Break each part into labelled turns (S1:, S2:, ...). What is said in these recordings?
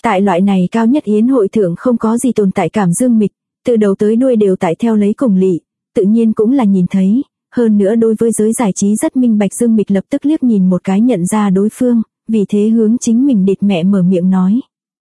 S1: Tại loại này cao nhất yến hội thượng không có gì tồn tại cảm Dương Mịch, từ đầu tới đuôi đều tại theo lấy Cùng Lị, tự nhiên cũng là nhìn thấy, hơn nữa đối với giới giải trí rất minh bạch. Dương Mịch lập tức liếc nhìn một cái nhận ra đối phương, vì thế hướng chính mình địt mẹ mở miệng nói.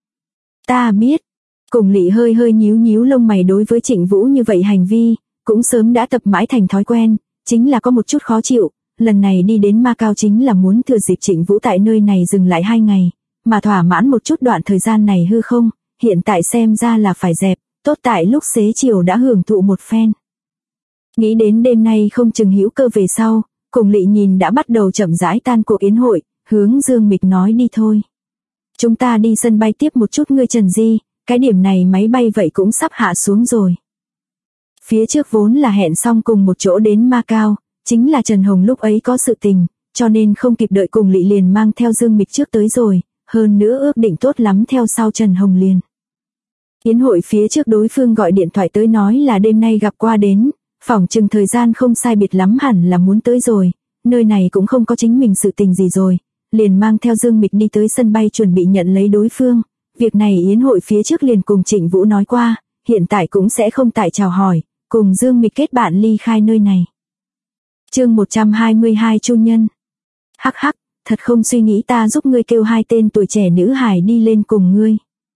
S1: Ta biết. Cùng Lị hơi hơi nhíu nhíu lông mày, đối với Trịnh Vũ như vậy hành vi, cũng sớm đã tập mãi thành thói quen, chính là có một chút khó chịu, lần này đi đến Macau chính là muốn thừa dịp Trịnh Vũ tại nơi này dừng lại 2 ngày, mà thỏa mãn một chút đoạn thời gian này hư không, hiện tại xem ra là phải dẹp, tốt tại lúc xế chiều đã hưởng thụ một phen. Nghĩ đến đêm nay không chừng hữu cơ về sau, Cùng Lị nhìn đã bắt đầu chậm rãi tan cuộc yến hội, hướng Dương Mịch nói đi thôi. Chúng ta đi sân bay tiếp một chút ngươi Trần Di, cái điểm này máy bay vậy cũng sắp hạ xuống rồi. Phía trước vốn là hẹn xong cùng một chỗ đến Macau, chính là Trần Hồng lúc ấy có sự tình, cho nên không kịp đợi Cùng Lị liền mang theo Dương Mịch trước tới rồi, hơn nữa ước định tốt lắm theo sau Trần Hồng liền. Yến hội phía trước đối phương gọi điện thoại tới nói là đêm nay gặp qua đến, phỏng chừng thời gian không sai biệt lắm hẳn là muốn tới rồi, nơi này cũng không có chính mình sự tình gì rồi, liền mang theo Dương Mịch đi tới sân bay chuẩn bị nhận lấy đối phương. Việc này yến hội phía trước liền cùng Trịnh Vũ nói qua, hiện tại cũng sẽ không tại chào hỏi, cùng Dương Mịch kết bạn ly khai nơi này. Chương 122 Chu Nhân. Hắc hắc, thật không suy nghĩ ta giúp ngươi kêu 2 tên tuổi trẻ nữ hài đi lên cùng ngươi.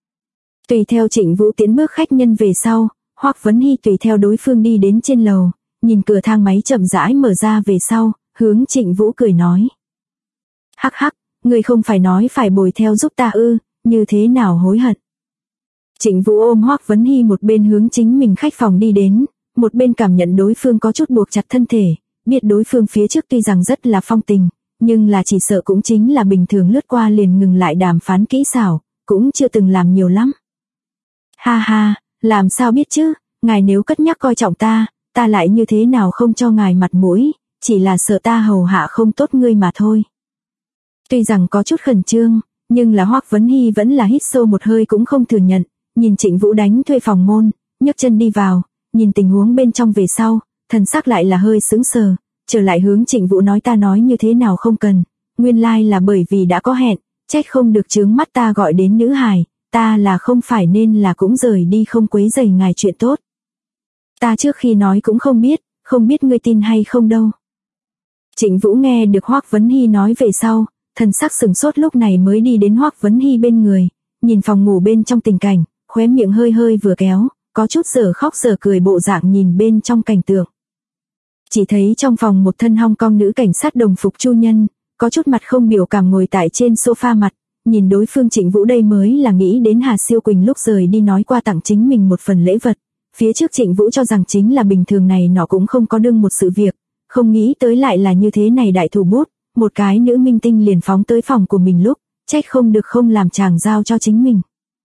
S1: Tùy theo Trịnh Vũ tiễn bước khách nhân về sau, Hoắc Vấn Hy tùy theo đối phương đi đến trên lầu, nhìn cửa thang máy chậm rãi mở ra về sau, hướng Trịnh Vũ cười nói. Hắc hắc, ngươi không phải nói phải bồi theo giúp ta ư, như thế nào hối hận. Trịnh Vũ ôm Hoắc Vấn Hy một bên hướng chính mình khách phòng đi đến, một bên cảm nhận đối phương có chút buộc chặt thân thể, biết đối phương phía trước tuy rằng rất là phong tình, nhưng là chỉ sợ cũng chính là bình thường lướt qua liền ngừng lại đàm phán kỹ xảo, cũng chưa từng làm nhiều lắm. Ha ha, làm sao biết chứ, ngài nếu cất nhắc coi trọng ta lại như thế nào không cho ngài mặt mũi, chỉ là sợ ta hầu hạ không tốt ngươi mà thôi. Tuy rằng có chút khẩn trương, nhưng là Hoắc Vấn Hy vẫn là hít sâu một hơi cũng không thừa nhận, nhìn Trịnh Vũ đánh thuê phòng môn, nhấc chân đi vào, nhìn tình huống bên trong về sau, thần sắc lại là hơi sững sờ, trở lại hướng Trịnh Vũ nói ta nói như thế nào không cần, nguyên lai là bởi vì đã có hẹn, trách không được chướng mắt ta gọi đến nữ hài, ta là không phải nên là cũng rời đi không quấy rầy ngài chuyện tốt. Ta trước khi nói cũng không biết ngươi tin hay không đâu. Trịnh Vũ nghe được Hoắc Vấn Hy nói về sau, thần sắc sừng sốt lúc này mới đi đến Hoắc Vấn Hy bên người, nhìn phòng ngủ bên trong tình cảnh, khóe miệng hơi hơi vừa kéo, có chút dở khóc dở cười bộ dạng nhìn bên trong cảnh tượng. Chỉ thấy trong phòng một thân Hong Kong nữ cảnh sát đồng phục Chu Nhân, có chút mặt không biểu cảm ngồi tại trên sofa mặt, nhìn đối phương Trịnh Vũ đây mới là nghĩ đến Hà Siêu Quỳnh lúc rời đi nói qua tặng chính mình một phần lễ vật. Phía trước Trịnh Vũ cho rằng chính là bình thường này nọ cũng không có đương một sự việc, không nghĩ tới lại là như thế này đại thủ bút, một cái nữ minh tinh liền phóng tới phòng của mình lúc, trách không được không làm chàng giao cho chính mình.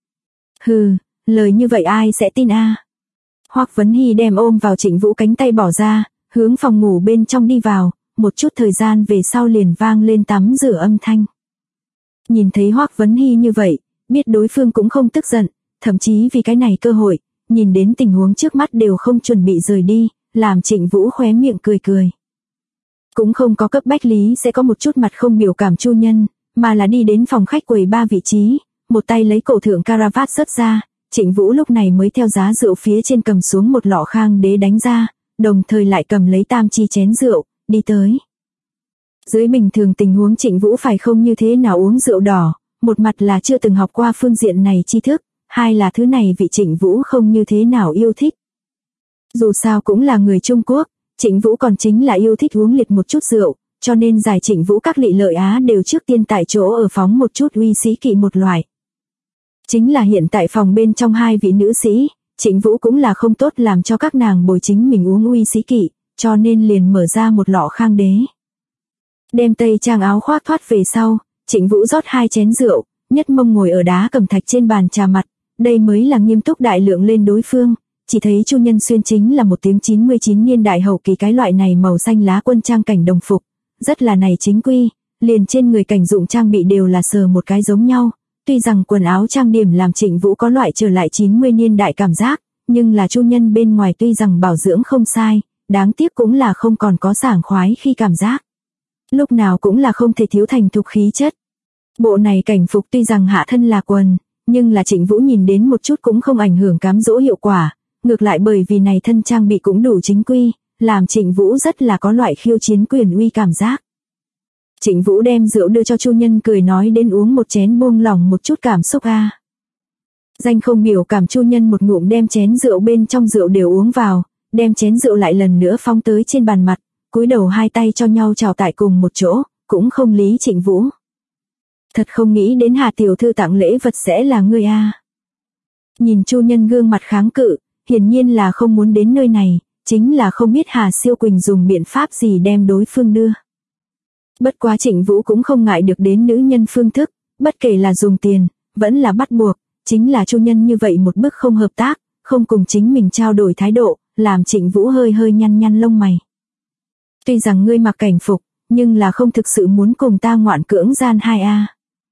S1: Hừ, lời như vậy ai sẽ tin a? Hoắc Vấn Hy đem ôm vào Trịnh Vũ cánh tay bỏ ra, hướng phòng ngủ bên trong đi vào, một chút thời gian về sau liền vang lên tắm rửa âm thanh. Nhìn thấy Hoắc Vấn Hy như vậy, biết đối phương cũng không tức giận, thậm chí vì cái này cơ hội, nhìn đến tình huống trước mắt đều không chuẩn bị rời đi, làm Trịnh Vũ khóe miệng cười cười. Cũng không có cấp bách lý sẽ có một chút mặt không biểu cảm Chu Nhân, mà là đi đến phòng khách quầy ba vị trí, một tay lấy cổ thượng caravat rớt ra, Trịnh Vũ lúc này mới theo giá rượu phía trên cầm xuống một lọ Khang Đế đánh ra, đồng thời lại cầm lấy tam chi chén rượu, đi tới. Dưới bình thường tình huống Trịnh Vũ phải không như thế nào uống rượu đỏ, một mặt là chưa từng học qua phương diện này tri thức, hai là thứ này vị Trịnh Vũ không như thế nào yêu thích. Dù sao cũng là người Trung Quốc, Trịnh Vũ còn chính là yêu thích uống liệt một chút rượu, cho nên giải Trịnh Vũ các lị lợi Á đều trước tiên tại chỗ ở phóng một chút uy sĩ kỵ một loại. Chính là hiện tại phòng bên trong hai vị nữ sĩ, Trịnh Vũ cũng là không tốt làm cho các nàng bồi chính mình uống uy sĩ kỵ, cho nên liền mở ra một lọ Khang Đế. Đem tây trang áo khoác thoát về sau, Trịnh Vũ rót 2 chén rượu, nhất mông ngồi ở đá cẩm thạch trên bàn trà mặt, đây mới là nghiêm túc đại lượng lên đối phương, chỉ thấy Chu Nhân xuyên chính là một tiếng 99 niên đại hậu kỳ cái loại này màu xanh lá quân trang cảnh đồng phục, rất là này chính quy, liền trên người cảnh dụng trang bị đều là sờ một cái giống nhau, tuy rằng quần áo trang điểm làm Trịnh Vũ có loại trở lại 90 niên đại cảm giác, nhưng là Chu Nhân bên ngoài tuy rằng bảo dưỡng không sai, đáng tiếc cũng là không còn có sảng khoái khi cảm giác. Lúc nào cũng là không thể thiếu thành thục khí chất. Bộ này cảnh phục tuy rằng hạ thân là quần, Nhưng là Trịnh Vũ nhìn đến một chút cũng không ảnh hưởng cám dỗ hiệu quả, ngược lại bởi vì này thân trang bị cũng đủ chính quy, làm Trịnh Vũ rất là có loại khiêu chiến quyền uy cảm giác. Trịnh Vũ đem rượu đưa cho Chu Nhân cười nói đến uống một chén buông lỏng một chút cảm xúc a. Danh không biểu cảm Chu Nhân một ngụm đem chén rượu bên trong rượu đều uống vào, đem chén rượu lại lần nữa phóng tới trên bàn mặt, cúi đầu hai tay cho nhau chào tại cùng một chỗ, cũng không lý Trịnh Vũ. Thật không nghĩ đến Hà tiểu thư tặng lễ vật sẽ là ngươi a. Nhìn Chu Nhân gương mặt kháng cự, hiển nhiên là không muốn đến nơi này, chính là không biết Hà Siêu Quỳnh dùng biện pháp gì đem đối phương đưa. Bất quá Trịnh Vũ cũng không ngại được đến nữ nhân phương thức, bất kể là dùng tiền, vẫn là bắt buộc, chính là Chu Nhân như vậy một bước không hợp tác, không cùng chính mình trao đổi thái độ, làm Trịnh Vũ hơi hơi nhăn nhăn lông mày. Tuy rằng ngươi mặc cảnh phục, nhưng là không thực sự muốn cùng ta ngoạn cưỡng gian hai a.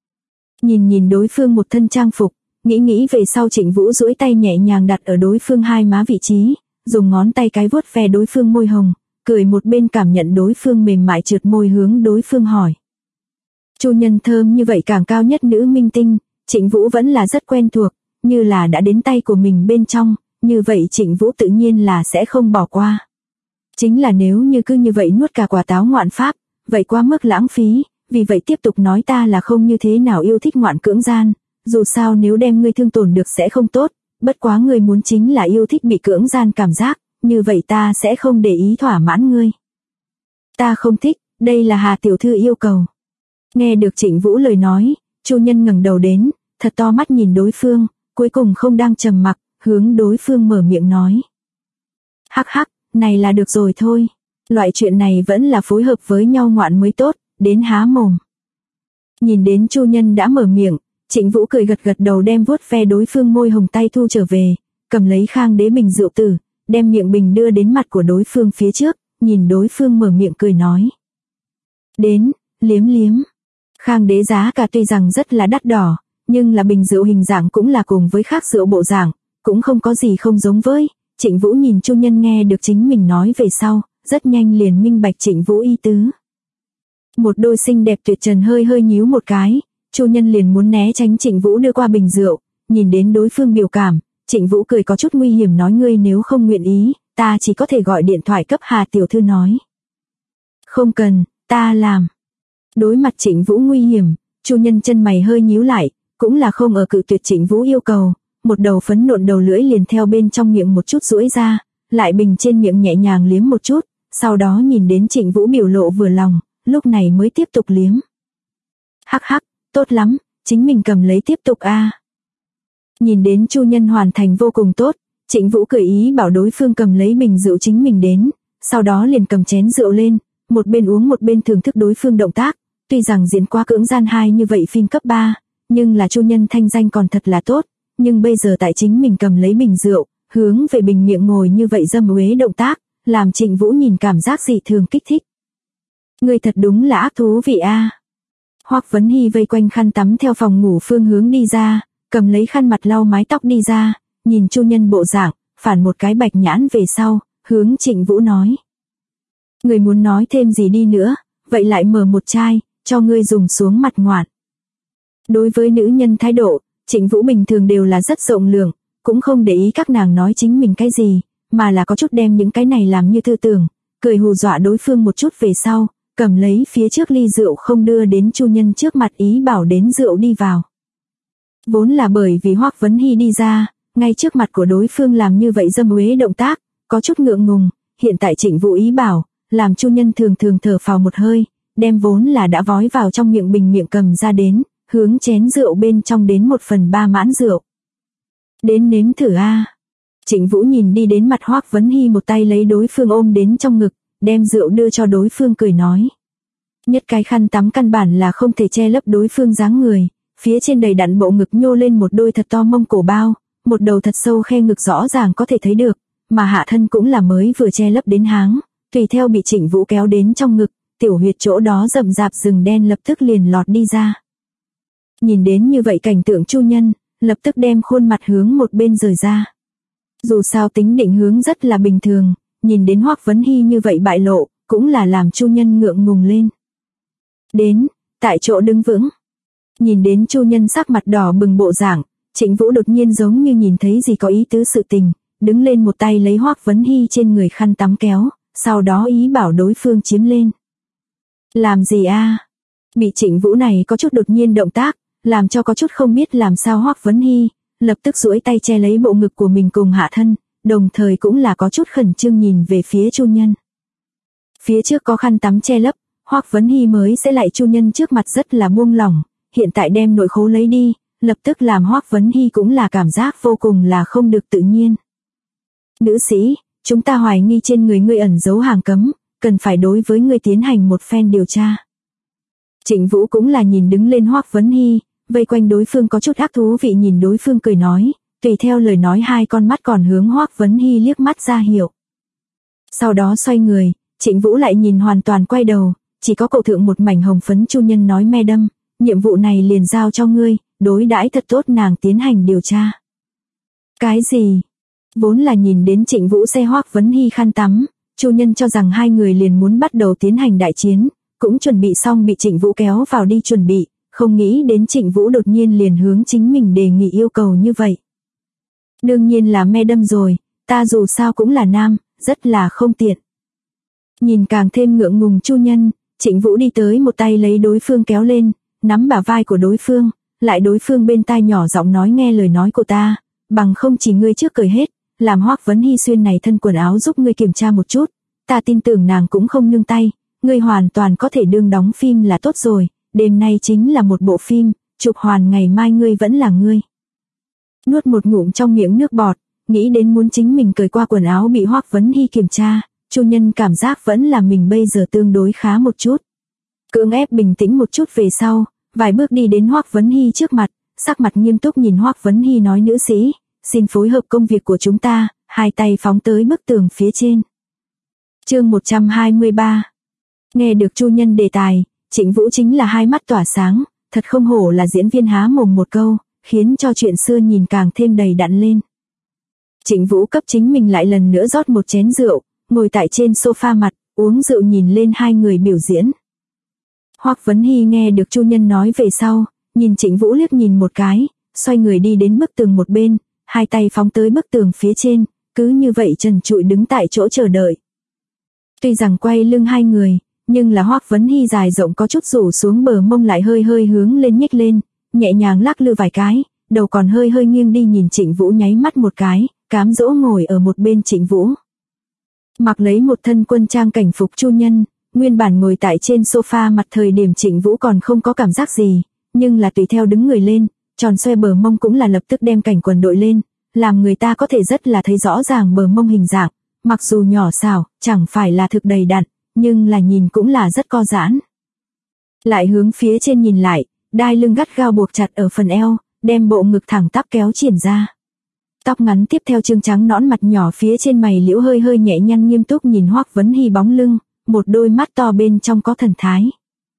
S1: Nhìn đối phương một thân trang phục, nghĩ về sau Trịnh Vũ duỗi tay nhẹ nhàng đặt ở đối phương hai má vị trí, dùng ngón tay cái vuốt ve đối phương môi hồng, cười một bên cảm nhận đối phương mềm mại trượt môi hướng đối phương hỏi. Chu Nhân thơm như vậy càng cao nhất nữ minh tinh, Trịnh Vũ vẫn là rất quen thuộc, như là đã đến tay của mình bên trong, như vậy Trịnh Vũ tự nhiên là sẽ không bỏ qua. Chính là nếu như cứ như vậy nuốt cả quả táo ngoạn pháp, vậy quá mức lãng phí, vì vậy tiếp tục nói ta là không như thế nào yêu thích ngoạn cưỡng gian, dù sao nếu đem ngươi thương tổn được sẽ không tốt, bất quá ngươi muốn chính là yêu thích bị cưỡng gian cảm giác, như vậy ta sẽ không để ý thỏa mãn ngươi. Ta không thích, đây là Hà tiểu thư yêu cầu. Nghe được Trịnh Vũ lời nói, Chu Nhân ngẩng đầu đến, thật to mắt nhìn đối phương, cuối cùng không đang trầm mặc, hướng đối phương mở miệng nói. Hắc hắc, này là được rồi thôi. Loại chuyện này vẫn là phối hợp với nhau ngoạn mới tốt, đến há mồm. Nhìn đến Chu Nhân đã mở miệng, Trịnh Vũ cười gật đầu đem vuốt ve đối phương môi hồng tay thu trở về, cầm lấy khang đế bình rượu tử, đem miệng bình đưa đến mặt của đối phương phía trước, nhìn đối phương mở miệng cười nói. Đến, liếm liếm. Khang đế giá cả tuy rằng rất là đắt đỏ, nhưng là bình rượu hình dạng cũng là cùng với khác rượu bộ dạng, cũng không có gì không giống với. Trịnh Vũ nhìn Chu Nhân nghe được chính mình nói về sau, rất nhanh liền minh bạch Trịnh Vũ ý tứ. Một đôi xinh đẹp tuyệt trần hơi hơi nhíu một cái, Chu Nhân liền muốn né tránh Trịnh Vũ đưa qua bình rượu, nhìn đến đối phương biểu cảm, Trịnh Vũ cười có chút nguy hiểm nói ngươi nếu không nguyện ý, ta chỉ có thể gọi điện thoại cấp Hà tiểu thư nói. Không cần, ta làm. Đối mặt Trịnh Vũ nguy hiểm, Chu Nhân chân mày hơi nhíu lại, cũng là không ở cự tuyệt Trịnh Vũ yêu cầu, một đầu phấn nộn đầu lưỡi liền theo bên trong miệng một chút duỗi ra, lại bình trên miệng nhẹ nhàng liếm một chút, sau đó nhìn đến Trịnh Vũ biểu lộ vừa lòng, lúc này mới tiếp tục liếm. Hắc hắc, tốt lắm, chính mình cầm lấy tiếp tục a. Nhìn đến Chu Nhân hoàn thành vô cùng tốt, Trịnh Vũ cười ý bảo đối phương cầm lấy bình rượu chính mình đến, sau đó liền cầm chén rượu lên, một bên uống một bên thưởng thức đối phương động tác, tuy rằng diễn qua cưỡng gian 2 như vậy phim cấp 3, nhưng là Chu Nhân thanh danh còn thật là tốt, nhưng bây giờ tại chính mình cầm lấy bình rượu, hướng về bình miệng ngồi như vậy dâm uế động tác, làm Trịnh Vũ nhìn cảm giác dị thường kích thích. Người thật đúng là ác thú vị a. Hoắc Vấn Hy vây quanh khăn tắm theo phòng ngủ phương hướng đi ra, cầm lấy khăn mặt lau mái tóc đi ra, nhìn Chu Nhân bộ dạng, phản một cái bạch nhãn về sau, hướng Trịnh Vũ nói. Người muốn nói thêm gì đi nữa, vậy lại mở một chai, cho ngươi dùng xuống mặt ngoạn. Đối với nữ nhân thái độ, Trịnh Vũ bình thường đều là rất rộng lượng, cũng không để ý các nàng nói chính mình cái gì, mà là có chút đem những cái này làm như tư tưởng, cười hù dọa đối phương một chút về sau, cầm lấy phía trước ly rượu không đưa đến Chu Nhân trước mặt ý bảo đến rượu đi vào. Vốn là bởi vì Hoắc Vấn Hy đi ra, ngay trước mặt của đối phương làm như vậy dâm uế động tác, có chút ngượng ngùng, hiện tại Trịnh Vũ ý bảo, làm Chu Nhân thường thở phào một hơi, đem vốn là đã vói vào trong miệng bình miệng cầm ra đến, hướng chén rượu bên trong đến 1/3 mãn rượu. Đến nếm thử a. Trịnh Vũ nhìn đi đến mặt Hoắc Vấn Hy một tay lấy đối phương ôm đến trong ngực, đem rượu đưa cho đối phương cười nói. Nhất cái khăn tắm căn bản là không thể che lấp đối phương dáng người, phía trên đầy đặn bộ ngực nhô lên một đôi thật to mông cổ bao, một đầu thật sâu khe ngực rõ ràng có thể thấy được, mà hạ thân cũng là mới vừa che lấp đến háng, tùy theo bị Trịnh Vũ kéo đến trong ngực, tiểu huyệt chỗ đó rậm rạp rừng đen lập tức liền lọt đi ra. Nhìn đến như vậy cảnh tượng Chu Nhân, lập tức đem khuôn mặt hướng một bên rời ra. Dù sao tính định hướng rất là bình thường, nhìn đến Hoắc Vấn Hy như vậy bại lộ, cũng là làm Chu Nhân ngượng ngùng lên. Đến, tại chỗ đứng vững. Nhìn đến Chu Nhân sắc mặt đỏ bừng bộ dạng, Trịnh Vũ đột nhiên giống như nhìn thấy gì có ý tứ sự tình, đứng lên một tay lấy Hoắc Vấn Hy trên người khăn tắm kéo, sau đó ý bảo đối phương chiếm lên. Làm gì a? Bị Trịnh Vũ này có chút đột nhiên động tác, làm cho có chút không biết làm sao Hoắc Vấn Hy, lập tức duỗi tay che lấy bộ ngực của mình cùng hạ thân, đồng thời cũng là có chút khẩn trương nhìn về phía Chu Nhân. Phía trước có khăn tắm che lấp, Hoắc Vấn Hy mới sẽ lại Chu Nhân trước mặt rất là buông lỏng, hiện tại đem nội khố lấy đi, lập tức làm Hoắc Vấn Hy cũng là cảm giác vô cùng là không được tự nhiên. Nữ sĩ, chúng ta hoài nghi trên người ngươi ẩn giấu hàng cấm, cần phải đối với ngươi tiến hành một phen điều tra. Trịnh Vũ cũng là nhìn đứng lên Hoắc Vấn Hy, vây quanh đối phương có chút ác thú vị nhìn đối phương cười nói, tùy theo lời nói hai con mắt còn hướng Hoắc Vấn Hy liếc mắt ra hiệu. Sau đó xoay người, Trịnh Vũ lại nhìn hoàn toàn quay đầu, chỉ có cậu thượng một mảnh hồng phấn Chu Nhân nói me đâm, nhiệm vụ này liền giao cho ngươi, đối đãi thật tốt nàng tiến hành điều tra. Cái gì? Vốn là nhìn đến Trịnh Vũ xe Hoắc Vấn Hy khăn tắm, Chu Nhân cho rằng hai người liền muốn bắt đầu tiến hành đại chiến, cũng chuẩn bị xong bị Trịnh Vũ kéo vào đi chuẩn bị, không nghĩ đến Trịnh Vũ đột nhiên liền hướng chính mình đề nghị yêu cầu như vậy. Đương nhiên là me đâm rồi, ta dù sao cũng là nam, rất là không tiện. Nhìn càng thêm ngượng ngùng Chu Nhân, Trịnh Vũ đi tới một tay lấy đối phương kéo lên, nắm bả vai của đối phương, lại đối phương bên tai nhỏ giọng nói nghe lời nói của ta, bằng không chỉ ngươi trước cười hết, làm Hoắc Vấn Hy xuyên này thân quần áo giúp ngươi kiểm tra một chút, ta tin tưởng nàng cũng không nương tay, ngươi hoàn toàn có thể đương đóng phim là tốt rồi, đêm nay chính là một bộ phim, chụp hoàn ngày mai ngươi vẫn là ngươi. Nuốt một ngụm trong miệng nước bọt, nghĩ đến muốn chính mình cởi qua quần áo bị Hoắc Vấn Hy kiểm tra, Chu Nhân cảm giác vẫn là mình bây giờ tương đối khá một chút. Cưỡng ép bình tĩnh một chút về sau, vài bước đi đến Hoắc Vấn Hy trước mặt, sắc mặt nghiêm túc nhìn Hoắc Vấn Hy nói nữ sĩ, xin phối hợp công việc của chúng ta, hai tay phóng tới bức tường phía trên. Chương 123. Nghe được Chu Nhân đề tài, Trịnh Vũ chính là hai mắt tỏa sáng, thật không hổ là diễn viên há mồm một câu, khiến cho chuyện xưa nhìn càng thêm đầy đặn lên. Trịnh Vũ cấp chính mình lại lần nữa rót một chén rượu, ngồi tại trên sofa mặt, uống rượu nhìn lên hai người biểu diễn. Hoắc Vấn Hy nghe được Chu Nhân nói về sau, nhìn Trịnh Vũ liếc nhìn một cái, xoay người đi đến bức tường một bên, hai tay phóng tới bức tường phía trên, cứ như vậy trần trụi đứng tại chỗ chờ đợi. Tuy rằng quay lưng hai người, nhưng là Hoắc Vấn Hy dài rộng có chút rủ xuống bờ mông lại hơi hơi hướng lên nhếch lên, nhẹ nhàng lắc lư vài cái, đầu còn hơi hơi nghiêng đi nhìn Trịnh Vũ nháy mắt một cái, cám dỗ ngồi ở một bên Trịnh Vũ. Mặc lấy một thân quân trang cảnh phục Chu Nhân, nguyên bản ngồi tại trên sofa mặt thời điểm Trịnh Vũ còn không có cảm giác gì, nhưng là tùy theo đứng người lên, tròn xoe bờ mông cũng là lập tức đem cảnh quần đội lên, làm người ta có thể rất là thấy rõ ràng bờ mông hình dạng, mặc dù nhỏ xảo, chẳng phải là thực đầy đặn, nhưng là nhìn cũng là rất co giãn. Lại hướng phía trên nhìn lại, đai lưng gắt gao buộc chặt ở phần eo, đem bộ ngực thẳng tắp kéo triển ra. Tóc ngắn tiếp theo trương trắng nõn mặt nhỏ phía trên mày liễu hơi hơi nhẹ nhăn nghiêm túc nhìn Hoắc Vấn Hy bóng lưng, một đôi mắt to bên trong có thần thái.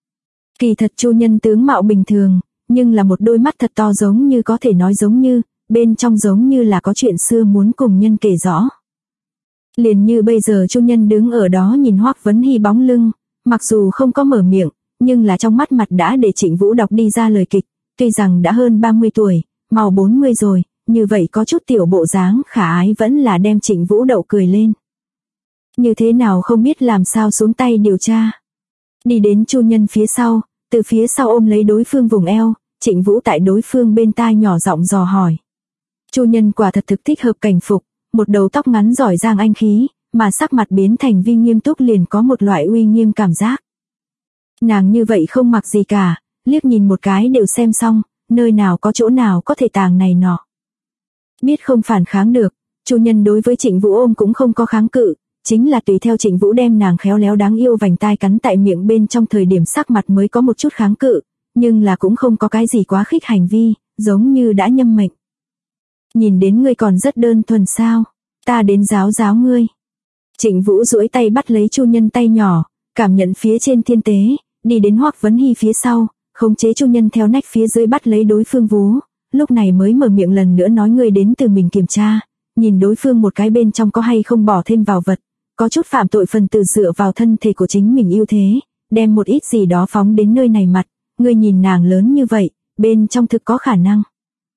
S1: Kỳ thật Chu Nhân tướng mạo bình thường, nhưng là một đôi mắt thật to giống như có thể nói giống như, bên trong giống như là có chuyện xưa muốn cùng nhân kể rõ. Liền như bây giờ Chu Nhân đứng ở đó nhìn Hoắc Vấn Hy bóng lưng, mặc dù không có mở miệng, nhưng là trong mắt mặt đã để Trịnh Vũ đọc đi ra lời kịch, tuy rằng đã hơn 30 tuổi, màu 40 rồi, như vậy có chút tiểu bộ dáng khả ái vẫn là đem Trịnh Vũ đậu cười lên. Như thế nào không biết làm sao xuống tay điều tra. Đi đến Chu Nhân phía sau, từ phía sau ôm lấy đối phương vùng eo, Trịnh Vũ tại đối phương bên tai nhỏ giọng dò hỏi. Chu Nhân quả thật thực thích hợp cảnh phục, một đầu tóc ngắn giỏi giang anh khí, mà sắc mặt biến thành vi nghiêm túc liền có một loại uy nghiêm cảm giác. Nàng như vậy không mặc gì cả, liếc nhìn một cái đều xem xong, nơi nào có chỗ nào có thể tàng này nọ. Biết không phản kháng được, Chu Nhân đối với Trịnh Vũ ôm cũng không có kháng cự, chính là tùy theo Trịnh Vũ đem nàng khéo léo đáng yêu vành tai cắn tại miệng bên trong thời điểm sắc mặt mới có một chút kháng cự, nhưng là cũng không có cái gì quá khích hành vi, giống như đã nhâm mệnh. Nhìn đến ngươi còn rất đơn thuần sao, ta đến giáo giáo ngươi. Trịnh Vũ duỗi tay bắt lấy Chu Nhân tay nhỏ, cảm nhận phía trên thiên tế, đi đến Hoắc Vấn Hy phía sau, khống chế Chu Nhân theo nách phía dưới bắt lấy đối phương vú, lúc này mới mở miệng lần nữa nói ngươi đến từ mình kiểm tra, nhìn đối phương một cái bên trong có hay không bỏ thêm vào vật, có chút phạm tội phần tử dựa vào thân thể của chính mình ưu thế, đem một ít gì đó phóng đến nơi này mặt, ngươi nhìn nàng lớn như vậy, bên trong thực có khả năng.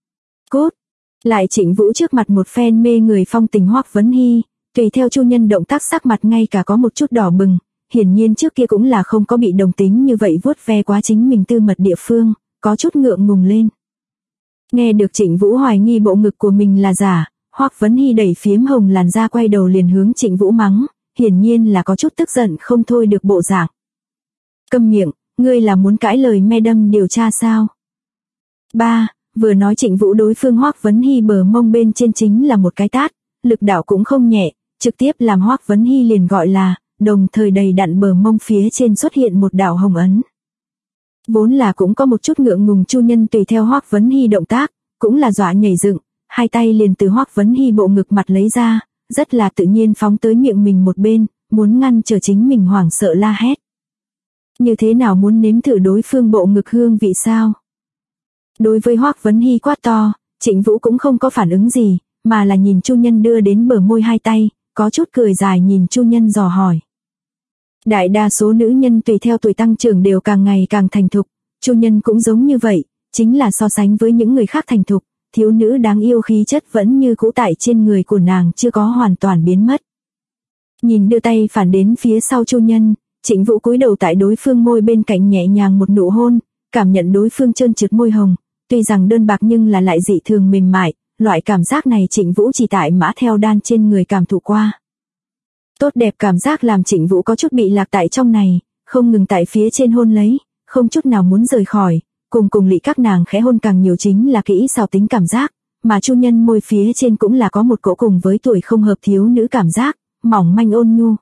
S1: Cút. Lại Trịnh Vũ trước mặt một phen mê người phong tình Hoắc Vấn Hy, tùy theo Chu Nhân động tác sắc mặt ngay cả có một chút đỏ bừng, hiển nhiên trước kia cũng là không có bị đồng tính như vậy vuốt ve quá chính mình tư mật địa phương, có chút ngượng ngùng lên. Nghe được Trịnh Vũ hoài nghi bộ ngực của mình là giả, Hoắc Vấn Hy đẩy phiếm hồng làn da quay đầu liền hướng Trịnh Vũ mắng, hiển nhiên là có chút tức giận không thôi được bộ dạng. Câm miệng, ngươi là muốn cãi lời Madam điều tra sao? 3. Vừa nói Trịnh Vũ đối phương Hoắc Vấn Hy bờ mông bên trên chính là một cái tát, lực đạo cũng không nhẹ, trực tiếp làm Hoắc Vấn Hy liền gọi là, đồng thời đầy đặn bờ mông phía trên xuất hiện một đạo hồng ấn. Vốn là cũng có một chút ngượng ngùng Chu Nhân tùy theo Hoắc Vấn Hy động tác, cũng là dọa nhảy dựng, hai tay liền từ Hoắc Vấn Hy bộ ngực mặt lấy ra, rất là tự nhiên phóng tới miệng mình một bên, muốn ngăn trở chính mình hoảng sợ la hét. Như thế nào muốn nếm thử đối phương bộ ngực hương vị sao? Đối với Hoắc Vấn Hy quát to, Trịnh Vũ cũng không có phản ứng gì, mà là nhìn Chu Nhân đưa đến bờ môi hai tay, có chút cười dài nhìn Chu Nhân dò hỏi. Đại đa số nữ nhân tùy theo tuổi tăng trưởng đều càng ngày càng thành thục, Chu Nhân cũng giống như vậy, chính là so sánh với những người khác thành thục, thiếu nữ đáng yêu khí chất vẫn như cũ tại trên người của nàng chưa có hoàn toàn biến mất. Nhìn đưa tay phản đến phía sau Chu Nhân, Trịnh Vũ cúi đầu tại đối phương môi bên cạnh nhẹ nhàng một nụ hôn, cảm nhận đối phương trơn trượt môi hồng, tuy rằng đơn bạc nhưng là lại dị thường mềm mại, loại cảm giác này Trịnh Vũ chỉ tại Mã Theo Đan trên người cảm thụ qua. Tốt đẹp cảm giác làm Trịnh Vũ có chút bị lạc tại trong này, không ngừng tại phía trên hôn lấy, không chút nào muốn rời khỏi, cùng lị các nàng khẽ hôn càng nhiều chính là kỹ xảo tính cảm giác, mà Chu Nhân môi phía trên cũng là có một cỗ cùng với tuổi không hợp thiếu nữ cảm giác, mỏng manh ôn nhu.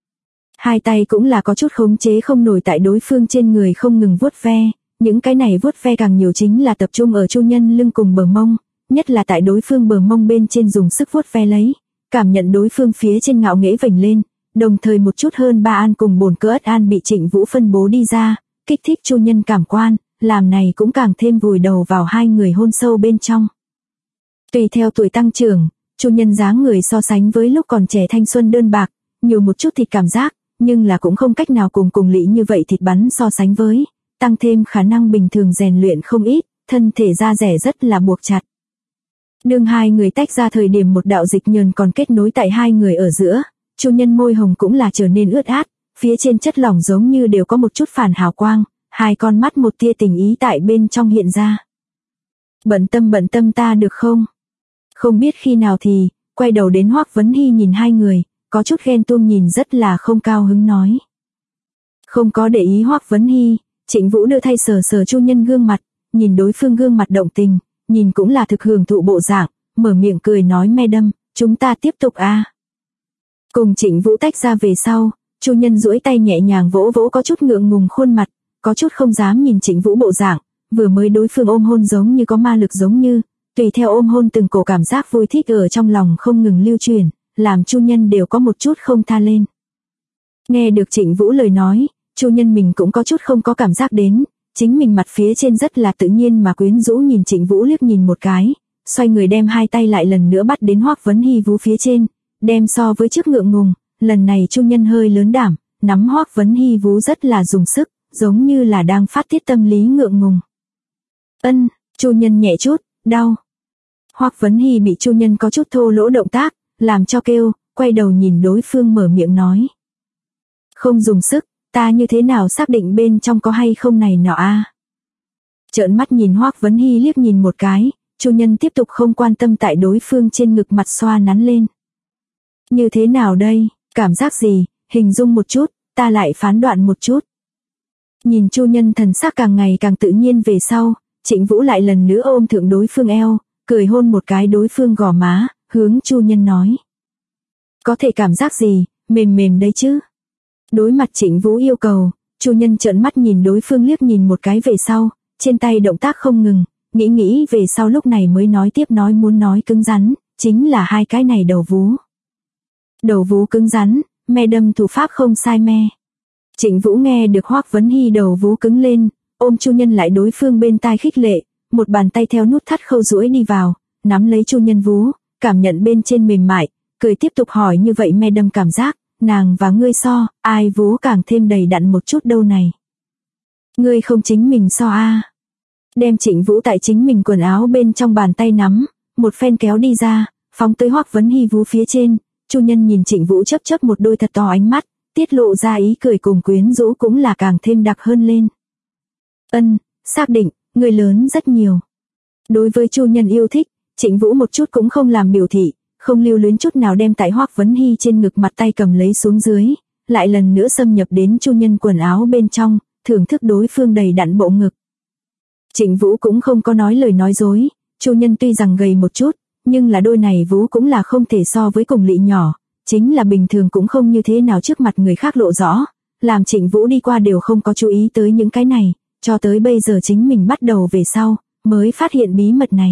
S1: Hai tay cũng là có chút khống chế không nổi tại đối phương trên người không ngừng vuốt ve, những cái này vuốt ve càng nhiều chính là tập trung ở Chu Nhân lưng cùng bờ mông, nhất là tại đối phương bờ mông bên trên dùng sức vuốt ve lấy, cảm nhận đối phương phía trên ngạo nghễ vểnh lên, đồng thời một chút hơn ba an cùng bồn cơ ất an bị Trịnh Vũ phân bố đi ra, kích thích Chu Nhân cảm quan, làm này cũng càng thêm vùi đầu vào hai người hôn sâu bên trong. Tùy theo tuổi tăng trưởng, Chu Nhân dáng người so sánh với lúc còn trẻ thanh xuân đơn bạc, nhiều một chút thịt cảm giác, nhưng là cũng không cách nào cùng lị như vậy thịt bắn so sánh với, tăng thêm khả năng bình thường rèn luyện không ít, thân thể da rẻ rất là buộc chặt. Đương hai người tách ra thời điểm một đạo dịch nhờn còn kết nối tại hai người ở giữa, Chu Nhân môi hồng cũng là trở nên ướt át, phía trên chất lỏng giống như đều có một chút phản hào quang, hai con mắt một tia tình ý tại bên trong hiện ra. Bận tâm ta được không? Không biết khi nào thì, quay đầu đến Hoắc Vấn Hy nhìn hai người, có chút ghen tuông nhìn rất là không cao hứng nói. Không có để ý Hoắc Vấn Hy, Trịnh Vũ đưa thay sờ Chu Nhân gương mặt, nhìn đối phương gương mặt động tình, nhìn cũng là thực hưởng thụ bộ dạng, mở miệng cười nói Madam, chúng ta tiếp tục a. Cùng Trịnh Vũ tách ra về sau, Chu Nhân duỗi tay nhẹ nhàng vỗ vỗ có chút ngượng ngùng khuôn mặt, có chút không dám nhìn Trịnh Vũ bộ dạng, vừa mới đối phương ôm hôn giống như có ma lực giống như, tùy theo ôm hôn từng cổ cảm giác vui thích ở trong lòng không ngừng lưu truyền, làm Chu Nhân đều có một chút không tha lên. Nghe được Trịnh Vũ lời nói, Chu Nhân mình cũng có chút không có cảm giác đến, chính mình mặt phía trên rất là tự nhiên mà quyến rũ nhìn Trịnh Vũ liếc nhìn một cái, xoay người đem hai tay lại lần nữa bắt đến Hoắc Vấn Hy vú phía trên, đem so với trước ngượng ngùng, lần này Chu Nhân hơi lớn đảm, nắm Hoắc Vấn Hy vú rất là dùng sức, giống như là đang phát tiết tâm lý ngượng ngùng. Chu Nhân nhẹ chút, đau. Hoắc Vấn Hy bị Chu Nhân có chút thô lỗ động tác, làm cho kêu, quay đầu nhìn đối phương mở miệng nói. Không dùng sức, ta như thế nào xác định bên trong có hay không này nọ a? Trợn mắt nhìn Hoắc Vấn Hy liếc nhìn một cái, Chu Nhân tiếp tục không quan tâm tại đối phương trên ngực mặt xoa nắn lên. Như thế nào đây, cảm giác gì, hình dung một chút, ta lại phán đoạn một chút. Nhìn Chu Nhân thần sắc càng ngày càng tự nhiên về sau, Trịnh Vũ lại lần nữa ôm thượng đối phương eo, cười hôn một cái đối phương gò má, hướng Chu Nhân nói. Có thể cảm giác gì, mềm đấy chứ. Đối mặt Trịnh Vũ yêu cầu, Chu Nhân trợn mắt nhìn đối phương liếc nhìn một cái về sau, trên tay động tác không ngừng, nghĩ về sau lúc này mới nói tiếp nói muốn nói cứng rắn, chính là hai cái này đầu vú. Đầu vú cứng rắn, Madam thủ pháp không sai me. Trịnh Vũ nghe được Hoắc Vấn Hy đầu vú cứng lên, ôm Chu Nhân lại đối phương bên tai khích lệ, một bàn tay theo nút thắt khâu duỗi đi vào, nắm lấy Chu Nhân vú, cảm nhận bên trên mềm mại, cười tiếp tục hỏi như vậy Madam cảm giác, nàng và ngươi so, ai vú càng thêm đầy đặn một chút đâu này. Ngươi không chính mình so a? đem Trịnh Vũ tại chính mình quần áo bên trong bàn tay nắm, một phen kéo đi ra, phóng tới Hoắc Vấn Hy vú phía trên. Chu Nhân nhìn Trịnh Vũ chớp chớp một đôi thật to ánh mắt, tiết lộ ra ý cười cùng quyến rũ cũng là càng thêm đặc hơn lên. Ân, xác định, người lớn rất nhiều. Đối với Chu Nhân yêu thích, Trịnh Vũ một chút cũng không làm biểu thị, không lưu luyến chút nào đem tại Hoắc Vấn Hy trên ngực mặt tay cầm lấy xuống dưới, lại lần nữa xâm nhập đến Chu Nhân quần áo bên trong, thưởng thức đối phương đầy đặn bộ ngực. Trịnh Vũ cũng không có nói lời nói dối, Chu Nhân tuy rằng gầy một chút, nhưng là đôi này vú cũng là không thể so với cùng lỵ nhỏ, chính là bình thường cũng không như thế nào trước mặt người khác lộ rõ, làm Trịnh Vũ đi qua đều không có chú ý tới những cái này, cho tới bây giờ chính mình bắt đầu về sau, mới phát hiện bí mật này.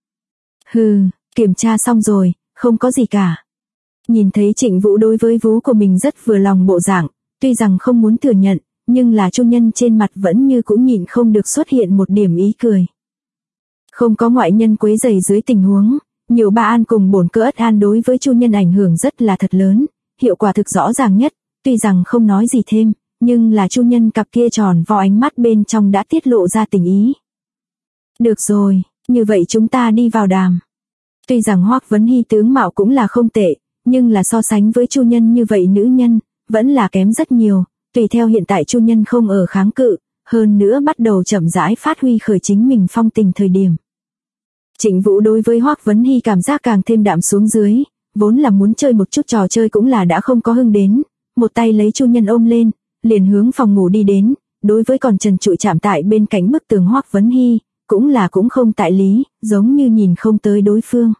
S1: Hừ, kiểm tra xong rồi, không có gì cả. Nhìn thấy Trịnh Vũ đối với vú của mình rất vừa lòng bộ dạng, tuy rằng không muốn thừa nhận, nhưng là Chu Nhân trên mặt vẫn như cũng nhịn không được xuất hiện một điểm ý cười. Không có ngoại nhân quấy rầy dưới tình huống, nhiều ba an cùng bổn cơ ất an đối với Chu Nhân ảnh hưởng rất là thật lớn, hiệu quả thực rõ ràng nhất, tuy rằng không nói gì thêm, nhưng là Chu Nhân cặp kia tròn vo ánh mắt bên trong đã tiết lộ ra tình ý. Được rồi, như vậy chúng ta đi vào đàm. Tuy rằng Hoắc Vấn Hy tướng mạo cũng là không tệ, nhưng là so sánh với Chu Nhân như vậy nữ nhân, vẫn là kém rất nhiều, tùy theo hiện tại Chu Nhân không ở kháng cự, hơn nữa bắt đầu chậm rãi phát huy khởi chính mình phong tình thời điểm. Trịnh Vũ đối với Hoắc Vấn Hy cảm giác càng thêm đạm xuống dưới, vốn là muốn chơi một chút trò chơi cũng là đã không có hưng đến, một tay lấy Chu Nhân ôm lên, liền hướng phòng ngủ đi đến, đối với còn trần trụi chạm tại bên cạnh bức tường Hoắc Vấn Hy, cũng không tại lý, giống như nhìn không tới đối phương.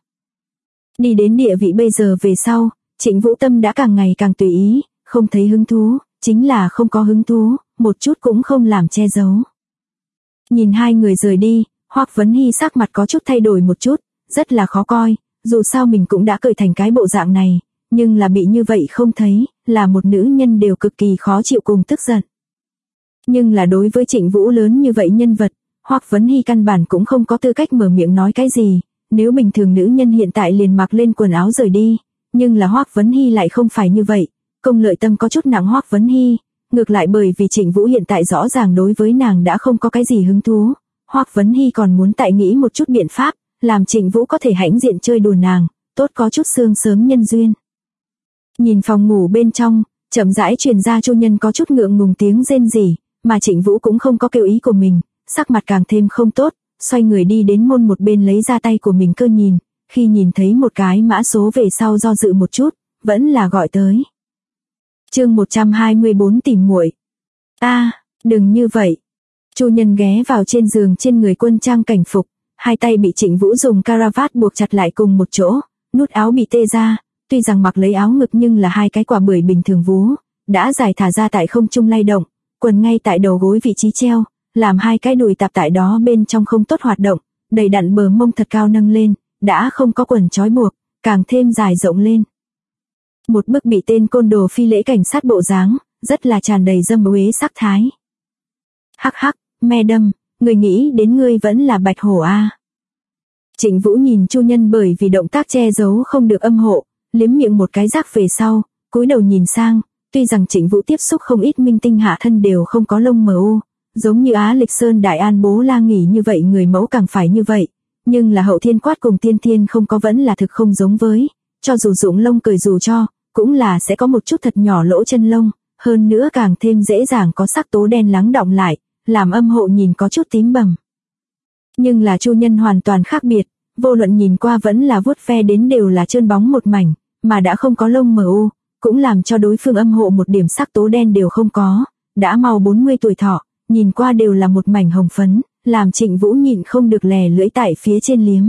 S1: Đi đến địa vị bây giờ về sau, Trịnh Vũ tâm đã càng ngày càng tùy ý, không thấy hứng thú, chính là không có hứng thú, một chút cũng không làm che giấu. Nhìn hai người rời đi, Hoắc Vấn Hy sắc mặt có chút thay đổi một chút, rất là khó coi, dù sao mình cũng đã cởi thành cái bộ dạng này, nhưng là bị như vậy không thấy, là một nữ nhân đều cực kỳ khó chịu cùng tức giận. Nhưng là đối với Trịnh Vũ lớn như vậy nhân vật, Hoắc Vấn Hy căn bản cũng không có tư cách mở miệng nói cái gì, nếu bình thường nữ nhân hiện tại liền mặc lên quần áo rời đi, nhưng là Hoắc Vấn Hy lại không phải như vậy, công lợi tâm có chút nặng Hoắc Vấn Hy, ngược lại bởi vì Trịnh Vũ hiện tại rõ ràng đối với nàng đã không có cái gì hứng thú, Hoắc Vấn Hy còn muốn tại nghĩ một chút biện pháp, làm Trịnh Vũ có thể hãnh diện chơi đùa nàng, tốt có chút sương sớm nhân duyên. Nhìn phòng ngủ bên trong, chậm rãi truyền ra Chu Nhân có chút ngượng ngùng tiếng rên rỉ, mà Trịnh Vũ cũng không có kêu ý của mình, sắc mặt càng thêm không tốt, xoay người đi đến môn một bên lấy ra tay của mình cơ nhìn, khi nhìn thấy một cái mã số về sau do dự một chút, vẫn là gọi tới. Chương 124 tìm muội. Đừng như vậy. Chu Nhân ghé vào trên giường trên người quân trang cảnh phục, hai tay bị Trịnh Vũ dùng caravat buộc chặt lại cùng một chỗ, nút áo bị tê ra, tuy rằng mặc lấy áo ngực nhưng là hai cái quả bưởi bình thường vú, đã dài thả ra tại không trung lay động, quần ngay tại đầu gối vị trí treo, làm hai cái đùi tạp tại đó bên trong không tốt hoạt động, đầy đặn bờ mông thật cao nâng lên, đã không có quần trói buộc, càng thêm dài rộng lên. Một bức bị tên côn đồ phi lễ cảnh sát bộ dáng, rất là tràn đầy dâm uế sắc thái. Hắc hắc, madam, người nghĩ đến ngươi vẫn là bạch hổ a. Trịnh Vũ nhìn Chu Nhân bởi vì động tác che giấu không được âm hộ, liếm miệng một cái rác về sau, cúi đầu nhìn sang, tuy rằng Trịnh Vũ tiếp xúc không ít minh tinh hạ thân đều không có lông mờ u, giống như Á Lịch Sơn Đại An Bố La nghỉ như vậy người mẫu càng phải như vậy, nhưng là Hậu Thiên Quát cùng Tiên Thiên không có vẫn là thực không giống với, cho dù dụng lông cười dù cho, cũng là sẽ có một chút thật nhỏ lỗ chân lông, hơn nữa càng thêm dễ dàng có sắc tố đen lắng đọng lại, làm âm hộ nhìn có chút tím bầm. Nhưng là Chu Nhân hoàn toàn khác biệt, vô luận nhìn qua vẫn là vuốt ve đến đều là trơn bóng một mảnh, mà đã không có lông mờ u, cũng làm cho đối phương âm hộ một điểm sắc tố đen đều không có, đã mau 40 tuổi thọ, nhìn qua đều là một mảnh hồng phấn, làm Trịnh Vũ nhịn không được lè lưỡi tại phía trên liếm.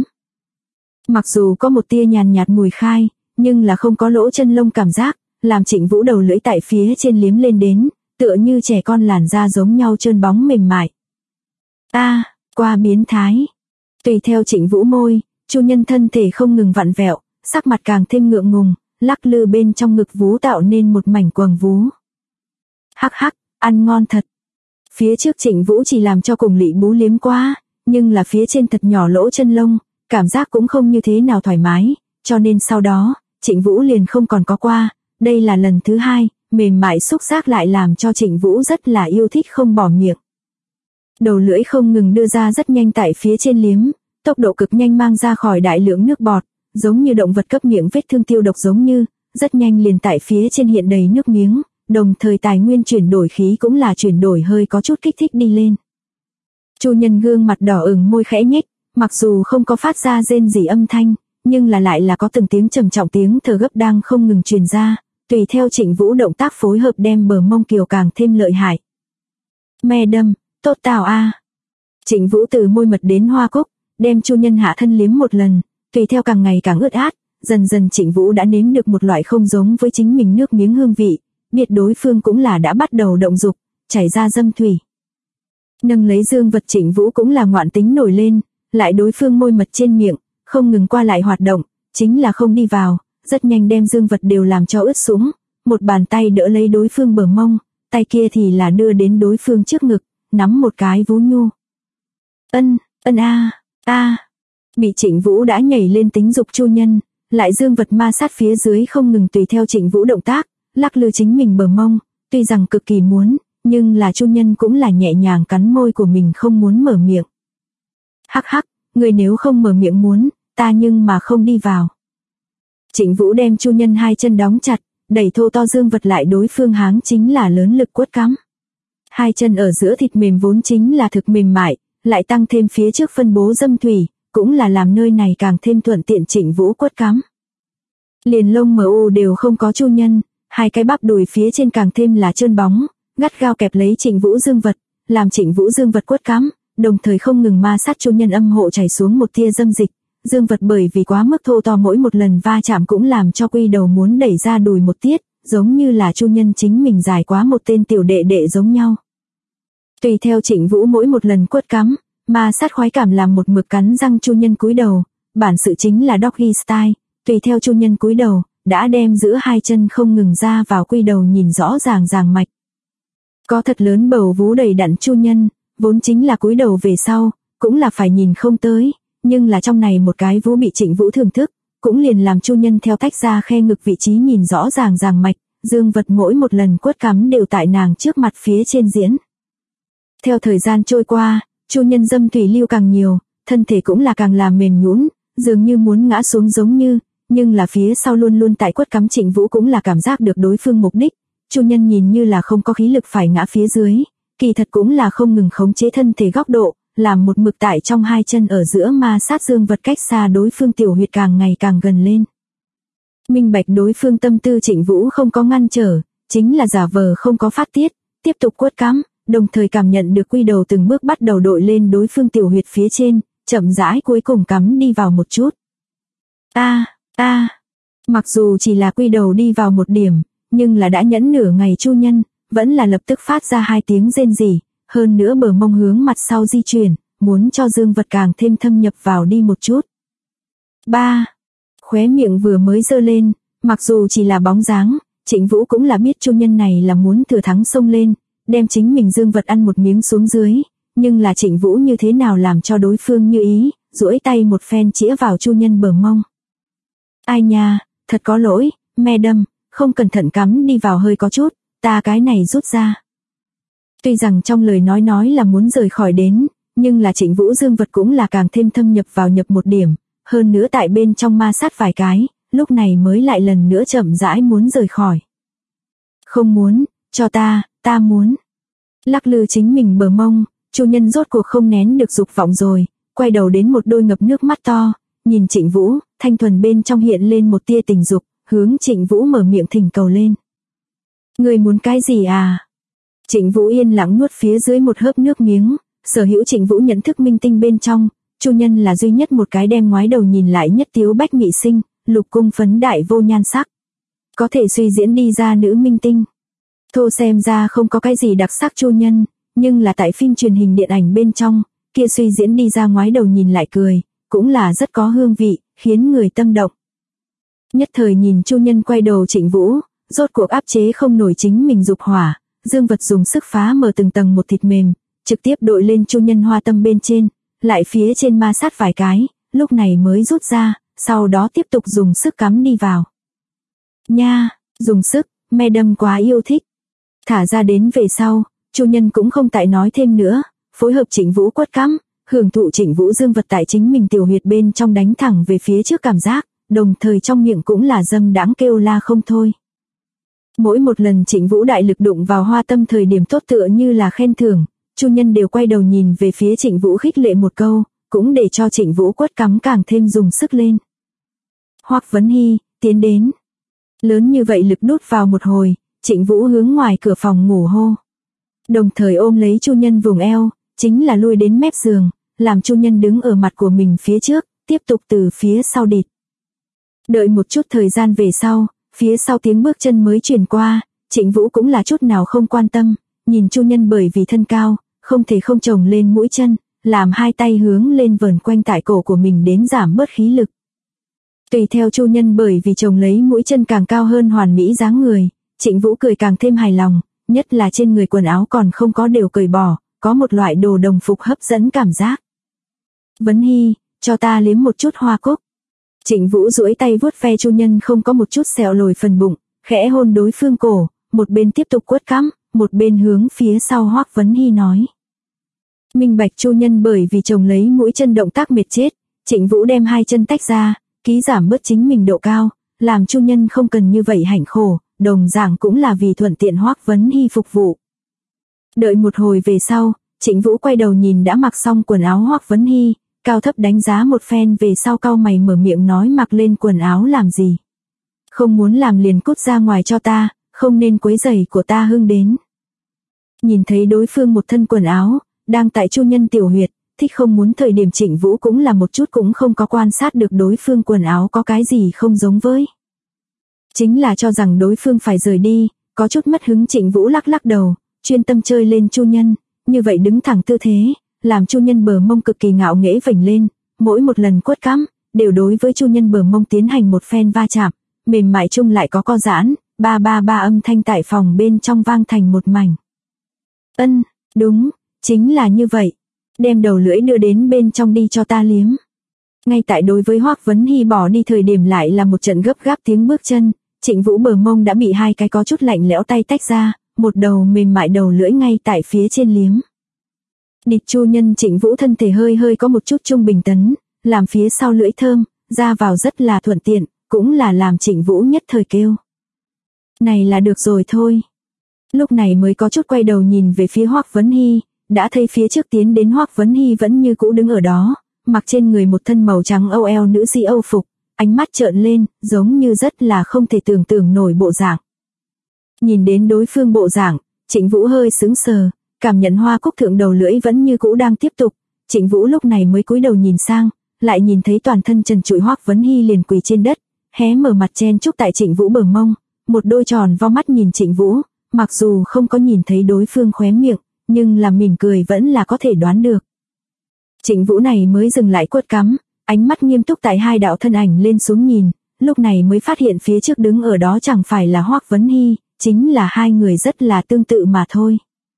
S1: Mặc dù có một tia nhàn nhạt mùi khai, nhưng là không có lỗ chân lông cảm giác, làm Trịnh Vũ đầu lưỡi tại phía trên liếm lên đến, tựa như trẻ con làn da giống nhau trơn bóng mềm mại. Qua biến thái. Tùy theo Trịnh Vũ môi, Chu Nhân thân thể không ngừng vặn vẹo, sắc mặt càng thêm ngượng ngùng, lắc lư bên trong ngực vú tạo nên một mảnh quầng vú. Hắc hắc, ăn ngon thật. Phía trước Trịnh Vũ chỉ làm cho cùng lị bú liếm qua, nhưng là phía trên thật nhỏ lỗ chân lông, cảm giác cũng không như thế nào thoải mái, cho nên sau đó, Trịnh Vũ liền không còn có qua, đây là lần thứ hai, mềm mại xúc giác lại làm cho Trịnh Vũ rất là yêu thích không bỏ miệng. Đầu lưỡi không ngừng đưa ra rất nhanh tại phía trên liếm, tốc độ cực nhanh mang ra khỏi đại lượng nước bọt, giống như động vật cấp miệng vết thương tiêu độc giống như, rất nhanh liền tại phía trên hiện đầy nước miếng, đồng thời tài nguyên chuyển đổi khí cũng là chuyển đổi hơi có chút kích thích đi lên. Chu Nhân gương mặt đỏ ửng môi khẽ nhếch, mặc dù không có phát ra rên rỉ âm thanh, nhưng là lại là có từng tiếng trầm trọng tiếng thở gấp đang không ngừng truyền ra, tùy theo Trịnh Vũ động tác phối hợp đem bờ mông kiều càng thêm lợi hại. Me đâm, tốt tào a. Trịnh Vũ từ môi mật đến hoa cúc, đem Chu Nhân hạ thân liếm một lần, tùy theo càng ngày càng ướt át, dần dần Trịnh Vũ đã nếm được một loại không giống với chính mình nước miếng hương vị, biết đối phương cũng là đã bắt đầu động dục, chảy ra dâm thủy. Nâng lấy dương vật Trịnh Vũ cũng là ngoạn tính nổi lên, lại đối phương môi mật trên miệng, không ngừng qua lại hoạt động, chính là không đi vào, rất nhanh đem dương vật đều làm cho ướt sũng, một bàn tay đỡ lấy đối phương bờ mông, tay kia thì là đưa đến đối phương trước ngực, nắm một cái vú nhu. Ân a. Bị Trịnh Vũ đã nhảy lên tính dục Chu Nhân, lại dương vật ma sát phía dưới không ngừng tùy theo Trịnh Vũ động tác, lắc lư chính mình bờ mông, tuy rằng cực kỳ muốn, nhưng là Chu Nhân cũng là nhẹ nhàng cắn môi của mình không muốn mở miệng. Hắc hắc, người nếu không mở miệng muốn, ta nhưng mà không đi vào. Trịnh Vũ đem Chu Nhân hai chân đóng chặt, đẩy thô to dương vật lại đối phương háng chính là lớn lực quất cắm. Hai chân ở giữa thịt mềm vốn chính là thực mềm mại, lại tăng thêm phía trước phân bố dâm thủy, cũng là làm nơi này càng thêm thuận tiện Trịnh Vũ quất cắm. Liền lông mờ u đều không có Chu Nhân, hai cái bắp đùi phía trên càng thêm là trơn bóng, gắt gao kẹp lấy Trịnh Vũ dương vật, làm Trịnh Vũ dương vật quất cắm, đồng thời không ngừng ma sát Chu Nhân âm hộ chảy xuống một tia dâm dịch, dương vật bởi vì quá mức thô to mỗi một lần va chạm cũng làm cho quy đầu muốn đẩy ra đùi một tiết, giống như là Chu Nhân chính mình dài quá một tên tiểu đệ đệ giống nhau. Tùy theo Trịnh Vũ mỗi một lần quất cắm, ma sát khoái cảm làm một mực cắn răng Chu Nhân cúi đầu, bản sự chính là doggy style, tùy theo Chu Nhân cúi đầu, đã đem giữa hai chân không ngừng ra vào quy đầu nhìn rõ ràng mạch. Có thật lớn bầu vú đầy đặn Chu Nhân, vốn chính là cúi đầu về sau, cũng là phải nhìn không tới, nhưng là trong này một cái vú bị Trịnh Vũ thưởng thức, cũng liền làm Chu Nhân theo tách ra khe ngực vị trí nhìn rõ ràng mạch, dương vật mỗi một lần quất cắm đều tại nàng trước mặt phía trên diễn. Theo thời gian trôi qua, Chu Nhân dâm thủy lưu càng nhiều, thân thể cũng là càng làm mềm nhũn, dường như muốn ngã xuống giống như, nhưng là phía sau luôn luôn tại quất cắm Trịnh Vũ cũng là cảm giác được đối phương mục đích, Chu Nhân nhìn như là không có khí lực phải ngã phía dưới, kỳ thật cũng là không ngừng khống chế thân thể góc độ, làm một mực tại trong hai chân ở giữa ma sát dương vật cách xa đối phương tiểu huyệt càng ngày càng gần lên. Minh bạch đối phương tâm tư Trịnh Vũ không có ngăn trở, chính là giả vờ không có phát tiết, tiếp tục quất cắm, đồng thời cảm nhận được quy đầu từng bước bắt đầu đội lên đối phương tiểu huyệt phía trên, chậm rãi cuối cùng cắm đi vào một chút. Mặc dù chỉ là quy đầu đi vào một điểm, nhưng là đã nhẫn nửa ngày Chu Nhân, vẫn là lập tức phát ra hai tiếng rên rỉ, hơn nữa bờ mông hướng mặt sau di chuyển, muốn cho dương vật càng thêm thâm nhập vào đi một chút. Khóe miệng vừa mới giơ lên, mặc dù chỉ là bóng dáng, Trịnh Vũ cũng là biết Chu Nhân này là muốn thừa thắng xông lên, đem chính mình dương vật ăn một miếng xuống dưới, nhưng là Trịnh Vũ như thế nào làm cho đối phương như ý, duỗi tay một phen chĩa vào Chu Nhân bờ mông. Ai nha, thật có lỗi, me đâm, không cẩn thận cắm đi vào hơi có chút, ta cái này rút ra. Tuy rằng trong lời nói là muốn rời khỏi đến, nhưng là Trịnh Vũ dương vật cũng là càng thêm thâm nhập vào nhập một điểm, hơn nữa tại bên trong ma sát vài cái, lúc này mới lại lần nữa chậm rãi muốn rời khỏi. Không muốn, cho ta muốn. Lắc lư chính mình bờ mông, Chu Nhân rốt cuộc không nén được dục vọng rồi, quay đầu đến một đôi ngập nước mắt to, nhìn Trịnh Vũ, thanh thuần bên trong hiện lên một tia tình dục, hướng Trịnh Vũ mở miệng thỉnh cầu lên. Người muốn cái gì à? Trịnh Vũ yên lặng nuốt phía dưới một hớp nước miếng, sở hữu Trịnh Vũ nhận thức minh tinh bên trong, Chu Nhân là duy nhất một cái đem ngoái đầu nhìn lại nhất tiếu bách mị sinh, lục cung phấn đại vô nhan sắc. Có thể suy diễn đi ra nữ minh tinh. Thô xem ra không có cái gì đặc sắc Chu Nhân, nhưng là tại phim truyền hình điện ảnh bên trong, kia suy diễn đi ra ngoái đầu nhìn lại cười, cũng là rất có hương vị, khiến người tâm động. Nhất thời nhìn Chu Nhân quay đầu Trịnh Vũ, rốt cuộc áp chế không nổi chính mình dục hỏa, dương vật dùng sức phá mở từng tầng một thịt mềm, trực tiếp đội lên Chu Nhân hoa tâm bên trên, lại phía trên ma sát vài cái, lúc này mới rút ra, sau đó tiếp tục dùng sức cắm đi vào. Nha, dùng sức, me đâm quá yêu thích. Thả ra đến về sau, Chu Nhân cũng không tại nói thêm nữa, phối hợp Trịnh Vũ quất cắm, hưởng thụ Trịnh Vũ dương vật tại chính mình tiểu huyệt bên trong đánh thẳng về phía trước cảm giác, đồng thời trong miệng cũng là dâm đãng kêu la không thôi. Mỗi một lần Trịnh Vũ đại lực đụng vào hoa tâm thời điểm tốt tựa như là khen thưởng, chu nhân đều quay đầu nhìn về phía Trịnh Vũ khích lệ một câu, cũng để cho Trịnh Vũ quất cắm càng thêm dùng sức lên. Hoắc Vấn Hy, tiến đến. Lớn như vậy lực đút vào một hồi, Trịnh Vũ hướng ngoài cửa phòng ngủ hô. Đồng thời ôm lấy chu nhân vùng eo, chính là lui đến mép giường, làm chu nhân đứng ở mặt của mình phía trước, tiếp tục từ phía sau địt. Đợi một chút thời gian về sau, phía sau tiếng bước chân mới truyền qua, Trịnh Vũ cũng là chút nào không quan tâm, nhìn chu nhân bởi vì thân cao, không thể không chồng lên mũi chân, làm hai tay hướng lên vờn quanh tại cổ của mình đến giảm bớt khí lực. Tùy theo chu nhân bởi vì chồng lấy mũi chân càng cao hơn hoàn mỹ dáng người, Trịnh Vũ cười càng thêm hài lòng, nhất là trên người quần áo còn không có đều cởi bỏ, có một loại đồ đồng phục hấp dẫn cảm giác. Vấn Hy, cho ta liếm một chút hoa cúc. Trịnh Vũ duỗi tay vuốt ve chu nhân không có một chút sẹo lồi phần bụng, khẽ hôn đối phương cổ, một bên tiếp tục quất cắm, một bên hướng phía sau Hoắc Vấn Hy nói. Minh bạch chu nhân bởi vì chồng lấy mũi chân động tác mệt chết, Trịnh Vũ đem hai chân tách ra, ký giảm bớt chính mình độ cao, làm chu nhân không cần như vậy hạnh khổ, đồng dạng cũng là vì thuận tiện Hoắc Vấn Hy phục vụ. Đợi một hồi về sau, Trịnh Vũ quay đầu nhìn đã mặc xong quần áo Hoắc Vấn Hy, cao thấp đánh giá một phen về sau cau mày mở miệng nói mặc lên quần áo làm gì. Không muốn làm liền cút ra ngoài cho ta, không nên quấy rầy của ta hưng đến. Nhìn thấy đối phương một thân quần áo, đang tại chu nhân tiểu huyệt, thích không muốn thời điểm Trịnh Vũ cũng là một chút cũng không có quan sát được đối phương quần áo có cái gì không giống với. Chính là cho rằng đối phương phải rời đi, có chút mất hứng Trịnh Vũ lắc lắc đầu, chuyên tâm chơi lên chu nhân, như vậy đứng thẳng tư thế, làm chu nhân bờ mông cực kỳ ngạo nghễ vểnh lên, mỗi một lần quất cắm, đều đối với chu nhân bờ mông tiến hành một phen va chạm, mềm mại chung lại có co giãn, ba ba ba âm thanh tại phòng bên trong vang thành một mảnh. Đúng, chính là như vậy. Đem đầu lưỡi đưa đến bên trong đi cho ta liếm. Ngay tại đối với Hoắc Vấn Hy bỏ đi thời điểm lại là một trận gấp gáp tiếng bước chân, Trịnh Vũ bờ mông đã bị hai cái có chút lạnh lẽo tay tách ra, một đầu mềm mại đầu lưỡi ngay tại phía trên liếm. Địch chu nhân Trịnh Vũ thân thể hơi hơi có một chút trung bình tấn, làm phía sau lưỡi thơm, ra vào rất là thuận tiện, cũng là làm Trịnh Vũ nhất thời kêu. Này là được rồi thôi. Lúc này mới có chút quay đầu nhìn về phía Hoắc Vấn Hy, đã thấy phía trước tiến đến Hoắc Vấn Hy vẫn như cũ đứng ở đó, mặc trên người một thân màu trắng âu eo nữ si âu phục, ánh mắt trợn lên, giống như rất là không thể tưởng tượng nổi bộ dạng. Nhìn đến đối phương bộ dạng, Trịnh Vũ hơi sững sờ, cảm nhận hoa cúc thượng đầu lưỡi vẫn như cũ đang tiếp tục, Trịnh Vũ lúc này mới cúi đầu nhìn sang, lại nhìn thấy toàn thân trần trụi Hoắc Vấn Hy liền quỳ trên đất, hé mở mặt chen chúc tại Trịnh Vũ bờ mông, một đôi tròn vo mắt nhìn Trịnh Vũ, mặc dù không có nhìn thấy đối phương khóe miệng, nhưng là mỉm cười vẫn là có thể đoán được. Trịnh Vũ này mới dừng lại quất cắm, ánh mắt nghiêm túc tại hai đạo thân ảnh lên xuống nhìn, lúc này mới phát hiện phía trước đứng ở đó chẳng phải là Hoắc Vấn Hy, chính là hai người rất là tương tự mà thôi.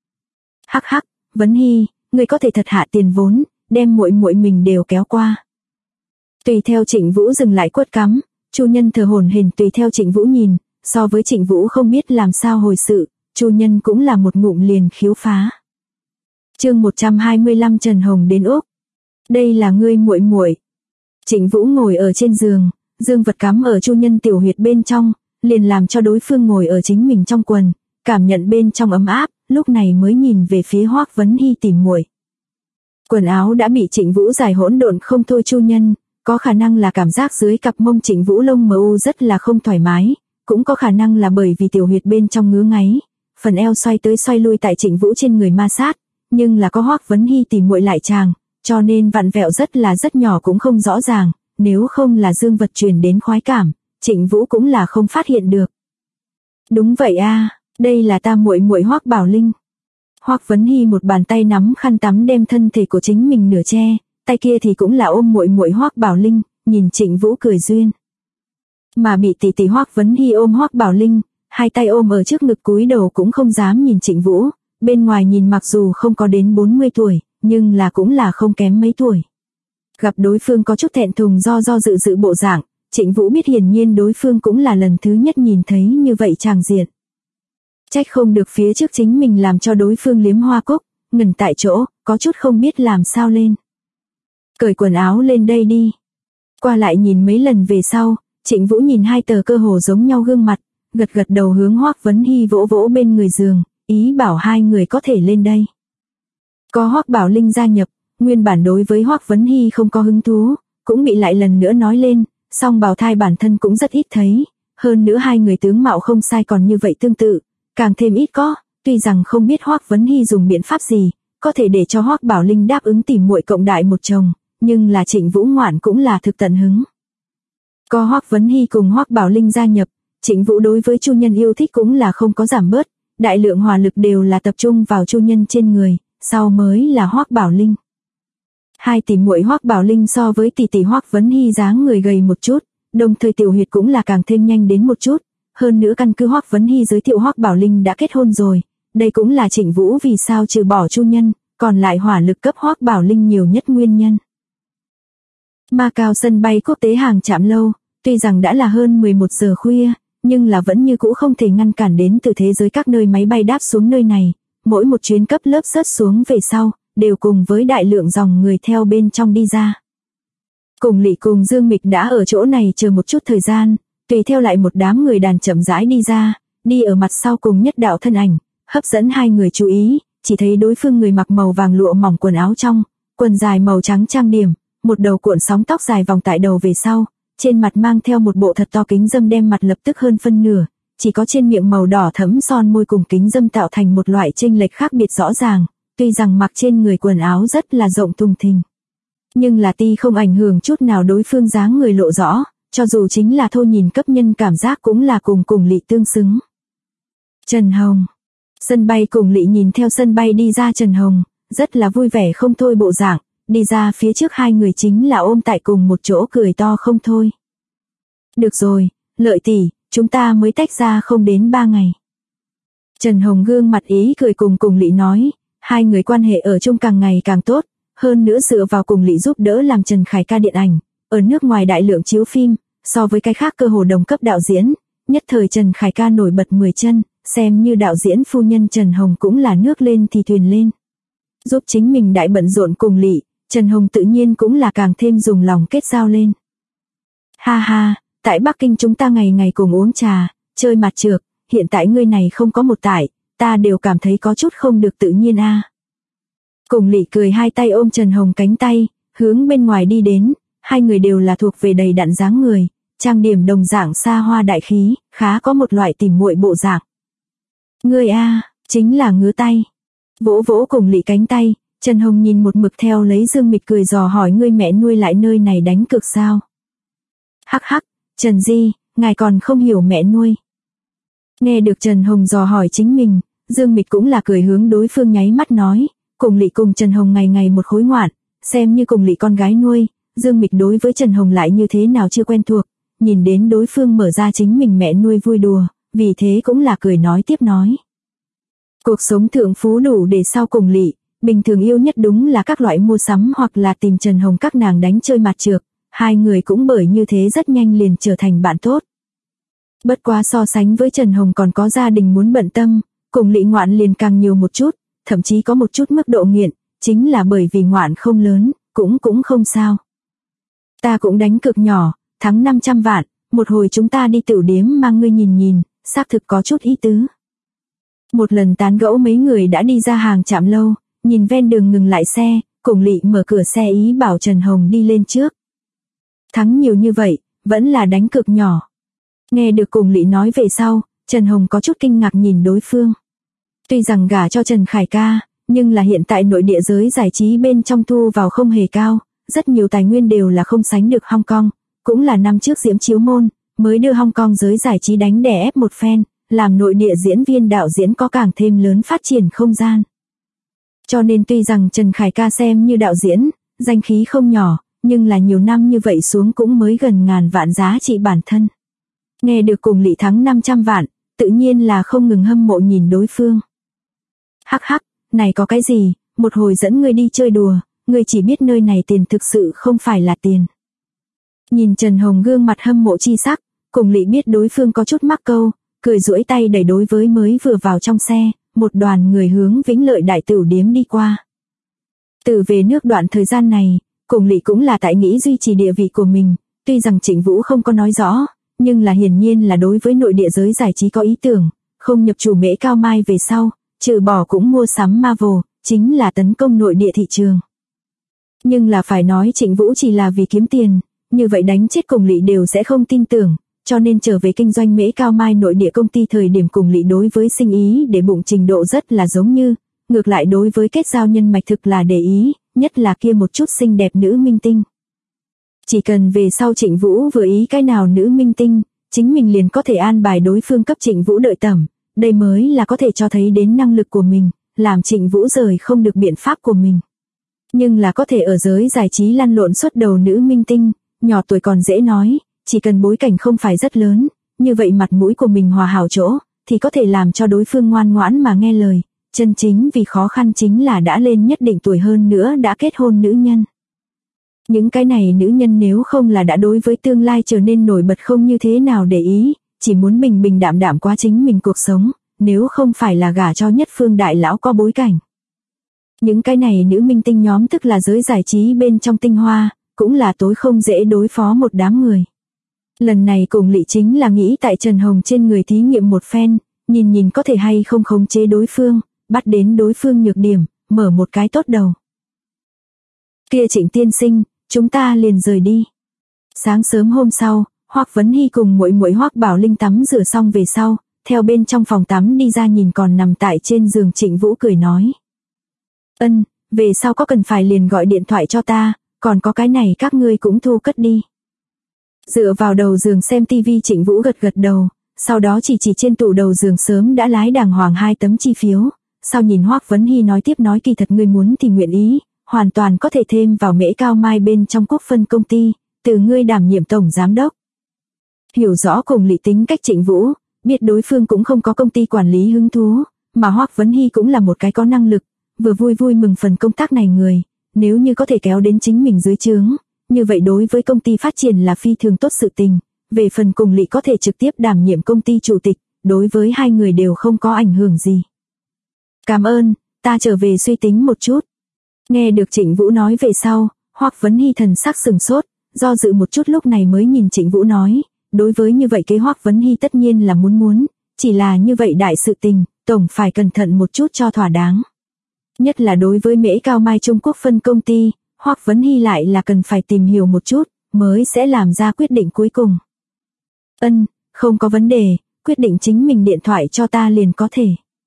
S1: Hắc hắc, Vấn Hy, ngươi có thể thật hạ tiền vốn, đem muội muội mình đều kéo qua. Tùy theo Trịnh Vũ dừng lại quất cắm, chu nhân thở hổn hển tùy theo Trịnh Vũ nhìn, so với Trịnh Vũ không biết làm sao hồi sự, chu nhân cũng là một ngụm liền khiếu phá. Chương 125 Trần Hồng đến Úc. Đây là ngươi muội muội. Trịnh Vũ ngồi ở trên giường, dương vật cắm ở chu nhân tiểu huyệt bên trong, liền làm cho đối phương ngồi ở chính mình trong quần, cảm nhận bên trong ấm áp, lúc này mới nhìn về phía Hoắc Vấn Hy tìm muội. Quần áo đã bị Trịnh Vũ giải hỗn độn không thôi chu nhân, có khả năng là cảm giác dưới cặp mông Trịnh Vũ lông mờ u rất là không thoải mái, cũng có khả năng là bởi vì tiểu huyệt bên trong ngứa ngáy, phần eo xoay tới xoay lui tại Trịnh Vũ trên người ma sát, nhưng là có Hoắc Vấn Hy tìm muội lại chàng, cho nên vặn vẹo rất nhỏ cũng không rõ ràng, nếu không là dương vật truyền đến khoái cảm, Trịnh Vũ cũng là không phát hiện được. Đúng vậy a, đây là ta muội muội Hoắc Bảo Linh. Hoắc Vấn Hy một bàn tay nắm khăn tắm đem thân thể của chính mình nửa che, tay kia thì cũng là ôm muội muội Hoắc Bảo Linh, nhìn Trịnh Vũ cười duyên. Mà bị tỷ tỷ Hoắc Vấn Hy ôm Hoắc Bảo Linh, hai tay ôm ở trước ngực cúi đầu cũng không dám nhìn Trịnh Vũ, bên ngoài nhìn mặc dù không có đến 40 tuổi, nhưng là cũng là không kém mấy tuổi. Gặp đối phương có chút thẹn thùng do dự bộ dạng, Trịnh Vũ biết hiển nhiên đối phương cũng là lần thứ nhất nhìn thấy như vậy tràng diện. Trách không được phía trước chính mình làm cho đối phương liếm hoa cúc, ngừng tại chỗ, có chút không biết làm sao lên. Cởi quần áo lên đây đi. Qua lại nhìn mấy lần về sau, Trịnh Vũ nhìn hai tờ cơ hồ giống nhau gương mặt, gật gật đầu hướng Hoắc Vấn Hy vỗ vỗ bên người giường, ý bảo hai người có thể lên đây. Có Hoắc Bảo Linh gia nhập, nguyên bản đối với Hoắc Vấn Hy không có hứng thú, cũng bị lại lần nữa nói lên, song bào thai bản thân cũng rất ít thấy, hơn nữa hai người tướng mạo không sai còn như vậy tương tự, càng thêm ít có, tuy rằng không biết Hoắc Vấn Hy dùng biện pháp gì, có thể để cho Hoắc Bảo Linh đáp ứng tìm muội cộng đại một chồng, nhưng là Trịnh Vũ ngoạn cũng là thực tận hứng. Có Hoắc Vấn Hy cùng Hoắc Bảo Linh gia nhập, Trịnh Vũ đối với Chu Nhân yêu thích cũng là không có giảm bớt, đại lượng hỏa lực đều là tập trung vào Chu Nhân trên người, sau mới là Hoắc Bảo Linh. Hai tỷ muội Hoắc Bảo Linh so với tỷ tỷ Hoắc Vấn Hy dáng người gầy một chút, đồng thời tiểu huyệt cũng là càng thêm nhanh đến một chút, hơn nữa căn cứ Hoắc Vấn Hy giới thiệu Hoắc Bảo Linh đã kết hôn rồi, đây cũng là Trịnh Vũ vì sao trừ bỏ Chu Nhân, còn lại hỏa lực cấp Hoắc Bảo Linh nhiều nhất nguyên nhân. Macau sân bay quốc tế hàng chạm lâu, tuy rằng đã là hơn 11 giờ khuya, nhưng là vẫn như cũ không thể ngăn cản đến từ thế giới các nơi máy bay đáp xuống nơi này, mỗi một chuyến cấp lớp rớt xuống về sau, đều cùng với đại lượng dòng người theo bên trong đi ra. Cùng Lị cùng Dương Mịch đã ở chỗ này chờ một chút thời gian, tùy theo lại một đám người đàn chậm rãi đi ra, đi ở mặt sau cùng nhất đạo thân ảnh, hấp dẫn hai người chú ý, chỉ thấy đối phương người mặc màu vàng lụa mỏng quần áo trong, quần dài màu trắng trang điểm, một đầu cuộn sóng tóc dài vòng tại đầu về sau, trên mặt mang theo một bộ thật to kính dâm đem mặt lập tức hơn phân nửa, chỉ có trên miệng màu đỏ thẫm son môi cùng kính dâm tạo thành một loại chênh lệch khác biệt rõ ràng, tuy rằng mặc trên người quần áo rất là rộng thùng thình, nhưng là ti không ảnh hưởng chút nào đối phương dáng người lộ rõ, cho dù chính là thô nhìn cấp nhân cảm giác cũng là cùng Lị tương xứng. Trần Hồng. Sân bay Cùng Lị nhìn theo sân bay đi ra Trần Hồng, rất là vui vẻ không thôi bộ dạng, đi ra phía trước hai người chính là ôm tại cùng một chỗ cười to không thôi. Được rồi, Lợi tỷ, chúng ta mới tách ra không đến 3 ngày. Trần Hồng gương mặt ý cười cùng Lị nói, hai người quan hệ ở chung càng ngày càng tốt, hơn nữa dựa vào cùng Lị giúp đỡ làm Trần Khải ca điện ảnh, ở nước ngoài đại lượng chiếu phim, so với cái khác cơ hồ đồng cấp đạo diễn, nhất thời Trần Khải ca nổi bật 10 chân, xem như đạo diễn phu nhân Trần Hồng cũng là nước lên thì thuyền lên. Giúp chính mình đại bận rộn cùng Lị, Trần Hồng tự nhiên cũng là càng thêm dùng lòng kết giao lên. Ha ha, tại Bắc Kinh chúng ta ngày ngày cùng uống trà, chơi mặt trược, hiện tại ngươi này không có một tại, ta đều cảm thấy có chút không được tự nhiên a. Cùng Lị cười hai tay ôm Trần Hồng cánh tay, hướng bên ngoài đi đến, hai người đều là thuộc về đầy đặn dáng người, trang điểm đồng dạng xa hoa đại khí, khá có một loại tìm muội bộ dạng. Ngươi a, chính là ngứa tay. Vỗ vỗ Cùng Lị cánh tay, Trần Hồng nhìn một mực theo lấy Dương Mịch cười dò hỏi ngươi mẹ nuôi lại nơi này đánh cược sao? Hắc hắc, Trần Di, ngài còn không hiểu mẹ nuôi. Nghe được Trần Hồng dò hỏi chính mình, Dương Mịch cũng là cười hướng đối phương nháy mắt nói, Cùng Lị cùng Trần Hồng ngày ngày một khối ngoạn, xem như Cùng Lị con gái nuôi, Dương Mịch đối với Trần Hồng lại như thế nào chưa quen thuộc, nhìn đến đối phương mở ra chính mình mẹ nuôi vui đùa, vì thế cũng là cười nói tiếp nói. Cuộc sống thượng phú đủ để sau Cùng Lị, bình thường yêu nhất đúng là các loại mua sắm hoặc là tìm Trần Hồng các nàng đánh chơi mặt trược, hai người cũng bởi như thế rất nhanh liền trở thành bạn tốt. Bất quá so sánh với Trần Hồng còn có gia đình muốn bận tâm, Cùng Lị ngoạn liền càng nhiều một chút, thậm chí có một chút mức độ nghiện, chính là bởi vì ngoạn không lớn, cũng không sao. Ta cũng đánh cược nhỏ, thắng 500 vạn, một hồi chúng ta đi tửu điếm mang ngươi nhìn, xác thực có chút ý tứ. Một lần tán gẫu mấy người đã đi ra hàng chạm lâu, nhìn ven đường ngừng lại xe, Cùng Lị mở cửa xe ý bảo Trần Hồng đi lên trước. Thắng nhiều như vậy, vẫn là đánh cược nhỏ. Nghe được Cùng Lị nói về sau, Trần Hồng có chút kinh ngạc nhìn đối phương. Tuy rằng gả cho Trần Khải ca, nhưng là hiện tại nội địa giới giải trí bên trong thu vào không hề cao, rất nhiều tài nguyên đều là không sánh được Hong Kong, cũng là năm trước Diễm Chiếu Môn, mới đưa Hong Kong giới giải trí đánh đè ép một phen, làm nội địa diễn viên đạo diễn có càng thêm lớn phát triển không gian. Cho nên tuy rằng Trần Khải ca xem như đạo diễn, danh khí không nhỏ, nhưng là nhiều năm như vậy xuống cũng mới gần ngàn vạn giá trị bản thân. Nghe được Cùng Lị thắng 500 vạn, tự nhiên là không ngừng hâm mộ nhìn đối phương. Hắc hắc, này có cái gì, một hồi dẫn ngươi đi chơi đùa, ngươi chỉ biết nơi này tiền thực sự không phải là tiền. Nhìn Trần Hồng gương mặt hâm mộ chi sắc, Cùng Lị biết đối phương có chút mắc câu, cười duỗi tay đẩy đối với mới vừa vào trong xe, một đoàn người hướng Vĩnh Lợi đại tửu điếm đi qua. Từ về nước đoạn thời gian này, Cùng Lỵ cũng là tại nghĩ duy trì địa vị của mình, tuy rằng Trịnh Vũ không có nói rõ, nhưng là hiển nhiên là đối với nội địa giới giải trí có ý tưởng, không nhập chủ Mễ Cao Mai về sau, trừ bỏ cũng mua sắm Marvel, chính là tấn công nội địa thị trường. Nhưng là phải nói Trịnh Vũ chỉ là vì kiếm tiền, như vậy đánh chết Cùng Lỵ đều sẽ không tin tưởng, cho nên trở về kinh doanh Mễ Cao Mai nội địa công ty thời điểm Cùng Lỵ đối với sinh ý để bụng trình độ rất là giống như, ngược lại đối với kết giao nhân mạch thực là để ý, nhất là kia một chút xinh đẹp nữ minh tinh. Chỉ cần về sau Trịnh Vũ vừa ý cái nào nữ minh tinh, chính mình liền có thể an bài đối phương cấp Trịnh Vũ đợi tẩm, đây mới là có thể cho thấy đến năng lực của mình, làm Trịnh Vũ rời không được biện pháp của mình. Nhưng là có thể ở giới giải trí lăn lộn suốt đầu nữ minh tinh, nhỏ tuổi còn dễ nói, chỉ cần bối cảnh không phải rất lớn, như vậy mặt mũi của mình hòa hảo chỗ, thì có thể làm cho đối phương ngoan ngoãn mà nghe lời, chân chính vì khó khăn chính là đã lên nhất định tuổi hơn nữa đã kết hôn nữ nhân. Những cái này nữ nhân nếu không là đã đối với tương lai trở nên nổi bật không như thế nào để ý, chỉ muốn bình bình đạm đạm quá chính mình cuộc sống, nếu không phải là gả cho nhất phương đại lão có bối cảnh. Những cái này nữ minh tinh nhóm tức là giới giải trí bên trong tinh hoa, cũng là tối không dễ đối phó một đám người. Lần này Cùng Lỵ chính là nghĩ tại Trần Hồng trên người thí nghiệm một phen, nhìn có thể hay không khống chế đối phương, bắt đến đối phương nhược điểm, mở một cái tốt đầu. Kia Trịnh tiên sinh, chúng ta liền rời đi. Sáng sớm hôm sau, Hoắc Vấn Hy cùng muội muội Hoắc Bảo Linh tắm rửa xong về sau, theo bên trong phòng tắm đi ra nhìn còn nằm tại trên giường Trịnh Vũ cười nói. Ân, về sau có cần phải liền gọi điện thoại cho ta, còn có cái này các ngươi cũng thu cất đi. Dựa vào đầu giường xem tivi Trịnh Vũ gật đầu, sau đó chỉ trên tủ đầu giường sớm đã lái đàng hoàng 2 tấm chi phiếu, sau nhìn Hoắc Vấn Hy nói tiếp nói kỳ thật ngươi muốn thì nguyện ý, hoàn toàn có thể thêm vào Mễ Cao Mai bên trong Quốc phân công ty, từ ngươi đảm nhiệm tổng giám đốc. Hiểu rõ Cùng Lỵ tính cách Trịnh Vũ, biết đối phương cũng không có công ty quản lý hứng thú, mà Hoắc Vấn Hy cũng là một cái có năng lực, vừa vui mừng phần công tác này người, nếu như có thể kéo đến chính mình dưới trướng, như vậy đối với công ty phát triển là phi thường tốt sự tình, về phần Cùng Lỵ có thể trực tiếp đảm nhiệm công ty chủ tịch, đối với hai người đều không có ảnh hưởng gì. Cảm ơn, ta trở về suy tính một chút. Nghe được Trịnh Vũ nói về sau, Hoắc Vấn Hy thần sắc sừng sốt, do dự một chút lúc này mới nhìn Trịnh Vũ nói, đối với như vậy kế Hoắc Vấn Hy tất nhiên là muốn, chỉ là như vậy đại sự tình, tổng phải cẩn thận một chút cho thỏa đáng. Nhất là đối với Mễ Cao Mai Trung Quốc phân công ty, Hoắc Vấn Hy lại là cần phải tìm hiểu một chút, mới sẽ làm ra quyết định cuối cùng. Ân, không có vấn đề, quyết định chính mình điện thoại cho ta liền có thể.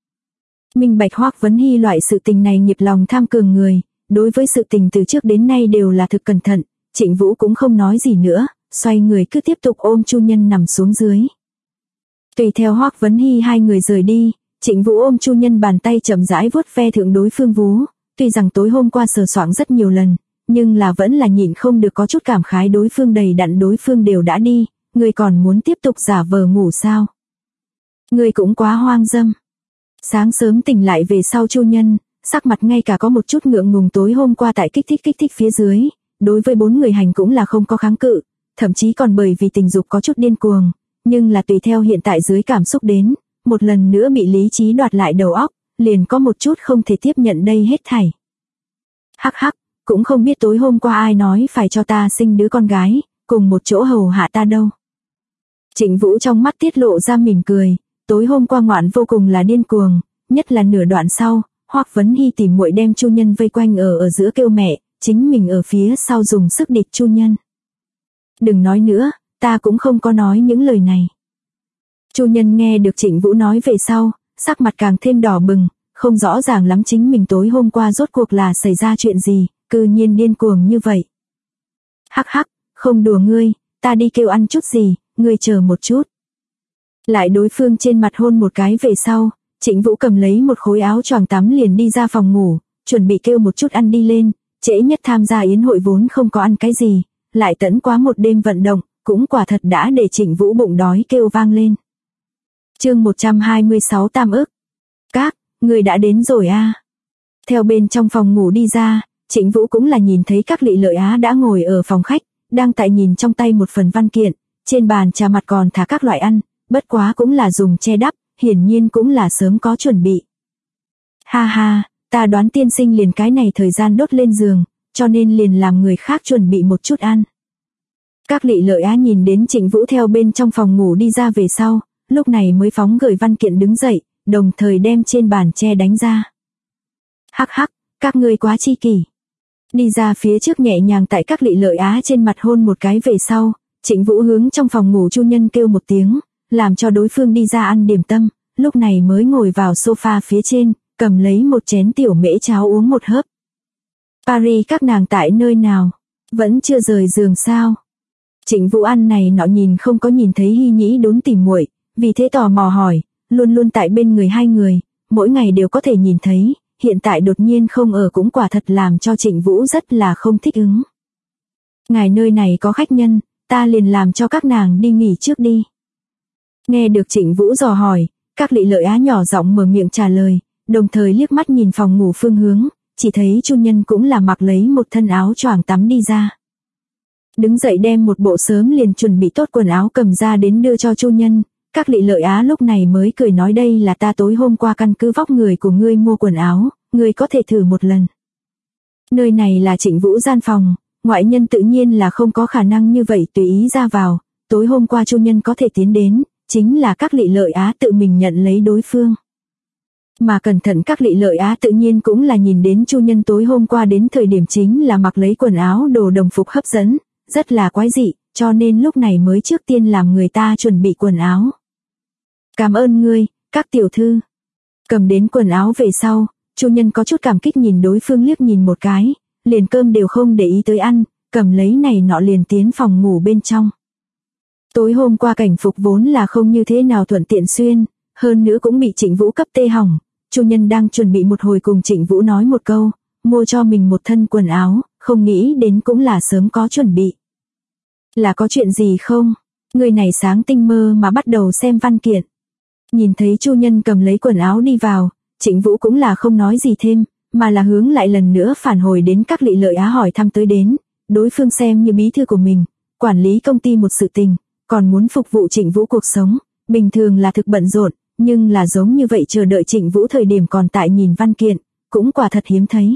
S1: Minh bạch Hoắc Vấn Hy loại sự tình này nghiệp lòng tham cường người, đối với sự tình từ trước đến nay đều là thực cẩn thận, Trịnh Vũ cũng không nói gì nữa, xoay người cứ tiếp tục ôm Chu Nhân nằm xuống dưới. Tùy theo Hoắc Vấn Hy hai người rời đi, Trịnh Vũ ôm Chu Nhân bàn tay chậm rãi vuốt ve thượng đối phương vú, tuy rằng tối hôm qua sờ soạng rất nhiều lần, nhưng là vẫn là nhịn không được có chút cảm khái đối phương đầy đặn đối phương đều đã đi, người còn muốn tiếp tục giả vờ ngủ sao? Người cũng quá hoang dâm. Sáng sớm tỉnh lại về sau Chu Nhân, sắc mặt ngay cả có một chút ngượng ngùng tối hôm qua tại kích thích phía dưới, đối với 4 người hành cũng là không có kháng cự, thậm chí còn bởi vì tình dục có chút điên cuồng, nhưng là tùy theo hiện tại dưới cảm xúc đến, một lần nữa bị lý trí đoạt lại đầu óc, liền có một chút không thể tiếp nhận đây hết thảy. Hắc, cũng không biết tối hôm qua ai nói phải cho ta sinh đứa con gái, cùng một chỗ hầu hạ ta đâu. Trịnh Vũ trong mắt tiết lộ ra mỉm cười, tối hôm qua ngoạn vô cùng là điên cuồng, nhất là nửa đoạn sau, Hoắc Vấn Hy tìm muội đem Chu Nhân vây quanh ở giữa kêu mẹ, chính mình ở phía sau dùng sức địch Chu Nhân. Đừng nói nữa, ta cũng không có nói những lời này. Chu Nhân nghe được Trịnh Vũ nói về sau, sắc mặt càng thêm đỏ bừng, không rõ ràng lắm chính mình tối hôm qua rốt cuộc là xảy ra chuyện gì, cư nhiên điên cuồng như vậy. Hắc, không đùa ngươi, ta đi kêu ăn chút gì, ngươi chờ một chút. Lại đối phương trên mặt hôn một cái về sau, Trịnh Vũ cầm lấy một khối áo choàng tắm liền đi ra phòng ngủ, chuẩn bị kêu một chút ăn đi lên, trễ nhất tham gia yến hội vốn không có ăn cái gì, lại tẫn quá một đêm vận động, cũng quả thật đã để Trịnh Vũ bụng đói kêu vang lên. Chương 126 Tam ức. Các, người đã đến rồi a. Theo bên trong phòng ngủ đi ra, Trịnh Vũ cũng là nhìn thấy các Lị Lợi Á đã ngồi ở phòng khách, đang tại nhìn trong tay một phần văn kiện, trên bàn trà mặt còn thả các loại ăn, bất quá cũng là dùng che đắp, hiển nhiên cũng là sớm có chuẩn bị. Ha ha, ta đoán tiên sinh liền cái này thời gian đốt lên giường, cho nên liền làm người khác chuẩn bị một chút ăn. Các Lị Lợi Á nhìn đến Trịnh Vũ theo bên trong phòng ngủ đi ra về sau, lúc này mới phóng gửi văn kiện đứng dậy, đồng thời đem trên bàn tre đánh ra. Hắc hắc, các ngươi quá chi kỷ. Đi ra phía trước nhẹ nhàng tại Các Lị Lợi Á trên mặt hôn một cái về sau, Trịnh Vũ hướng trong phòng ngủ Chu Nhân kêu một tiếng, làm cho đối phương đi ra ăn điểm tâm, lúc này mới ngồi vào sofa phía trên, cầm lấy một chén tiểu mễ cháo uống một hớp. Paris các nàng tại nơi nào? Vẫn chưa rời giường sao? Trịnh Vũ ăn này nọ nhìn không có nhìn thấy Hy Nhĩ Đốn tìm muội, vì thế tò mò hỏi, luôn luôn tại bên người hai người, mỗi ngày đều có thể nhìn thấy, hiện tại đột nhiên không ở cũng quả thật làm cho Trịnh Vũ rất là không thích ứng. Ngài nơi này có khách nhân, ta liền làm cho các nàng đi nghỉ trước đi. Nghe được Trịnh Vũ dò hỏi, Các Lị Lợi Á nhỏ giọng mở miệng trả lời, đồng thời liếc mắt nhìn phòng ngủ phương hướng, chỉ thấy Chu Nhân cũng là mặc lấy một thân áo choàng tắm đi ra. Đứng dậy đem một bộ sớm liền chuẩn bị tốt quần áo cầm ra đến đưa cho Chu Nhân, Các Lị Lợi Á lúc này mới cười nói đây là ta tối hôm qua căn cứ vóc người của ngươi mua quần áo, ngươi có thể thử một lần. Nơi này là Trịnh Vũ gian phòng, ngoại nhân tự nhiên là không có khả năng như vậy tùy ý ra vào, tối hôm qua Chu Nhân có thể tiến đến, chính là Các Lị Lợi Á tự mình nhận lấy đối phương. Mà cẩn thận Các Lị Lợi Á tự nhiên cũng là nhìn đến Chu Nhân tối hôm qua đến thời điểm chính là mặc lấy quần áo đồ đồng phục hấp dẫn, rất là quái dị, cho nên lúc này mới trước tiên làm người ta chuẩn bị quần áo. Cảm ơn ngươi, Các tiểu thư. Cầm đến quần áo về sau, Chu Nhân có chút cảm kích nhìn đối phương liếc nhìn một cái, liền cơm đều không để ý tới ăn, cầm lấy này nọ liền tiến phòng ngủ bên trong. Tối hôm qua cảnh phục vốn là không như thế nào thuận tiện xuyên, hơn nữa cũng bị Trịnh Vũ cấp tê hỏng, Chu Nhân đang chuẩn bị một hồi cùng Trịnh Vũ nói một câu, mua cho mình một thân quần áo, không nghĩ đến cũng là sớm có chuẩn bị. Là có chuyện gì không? Người này sáng tinh mơ mà bắt đầu xem văn kiện. Nhìn thấy Chu Nhân cầm lấy quần áo đi vào, Trịnh Vũ cũng là không nói gì thêm, mà là hướng lại lần nữa phản hồi đến Các Lị Lợi Á hỏi thăm tới đến, đối phương xem như bí thư của mình, quản lý công ty một sự tình, còn muốn phục vụ Trịnh Vũ cuộc sống, bình thường là thực bận rộn, nhưng là giống như vậy chờ đợi Trịnh Vũ thời điểm còn tại nhìn văn kiện, cũng quả thật hiếm thấy.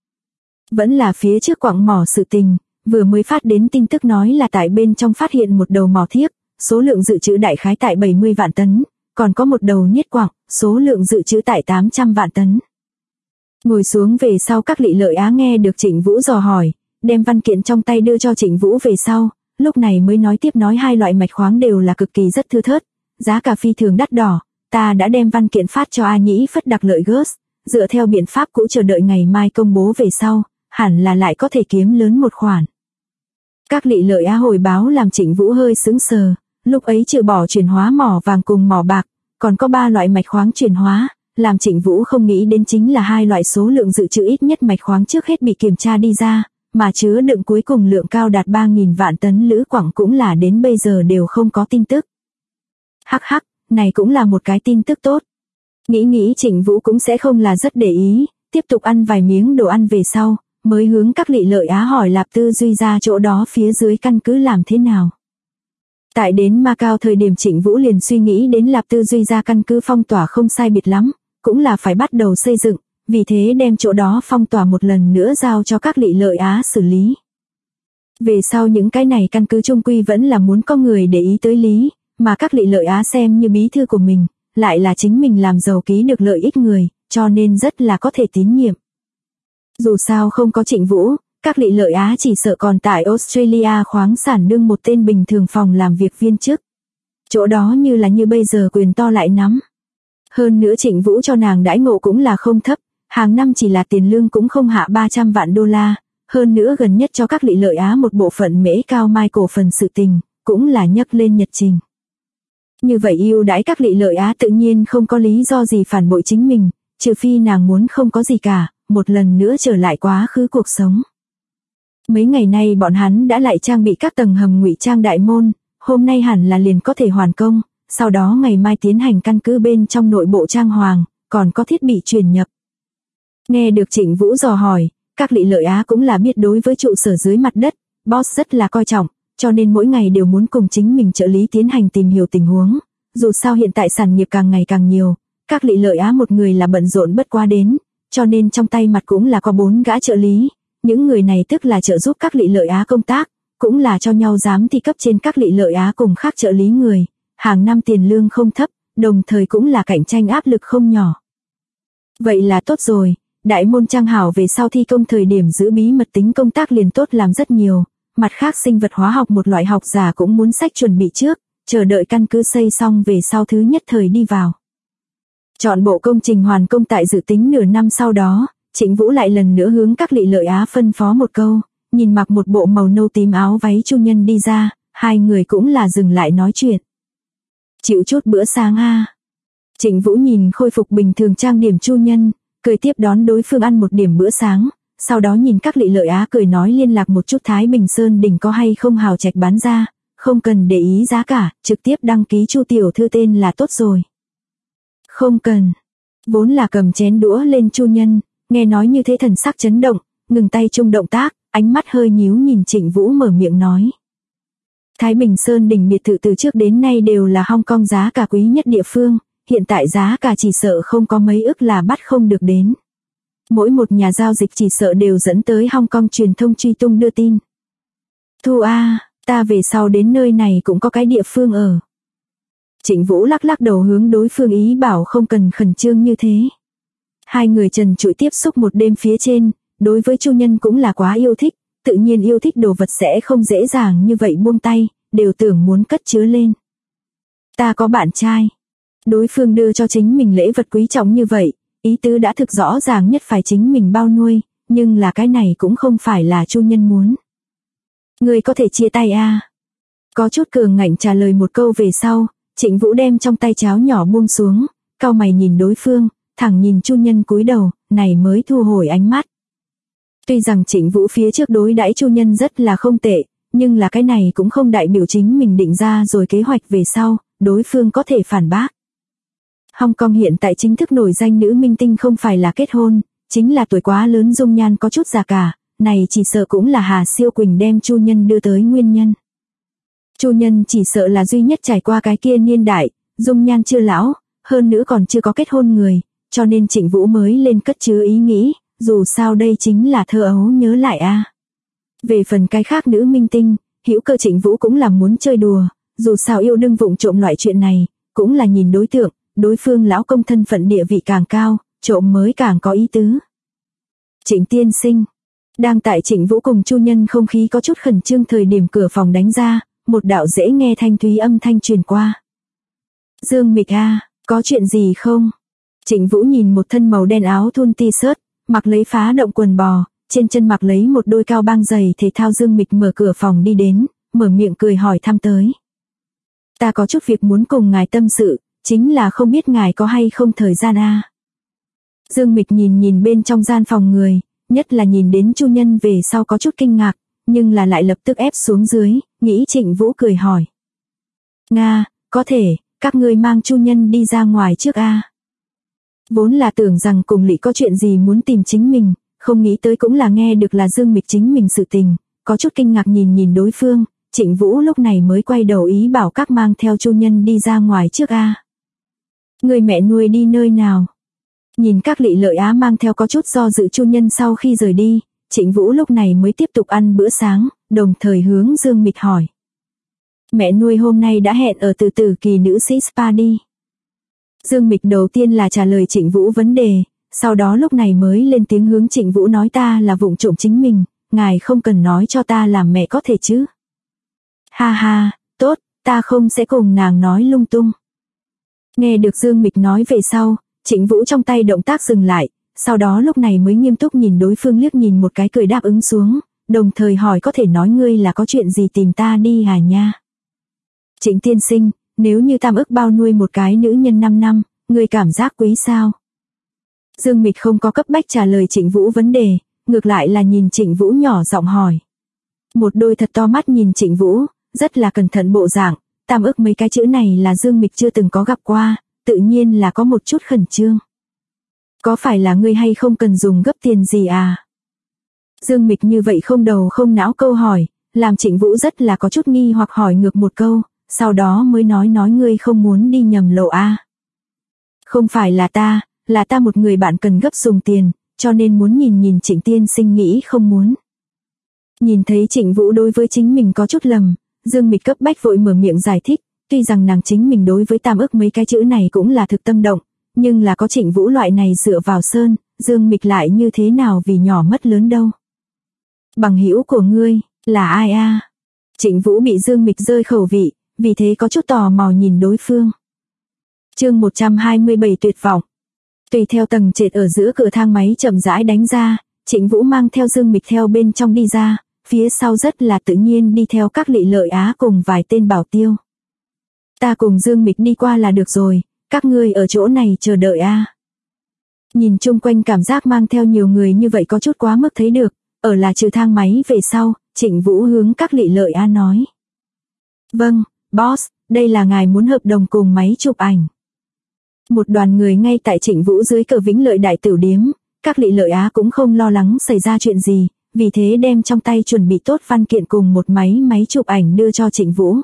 S1: Vẫn là phía trước quặng mỏ sự tình, vừa mới phát đến tin tức nói là tại bên trong phát hiện một đầu mỏ thiếc, số lượng dự trữ đại khái tại 70 vạn tấn, còn có một đầu niết quặng, số lượng dự trữ tại 800 vạn tấn. Ngồi xuống về sau Các Lị Lợi Á nghe được Trịnh Vũ dò hỏi, đem văn kiện trong tay đưa cho Trịnh Vũ về sau, lúc này mới nói tiếp nói hai loại mạch khoáng đều là cực kỳ rất thưa thớt, giá cả phi thường đắt đỏ, ta đã đem văn kiện phát cho A Nhĩ Phất đặc lợi Gớt, dựa theo biện pháp cũ chờ đợi ngày mai công bố về sau, hẳn là lại có thể kiếm lớn một khoản. Các Lị Lợi Á hồi báo làm Trịnh Vũ hơi sững sờ, lúc ấy trừ bỏ chuyển hóa mỏ vàng cùng mỏ bạc, còn có 3 loại mạch khoáng chuyển hóa, làm Trịnh Vũ không nghĩ đến chính là 2 loại số lượng dự trữ ít nhất mạch khoáng trước hết bị kiểm tra đi ra, mà chứa đựng cuối cùng lượng cao đạt 3.000 vạn tấn lữ quặng cũng là đến bây giờ đều không có tin tức. Hắc hắc, này cũng là một cái tin tức tốt. Nghĩ Trịnh Vũ cũng sẽ không là rất để ý, tiếp tục ăn vài miếng đồ ăn về sau, mới hướng Các Lị Lợi Á hỏi Lạp Tư Duy ra chỗ đó phía dưới căn cứ làm thế nào. Tại đến Macau thời điểm Trịnh Vũ liền suy nghĩ đến Lạp Tư Duy ra căn cứ phong tỏa không sai biệt lắm, cũng là phải bắt đầu xây dựng, vì thế đem chỗ đó phong tỏa một lần nữa giao cho Các Lị Lợi Á xử lý. Về sau những cái này căn cứ chung quy vẫn là muốn có người để ý tới lý, mà Các Lị Lợi Á xem như bí thư của mình, lại là chính mình làm giàu ký được lợi ích người, cho nên rất là có thể tín nhiệm. Dù sao không có Trịnh Vũ, Các Lị Lợi Á chỉ sợ còn tại Australia khoáng sản đương một tên bình thường phòng làm việc viên chức. Chỗ đó như là như bây giờ quyền to lại nắm. Hơn nữa Trịnh Vũ cho nàng đãi ngộ cũng là không thấp, hàng năm chỉ là tiền lương cũng không hạ 300 vạn đô la, hơn nữa gần nhất cho Các Lị Lợi Á một bộ phận mễ cao mai cổ phần sự tình, cũng là nhấc lên nhật trình. Như vậy ưu đãi Các Lị Lợi Á tự nhiên không có lý do gì phản bội chính mình, trừ phi nàng muốn không có gì cả, một lần nữa trở lại quá khứ cuộc sống. Mấy ngày nay bọn hắn đã lại trang bị các tầng hầm ngụy trang đại môn, hôm nay hẳn là liền có thể hoàn công, sau đó ngày mai tiến hành căn cứ bên trong nội bộ trang hoàng, còn có thiết bị truyền nhập. Nghe được Trịnh Vũ dò hỏi, Các Lị Lợi Á cũng là biết đối với trụ sở dưới mặt đất, boss rất là coi trọng, cho nên mỗi ngày đều muốn cùng chính mình trợ lý tiến hành tìm hiểu tình huống. Dù sao hiện tại sản nghiệp càng ngày càng nhiều, Các Lị Lợi Á một người là bận rộn bất quá đến, cho nên trong tay mặt cũng là có 4 gã trợ lý. Những người này tức là trợ giúp các Lị Lợi Á công tác, cũng là cho nhau giám thị cấp trên các Lị Lợi Á cùng khác trợ lý người. Hàng năm tiền lương không thấp, đồng thời cũng là cạnh tranh áp lực không nhỏ. Vậy là tốt rồi, đại môn trang hảo về sau thi công thời điểm giữ bí mật tính công tác liền tốt làm rất nhiều. Mặt khác sinh vật hóa học một loại học giả cũng muốn sách chuẩn bị trước, chờ đợi căn cứ xây xong về sau thứ nhất thời đi vào. Chọn bộ công trình hoàn công tại dự tính nửa năm sau đó, Trịnh Vũ lại lần nữa hướng các Lị Lợi Á phân phó một câu, nhìn mặc một bộ màu nâu tím áo váy Chu Nhân đi ra, hai người cũng là dừng lại nói chuyện. Chịu chút bữa sáng a. Trịnh Vũ nhìn khôi phục bình thường trang điểm Chu Nhân, cười tiếp đón đối phương ăn một điểm bữa sáng, sau đó nhìn các Lị Lợi Á cười nói liên lạc một chút Thái Bình Sơn đỉnh có hay không hào trạch bán ra, không cần để ý giá cả, trực tiếp đăng ký Chu tiểu thư tên là tốt rồi. Không cần. Vốn là cầm chén đũa lên Chu Nhân, nghe nói như thế thần sắc chấn động, ngừng tay chung động tác, ánh mắt hơi nhíu nhìn Trịnh Vũ mở miệng nói. Thái Bình Sơn đỉnh biệt thự từ trước đến nay đều là Hong Kong giá cả quý nhất địa phương, hiện tại giá cả chỉ sợ không có mấy ức là bắt không được đến. Mỗi một nhà giao dịch chỉ sợ đều dẫn tới Hong Kong truyền thông truy tung đưa tin. Thu a, ta về sau đến nơi này cũng có cái địa phương ở. Trịnh Vũ lắc lắc đầu hướng đối phương ý bảo không cần khẩn trương như thế. Hai người trần trụi tiếp xúc một đêm phía trên, đối với Chu Nhân cũng là quá yêu thích, tự nhiên yêu thích đồ vật sẽ không dễ dàng như vậy buông tay, đều tưởng muốn cất chứa lên. Ta có bạn trai. Đối phương đưa cho chính mình lễ vật quý trọng như vậy, ý tứ đã thực rõ ràng nhất phải chính mình bao nuôi, nhưng là cái này cũng không phải là Chu Nhân muốn. Người có thể chia tay a. Có chút cường ngạnh trả lời một câu về sau, Trịnh Vũ đem trong tay cháo nhỏ buông xuống, cau mày nhìn đối phương, thẳng nhìn Chu Nhân cúi đầu, này mới thu hồi ánh mắt. Tuy rằng Trịnh Vũ phía trước đối đãi Chu Nhân rất là không tệ, nhưng là cái này cũng không đại biểu chính mình định ra rồi kế hoạch về sau, đối phương có thể phản bác. Hong Kong hiện tại chính thức nổi danh nữ minh tinh không phải là kết hôn, chính là tuổi quá lớn dung nhan có chút già cả, này chỉ sợ cũng là Hà Siêu Quỳnh đem Chu Nhân đưa tới nguyên nhân. Chu Nhân chỉ sợ là duy nhất trải qua cái kia niên đại, dung nhan chưa lão, hơn nữa còn chưa có kết hôn người, cho nên Trịnh Vũ mới lên cất chứa ý nghĩ, dù sao đây chính là thơ ấu nhớ lại a. Về phần cái khác nữ minh tinh, hữu cơ Trịnh Vũ cũng là muốn chơi đùa, dù sao yêu đương vụng trộm loại chuyện này, cũng là nhìn đối tượng, đối phương lão công thân phận địa vị càng cao, trộm mới càng có ý tứ. Trịnh tiên sinh, đang tại Trịnh Vũ cùng Chu Nhân không khí có chút khẩn trương thời điểm cửa phòng đánh ra, một đạo dễ nghe thanh thúy âm thanh truyền qua. Dương Mịch a, có chuyện gì không? Trịnh Vũ nhìn một thân màu đen áo thun t-shirt, mặc lấy phá động quần bò, trên chân mặc lấy một đôi cao băng giày thể thao. Dương Mịch mở cửa phòng đi đến, mở miệng cười hỏi thăm tới. Ta có chút việc muốn cùng ngài tâm sự, chính là không biết ngài có hay không thời gian a. Dương Mịch nhìn bên trong gian phòng người, nhất là nhìn đến Chu Nhân về sau có chút kinh ngạc, nhưng là lại lập tức ép xuống dưới, nghĩ Trịnh Vũ cười hỏi. Nga, có thể, các ngươi mang Chu Nhân đi ra ngoài trước a. Vốn là tưởng rằng cùng Lị có chuyện gì muốn tìm chính mình, không nghĩ tới cũng là nghe được là Dương Mịch chính mình sự tình, có chút kinh ngạc nhìn đối phương, Trịnh Vũ lúc này mới quay đầu ý bảo các mang theo Chu Nhân đi ra ngoài trước a. Người mẹ nuôi đi nơi nào? Nhìn các Lị Lợi Á mang theo có chút do dự Chu Nhân sau khi rời đi, Trịnh Vũ lúc này mới tiếp tục ăn bữa sáng, đồng thời hướng Dương Mịch hỏi. Mẹ nuôi hôm nay đã hẹn ở từ Tử Kỳ nữ sĩ spa đi. Dương Mịch đầu tiên là trả lời Trịnh Vũ vấn đề, sau đó lúc này mới lên tiếng hướng Trịnh Vũ nói ta là vụng trộm chính mình, ngài không cần nói cho ta làm mẹ có thể chứ. Ha ha, tốt, ta không sẽ cùng nàng nói lung tung. Nghe được Dương Mịch nói về sau, Trịnh Vũ trong tay động tác dừng lại, sau đó lúc này mới nghiêm túc nhìn đối phương liếc nhìn một cái cười đáp ứng xuống, đồng thời hỏi có thể nói ngươi là có chuyện gì tìm ta đi à nha. Trịnh tiên sinh, nếu như tam ức bao nuôi một cái nữ nhân 5 năm, ngươi cảm giác quý sao? Dương Mịch không có cấp bách trả lời Trịnh Vũ vấn đề, ngược lại là nhìn Trịnh Vũ nhỏ giọng hỏi. Một đôi thật to mắt nhìn Trịnh Vũ, rất là cẩn thận bộ dạng, tam ức mấy cái chữ này là Dương Mịch chưa từng có gặp qua, tự nhiên là có một chút khẩn trương. Có phải là ngươi hay không cần dùng gấp tiền gì à? Dương Mịch như vậy không đầu không não câu hỏi, làm Trịnh Vũ rất là có chút nghi hoặc hỏi ngược một câu, sau đó mới nói ngươi không muốn đi nhầm lộ à? Không phải là ta một người bạn cần gấp dùng tiền, cho nên muốn nhìn Trịnh tiên sinh nghĩ không muốn. Nhìn thấy Trịnh Vũ đối với chính mình có chút lầm, Dương Mịch cấp bách vội mở miệng giải thích, tuy rằng nàng chính mình đối với tam ức mấy cái chữ này cũng là thực tâm động, nhưng là có Trịnh Vũ loại này dựa vào sơn, Dương Mịch lại như thế nào vì nhỏ mất lớn đâu. Bằng hữu của ngươi, là ai a? Trịnh Vũ bị Dương Mịch rơi khẩu vị, vì thế có chút tò mò nhìn đối phương. Chương 127 tuyệt vọng. Tùy theo tầng trệt ở giữa cửa thang máy chậm rãi đánh ra, Trịnh Vũ mang theo Dương Mịch theo bên trong đi ra, phía sau rất là tự nhiên đi theo các Lị Lợi Á cùng vài tên bảo tiêu. Ta cùng Dương Mịch đi qua là được rồi, các ngươi ở chỗ này chờ đợi a. Nhìn chung quanh cảm giác mang theo nhiều người như vậy có chút quá mức thấy được, ở là trừ thang máy về sau, Trịnh Vũ hướng các Lị Lợi Á nói. Vâng, boss, đây là ngài muốn hợp đồng cùng máy chụp ảnh. Một đoàn người ngay tại Trịnh Vũ dưới cờ Vĩnh Lợi Đại Tửu Điếm, các Lị Lợi Á cũng không lo lắng xảy ra chuyện gì, vì thế đem trong tay chuẩn bị tốt văn kiện cùng một máy chụp ảnh đưa cho Trịnh Vũ.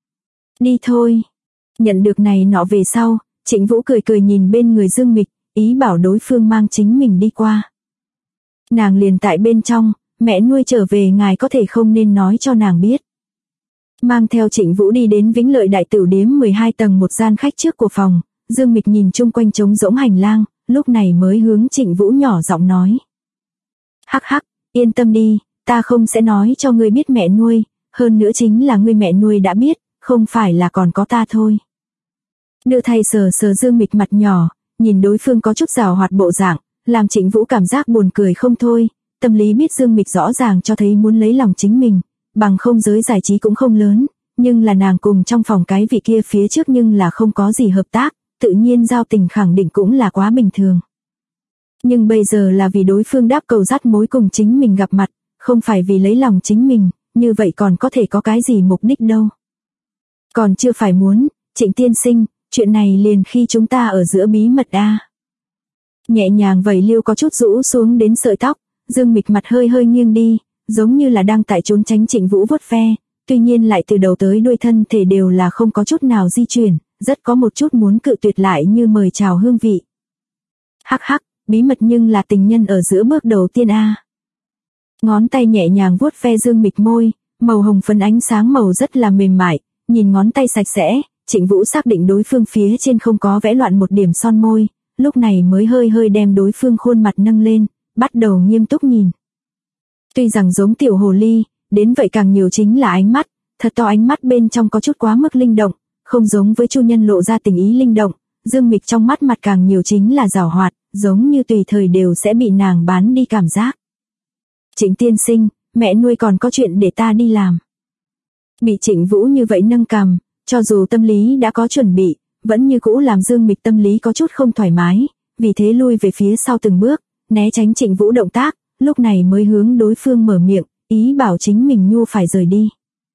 S1: Đi thôi. Nhận được này nọ về sau, Trịnh Vũ cười cười nhìn bên người Dương Mịch, ý bảo đối phương mang chính mình đi qua. Nàng liền tại bên trong, mẹ nuôi trở về ngài có thể không nên nói cho nàng biết. Mang theo Trịnh Vũ đi đến Vĩnh Lợi Đại Tửu Điếm 12 tầng một gian khách trước của phòng, Dương Mịch nhìn chung quanh trống rỗng hành lang, lúc này mới hướng Trịnh Vũ nhỏ giọng nói. Hắc hắc, yên tâm đi, ta không sẽ nói cho ngươi biết mẹ nuôi, hơn nữa chính là ngươi mẹ nuôi đã biết, không phải là còn có ta thôi. Đưa thay sờ Dương Mịch mặt nhỏ, nhìn đối phương có chút giảo hoạt bộ dạng, làm Trịnh Vũ cảm giác buồn cười không thôi, tâm lý biết Dương Mịch rõ ràng cho thấy muốn lấy lòng chính mình, bằng không giới giải trí cũng không lớn, nhưng là nàng cùng trong phòng cái vị kia phía trước nhưng là không có gì hợp tác, tự nhiên giao tình khẳng định cũng là quá bình thường. Nhưng bây giờ là vì đối phương đáp cầu dắt mối cùng chính mình gặp mặt, không phải vì lấy lòng chính mình, như vậy còn có thể có cái gì mục đích đâu. Còn chưa phải muốn, Trịnh tiên sinh, chuyện này liền khi chúng ta ở giữa bí mật a. Nhẹ nhàng vẩy liêu có chút rũ xuống đến sợi tóc, Dương Mịch mặt hơi hơi nghiêng đi, giống như là đang tại trốn tránh Trịnh Vũ vuốt ve, tuy nhiên lại từ đầu tới đuôi thân thể đều là không có chút nào di chuyển, rất có một chút muốn cự tuyệt lại như mời chào hương vị. Hắc hắc, bí mật nhưng là tình nhân ở giữa bước đầu tiên a. Ngón tay nhẹ nhàng vuốt ve Dương Mịch môi, màu hồng phấn ánh sáng màu rất là mềm mại, nhìn ngón tay sạch sẽ, Trịnh Vũ xác định đối phương phía trên không có vẽ loạn một điểm son môi, lúc này mới hơi hơi đem đối phương khuôn mặt nâng lên, bắt đầu nghiêm túc nhìn. Tuy rằng giống tiểu hồ ly, đến vậy càng nhiều chính là ánh mắt, thật to ánh mắt bên trong có chút quá mức linh động, không giống với Chu Nhân lộ ra tình ý linh động, Dương Mịch trong mắt mặt càng nhiều chính là giảo hoạt, giống như tùy thời đều sẽ bị nàng bán đi cảm giác. Trịnh tiên sinh, mẹ nuôi còn có chuyện để ta đi làm. Bị Trịnh Vũ như vậy nâng cằm, cho dù tâm lý đã có chuẩn bị, vẫn như cũ làm Dương Mịch tâm lý có chút không thoải mái, vì thế lui về phía sau từng bước, né tránh Trịnh Vũ động tác, lúc này mới hướng đối phương mở miệng, ý bảo chính mình nhu phải rời đi.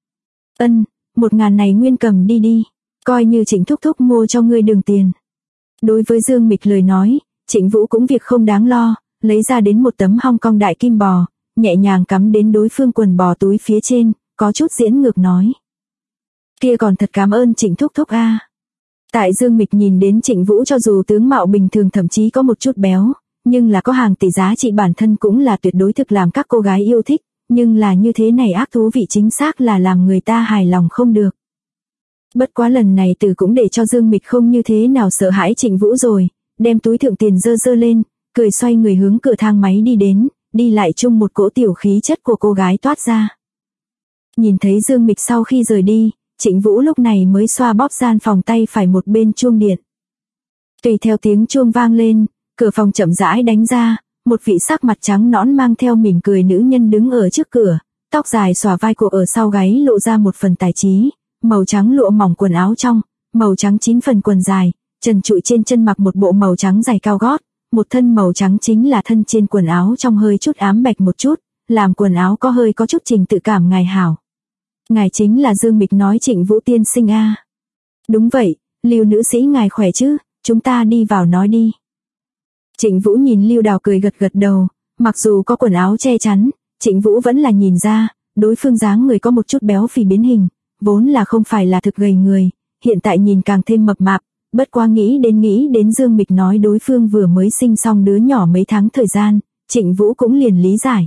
S1: 1.000 này nguyên cầm đi, coi như Trịnh thúc thúc mua cho ngươi đường tiền. Đối với Dương Mịch lời nói, Trịnh Vũ cũng việc không đáng lo, lấy ra đến một tấm Hong Kong đại kim bò, nhẹ nhàng cắm đến đối phương quần bò túi phía trên, có chút diễn ngược nói. Kia còn thật cảm ơn Trịnh thúc thúc a. Tại Dương Mịch nhìn đến Trịnh Vũ cho dù tướng mạo bình thường thậm chí có một chút béo, nhưng là có hàng tỷ giá trị bản thân cũng là tuyệt đối thực làm các cô gái yêu thích, nhưng là như thế này ác thú vị chính xác là làm người ta hài lòng không được. Bất quá lần này từ cũng để cho Dương Mịch không như thế nào sợ hãi Trịnh Vũ rồi, đem túi thượng tiền dơ lên, cười xoay người hướng cửa thang máy đi đến, đi lại chung một cỗ tiểu khí chất của cô gái toát ra. Nhìn thấy Dương Mịch sau khi rời đi, Trịnh Vũ lúc này mới xoa bóp gian phòng tay phải một bên chuông điện. Tùy theo tiếng chuông vang lên, cửa phòng chậm rãi đánh ra, một vị sắc mặt trắng nõn mang theo mỉm cười nữ nhân đứng ở trước cửa, tóc dài xõa vai cổ ở sau gáy lộ ra một phần tài trí, màu trắng lụa mỏng quần áo trong, màu trắng 9 phần quần dài, trần trụi trên chân mặc một bộ màu trắng giày cao gót, một thân màu trắng chính là thân trên quần áo trong hơi chút ám bạch một chút, làm quần áo có hơi có chút trình tự cảm ngài hảo. Ngài chính là Dương Mịch nói Trịnh Vũ tiên sinh a. Đúng vậy, Lưu nữ sĩ ngài khỏe chứ, chúng ta đi vào nói đi. Trịnh Vũ nhìn Lưu Đào cười gật đầu, mặc dù có quần áo che chắn, Trịnh Vũ vẫn là nhìn ra, đối phương dáng người có một chút béo phì biến hình, vốn là không phải là thực gầy người, hiện tại nhìn càng thêm mập mạp, bất quá nghĩ đến Dương Mịch nói đối phương vừa mới sinh xong đứa nhỏ mấy tháng thời gian, Trịnh Vũ cũng liền lý giải.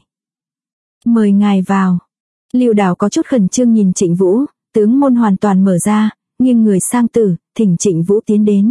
S1: Mời ngài vào. Lưu Đào có chút khẩn trương nhìn Trịnh Vũ, tướng môn hoàn toàn mở ra, nghiêng người sang tử, thỉnh Trịnh Vũ tiến đến.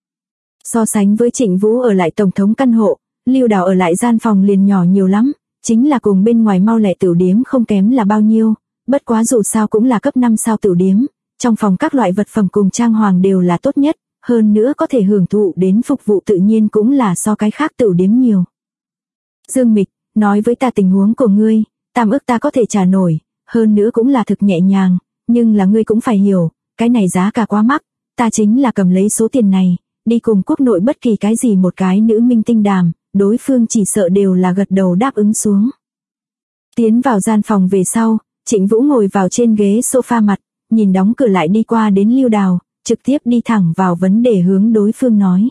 S1: So sánh với Trịnh Vũ ở lại tổng thống căn hộ, Lưu Đào ở lại gian phòng liền nhỏ nhiều lắm, chính là cùng bên ngoài mau lẹ tửu điếm không kém là bao nhiêu, bất quá dù sao cũng là cấp 5 sao tửu điếm, trong phòng các loại vật phẩm cùng trang hoàng đều là tốt nhất, hơn nữa có thể hưởng thụ đến phục vụ tự nhiên cũng là so cái khác tửu điếm nhiều. Dương Mịch, nói với ta tình huống của ngươi, 3 ức ta có thể trả nổi, hơn nữa cũng là thực nhẹ nhàng, nhưng là ngươi cũng phải hiểu, cái này giá cả quá mắc, ta chính là cầm lấy số tiền này, đi cùng quốc nội bất kỳ cái gì một cái nữ minh tinh đàm, đối phương chỉ sợ đều là gật đầu đáp ứng xuống. Tiến vào gian phòng về sau, Trịnh Vũ ngồi vào trên ghế sofa mặt, nhìn đóng cửa lại đi qua đến Lưu Đào, trực tiếp đi thẳng vào vấn đề hướng đối phương nói.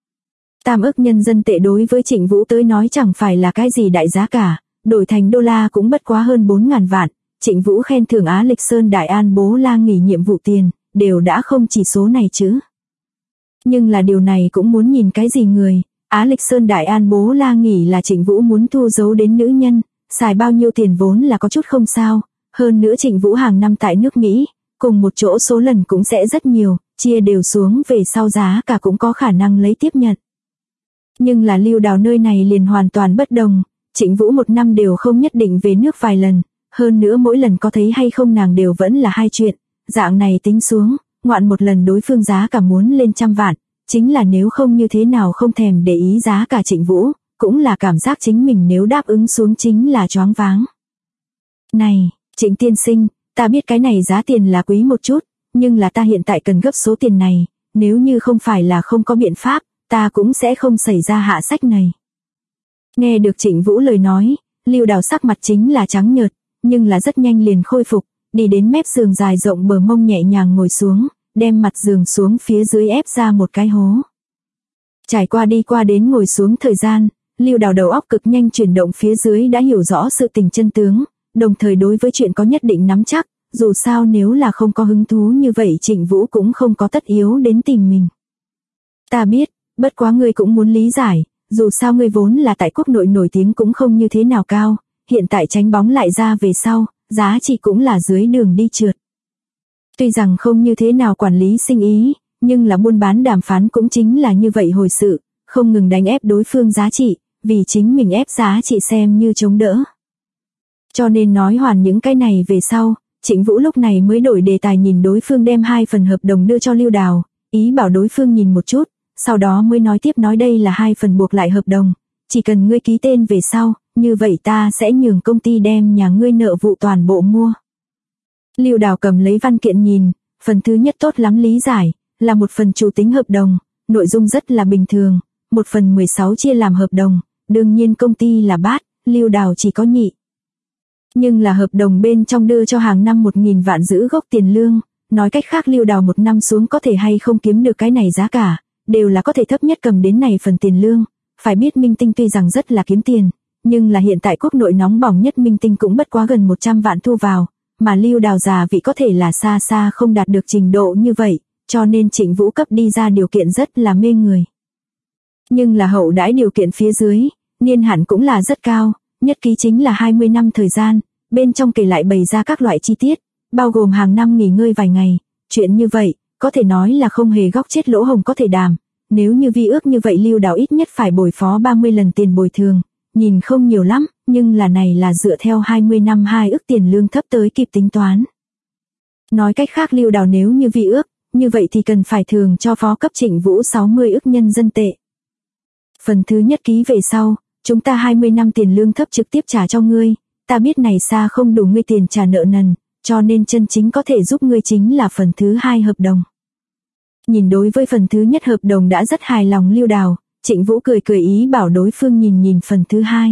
S1: 3 ức nhân dân tệ đối với Trịnh Vũ tới nói chẳng phải là cái gì đại giá cả, đổi thành đô la cũng bất quá hơn 4.000 vạn, Trịnh Vũ khen thưởng Á Lịch Sơn Đại An Bố La nghỉ nhiệm vụ tiền, đều đã không chỉ số này chứ. Nhưng là điều này cũng muốn nhìn cái gì người, Á Lịch Sơn Đại An Bố La nghỉ là Trịnh Vũ muốn thu giấu đến nữ nhân, xài bao nhiêu tiền vốn là có chút không sao, hơn nữa Trịnh Vũ hàng năm tại nước Mỹ, cùng một chỗ số lần cũng sẽ rất nhiều, chia đều xuống về sau giá cả cũng có khả năng lấy tiếp nhận. Nhưng là Lưu Đào nơi này liền hoàn toàn bất đồng, Trịnh Vũ một năm đều không nhất định về nước vài lần, hơn nữa mỗi lần có thấy hay không nàng đều vẫn là hai chuyện, dạng này tính xuống, ngoạn một lần đối phương giá cả muốn lên 100 vạn, chính là nếu không như thế nào không thèm để ý giá cả Trịnh Vũ, cũng là cảm giác chính mình nếu đáp ứng xuống chính là choáng váng. Này, Trịnh tiên sinh, ta biết cái này giá tiền là quý một chút, nhưng là ta hiện tại cần gấp số tiền này, nếu như không phải là không có biện pháp, ta cũng sẽ không xảy ra hạ sách này. Nghe được Trịnh Vũ lời nói, Lưu Đào sắc mặt chính là trắng nhợt, nhưng là rất nhanh liền khôi phục, đi đến mép giường dài rộng bờ mông nhẹ nhàng ngồi xuống, đem mặt giường xuống phía dưới ép ra một cái hố. Trải qua đi qua đến ngồi xuống thời gian, Lưu Đào đầu óc cực nhanh chuyển động phía dưới đã hiểu rõ sự tình chân tướng, đồng thời đối với chuyện có nhất định nắm chắc, dù sao nếu là không có hứng thú như vậy Trịnh Vũ cũng không có tất yếu đến tìm mình. Ta biết, bất quá ngươi cũng muốn lý giải, dù sao ngươi vốn là tại quốc nội nổi tiếng cũng không như thế nào cao, hiện tại tránh bóng lại ra về sau, giá trị cũng là dưới đường đi trượt. Tuy rằng không như thế nào quản lý sinh ý, nhưng là buôn bán đàm phán cũng chính là như vậy hồi sự, không ngừng đánh ép đối phương giá trị, vì chính mình ép giá trị xem như chống đỡ. Cho nên nói hoàn những cái này về sau, Trịnh Vũ lúc này mới đổi đề tài nhìn đối phương đem 2 phần hợp đồng đưa cho Lưu Đào, ý bảo đối phương nhìn một chút, sau đó mới nói tiếp nói đây là 2 phần buộc lại hợp đồng, chỉ cần ngươi ký tên về sau, như vậy ta sẽ nhường công ty đem nhà ngươi nợ vụ toàn bộ mua. Lưu Đào cầm lấy văn kiện nhìn, phần thứ nhất tốt lắm lý giải, là một phần chủ tính hợp đồng, nội dung rất là bình thường, 1/16 chia làm hợp đồng, đương nhiên công ty là bát, Lưu Đào chỉ có nhị. Nhưng là hợp đồng bên trong đưa cho hàng năm 1.000 vạn giữ gốc tiền lương, nói cách khác Lưu Đào một năm xuống có thể hay không kiếm được cái này giá cả, đều là có thể thấp nhất cầm đến này phần tiền lương, phải biết minh tinh tuy rằng rất là kiếm tiền, nhưng là hiện tại quốc nội nóng bỏng nhất minh tinh cũng bất quá gần 100 vạn thu vào, mà Lưu Đào già vị có thể là xa xa không đạt được trình độ như vậy, cho nên Trịnh Vũ cấp đi ra điều kiện rất là mê người. Nhưng là hậu đãi điều kiện phía dưới, niên hạn cũng là rất cao, nhất ký chính là 20 năm thời gian, bên trong kể lại bày ra các loại chi tiết, bao gồm hàng năm nghỉ ngơi vài ngày, chuyện như vậy, có thể nói là không hề góc chết lỗ hồng có thể đàm, nếu như vi ước như vậy Lưu Đào ít nhất phải bồi phó 30 lần tiền bồi thường, nhìn không nhiều lắm, nhưng là này là dựa theo 20 năm 2 ức tiền lương thấp tới kịp tính toán. Nói cách khác Lưu Đào nếu như vi ước, như vậy thì cần phải thường cho phó cấp Trịnh Vũ 60 ức nhân dân tệ. Phần thứ nhất ký về sau, chúng ta 20 năm tiền lương thấp trực tiếp trả cho ngươi, ta biết này xa không đủ ngươi tiền trả nợ nần, cho nên chân chính có thể giúp ngươi chính là phần thứ 2 hợp đồng. Nhìn đối với phần thứ nhất hợp đồng đã rất hài lòng Lưu Đào, Trịnh Vũ cười cười ý bảo đối phương nhìn phần thứ 2.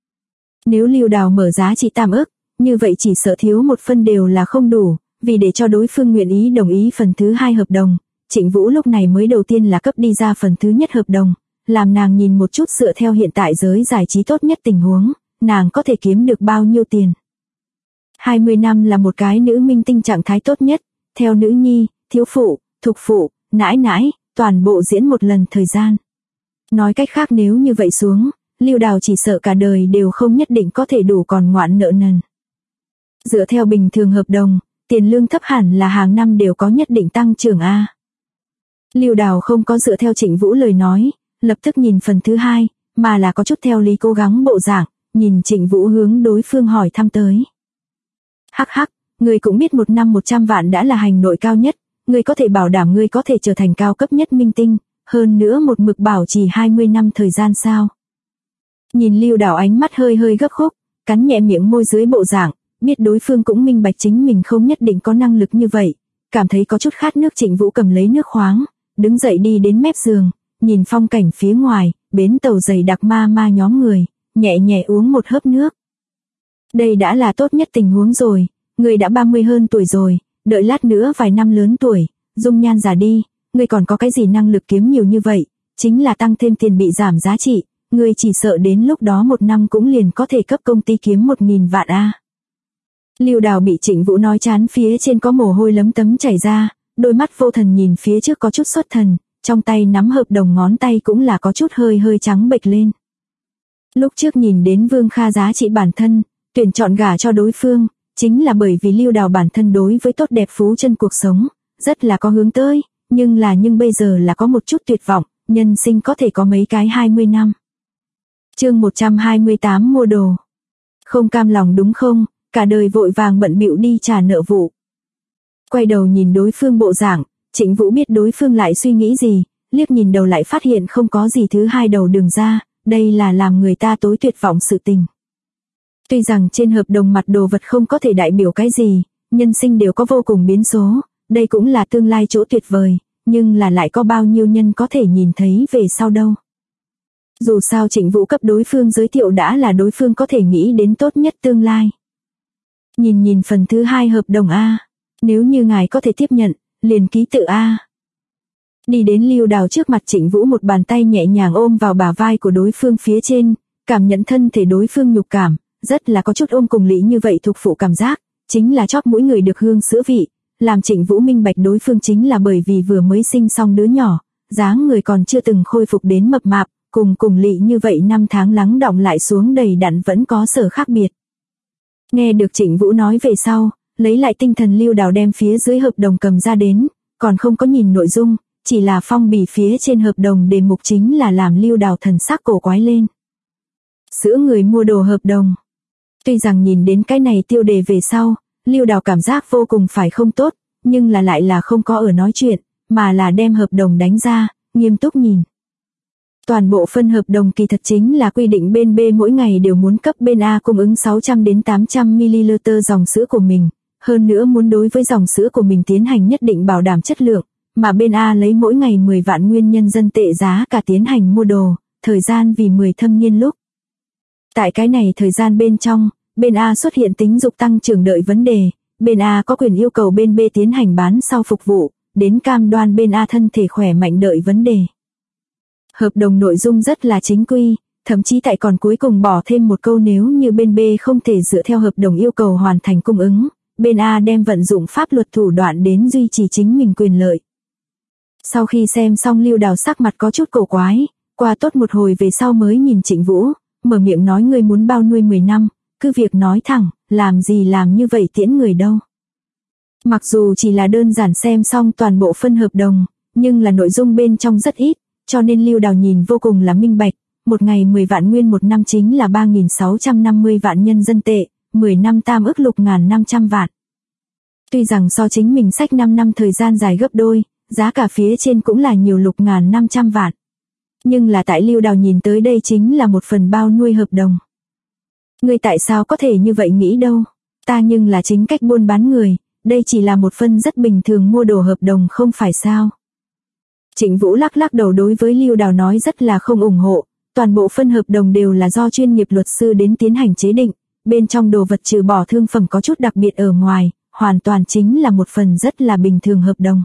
S1: Nếu Lưu Đào mở giá trị 3 ức, như vậy chỉ sợ thiếu một phân đều là không đủ, vì để cho đối phương nguyện ý đồng ý phần thứ 2 hợp đồng, Trịnh Vũ lúc này mới đầu tiên là cấp đi ra phần thứ nhất hợp đồng, làm nàng nhìn một chút dựa theo hiện tại giới giải trí tốt nhất tình huống, nàng có thể kiếm được bao nhiêu tiền. 20 năm là một cái nữ minh tinh trạng thái tốt nhất, theo nữ nhi, thiếu phụ, thục phụ, nãi nãi, toàn bộ diễn một lần thời gian. Nói cách khác nếu như vậy xuống, Lưu Đào chỉ sợ cả đời đều không nhất định có thể đủ còn ngoạn nợ nần. Dựa theo bình thường hợp đồng, tiền lương thấp hẳn là hàng năm đều có nhất định tăng trưởng a. Lưu Đào không có dựa theo Trịnh Vũ lời nói, lập tức nhìn phần thứ hai, mà là có chút theo lý cố gắng bộ dạng, nhìn Trịnh Vũ hướng đối phương hỏi thăm tới. Hắc hắc, người cũng biết một năm 100 vạn đã là hành nội cao nhất, người có thể bảo đảm người có thể trở thành cao cấp nhất minh tinh, hơn nữa một mực bảo trì 20 năm thời gian sao. Nhìn Lưu Đào ánh mắt hơi hơi gấp khúc, cắn nhẹ miệng môi dưới bộ dạng, biết đối phương cũng minh bạch chính mình không nhất định có năng lực như vậy, cảm thấy có chút khát nước. Trịnh Vũ cầm lấy nước khoáng, đứng dậy đi đến mép giường, nhìn phong cảnh phía ngoài, bến tàu dày đặc ma nhóm người, nhẹ nhẹ uống một hớp nước. Đây đã là tốt nhất tình huống rồi, người đã 30 hơn tuổi rồi, đợi lát nữa vài năm lớn tuổi, dung nhan già đi, người còn có cái gì năng lực kiếm nhiều như vậy, chính là tăng thêm tiền bị giảm giá trị, người chỉ sợ đến lúc đó một năm cũng liền có thể cấp công ty kiếm 1.000 vạn a. Lưu Đào bị Trịnh Vũ nói chán phía trên có mồ hôi lấm tấm chảy ra, đôi mắt vô thần nhìn phía trước có chút xuất thần, trong tay nắm hợp đồng ngón tay cũng là có chút hơi hơi trắng bệch lên. Lúc trước nhìn đến Vương Kha giá trị bản thân, tuyển chọn gả cho đối phương, chính là bởi vì Lưu Đào bản thân đối với tốt đẹp phú chân cuộc sống, rất là có hướng tới, nhưng bây giờ là có một chút tuyệt vọng, nhân sinh có thể có mấy cái 20 năm. Chương 128 mua đồ. Không cam lòng đúng không, cả đời vội vàng bận bịu đi trả nợ vụ. Quay đầu nhìn đối phương bộ dạng, Trịnh Vũ biết đối phương lại suy nghĩ gì, liếc nhìn đầu lại phát hiện không có gì thứ hai đầu đường ra, đây là làm người ta tối tuyệt vọng sự tình. Tuy rằng trên hợp đồng mặt đồ vật không có thể đại biểu cái gì, nhân sinh đều có vô cùng biến số, đây cũng là tương lai chỗ tuyệt vời, nhưng là lại có bao nhiêu nhân có thể nhìn thấy về sau đâu. Dù sao Trịnh Vũ cấp đối phương giới thiệu đã là đối phương có thể nghĩ đến tốt nhất tương lai. Nhìn phần thứ hai hợp đồng A, nếu như ngài có thể tiếp nhận, liền ký tự A. Đi đến Lưu Đào trước mặt Trịnh Vũ, một bàn tay nhẹ nhàng ôm vào bả vai của đối phương phía trên, cảm nhận thân thể đối phương nhục cảm, rất là có chút ôm cùng lý như vậy thuộc phụ cảm giác, chính là chóp mũi người được hương sữa vị, làm Trịnh Vũ minh bạch đối phương chính là bởi vì vừa mới sinh xong đứa nhỏ, dáng người còn chưa từng khôi phục đến mập mạp, cùng lị như vậy năm tháng lắng đọng lại xuống đầy đặn vẫn có sở khác biệt. Nghe được Trịnh Vũ nói về sau, lấy lại tinh thần Lưu Đào đem phía dưới hợp đồng cầm ra đến, còn không có nhìn nội dung, chỉ là phong bì phía trên hợp đồng đề mục chính là làm Lưu Đào thần sắc cổ quái lên. Sữa người mua đồ hợp đồng. Tuy rằng nhìn đến cái này tiêu đề về sau, Lưu Đào cảm giác vô cùng phải không tốt, nhưng là lại là không có ở nói chuyện, mà là đem hợp đồng đánh ra, nghiêm túc nhìn. Toàn bộ phân hợp đồng kỳ thật chính là quy định bên B mỗi ngày đều muốn cấp bên A cung ứng 600 đến 800 ml dòng sữa của mình, hơn nữa muốn đối với dòng sữa của mình tiến hành nhất định bảo đảm chất lượng, mà bên A lấy mỗi ngày 10 vạn nguyên nhân dân tệ giá cả tiến hành mua đồ, thời gian vì 10 thâm niên lúc. Tại cái này thời gian bên trong, bên A xuất hiện tính dục tăng trưởng đợi vấn đề, bên A có quyền yêu cầu bên B tiến hành bán sau phục vụ, đến cam đoan bên A thân thể khỏe mạnh đợi vấn đề. Hợp đồng nội dung rất là chính quy, thậm chí tại còn cuối cùng bỏ thêm một câu nếu như bên B không thể dựa theo hợp đồng yêu cầu hoàn thành cung ứng, bên A đem vận dụng pháp luật thủ đoạn đến duy trì chính mình quyền lợi. Sau khi xem xong Lưu Đào sắc mặt có chút cổ quái, qua tốt một hồi về sau mới nhìn Trịnh Vũ, mở miệng nói ngươi muốn bao nuôi 10 năm, cứ việc nói thẳng, làm gì làm như vậy tiễn người đâu. Mặc dù chỉ là đơn giản xem xong toàn bộ phân hợp đồng, nhưng là nội dung bên trong rất ít, cho nên Lưu Đào nhìn vô cùng là minh bạch, một ngày 10 vạn nguyên một năm chính là 3.650 vạn nhân dân tệ, 10 năm tam ức 6.500 vạn. Tuy rằng so chính mình sách 5 năm thời gian dài gấp đôi, giá cả phía trên cũng là nhiều 6.500 vạn. Nhưng là tại Lưu Đào nhìn tới đây chính là một phần bao nuôi hợp đồng. Ngươi tại sao có thể như vậy nghĩ đâu? Ta nhưng là chính cách buôn bán người, đây chỉ là một phần rất bình thường mua đồ hợp đồng không phải sao? Trịnh Vũ lắc lắc đầu đối với Lưu Đào nói rất là không ủng hộ, toàn bộ phân hợp đồng đều là do chuyên nghiệp luật sư đến tiến hành chế định, bên trong đồ vật trừ bỏ thương phẩm có chút đặc biệt ở ngoài, hoàn toàn chính là một phần rất là bình thường hợp đồng.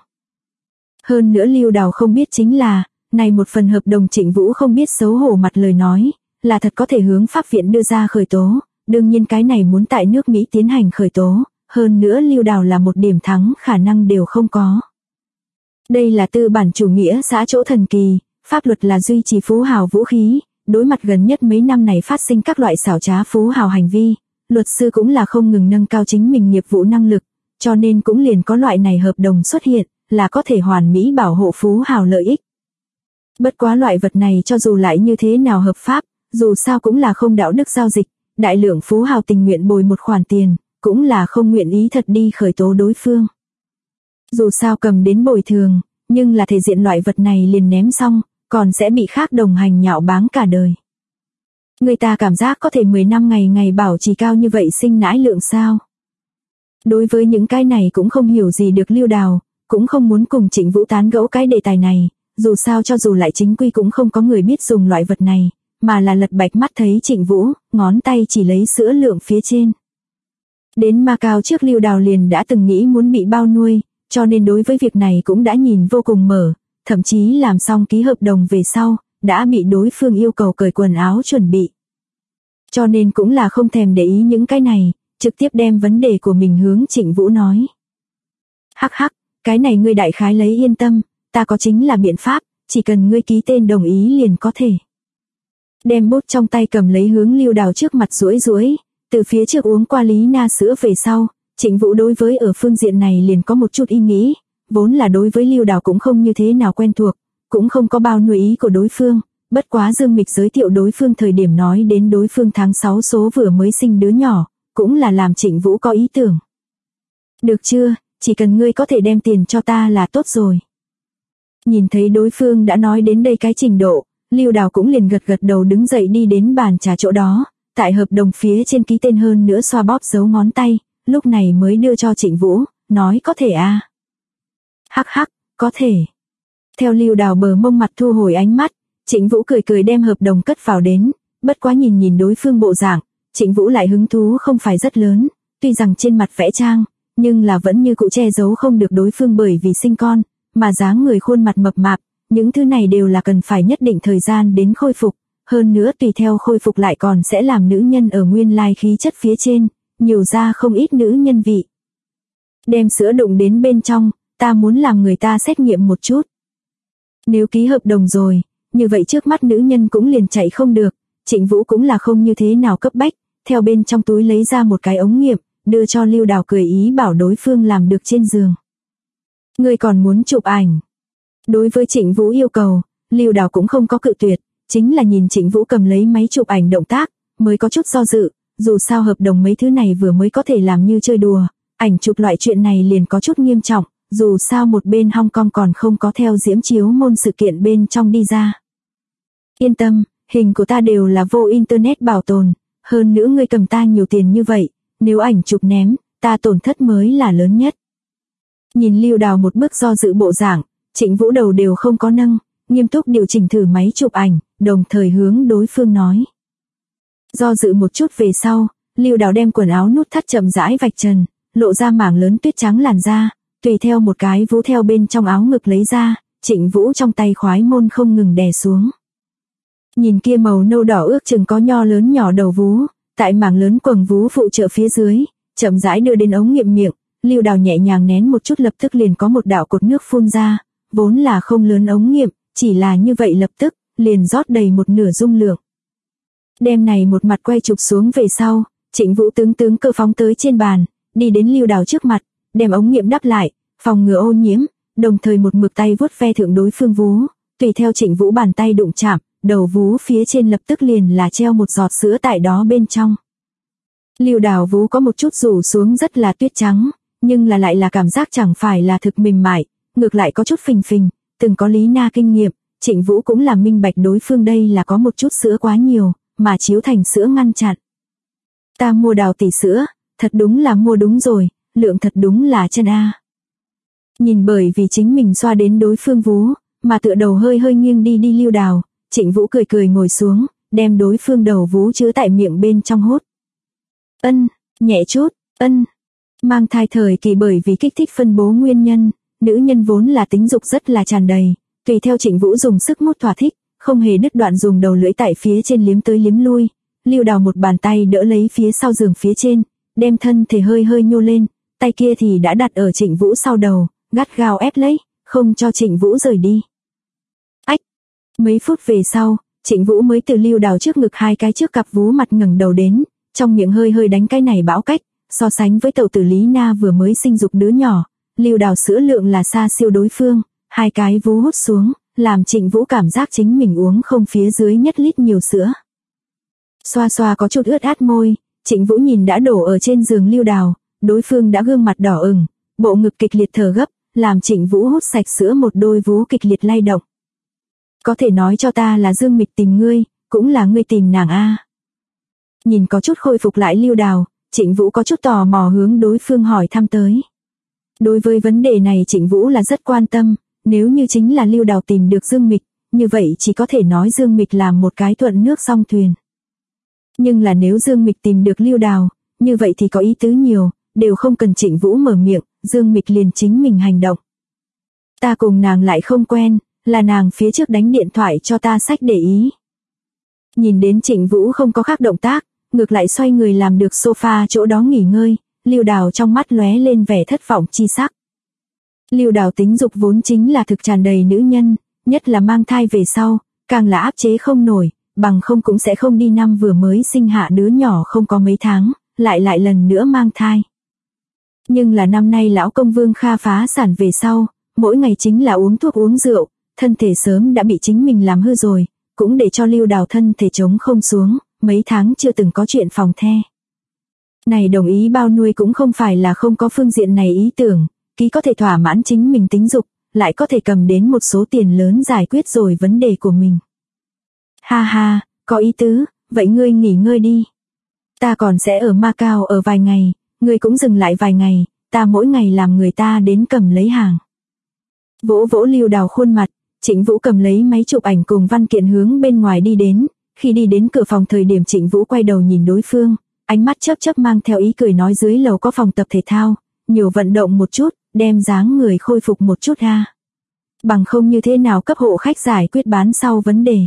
S1: Hơn nữa Lưu Đào không biết chính là, này một phần hợp đồng Trịnh Vũ không biết xấu hổ mặt lời nói, là thật có thể hướng pháp viện đưa ra khởi tố, đương nhiên cái này muốn tại nước Mỹ tiến hành khởi tố, hơn nữa Lưu Đào là một điểm thắng khả năng đều không có. Đây là tư bản chủ nghĩa xã chỗ thần kỳ, pháp luật là duy trì phú hào vũ khí, đối mặt gần nhất mấy năm này phát sinh các loại xảo trá phú hào hành vi, luật sư cũng là không ngừng nâng cao chính mình nghiệp vụ năng lực, cho nên cũng liền có loại này hợp đồng xuất hiện, là có thể hoàn mỹ bảo hộ phú hào lợi ích. Bất quá loại vật này cho dù lại như thế nào hợp pháp, dù sao cũng là không đạo đức giao dịch, đại lượng phú hào tình nguyện bồi một khoản tiền, cũng là không nguyện ý thật đi khởi tố đối phương. Dù sao cầm đến bồi thường, nhưng là thể diện loại vật này liền ném xong, còn sẽ bị khác đồng hành nhạo báng cả đời. Người ta cảm giác có thể 10 năm ngày ngày bảo trì cao như vậy sinh nãi lượng sao. Đối với những cái này cũng không hiểu gì được Lưu Đào, cũng không muốn cùng Trịnh Vũ tán gẫu cái đề tài này, dù sao cho dù lại chính quy cũng không có người biết dùng loại vật này, mà là lật bạch mắt thấy Trịnh Vũ, ngón tay chỉ lấy sữa lượng phía trên. Đến Macau trước Lưu Đào liền đã từng nghĩ muốn bị bao nuôi, cho nên đối với việc này cũng đã nhìn vô cùng mở, thậm chí làm xong ký hợp đồng về sau, đã bị đối phương yêu cầu cởi quần áo chuẩn bị. Cho nên cũng là không thèm để ý những cái này, trực tiếp đem vấn đề của mình hướng Trịnh Vũ nói. Hắc hắc, cái này ngươi đại khái lấy yên tâm, ta có chính là biện pháp, chỉ cần ngươi ký tên đồng ý liền có thể. Đem bút trong tay cầm lấy hướng Lưu Đào trước mặt duỗi duỗi, từ phía trước uống qua Lý Na sữa về sau, Trịnh Vũ đối với ở phương diện này liền có một chút ý nghĩ, vốn là đối với Lưu Đào cũng không như thế nào quen thuộc, cũng không có bao nuôi ý của đối phương, bất quá Dương Mịch giới thiệu đối phương thời điểm nói đến đối phương tháng 6 số vừa mới sinh đứa nhỏ, cũng là làm Trịnh Vũ có ý tưởng. Được chưa, chỉ cần ngươi có thể đem tiền cho ta là tốt rồi. Nhìn thấy đối phương đã nói đến đây cái trình độ, Lưu Đào cũng liền gật gật đầu đứng dậy đi đến bàn trà chỗ đó, tại hợp đồng phía trên ký tên hơn nữa xoa bóp dấu ngón tay, lúc này mới đưa cho Trịnh Vũ, nói có thể à. Hắc hắc, có thể. Theo Lưu Đào bờ mông mặt thu hồi ánh mắt, Trịnh Vũ cười cười đem hợp đồng cất vào đến, bất quá nhìn đối phương bộ dạng, Trịnh Vũ lại hứng thú không phải rất lớn, tuy rằng trên mặt vẽ trang, nhưng là vẫn như cũ che giấu không được đối phương bởi vì sinh con, mà dáng người khuôn mặt mập mạp, những thứ này đều là cần phải nhất định thời gian đến khôi phục, hơn nữa tùy theo khôi phục lại còn sẽ làm nữ nhân ở nguyên lai khí chất phía trên, nhiều ra không ít nữ nhân vị. Đem sữa đụng đến bên trong, ta muốn làm người ta xét nghiệm một chút. Nếu ký hợp đồng rồi, như vậy trước mắt nữ nhân cũng liền chạy không được, Trịnh Vũ cũng là không như thế nào cấp bách, theo bên trong túi lấy ra một cái ống nghiệm, đưa cho Lưu Đào cười ý bảo đối phương làm được trên giường. Ngươi còn muốn chụp ảnh. Đối với Trịnh Vũ yêu cầu, Lưu Đào cũng không có cự tuyệt, chính là nhìn Trịnh Vũ cầm lấy máy chụp ảnh động tác, mới có chút do dự, dù sao hợp đồng mấy thứ này vừa mới có thể làm như chơi đùa, ảnh chụp loại chuyện này liền có chút nghiêm trọng, dù sao một bên Hong Kong còn không có theo diễm chiếu môn sự kiện bên trong đi ra. Yên tâm, hình của ta đều là vô internet bảo tồn, hơn nữa ngươi cầm ta nhiều tiền như vậy, nếu ảnh chụp ném, ta tổn thất mới là lớn nhất. Nhìn Lưu Đào một bước do dự bộ dạng, Trịnh Vũ đầu đều không có nâng, nghiêm túc điều chỉnh thử máy chụp ảnh, đồng thời hướng đối phương nói. Do dự một chút về sau, Lưu Đào đem quần áo nút thắt chậm rãi vạch trần, lộ ra mảng lớn tuyết trắng làn da, tùy theo một cái vú theo bên trong áo ngực lấy ra, Trịnh Vũ trong tay khoái môn không ngừng đè xuống. Nhìn kia màu nâu đỏ ước chừng có nho lớn nhỏ đầu vú, tại mảng lớn quầng vú phụ trợ phía dưới, chậm rãi đưa đến ống nghiệm miệng, Lưu Đào nhẹ nhàng nén một chút lập tức liền có một đạo cột nước phun ra, vốn là không lớn ống nghiệm, chỉ là như vậy lập tức, liền rót đầy một nửa dung lượng. Đem này một mặt quay chụp xuống về sau, Trịnh Vũ tướng cơ phóng tới trên bàn, đi đến Lưu Đào trước mặt, đem ống nghiệm đắp lại, phòng ngừa ô nhiễm, đồng thời một mực tay vuốt ve thượng đối phương vú, tùy theo Trịnh Vũ bàn tay đụng chạm, đầu vú phía trên lập tức liền là treo một giọt sữa tại đó bên trong. Lưu Đào vú có một chút rủ xuống rất là tuyết trắng, nhưng là lại là cảm giác chẳng phải là thực mềm mại, ngược lại có chút phình phình, từng có Lý Na kinh nghiệm, Trịnh Vũ cũng là minh bạch đối phương đây là có một chút sữa quá nhiều, mà chiếu thành sữa ngăn chặn. Ta mua Đào tỷ sữa, thật đúng là mua đúng rồi, lượng thật đúng là chân a. Nhìn bởi vì chính mình xoa đến đối phương vú, mà tựa đầu hơi hơi nghiêng đi Lưu Đào, Trịnh Vũ cười cười ngồi xuống, đem đối phương đầu vú chứa tại miệng bên trong hút. Ân, nhẹ chút, ân. Mang thai thời kỳ bởi vì kích thích phân bố nguyên nhân, nữ nhân vốn là tính dục rất là tràn đầy, tùy theo Trịnh Vũ dùng sức mút thỏa thích, không hề đứt đoạn dùng đầu lưỡi tại phía trên liếm tới liếm lui, Lưu Đào một bàn tay đỡ lấy phía sau giường phía trên, đem thân thể hơi hơi nhô lên, tay kia thì đã đặt ở Trịnh Vũ sau đầu, gắt gao ép lấy, không cho Trịnh Vũ rời đi. Ách! Mấy phút về sau, Trịnh Vũ mới từ Lưu Đào trước ngực hai cái trước cặp vú mặt ngẩng đầu đến, trong miệng hơi hơi đánh cái này bão cách, so sánh với tẩu tử Lý Na vừa mới sinh dục đứa nhỏ, Lưu Đào sữa lượng là xa siêu đối phương, hai cái vú hút xuống, làm Trịnh Vũ cảm giác chính mình uống không phía dưới nhất lít nhiều sữa. Xoa xoa có chút ướt át môi, Trịnh Vũ nhìn đã đổ ở trên giường Lưu Đào, đối phương đã gương mặt đỏ ửng, bộ ngực kịch liệt thở gấp, làm Trịnh Vũ hút sạch sữa một đôi vú kịch liệt lay động. Có thể nói cho ta là Dương Mịch tìm ngươi, cũng là ngươi tìm nàng a. Nhìn có chút khôi phục lại Lưu Đào, Trịnh Vũ có chút tò mò hướng đối phương hỏi thăm tới. Đối với vấn đề này Trịnh Vũ là rất quan tâm, nếu như chính là Lưu Đào tìm được Dương Mịch, như vậy chỉ có thể nói Dương Mịch làm một cái thuận nước song thuyền. Nhưng là nếu Dương Mịch tìm được Lưu Đào, như vậy thì có ý tứ nhiều, đều không cần Trịnh Vũ mở miệng, Dương Mịch liền chính mình hành động. Ta cùng nàng lại không quen, là nàng phía trước đánh điện thoại cho ta xách để ý. Nhìn đến Trịnh Vũ không có khác động tác, ngược lại xoay người làm được sofa chỗ đó nghỉ ngơi, Lưu Đào trong mắt lóe lên vẻ thất vọng chi sắc. Lưu Đào tính dục vốn chính là thực tràn đầy nữ nhân, nhất là mang thai về sau, càng là áp chế không nổi, bằng không cũng sẽ không đi năm vừa mới sinh hạ đứa nhỏ không có mấy tháng, lại lần nữa mang thai. Nhưng là năm nay lão công Vương Kha phá sản về sau, mỗi ngày chính là uống thuốc uống rượu, thân thể sớm đã bị chính mình làm hư rồi, cũng để cho Lưu Đào thân thể chống không xuống, mấy tháng chưa từng có chuyện phòng the. Này đồng ý bao nuôi cũng không phải là không có phương diện này ý tưởng, ký có thể thỏa mãn chính mình tính dục, lại có thể cầm đến một số tiền lớn giải quyết rồi vấn đề của mình. Ha ha, có ý tứ, vậy ngươi nghỉ ngơi đi. Ta còn sẽ ở Macau ở vài ngày, ngươi cũng dừng lại vài ngày, ta mỗi ngày làm người ta đến cầm lấy hàng. Vỗ vỗ Lưu Đào khuôn mặt, Trịnh Vũ cầm lấy máy chụp ảnh cùng văn kiện hướng bên ngoài đi đến, khi đi đến cửa phòng thời điểm Trịnh Vũ quay đầu nhìn đối phương, ánh mắt chớp chớp mang theo ý cười nói dưới lầu có phòng tập thể thao, nhiều vận động một chút, đem dáng người khôi phục một chút ha. Bằng không như thế nào cấp hộ khách giải quyết bán sau vấn đề.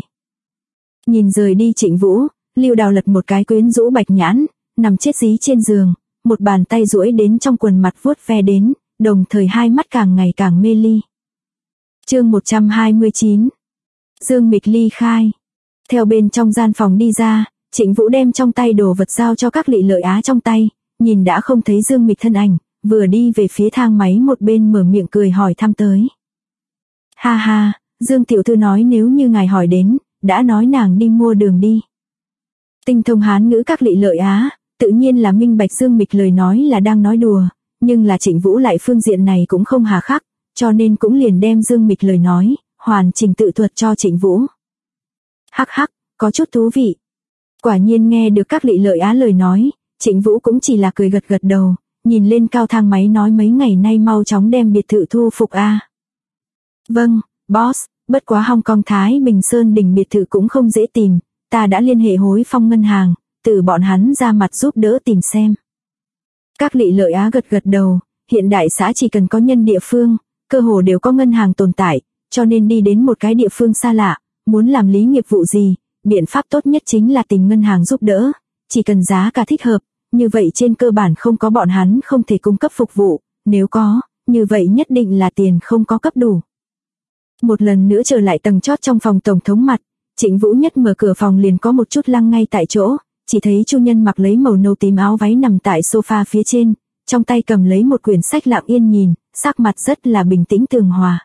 S1: Nhìn rời đi Trịnh Vũ, Lưu Đào lật một cái quyến rũ bạch nhãn, nằm chết dí trên giường, một bàn tay duỗi đến trong quần mặt vuốt ve đến, đồng thời hai mắt càng ngày càng mê ly. Chương 129. Dương Mịch ly khai. Theo bên trong gian phòng đi ra, Trịnh Vũ đem trong tay đồ vật giao cho các Lị Lợi Á trong tay, nhìn đã không thấy Dương Mịch thân ảnh, vừa đi về phía thang máy một bên mở miệng cười hỏi thăm tới. Ha ha, Dương tiểu thư nói nếu như ngài hỏi đến, đã nói nàng đi mua đường đi. Tinh thông Hán ngữ các Lị Lợi Á, tự nhiên là minh bạch Dương Mịch lời nói là đang nói đùa, nhưng là Trịnh Vũ lại phương diện này cũng không hà khắc, cho nên cũng liền đem Dương Mịch lời nói, hoàn chỉnh tự thuật cho Trịnh Vũ. Hắc hắc, có chút thú vị. Quả nhiên nghe được các Lị Lợi Á lời nói, Trịnh Vũ cũng chỉ là cười gật gật đầu, nhìn lên cao thang máy nói mấy ngày nay mau chóng đem biệt thự thu phục a. Vâng, boss, bất quá Hong Kong Thái Bình Sơn đỉnh biệt thự cũng không dễ tìm, ta đã liên hệ Hối Phong ngân hàng, từ bọn hắn ra mặt giúp đỡ tìm xem. Các Lị Lợi Á gật gật đầu, hiện đại xã chỉ cần có nhân địa phương, cơ hồ đều có ngân hàng tồn tại, cho nên đi đến một cái địa phương xa lạ, muốn làm lý nghiệp vụ gì, biện pháp tốt nhất chính là tìm ngân hàng giúp đỡ, chỉ cần giá cả thích hợp, như vậy trên cơ bản không có bọn hắn không thể cung cấp phục vụ, nếu có, như vậy nhất định là tiền không có cấp đủ. Một lần nữa trở lại tầng chót trong phòng tổng thống mặt, Trịnh Vũ nhất mở cửa phòng liền có một chút lăng ngay tại chỗ, chỉ thấy Chu Nhân mặc lấy màu nâu tím áo váy nằm tại sofa phía trên, trong tay cầm lấy một quyển sách lặng yên nhìn, sắc mặt rất là bình tĩnh tường hòa.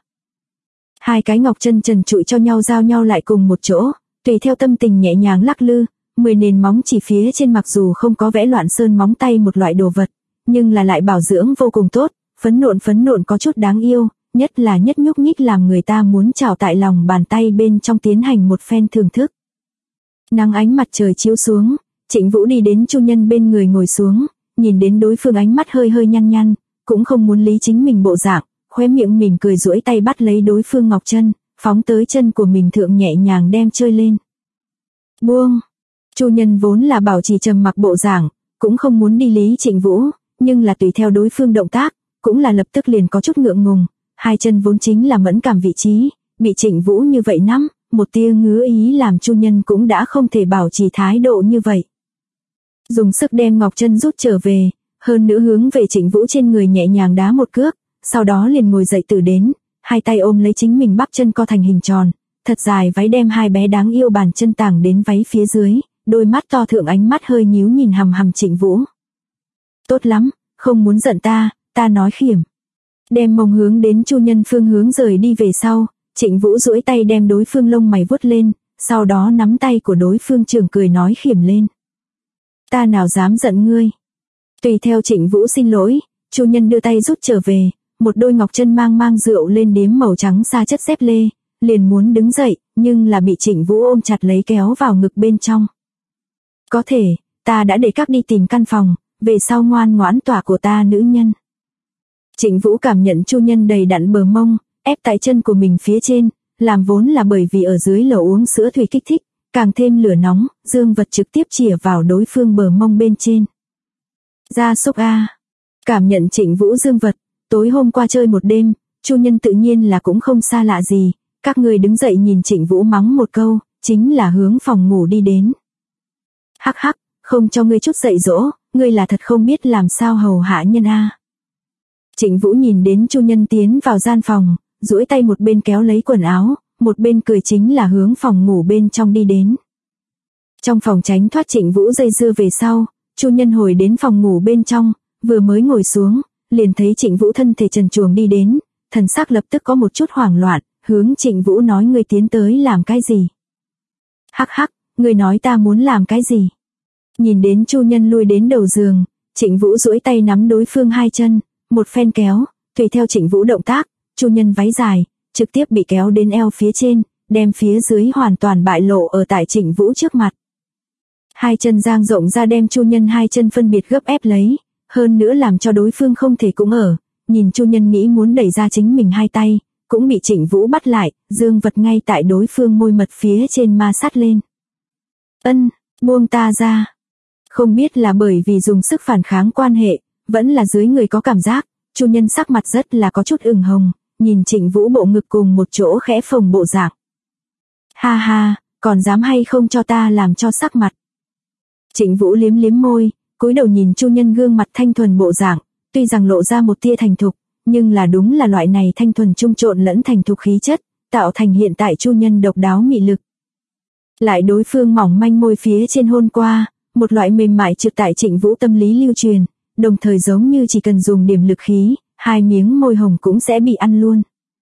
S1: Hai cái ngọc chân trần trụi cho nhau giao nhau lại cùng một chỗ, tùy theo tâm tình nhẹ nhàng lắc lư, 10 nền móng chỉ phía trên mặc dù không có vẽ loạn sơn móng tay một loại đồ vật, nhưng là lại bảo dưỡng vô cùng tốt, phấn nộn có chút đáng yêu, nhất là nhất nhúc nhích làm người ta muốn trào tại lòng bàn tay bên trong tiến hành một phen thưởng thức. Nắng ánh mặt trời chiếu xuống, Trịnh Vũ đi đến Chu Nhân bên người ngồi xuống, nhìn đến đối phương ánh mắt hơi hơi nhăn nhăn, cũng không muốn lý chính mình bộ dạng, khóe miệng mỉm cười duỗi tay bắt lấy đối phương ngọc chân, phóng tới chân của mình thượng nhẹ nhàng đem chơi lên. Buông. Chu Nhân vốn là bảo trì trầm mặc bộ dạng, cũng không muốn đi lý Trịnh Vũ, nhưng là tùy theo đối phương động tác, cũng là lập tức liền có chút ngượng ngùng, hai chân vốn chính là mẫn cảm vị trí, bị Trịnh Vũ như vậy nắm, một tia ngứa ý làm Chu Nhân cũng đã không thể bảo trì thái độ như vậy. Dùng sức đem ngọc chân rút trở về, hơn nữa hướng về Trịnh Vũ trên người nhẹ nhàng đá một cước, sau đó liền ngồi dậy từ đến, hai tay ôm lấy chính mình bắp chân co thành hình tròn, thật dài váy đem hai bé đáng yêu bàn chân tàng đến váy phía dưới, đôi mắt to thượng ánh mắt hơi nhíu nhìn hằm hằm Trịnh Vũ. Tốt lắm, không muốn giận ta nói khiểm. Đem mông hướng đến Chu Nhân phương hướng rời đi về sau, Trịnh Vũ duỗi tay đem đối phương lông mày vuốt lên, sau đó nắm tay của đối phương trường cười nói khiểm lên. Ta nào dám giận ngươi. Tùy theo Trịnh Vũ xin lỗi, Chu Nhân đưa tay rút trở về, một đôi ngọc chân mang rượu lên điếm màu trắng sa chất dép lê, liền muốn đứng dậy, nhưng là bị Trịnh Vũ ôm chặt lấy kéo vào ngực bên trong. Có thể, ta đã để các đi tìm căn phòng, về sau ngoan ngoãn tỏa của ta nữ nhân. Trịnh Vũ cảm nhận Chu Nhân đầy đặn bờ mông, ép tại chân của mình phía trên, làm vốn là bởi vì ở dưới lầu uống sữa thủy kích thích, càng thêm lửa nóng, dương vật trực tiếp chĩa vào đối phương bờ mông bên trên. Gia súc a. Cảm nhận Trịnh Vũ dương vật, tối hôm qua chơi một đêm, Chu Nhân tự nhiên là cũng không xa lạ gì, các người đứng dậy nhìn Trịnh Vũ mắng một câu, chính là hướng phòng ngủ đi đến. Hắc hắc, không cho ngươi chút dạy dỗ, ngươi là thật không biết làm sao hầu hạ nhân a. Trịnh Vũ nhìn đến Chu Nhân tiến vào gian phòng, duỗi tay một bên kéo lấy quần áo, một bên cười chính là hướng phòng ngủ bên trong đi đến. Trong phòng tránh thoát Trịnh Vũ dây dưa về sau, Chu Nhân hồi đến phòng ngủ bên trong, vừa mới ngồi xuống, liền thấy Trịnh Vũ thân thể trần truồng đi đến, thần sắc lập tức có một chút hoảng loạn, hướng Trịnh Vũ nói ngươi tiến tới làm cái gì? Hắc hắc, ngươi nói ta muốn làm cái gì? Nhìn đến Chu Nhân lui đến đầu giường, Trịnh Vũ duỗi tay nắm đối phương hai chân, một phen kéo, tùy theo Trịnh Vũ động tác, Chu Nhân váy dài, trực tiếp bị kéo đến eo phía trên, đem phía dưới hoàn toàn bại lộ ở tại Trịnh Vũ trước mặt. Hai chân dang rộng ra đem Chu Nhân hai chân phân biệt gấp ép lấy, hơn nữa làm cho đối phương không thể cũng ở, nhìn Chu Nhân nghĩ muốn đẩy ra chính mình hai tay, cũng bị Trịnh Vũ bắt lại, dương vật ngay tại đối phương môi mật phía trên ma sát lên. Ân, buông ta ra. Không biết là bởi vì dùng sức phản kháng quan hệ, vẫn là dưới người có cảm giác, Chu Nhân sắc mặt rất là có chút ửng hồng, nhìn Trịnh Vũ bộ ngực cùng một chỗ khẽ phồng bộ dạng. Ha ha, còn dám hay không cho ta làm cho sắc mặt. Trịnh Vũ liếm liếm môi, cúi đầu nhìn Chu Nhân gương mặt thanh thuần bộ dạng, tuy rằng lộ ra một tia thành thục, nhưng là đúng là loại này thanh thuần trung trộn lẫn thành thục khí chất, tạo thành hiện tại Chu Nhân độc đáo mị lực. Lại đối phương mỏng manh môi phía trên hôn qua, một loại mềm mại trực tại Trịnh Vũ tâm lý lưu truyền, đồng thời giống như chỉ cần dùng điểm lực khí, hai miếng môi hồng cũng sẽ bị ăn luôn.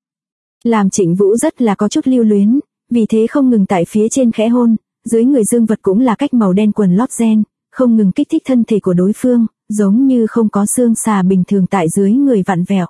S1: Làm Trịnh Vũ rất là có chút lưu luyến, vì thế không ngừng tại phía trên khẽ hôn, dưới người dương vật cũng là cách màu đen quần lót gen, không ngừng kích thích thân thể của đối phương, giống như không có xương xà bình thường tại dưới người vặn vẹo.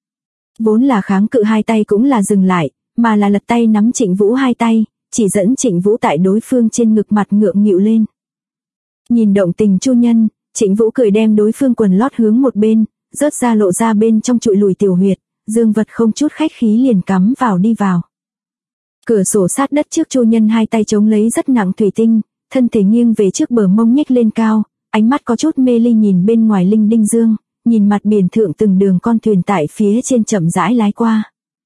S1: Vốn là kháng cự hai tay cũng là dừng lại, mà là lật tay nắm Trịnh Vũ hai tay, chỉ dẫn Trịnh Vũ tại đối phương trên ngực mặt ngượng nghịu lên. Nhìn động tình Chu Nhân, Trịnh Vũ cười đem đối phương quần lót hướng một bên, rớt ra lộ ra bên trong trụi lùi tiểu huyệt, dương vật không chút khách khí liền cắm vào đi vào. Cửa sổ sát đất trước Chu Nhân hai tay chống lấy rất nặng thủy tinh, thân thể nghiêng về trước bờ mông nhếch lên cao, ánh mắt có chút mê ly nhìn bên ngoài linh đinh dương, nhìn mặt biển thượng từng đường con thuyền tại phía trên chậm rãi lái qua.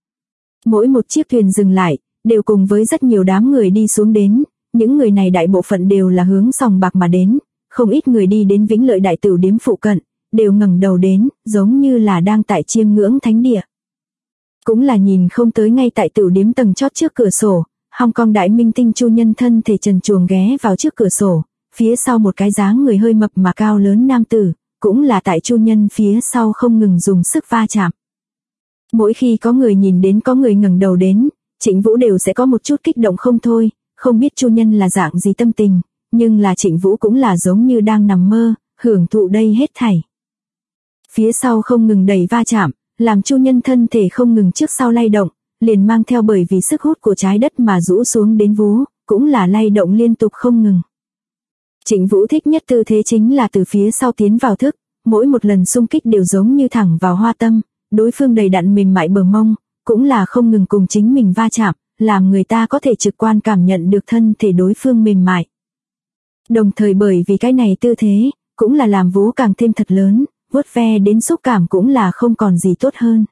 S1: Mỗi một chiếc thuyền dừng lại, đều cùng với rất nhiều đám người đi xuống đến, những người này đại bộ phận đều là hướng sòng bạc mà đến, không ít người đi đến Vĩnh Lợi đại tửu điếm phụ cận, đều ngẩng đầu đến, giống như là đang tại chiêm ngưỡng thánh địa. Cũng là nhìn không tới ngay tại tửu điếm tầng chót trước cửa sổ, Hong Kong đại minh tinh Chu Nhân thân thể trần truồng ghé vào trước cửa sổ, phía sau một cái dáng người hơi mập mà cao lớn nam tử, cũng là tại Chu Nhân phía sau không ngừng dùng sức va chạm. Mỗi khi có người nhìn đến có người ngẩng đầu đến, Trịnh Vũ đều sẽ có một chút kích động không thôi, không biết Chu Nhân là dạng gì tâm tình, nhưng là Trịnh Vũ cũng là giống như đang nằm mơ, hưởng thụ đây hết thảy. Phía sau không ngừng đẩy va chạm, làm Chu Nhân thân thể không ngừng trước sau lay động, liền mang theo bởi vì sức hút của trái đất mà rũ xuống đến vú, cũng là lay động liên tục không ngừng. Trịnh Vũ thích nhất tư thế chính là từ phía sau tiến vào thức, mỗi một lần xung kích đều giống như thẳng vào hoa tâm, đối phương đầy đặn mềm mại bờ mông, cũng là không ngừng cùng chính mình va chạm, làm người ta có thể trực quan cảm nhận được thân thể đối phương mềm mại. Đồng thời bởi vì cái này tư thế, cũng là làm vú càng thêm thật lớn, vuốt ve đến xúc cảm cũng là không còn gì tốt hơn.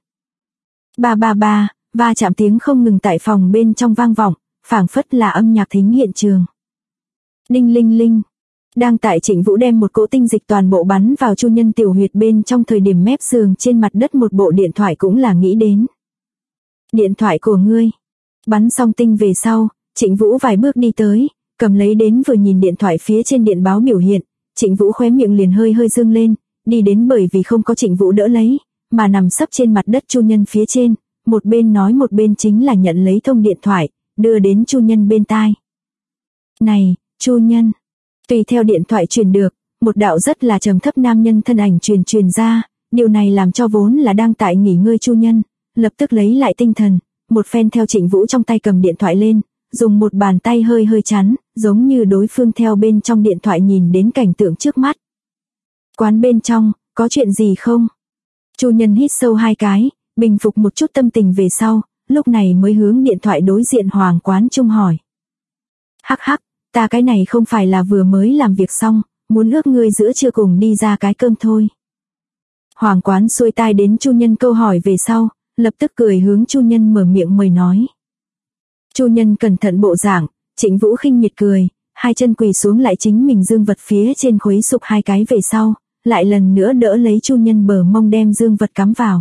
S1: Ba ba ba, va chạm tiếng không ngừng tại phòng bên trong vang vọng, phảng phất là âm nhạc thính hiện trường. Đinh linh linh. Đang tại Trịnh Vũ đem một cỗ tinh dịch toàn bộ bắn vào Chu Nhân tiểu huyệt bên trong thời điểm mép giường trên mặt đất một bộ điện thoại cũng là nghĩ đến. Điện thoại của ngươi. Bắn xong tinh về sau, Trịnh Vũ vài bước đi tới, cầm lấy đến vừa nhìn điện thoại phía trên điện báo biểu hiện, Trịnh Vũ khóe miệng liền hơi hơi dương lên, đi đến bởi vì không có Trịnh Vũ đỡ lấy, mà nằm sấp trên mặt đất Chu Nhân phía trên, một bên nói một bên chính là nhận lấy thông điện thoại, đưa đến Chu Nhân bên tai. Này, Chu Nhân. Tùy theo điện thoại truyền được, một đạo rất là trầm thấp nam nhân thân ảnh truyền ra, điều này làm cho vốn là đang tại nghỉ ngơi Chu Nhân, lập tức lấy lại tinh thần, một phen theo Trịnh Vũ trong tay cầm điện thoại lên, dùng một bàn tay hơi hơi chắn, giống như đối phương theo bên trong điện thoại nhìn đến cảnh tượng trước mắt. Quán bên trong, có chuyện gì không? Chu Nhân hít sâu 2 cái, bình phục một chút tâm tình về sau, lúc này mới hướng điện thoại đối diện Hoàng Quán Trung hỏi. Hắc hắc, ta cái này không phải là vừa mới làm việc xong, muốn ước ngươi giữa trưa cùng đi ra cái cơm thôi. Hoàng Quán xuôi tai đến Chu Nhân câu hỏi về sau, lập tức cười hướng Chu Nhân mở miệng mời nói. Chu Nhân cẩn thận bộ dạng, Trịnh Vũ khinh miệt cười, 2 chân quỳ xuống lại chính mình dương vật phía trên khuấy sụp 2 cái về sau, lại lần nữa đỡ lấy Chu Nhân bờ mông đem dương vật cắm vào.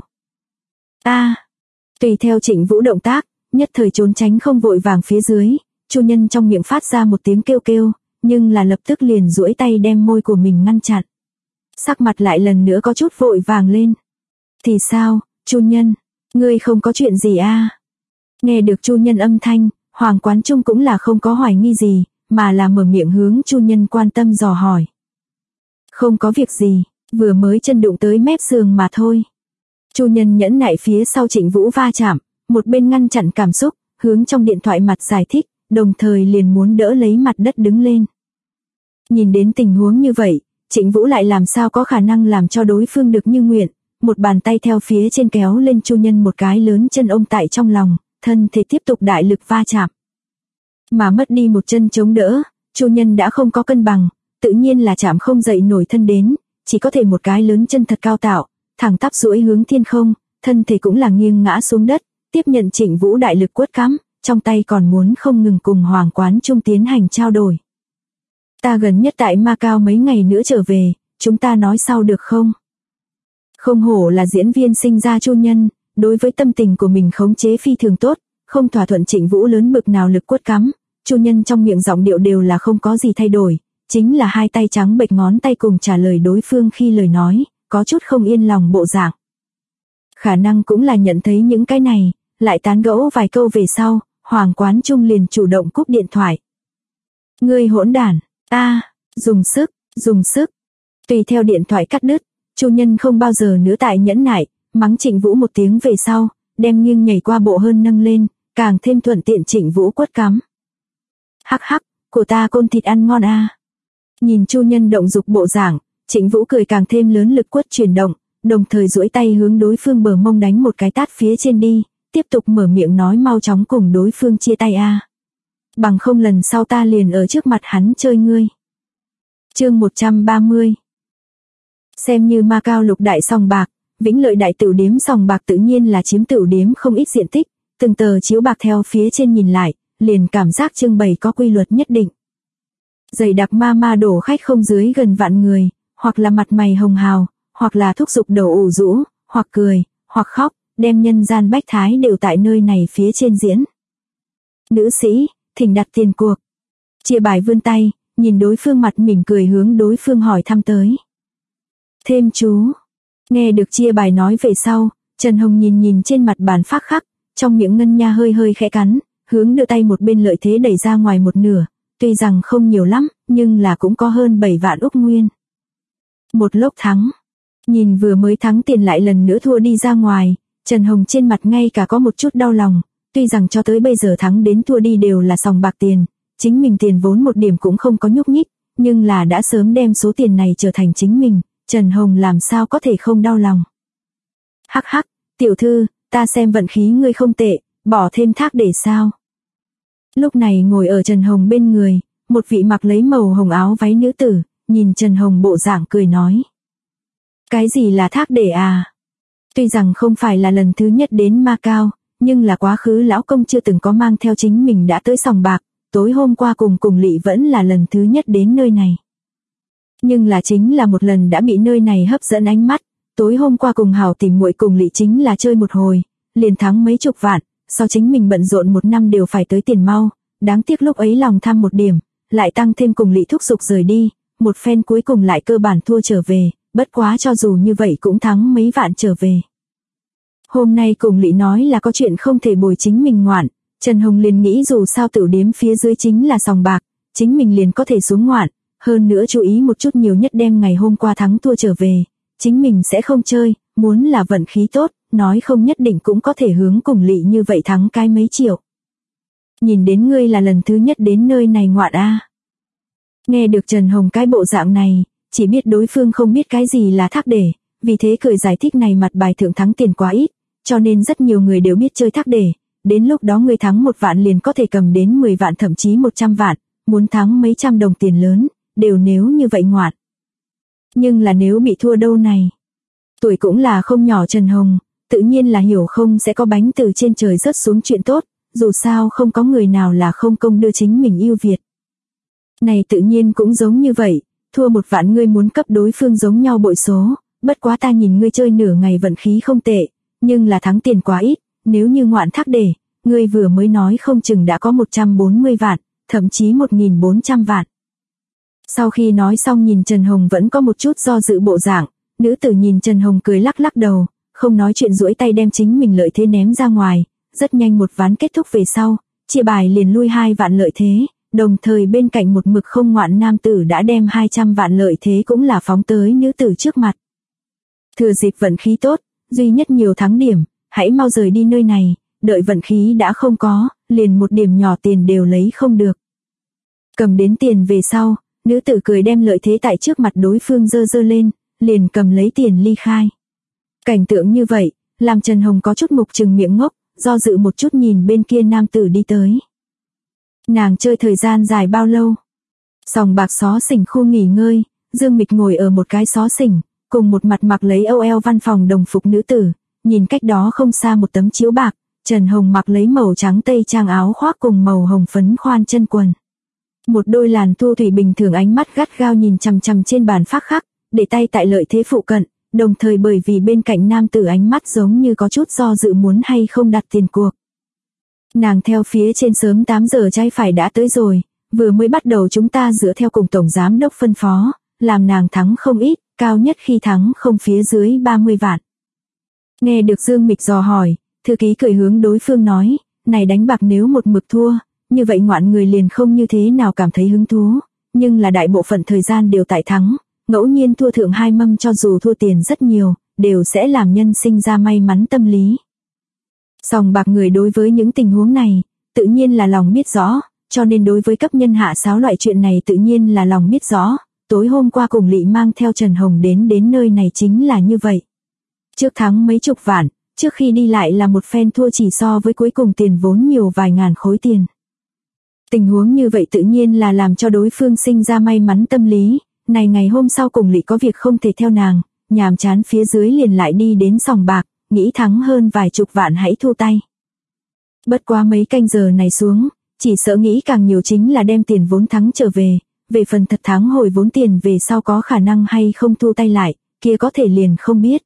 S1: Tùy theo Trịnh Vũ động tác, nhất thời trốn tránh không vội vàng phía dưới, Chu Nhân trong miệng phát ra một tiếng kêu kêu, nhưng là lập tức liền duỗi tay đem môi của mình ngăn chặn. Sắc mặt lại lần nữa có chút vội vàng lên. Thì sao, Chu Nhân, ngươi không có chuyện gì à? Nghe được Chu Nhân âm thanh, Hoàng Quán Trung cũng là không có hoài nghi gì, mà là mở miệng hướng Chu Nhân quan tâm dò hỏi. Không có việc gì, vừa mới chân đụng tới mép giường mà thôi. Chu Nhân nhẫn nại phía sau Trịnh Vũ va chạm, một bên ngăn chặn cảm xúc, hướng trong điện thoại mặt giải thích, đồng thời liền muốn đỡ lấy mặt đất đứng lên. Nhìn đến tình huống như vậy, Trịnh Vũ lại làm sao có khả năng làm cho đối phương được như nguyện, một bàn tay theo phía trên kéo lên Chu Nhân một cái lớn chân ôm tại trong lòng, thân thể tiếp tục đại lực va chạm. Mà mất đi một chân chống đỡ, Chu Nhân đã không có cân bằng, tự nhiên là chạm không dậy nổi thân đến, chỉ có thể một cái lớn chân thật cao tạo, thẳng tắp duỗi hướng thiên không, thân thể cũng là nghiêng ngã xuống đất, tiếp nhận Trịnh Vũ đại lực quất cắm, trong tay còn muốn không ngừng cùng Hoàng Quán Trung tiến hành trao đổi. Ta gần nhất tại Macau mấy ngày nữa trở về, chúng ta nói sau được không? Không hổ là diễn viên sinh ra Chu Nhân, đối với tâm tình của mình khống chế phi thường tốt, không thỏa thuận Trịnh Vũ lớn bực nào lực quất cắm, Chu Nhân trong miệng giọng điệu đều là không có gì thay đổi, chính là 2 tay trắng bệch ngón tay cùng trả lời đối phương khi lời nói, có chút không yên lòng bộ dạng. Khả năng cũng là nhận thấy những cái này, lại tán gẫu vài câu về sau, Hoàng Quán Trung liền chủ động cúp điện thoại. Ngươi hỗn đản, dùng sức. Tùy theo điện thoại cắt đứt, Chu Nhân không bao giờ nữa tại nhẫn nại, mắng Trịnh Vũ một tiếng về sau, đem nghiêng nhảy qua bộ hơn nâng lên, càng thêm thuận tiện Trịnh Vũ quất cắm. Hắc hắc, của ta côn thịt ăn ngon à. Nhìn Chu Nhân động dục bộ dạng, Trịnh Vũ cười càng thêm lớn lực quất chuyển động, đồng thời duỗi tay hướng đối phương bờ mông đánh một cái tát phía trên đi, tiếp tục mở miệng nói mau chóng cùng đối phương chia tay a. Bằng không lần sau ta liền ở trước mặt hắn chơi ngươi. Chương 130. Xem như Macau lục đại sòng bạc, Vĩnh Lợi đại tửu điếm sòng bạc tự nhiên là chiếm tửu điếm không ít diện tích, từng tờ chiếu bạc theo phía trên nhìn lại, liền cảm giác trưng bày có quy luật nhất định. Dày đặc ma đổ khách không dưới gần vạn người, hoặc là mặt mày hồng hào, hoặc là thúc giục đầu ủ rũ, hoặc cười, hoặc khóc, đem nhân gian bách thái đều tại nơi này phía trên diễn. Nữ sĩ, thỉnh đặt tiền cuộc. Chia bài vươn tay, nhìn đối phương mặt mỉm cười hướng đối phương hỏi thăm tới. Thêm chú. Nghe được chia bài nói về sau, Trần Hồng nhìn trên mặt bàn phác khắc, trong miệng ngân nha hơi hơi khẽ cắn, hướng đưa tay một bên lợi thế đẩy ra ngoài một nửa, tuy rằng không nhiều lắm, nhưng là cũng có hơn 7 vạn Úc Nguyên. Một lốc thắng. Nhìn vừa mới thắng tiền lại lần nữa thua đi ra ngoài, Trần Hồng trên mặt ngay cả có một chút đau lòng, tuy rằng cho tới bây giờ thắng đến thua đi đều là sòng bạc tiền, chính mình tiền vốn một điểm cũng không có nhúc nhích, nhưng là đã sớm đem số tiền này trở thành chính mình, Trần Hồng làm sao có thể không đau lòng. Hắc hắc, tiểu thư, ta xem vận khí ngươi không tệ, bỏ thêm thác để sao. Lúc này ngồi ở Trần Hồng bên người, một vị mặc lấy màu hồng áo váy nữ tử, nhìn Trần Hồng bộ dạng cười nói. Cái gì là thác để à? Tuy rằng không phải là lần thứ nhất đến Macau, nhưng là quá khứ lão công chưa từng có mang theo chính mình đã tới sòng bạc, tối hôm qua cùng Lị vẫn là lần thứ nhất đến nơi này. Nhưng là chính là một lần đã bị nơi này hấp dẫn ánh mắt, tối hôm qua cùng hảo tìm muội cùng Lị chính là chơi một hồi, liền thắng mấy chục vạn, so chính mình bận rộn 1 năm đều phải tới tiền mau, đáng tiếc lúc ấy lòng tham một điểm, lại tăng thêm cùng Lị thúc giục rời đi, một phen cuối cùng lại cơ bản thua trở về, bất quá cho dù như vậy cũng thắng mấy vạn trở về. Hôm nay cùng Lị nói là có chuyện không thể bồi chính mình ngoạn, Trần Hồng liền nghĩ dù sao tửu điếm phía dưới chính là sòng bạc, chính mình liền có thể xuống ngoạn, hơn nữa chú ý một chút nhiều nhất đem ngày hôm qua thắng thua trở về, chính mình sẽ không chơi, muốn là vận khí tốt, nói không nhất định cũng có thể hướng cùng Lị như vậy thắng cái mấy triệu. Nhìn đến ngươi là lần thứ nhất đến nơi này ngoạn a. Nghe được Trần Hồng cái bộ dạng này, chỉ biết đối phương không biết cái gì là thác để, vì thế cười giải thích này mặt bài thượng thắng tiền quá ít, cho nên rất nhiều người đều biết chơi thác để, đến lúc đó người thắng 1 vạn liền có thể cầm đến 10 vạn thậm chí 100 vạn, muốn thắng mấy trăm đồng tiền lớn, đều nếu như vậy ngoạn. Nhưng là nếu bị thua đâu này? Tuổi cũng là không nhỏ Trần Hồng, tự nhiên là hiểu không sẽ có bánh từ trên trời rớt xuống chuyện tốt, dù sao không có người nào là không công đưa chính mình ưu việt. Này tự nhiên cũng giống như vậy, thua 1 vạn ngươi muốn cấp đối phương giống nhau bội số, bất quá ta nhìn ngươi chơi nửa ngày vận khí không tệ, nhưng là thắng tiền quá ít, nếu như ngoạn thác để, ngươi vừa mới nói không chừng đã có 140 vạn, thậm chí 1.400 vạn. Sau khi nói xong nhìn Trần Hồng vẫn có một chút do dự bộ dạng, nữ tử nhìn Trần Hồng cười lắc lắc đầu, không nói chuyện duỗi tay đem chính mình lợi thế ném ra ngoài, rất nhanh một ván kết thúc về sau, chia bài liền lui 2 vạn lợi thế, đồng thời bên cạnh một mực không ngoạn nam tử đã đem 200 vạn lợi thế cũng là phóng tới nữ tử trước mặt. Thừa dịp vận khí tốt, duy nhất nhiều thắng điểm, hãy mau rời đi nơi này, đợi vận khí đã không có, liền một điểm nhỏ tiền đều lấy không được. Cầm đến tiền về sau, nữ tử cười đem lợi thế tại trước mặt đối phương giơ giơ lên, liền cầm lấy tiền ly khai. Cảnh tượng như vậy, làm Trần Hồng có chút mục trừng miệng ngốc, do dự một chút nhìn bên kia nam tử đi tới. Nàng chơi thời gian dài bao lâu? Sòng bạc xó xỉnh khu nghỉ ngơi, Dương Mịch ngồi ở một cái xó xỉnh, cùng một mặt mặc lấy OL văn phòng đồng phục nữ tử, nhìn cách đó không xa một tấm chiếu bạc, Trần Hồng mặc lấy màu trắng tây trang áo khoác cùng màu hồng phấn khoan chân quần. Một đôi làn thu thủy bình thường ánh mắt gắt gao nhìn chằm chằm trên bàn phác khắc, để tay tại lợi thế phụ cận, đồng thời bởi vì bên cạnh nam tử ánh mắt giống như có chút do dự muốn hay không đặt tiền cuộc. Nàng theo phía trên sớm 8 giờ trái phải đã tới rồi, vừa mới bắt đầu chúng ta dựa theo cùng tổng giám đốc phân phó, làm nàng thắng không ít, cao nhất khi thắng không phía dưới 30 vạn. Nghe được Dương Mịch dò hỏi, thư ký cười hướng đối phương nói, này đánh bạc nếu một mực thua, như vậy ngoạn người liền không như thế nào cảm thấy hứng thú, nhưng là đại bộ phận thời gian đều tại thắng, ngẫu nhiên thua thượng 2 mâm cho dù thua tiền rất nhiều, đều sẽ làm nhân sinh ra may mắn tâm lý. Sòng bạc người đối với những tình huống này, tự nhiên là lòng biết rõ, cho nên đối với cấp nhân hạ sáo loại chuyện này tự nhiên là lòng biết rõ, tối hôm qua cùng Lị mang theo Trần Hồng đến nơi này chính là như vậy. Trước thắng mấy chục vạn, trước khi đi lại là một phen thua chỉ so với cuối cùng tiền vốn nhiều vài ngàn khối tiền. Tình huống như vậy tự nhiên là làm cho đối phương sinh ra may mắn tâm lý, này ngày hôm sau cùng Lị có việc không thể theo nàng, nhàm chán phía dưới liền lại đi đến sòng bạc, nghĩ thắng hơn vài chục vạn hãy thu tay. Bất quá mấy canh giờ này xuống, chỉ sợ nghĩ càng nhiều chính là đem tiền vốn thắng trở về, về phần thật thắng hồi vốn tiền về sau có khả năng hay không thu tay lại, kia có thể liền không biết.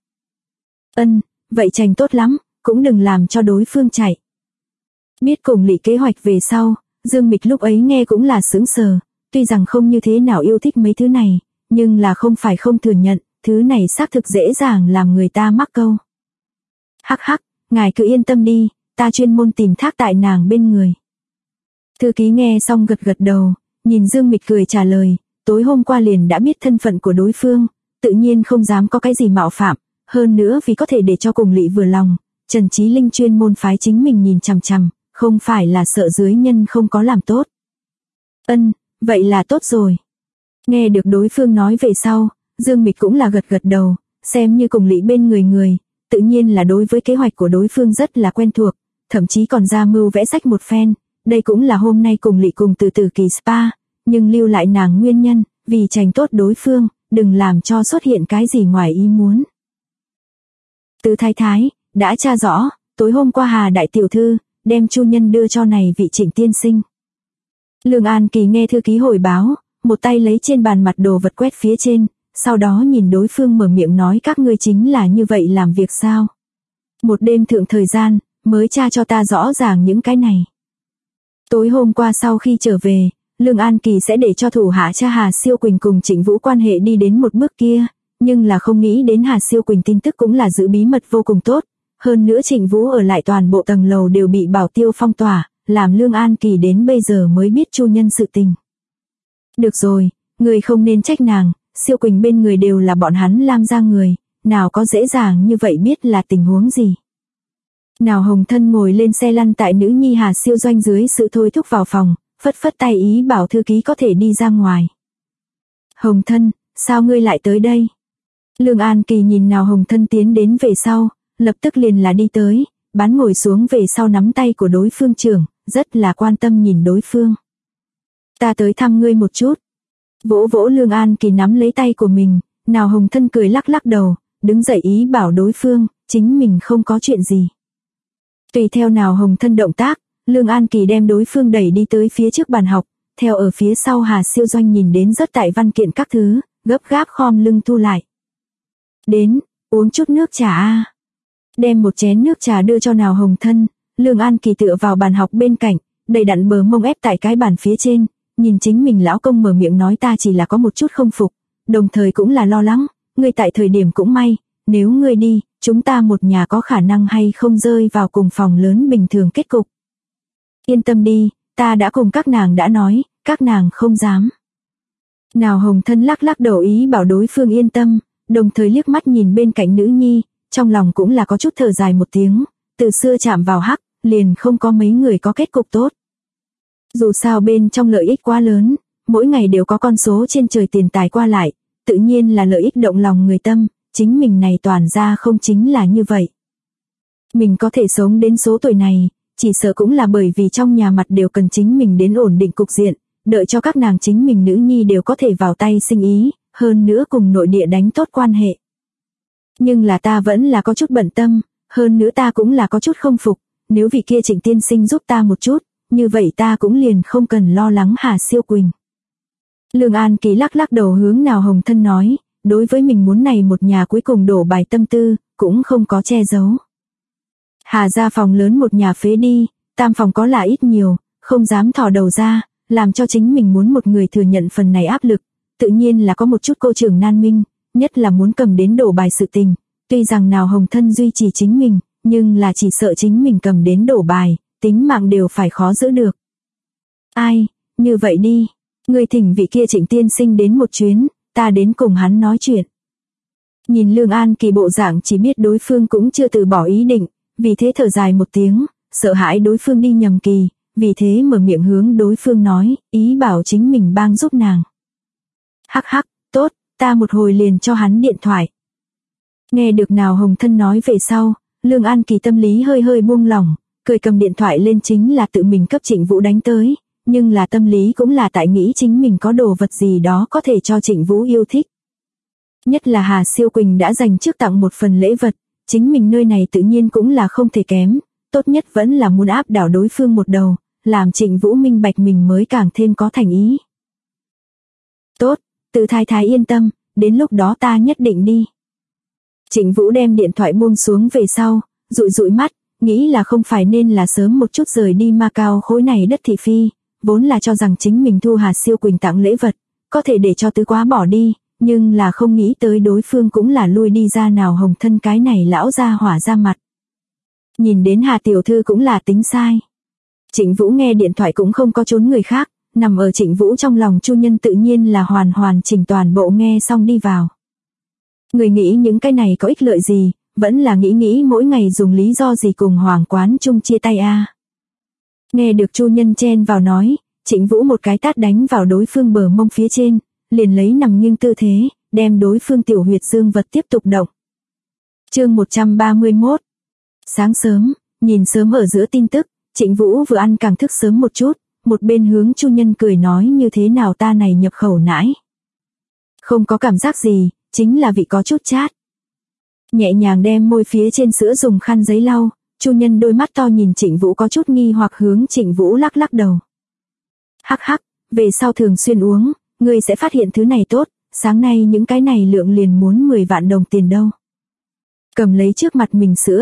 S1: Vậy chành tốt lắm, cũng đừng làm cho đối phương chạy. Biết cùng Lị kế hoạch về sau, Dương Mịch lúc ấy nghe cũng là sững sờ, tuy rằng không như thế nào yêu thích mấy thứ này, nhưng là không phải không thừa nhận, thứ này xác thực dễ dàng làm người ta mắc câu. Hắc hắc, ngài cứ yên tâm đi, ta chuyên môn tìm thác tại nàng bên người. Thư ký nghe xong gật gật đầu, nhìn Dương Mịch cười trả lời, tối hôm qua liền đã biết thân phận của đối phương, tự nhiên không dám có cái gì mạo phạm, hơn nữa vì có thể để cho cùng Lị vừa lòng, Trần Chí Linh chuyên môn phái chính mình nhìn chằm chằm, không phải là sợ dưới nhân không có làm tốt. Vậy là tốt rồi. Nghe được đối phương nói về sau, Dương Mịch cũng là gật gật đầu, xem như cùng Lị bên người, tự nhiên là đối với kế hoạch của đối phương rất là quen thuộc, thậm chí còn ra mưu vẽ sách một phen, đây cũng là hôm nay cùng Lị cùng từ từ kỳ spa, nhưng lưu lại nàng nguyên nhân, vì tránh tốt đối phương, đừng làm cho xuất hiện cái gì ngoài ý muốn. Từ thái thái, đã tra rõ, tối hôm qua Hà đại tiểu thư, đem chu nhân đưa cho này vị Trịnh tiên sinh. Lương An Kỳ nghe thư ký hồi báo, một tay lấy trên bàn mặt đồ vật quét phía trên, sau đó nhìn đối phương mở miệng nói các ngươi chính là như vậy làm việc sao. Một đêm thượng thời gian, mới tra cho ta rõ ràng những cái này. Tối hôm qua sau khi trở về, Lương An Kỳ sẽ để cho thủ hạ cha Hà Siêu Quỳnh cùng Trịnh Vũ quan hệ đi đến một bước kia, nhưng là không nghĩ đến Hà Siêu Quỳnh tin tức cũng là giữ bí mật vô cùng tốt, hơn nữa Trịnh Vũ ở lại toàn bộ tầng lầu đều bị bảo tiêu phong tỏa, làm Lương An Kỳ đến bây giờ mới biết Chu Nhân sự tình. Được rồi, người không nên trách nàng, Siêu Quỳnh bên người đều là bọn hắn Lam gia người, nào có dễ dàng như vậy biết là tình huống gì. Nào Hồng Thân ngồi lên xe lăn tại nữ nhi Hà Siêu Doanh dưới sự thôi thúc vào phòng, phất phất tay ý bảo thư ký có thể đi ra ngoài. Hồng Thân, sao ngươi lại tới đây? Lương An Kỳ nhìn Nào Hồng Thân tiến đến về sau, lập tức liền là đi tới, bán ngồi xuống về sau nắm tay của đối phương trưởng, rất là quan tâm nhìn đối phương. Ta tới thăm ngươi một chút. Vỗ vỗ Lương An Kỳ nắm lấy tay của mình, Nào Hồng Thân cười lắc lắc đầu, đứng dậy ý bảo đối phương, chính mình không có chuyện gì. Tùy theo Nào Hồng Thân động tác, Lương An Kỳ đem đối phương đẩy đi tới phía trước bàn học, theo ở phía sau Hà Siêu Doanh nhìn đến rất tại văn kiện các thứ, gấp gáp khom lưng thu lại. Đến, uống chút nước trà a. Đem một chén nước trà đưa cho Nào Hồng Thân, Lương An Kỳ tựa vào bàn học bên cạnh, đầy đặn bờ mông ép tại cái bàn phía trên, nhìn chính mình lão công mở miệng nói ta chỉ là có một chút không phục, đồng thời cũng là lo lắng, ngươi tại thời điểm cũng may, nếu ngươi đi, chúng ta một nhà có khả năng hay không rơi vào cùng phòng lớn bình thường kết cục. Yên tâm đi, ta đã cùng các nàng đã nói, các nàng không dám. Nào Hồng Thân lắc lắc đầu ý bảo đối phương yên tâm, đồng thời liếc mắt nhìn bên cạnh nữ nhi, trong lòng cũng là có chút thở dài một tiếng, từ xưa chạm vào hắc, liền không có mấy người có kết cục tốt. Dù sao bên trong lợi ích quá lớn, mỗi ngày đều có con số trên trời tiền tài qua lại, tự nhiên là lợi ích động lòng người tâm, chính mình này toàn ra không chính là như vậy. Mình có thể sống đến số tuổi này, chỉ sợ cũng là bởi vì trong nhà mặt đều cần chính mình đến ổn định cục diện, đợi cho các nàng chính mình nữ nhi đều có thể vào tay sinh ý, hơn nữa cùng nội địa đánh tốt quan hệ. Nhưng là ta vẫn là có chút bận tâm, hơn nữa ta cũng là có chút không phục, nếu vị kia Trịnh tiên sinh giúp ta một chút, như vậy ta cũng liền không cần lo lắng Hà Siêu Quỳnh. Lương An Kỳ lắc lắc đầu hướng Nào Hồng Thân nói, đối với mình muốn này một nhà cuối cùng đổ bài tâm tư, cũng không có che giấu. Hà ra phòng lớn một nhà phế đi, tam phòng có là ít nhiều, không dám thò đầu ra, làm cho chính mình muốn một người thừa nhận phần này áp lực, tự nhiên là có một chút cô trưởng nan minh, nhất là muốn cầm đến đổ bài sự tình, tuy rằng Nào Hồng Thân duy trì chính mình, nhưng là chỉ sợ chính mình cầm đến đổ bài, tính mạng đều phải khó giữ được. Ai, như vậy đi, người thỉnh vị kia Trịnh tiên sinh đến một chuyến, ta đến cùng hắn nói chuyện. Nhìn Lương An Kỳ bộ dạng chỉ biết đối phương cũng chưa từ bỏ ý định, vì thế thở dài một tiếng, sợ hãi đối phương đi nhầm kỳ, vì thế mở miệng hướng đối phương nói, ý bảo chính mình bang giúp nàng. Hắc hắc, tốt, ta một hồi liền cho hắn điện thoại. Nghe được Nào Hồng Thân nói về sau, Lương An Kỳ tâm lý hơi hơi buông lỏng, cười cầm điện thoại lên chính là tự mình cấp Trịnh Vũ đánh tới, nhưng là tâm lý cũng là tại nghĩ chính mình có đồ vật gì đó có thể cho Trịnh Vũ yêu thích. Nhất là Hà Siêu Quỳnh đã dành trước tặng một phần lễ vật, chính mình nơi này tự nhiên cũng là không thể kém, tốt nhất vẫn là muốn áp đảo đối phương một đầu, làm Trịnh Vũ minh bạch mình mới càng thêm có thành ý. Tốt, Từ thái thái yên tâm, đến lúc đó ta nhất định đi. Trịnh Vũ đem điện thoại buông xuống về sau, dụi dụi mắt, nghĩ là không phải nên là sớm một chút rời đi Macau khối này đất thị phi, vốn là cho rằng chính mình thu Hà Siêu Quỳnh tặng lễ vật, có thể để cho tứ quá bỏ đi, nhưng là không nghĩ tới đối phương cũng là lui đi ra Nào Hồng Thân cái này lão ra hỏa ra mặt. Nhìn đến Hà tiểu thư cũng là tính sai. Trịnh Vũ nghe điện thoại cũng không có trốn người khác, nằm ở Trịnh Vũ trong lòng Chu Nhân tự nhiên là hoàn chỉnh toàn bộ nghe xong đi vào. Người nghĩ những cái này có ích lợi gì, vẫn là nghĩ mỗi ngày dùng lý do gì cùng Hoàng Quán Trung chia tay a. Nghe được Chu Nhân chen vào nói, Trịnh Vũ một cái tát đánh vào đối phương bờ mông phía trên, liền lấy nằm nghiêng tư thế, đem đối phương tiểu huyệt dương vật tiếp tục động. Chương 131. Sáng sớm, nhìn sớm ở giữa tin tức, Trịnh Vũ vừa ăn càng thức sớm một chút, một bên hướng Chu Nhân cười nói như thế nào ta này nhập khẩu nãi. Không có cảm giác gì, chính là vị có chút chát. Nhẹ nhàng đem môi phía trên sữa dùng khăn giấy lau, Chu Nhân đôi mắt to nhìn Trịnh Vũ có chút nghi hoặc hướng Trịnh Vũ lắc lắc đầu. Hắc hắc, về sau thường xuyên uống, ngươi sẽ phát hiện thứ này tốt, sáng nay những cái này lượng liền muốn 10 vạn đồng tiền đâu. Cầm lấy trước mặt mình sữa,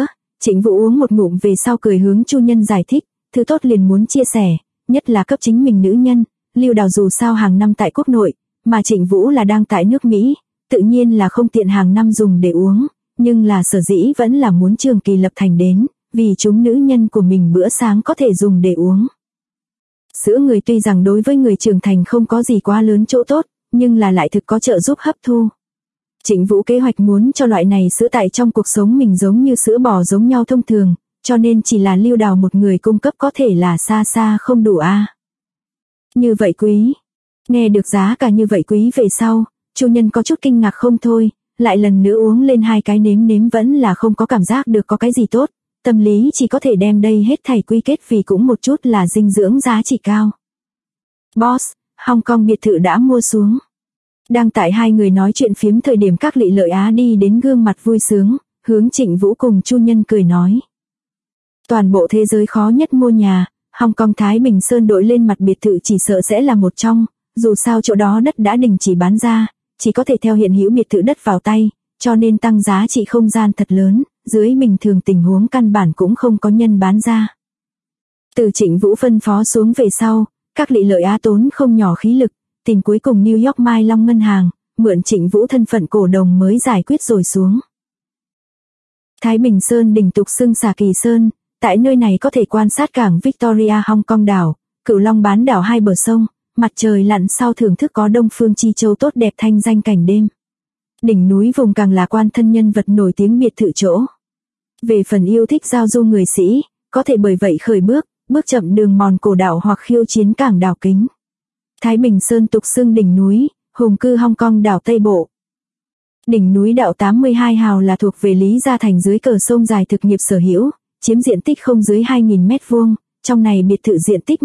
S1: Trịnh Vũ uống một ngụm về sau cười hướng Chu Nhân giải thích, thứ tốt liền muốn chia sẻ, nhất là cấp chính mình nữ nhân. Lưu Đào dù sao hàng năm tại quốc nội, mà Trịnh Vũ là đang tại nước Mỹ, tự nhiên là không tiện hàng năm dùng để uống, nhưng là sở dĩ vẫn là muốn trường kỳ lập thành đến, vì chúng nữ nhân của mình bữa sáng có thể dùng để uống. Sữa người tuy rằng đối với người trưởng thành không có gì quá lớn chỗ tốt, nhưng là lại thực có trợ giúp hấp thu. Trịnh Vũ kế hoạch muốn cho loại này sữa tại trong cuộc sống mình giống như sữa bò giống nhau thông thường, cho nên chỉ là Lưu Đào một người cung cấp có thể là xa xa không đủ a. Như vậy quý. Nghe được giá cả như vậy quý về sau, Chu Nhân có chút kinh ngạc không thôi, lại lần nữa uống lên 2 cái nếm vẫn là không có cảm giác được có cái gì tốt, tâm lý chỉ có thể đem đây hết thảy quy kết vì cũng một chút là dinh dưỡng giá trị cao. Boss, Hong Kong biệt thự đã mua xuống. Đang tại hai người nói chuyện phiếm thời điểm Các Lị Lợi Á đi đến gương mặt vui sướng, hướng Trịnh Vũ cùng Chu Nhân cười nói. Toàn bộ thế giới khó nhất mua nhà, Hong Kong Thái Bình Sơn đội lên mặt biệt thự chỉ sợ sẽ là một trong, dù sao chỗ đó đất đã đình chỉ bán ra, chỉ có thể theo hiện hữu biệt thự đất vào tay, cho nên tăng giá trị không gian thật lớn, dưới bình thường tình huống căn bản cũng không có nhân bán ra. Từ Trịnh Vũ phân phó xuống về sau, Các Lị Lợi Á tốn không nhỏ khí lực, tìm cuối cùng New York Mai Long ngân hàng, mượn Trịnh Vũ thân phận cổ đông mới giải quyết rồi xuống. Thái Bình Sơn đỉnh tục xưng Xà Kỳ Sơn, tại nơi này có thể quan sát cảng Victoria Hong Kong đảo, Cửu Long bán đảo hai bờ sông, mặt trời lặn sau thưởng thức có Đông Phương Chi Châu tốt đẹp thanh danh cảnh đêm. Đỉnh núi vùng càng là quan thân nhân vật nổi tiếng biệt thự chỗ. Về phần yêu thích giao du người sĩ, có thể bởi vậy khởi bước chậm đường mòn cổ đảo hoặc khiêu chiến cảng đảo Kính. Thái Bình Sơn tục xưng đỉnh núi, hùng cư Hong Kong đảo Tây Bộ. Đỉnh núi đạo 82 hào là thuộc về Lý Gia Thành dưới cờ sông dài thực nghiệp sở hữu, chiếm diện tích không dưới 2.000 mét vuông, trong này biệt thự diện tích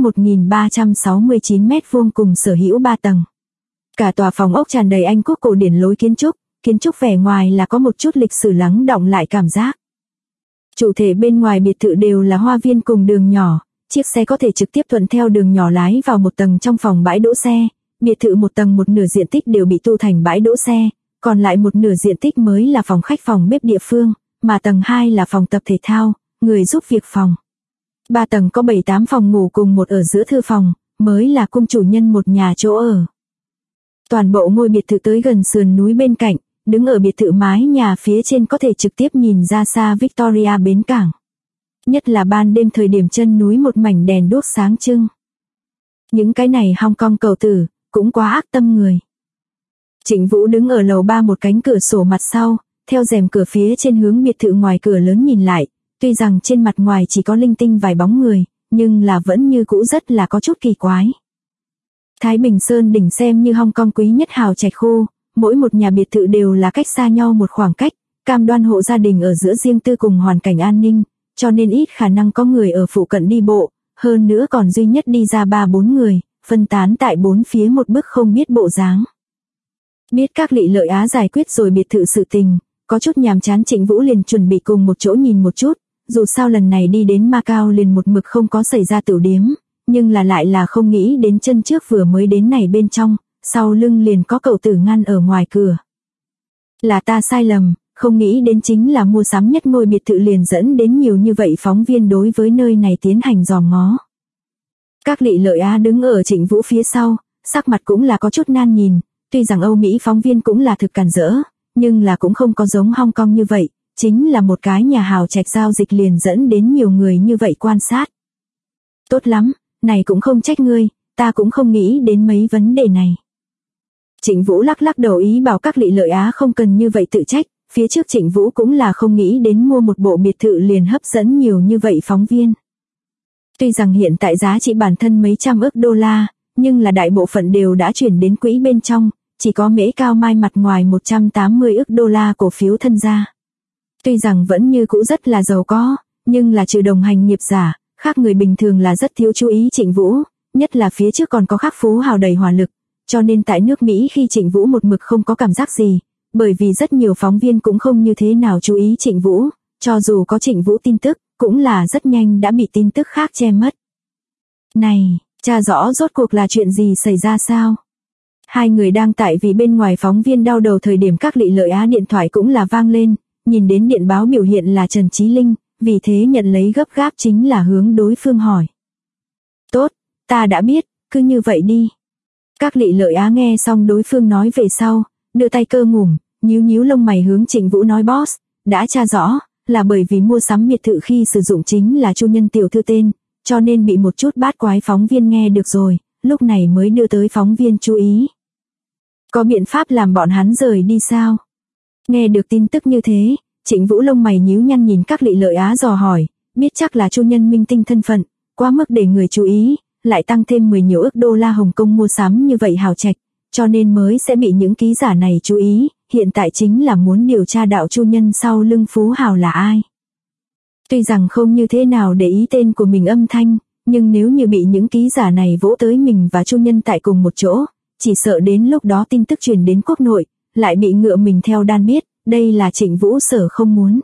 S1: 1.369 mét vuông cùng sở hữu 3 tầng. Cả tòa phòng ốc tràn đầy Anh quốc cổ điển lối kiến trúc vẻ ngoài là có một chút lịch sử lắng đọng lại cảm giác. Chủ thể bên ngoài biệt thự đều là hoa viên cùng đường nhỏ, chiếc xe có thể trực tiếp thuận theo đường nhỏ lái vào một tầng trong phòng bãi đỗ xe, biệt thự một tầng một nửa diện tích đều bị tu thành bãi đỗ xe, còn lại một nửa diện tích mới là phòng khách phòng bếp địa phương, mà tầng 2 là phòng tập thể thao, người giúp việc phòng. 3 tầng có 7-8 phòng ngủ cùng một ở giữa thư phòng, mới là cung chủ nhân một nhà chỗ ở. Toàn bộ ngôi biệt thự tới gần sườn núi bên cạnh, đứng ở biệt thự mái nhà phía trên có thể trực tiếp nhìn ra xa Victoria bến cảng. Nhất là ban đêm thời điểm chân núi một mảnh đèn đuốc sáng trưng. Những cái này Hong Kong cầu tử, cũng quá ác tâm người. Trịnh Vũ đứng ở lầu 3 một cánh cửa sổ mặt sau, theo rèm cửa phía trên hướng biệt thự ngoài cửa lớn nhìn lại, tuy rằng trên mặt ngoài chỉ có linh tinh vài bóng người, nhưng là vẫn như cũ rất là có chút kỳ quái. Thái Bình Sơn đỉnh xem như Hong Kong quý nhất hào trạch khu, mỗi một nhà biệt thự đều là cách xa nhau một khoảng cách, cam đoan hộ gia đình ở giữa riêng tư cùng hoàn cảnh an ninh, cho nên ít khả năng có người ở phụ cận đi bộ, hơn nữa còn duy nhất đi ra 3-4 người, phân tán tại 4 phía một bức không biết bộ dáng. Biết Các Lị Lợi Á giải quyết rồi biệt thự sự tình, có chút nhàm chán Trịnh Vũ liền chuẩn bị cùng một chỗ nhìn một chút, dù sao lần này đi đến Macau liền một mực không có xảy ra tửu điếm, nhưng là lại là không nghĩ đến chân trước vừa mới đến này bên trong, sau lưng liền có cậu tử ngăn ở ngoài cửa. Là ta sai lầm, không nghĩ đến chính là mua sắm nhất ngôi biệt thự liền dẫn đến nhiều như vậy phóng viên đối với nơi này tiến hành dòm ngó. Các Lị Lợi Á đứng ở Trịnh Vũ phía sau, sắc mặt cũng là có chút nan nhìn, tuy rằng Âu Mỹ phóng viên cũng là thực càn rỡ, nhưng là cũng không có giống Hong Kong như vậy, chính là một cái nhà hào trạch giao dịch liền dẫn đến nhiều người như vậy quan sát. Tốt lắm, này cũng không trách ngươi, ta cũng không nghĩ đến mấy vấn đề này. Trịnh Vũ lắc lắc đầu ý bảo Các Lị Lợi Á không cần như vậy tự trách, phía trước Trịnh Vũ cũng là không nghĩ đến mua một bộ biệt thự liền hấp dẫn nhiều như vậy phóng viên. Tuy rằng hiện tại giá trị bản thân mấy trăm ức đô la, nhưng là đại bộ phận đều đã chuyển đến quỹ bên trong, chỉ có Mễ Cao Mai mặt ngoài 180 ức đô la cổ phiếu thân gia. Tuy rằng vẫn như cũ rất là giàu có, nhưng là trừ đồng hành nghiệp giả, khác người bình thường là rất thiếu chú ý Trịnh Vũ, nhất là phía trước còn có khác phú hào đầy hỏa lực, cho nên tại nước Mỹ khi Trịnh Vũ một mực không có cảm giác gì, bởi vì rất nhiều phóng viên cũng không như thế nào chú ý Trịnh Vũ, cho dù có Trịnh Vũ tin tức, cũng là rất nhanh đã bị tin tức khác che mất. Này, tra rõ rốt cuộc là chuyện gì xảy ra sao? Hai người đang tại vì bên ngoài phóng viên đau đầu thời điểm Các Lị Lợi Á điện thoại cũng là vang lên, nhìn đến điện báo biểu hiện là Trần Chí Linh, vì thế nhận lấy gấp gáp chính là hướng đối phương hỏi. Tốt, ta đã biết, cứ như vậy đi. Các Lị Lợi Á nghe xong đối phương nói về sau, đưa tay cơ ngủm, nhíu nhíu lông mày hướng Trịnh Vũ nói boss, đã tra rõ, là bởi vì mua sắm biệt thự khi sử dụng chính là Chu Nhân tiểu thư tên, cho nên bị một chút bát quái phóng viên nghe được rồi, lúc này mới đưa tới phóng viên chú ý. Có biện pháp làm bọn hắn rời đi sao? Nghe được tin tức như thế, Trịnh Vũ lông mày nhíu nhăn nhìn các Lị Lợi Á dò hỏi, biết chắc là Chu Nhân minh tinh thân phận, quá mức để người chú ý, lại tăng thêm 10 nhiều ức đô la Hồng Kông mua sắm như vậy hào trạch, cho nên mới sẽ bị những ký giả này chú ý, hiện tại chính là muốn điều tra đạo Chu Nhân sau lưng phú hào là ai. Tuy rằng không như thế nào để ý tên của mình âm thanh, nhưng nếu như bị những ký giả này vỗ tới mình và Chu Nhân tại cùng một chỗ, chỉ sợ đến lúc đó tin tức truyền đến quốc nội, lại bị ngựa mình theo đan biết, đây là Trịnh Vũ sở không muốn.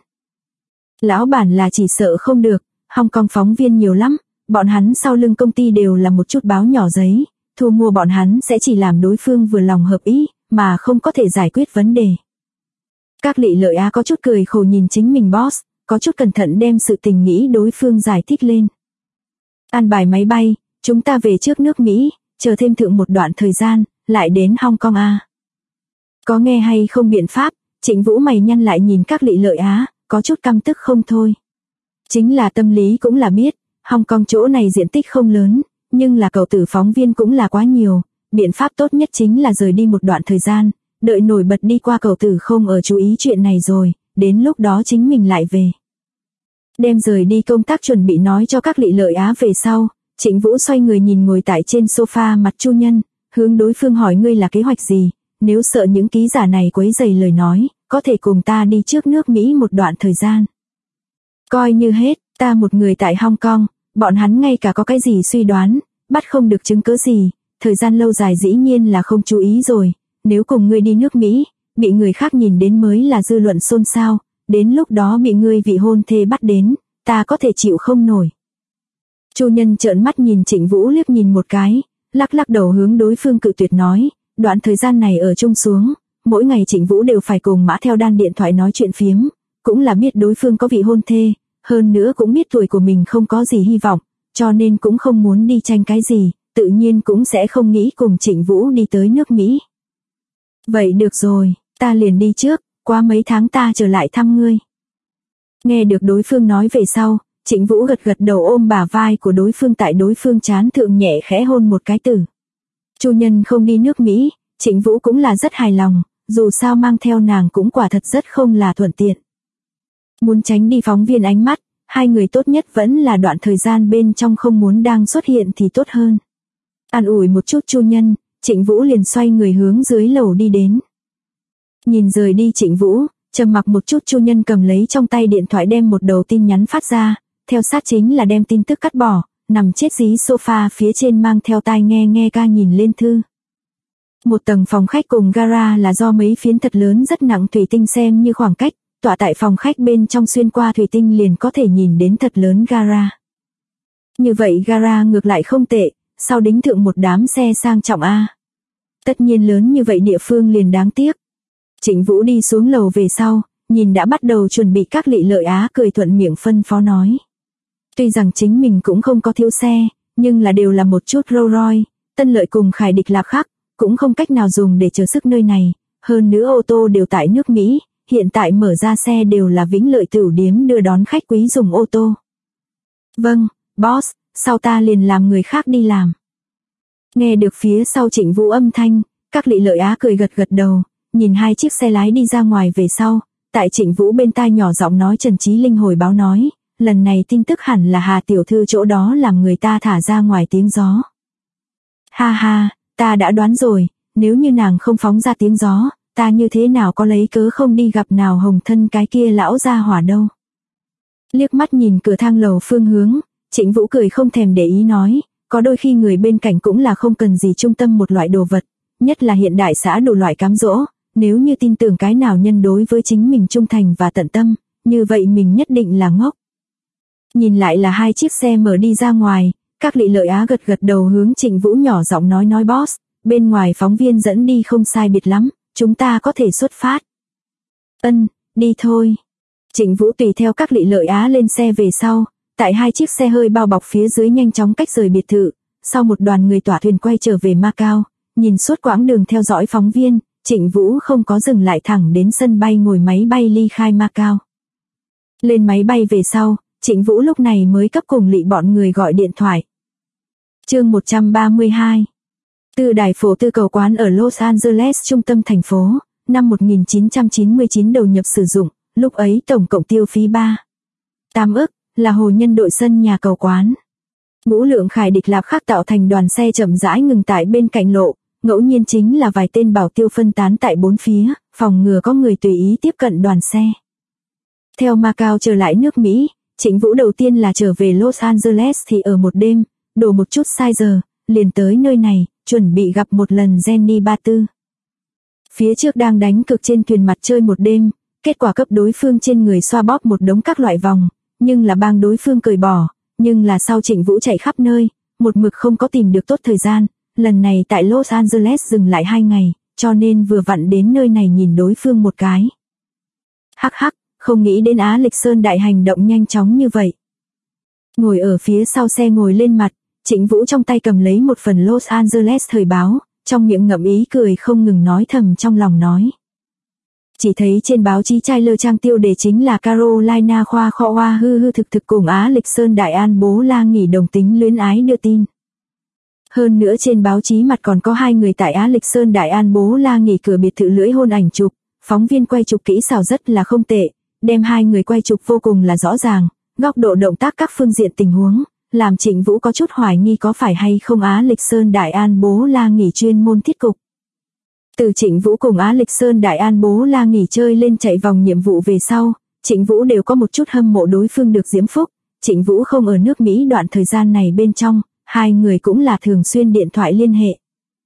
S1: Lão bản là chỉ sợ không được, Hong Kong phóng viên nhiều lắm, bọn hắn sau lưng công ty đều là một chút báo nhỏ giấy, thu mua bọn hắn sẽ chỉ làm đối phương vừa lòng hợp ý, mà không có thể giải quyết vấn đề. Các Lị Lợi Á có chút cười khổ nhìn chính mình boss, có chút cẩn thận đem sự tình nghĩ đối phương giải thích lên. An bài máy bay, chúng ta về trước nước Mỹ, chờ thêm thượng một đoạn thời gian, lại đến Hong Kong a. Có nghe hay không biện pháp, Trịnh Vũ mày nhăn lại nhìn các Lị Lợi Á, có chút căm tức không thôi. Chính là tâm lý cũng là biết, Hong Kong chỗ này diện tích không lớn, nhưng là cầu tử phóng viên cũng là quá nhiều, biện pháp tốt nhất chính là rời đi một đoạn thời gian, đợi nổi bật đi qua cầu tử không ở chú ý chuyện này rồi, đến lúc đó chính mình lại về. Đem rời đi công tác chuẩn bị nói cho các Lị Lợi Á về sau, Trịnh Vũ xoay người nhìn ngồi tại trên sofa mặt Chu Nhân, hướng đối phương hỏi ngươi là kế hoạch gì, nếu sợ những ký giả này quấy rầy lời nói, có thể cùng ta đi trước nước Mỹ một đoạn thời gian. Coi như hết, ta một người tại Hong Kong, bọn hắn ngay cả có cái gì suy đoán, bắt không được chứng cứ gì, thời gian lâu dài dĩ nhiên là không chú ý rồi, nếu cùng ngươi đi nước Mỹ, bị người khác nhìn đến mới là dư luận xôn xao, đến lúc đó bị ngươi vị hôn thê bắt đến, ta có thể chịu không nổi. Chu Nhân trợn mắt nhìn Trịnh Vũ liếc nhìn một cái, lắc lắc đầu hướng đối phương cự tuyệt nói, đoạn thời gian này ở chung xuống, mỗi ngày Trịnh Vũ đều phải cùng Mã Theo Đan điện thoại nói chuyện phiếm, cũng là biết đối phương có vị hôn thê, hơn nữa cũng biết tuổi của mình không có gì hy vọng, cho nên cũng không muốn đi tranh cái gì, tự nhiên cũng sẽ không nghĩ cùng Trịnh Vũ đi tới nước Mỹ. Vậy được rồi, ta liền đi trước, qua mấy tháng ta trở lại thăm ngươi. Nghe được đối phương nói về sau, Trịnh Vũ gật gật đầu ôm bả vai của đối phương tại đối phương trán thượng nhẹ khẽ hôn một cái tử. Chu Nhân không đi nước Mỹ, Trịnh Vũ cũng là rất hài lòng, dù sao mang theo nàng cũng quả thật rất không là thuận tiện. Muốn tránh đi phóng viên ánh mắt, hai người tốt nhất vẫn là đoạn thời gian bên trong không muốn đang xuất hiện thì tốt hơn. An ủi một chút Chu Nhân, Trịnh Vũ liền xoay người hướng dưới lầu đi đến. Nhìn rời đi Trịnh Vũ, trầm mặc một chút Chu Nhân cầm lấy trong tay điện thoại đem một đầu tin nhắn phát ra, theo sát chính là đem tin tức cắt bỏ, nằm chết dí sofa phía trên mang theo tai nghe ca nhìn lên thư. Một tầng phòng khách cùng gara là do mấy phiến thật lớn rất nặng thủy tinh xem như khoảng cách, tọa tại phòng khách bên trong xuyên qua thủy tinh liền có thể nhìn đến thật lớn gara. Như vậy gara ngược lại không tệ, sau đính thượng một đám xe sang trọng A. Tất nhiên lớn như vậy địa phương liền đáng tiếc. Trịnh Vũ đi xuống lầu về sau, nhìn đã bắt đầu chuẩn bị các Lị Lợi Á cười thuận miệng phân phó nói. Tuy rằng chính mình cũng không có thiếu xe, nhưng là đều là một chút Rolls Royce, Tân Lợi cùng Khải Địch Lạc Khắc, cũng không cách nào dùng để chờ sức nơi này, hơn nữa ô tô đều tại nước Mỹ, hiện tại mở ra xe đều là Vĩnh Lợi Tửu Điếm đưa đón khách quý dùng ô tô. Vâng, boss, sau ta liền làm người khác đi làm. Nghe được phía sau Trịnh Vũ âm thanh, các Lị Lợi Á cười gật gật đầu, nhìn hai chiếc xe lái đi ra ngoài về sau, tại Trịnh Vũ bên tai nhỏ giọng nói Trần Chí Linh hồi báo nói, lần này tin tức hẳn là Hà tiểu thư chỗ đó làm người ta thả ra ngoài tiếng gió. Ha ha, ta đã đoán rồi, nếu như nàng không phóng ra tiếng gió, ta như thế nào có lấy cớ không đi gặp nào Hồng Thân cái kia lão gia hỏa đâu. Liếc mắt nhìn cửa thang lầu phương hướng, Trịnh Vũ cười không thèm để ý nói, có đôi khi người bên cạnh cũng là không cần gì trung tâm một loại đồ vật, nhất là hiện đại xã đủ loại cám dỗ, nếu như tin tưởng cái nào nhân đối với chính mình trung thành và tận tâm, như vậy mình nhất định là ngốc. Nhìn lại là hai chiếc xe mở đi ra ngoài, các Lị Lợi Á gật gật đầu hướng Trịnh Vũ nhỏ giọng nói boss, bên ngoài phóng viên dẫn đi không sai biệt lắm, chúng ta có thể xuất phát. Đi thôi. Trịnh Vũ tùy theo các Lị Lợi Á lên xe về sau, tại 2 chiếc xe hơi bao bọc phía dưới nhanh chóng cách rời biệt thự, sau một đoàn người tỏa thuyền quay trở về Macau, nhìn suốt quãng đường theo dõi phóng viên, Trịnh Vũ không có dừng lại thẳng đến sân bay ngồi máy bay ly khai Macau. Lên máy bay về sau, Trịnh Vũ lúc này mới cấp cùng Lị bọn người gọi điện thoại. Chương 132. Từ đài phổ tư cầu quán ở Los Angeles trung tâm thành phố, năm 1999 đầu nhập sử dụng, lúc ấy tổng cộng tiêu phí 3,8 ức, là hồ nhân đội sân nhà cầu quán. Ngũ Lượng Khải Địch Lạp Khắc tạo thành đoàn xe chậm rãi ngừng tại bên cạnh lộ, ngẫu nhiên chính là vài tên bảo tiêu phân tán tại bốn phía, phòng ngừa có người tùy ý tiếp cận đoàn xe. Theo Macau trở lại nước Mỹ, Trịnh Vũ đầu tiên là trở về Los Angeles thì ở một đêm, đổ một chút sai giờ, liền tới nơi này, chuẩn bị gặp một lần Jenny Ba Tư. Phía trước đang đánh cược trên thuyền mặt chơi một đêm, kết quả cấp đối phương trên người xoa bóp một đống các loại vòng, nhưng là bang đối phương cởi bỏ, nhưng là sau Trịnh Vũ chạy khắp nơi, một mực không có tìm được tốt thời gian, lần này tại Los Angeles dừng lại 2 ngày, cho nên vừa vặn đến nơi này nhìn đối phương một cái. Hắc hắc, không nghĩ đến Á Lịch Sơn đại hành động nhanh chóng như vậy. Ngồi ở phía sau xe ngồi lên mặt, Trịnh Vũ trong tay cầm lấy một phần Los Angeles thời báo, trong miệng ngậm ý cười không ngừng nói thầm trong lòng nói. Chỉ thấy trên báo chí trailer trang tiêu đề chính là Carolina Khoa Kho Hoa hư thực cùng Á Lịch Sơn Đại An Bố La nghỉ đồng tính luyến ái đưa tin. Hơn nữa trên báo chí mặt còn có 2 người tại Á Lịch Sơn Đại An Bố La nghỉ cửa biệt thự lưỡi hôn ảnh chụp, phóng viên quay chụp kỹ xảo rất là không tệ, đem 2 người quay chụp vô cùng là rõ ràng, góc độ động tác các phương diện tình huống, làm Trịnh Vũ có chút hoài nghi có phải hay không Á Lịch Sơn Đại An Bố La nghỉ chuyên môn thiết cục. Từ Trịnh Vũ cùng Á Lịch Sơn Đại An Bố La nghỉ chơi lên chạy vòng nhiệm vụ về sau, Trịnh Vũ đều có một chút hâm mộ đối phương được diễm phúc, Trịnh Vũ không ở nước Mỹ đoạn thời gian này bên trong, 2 người cũng là thường xuyên điện thoại liên hệ.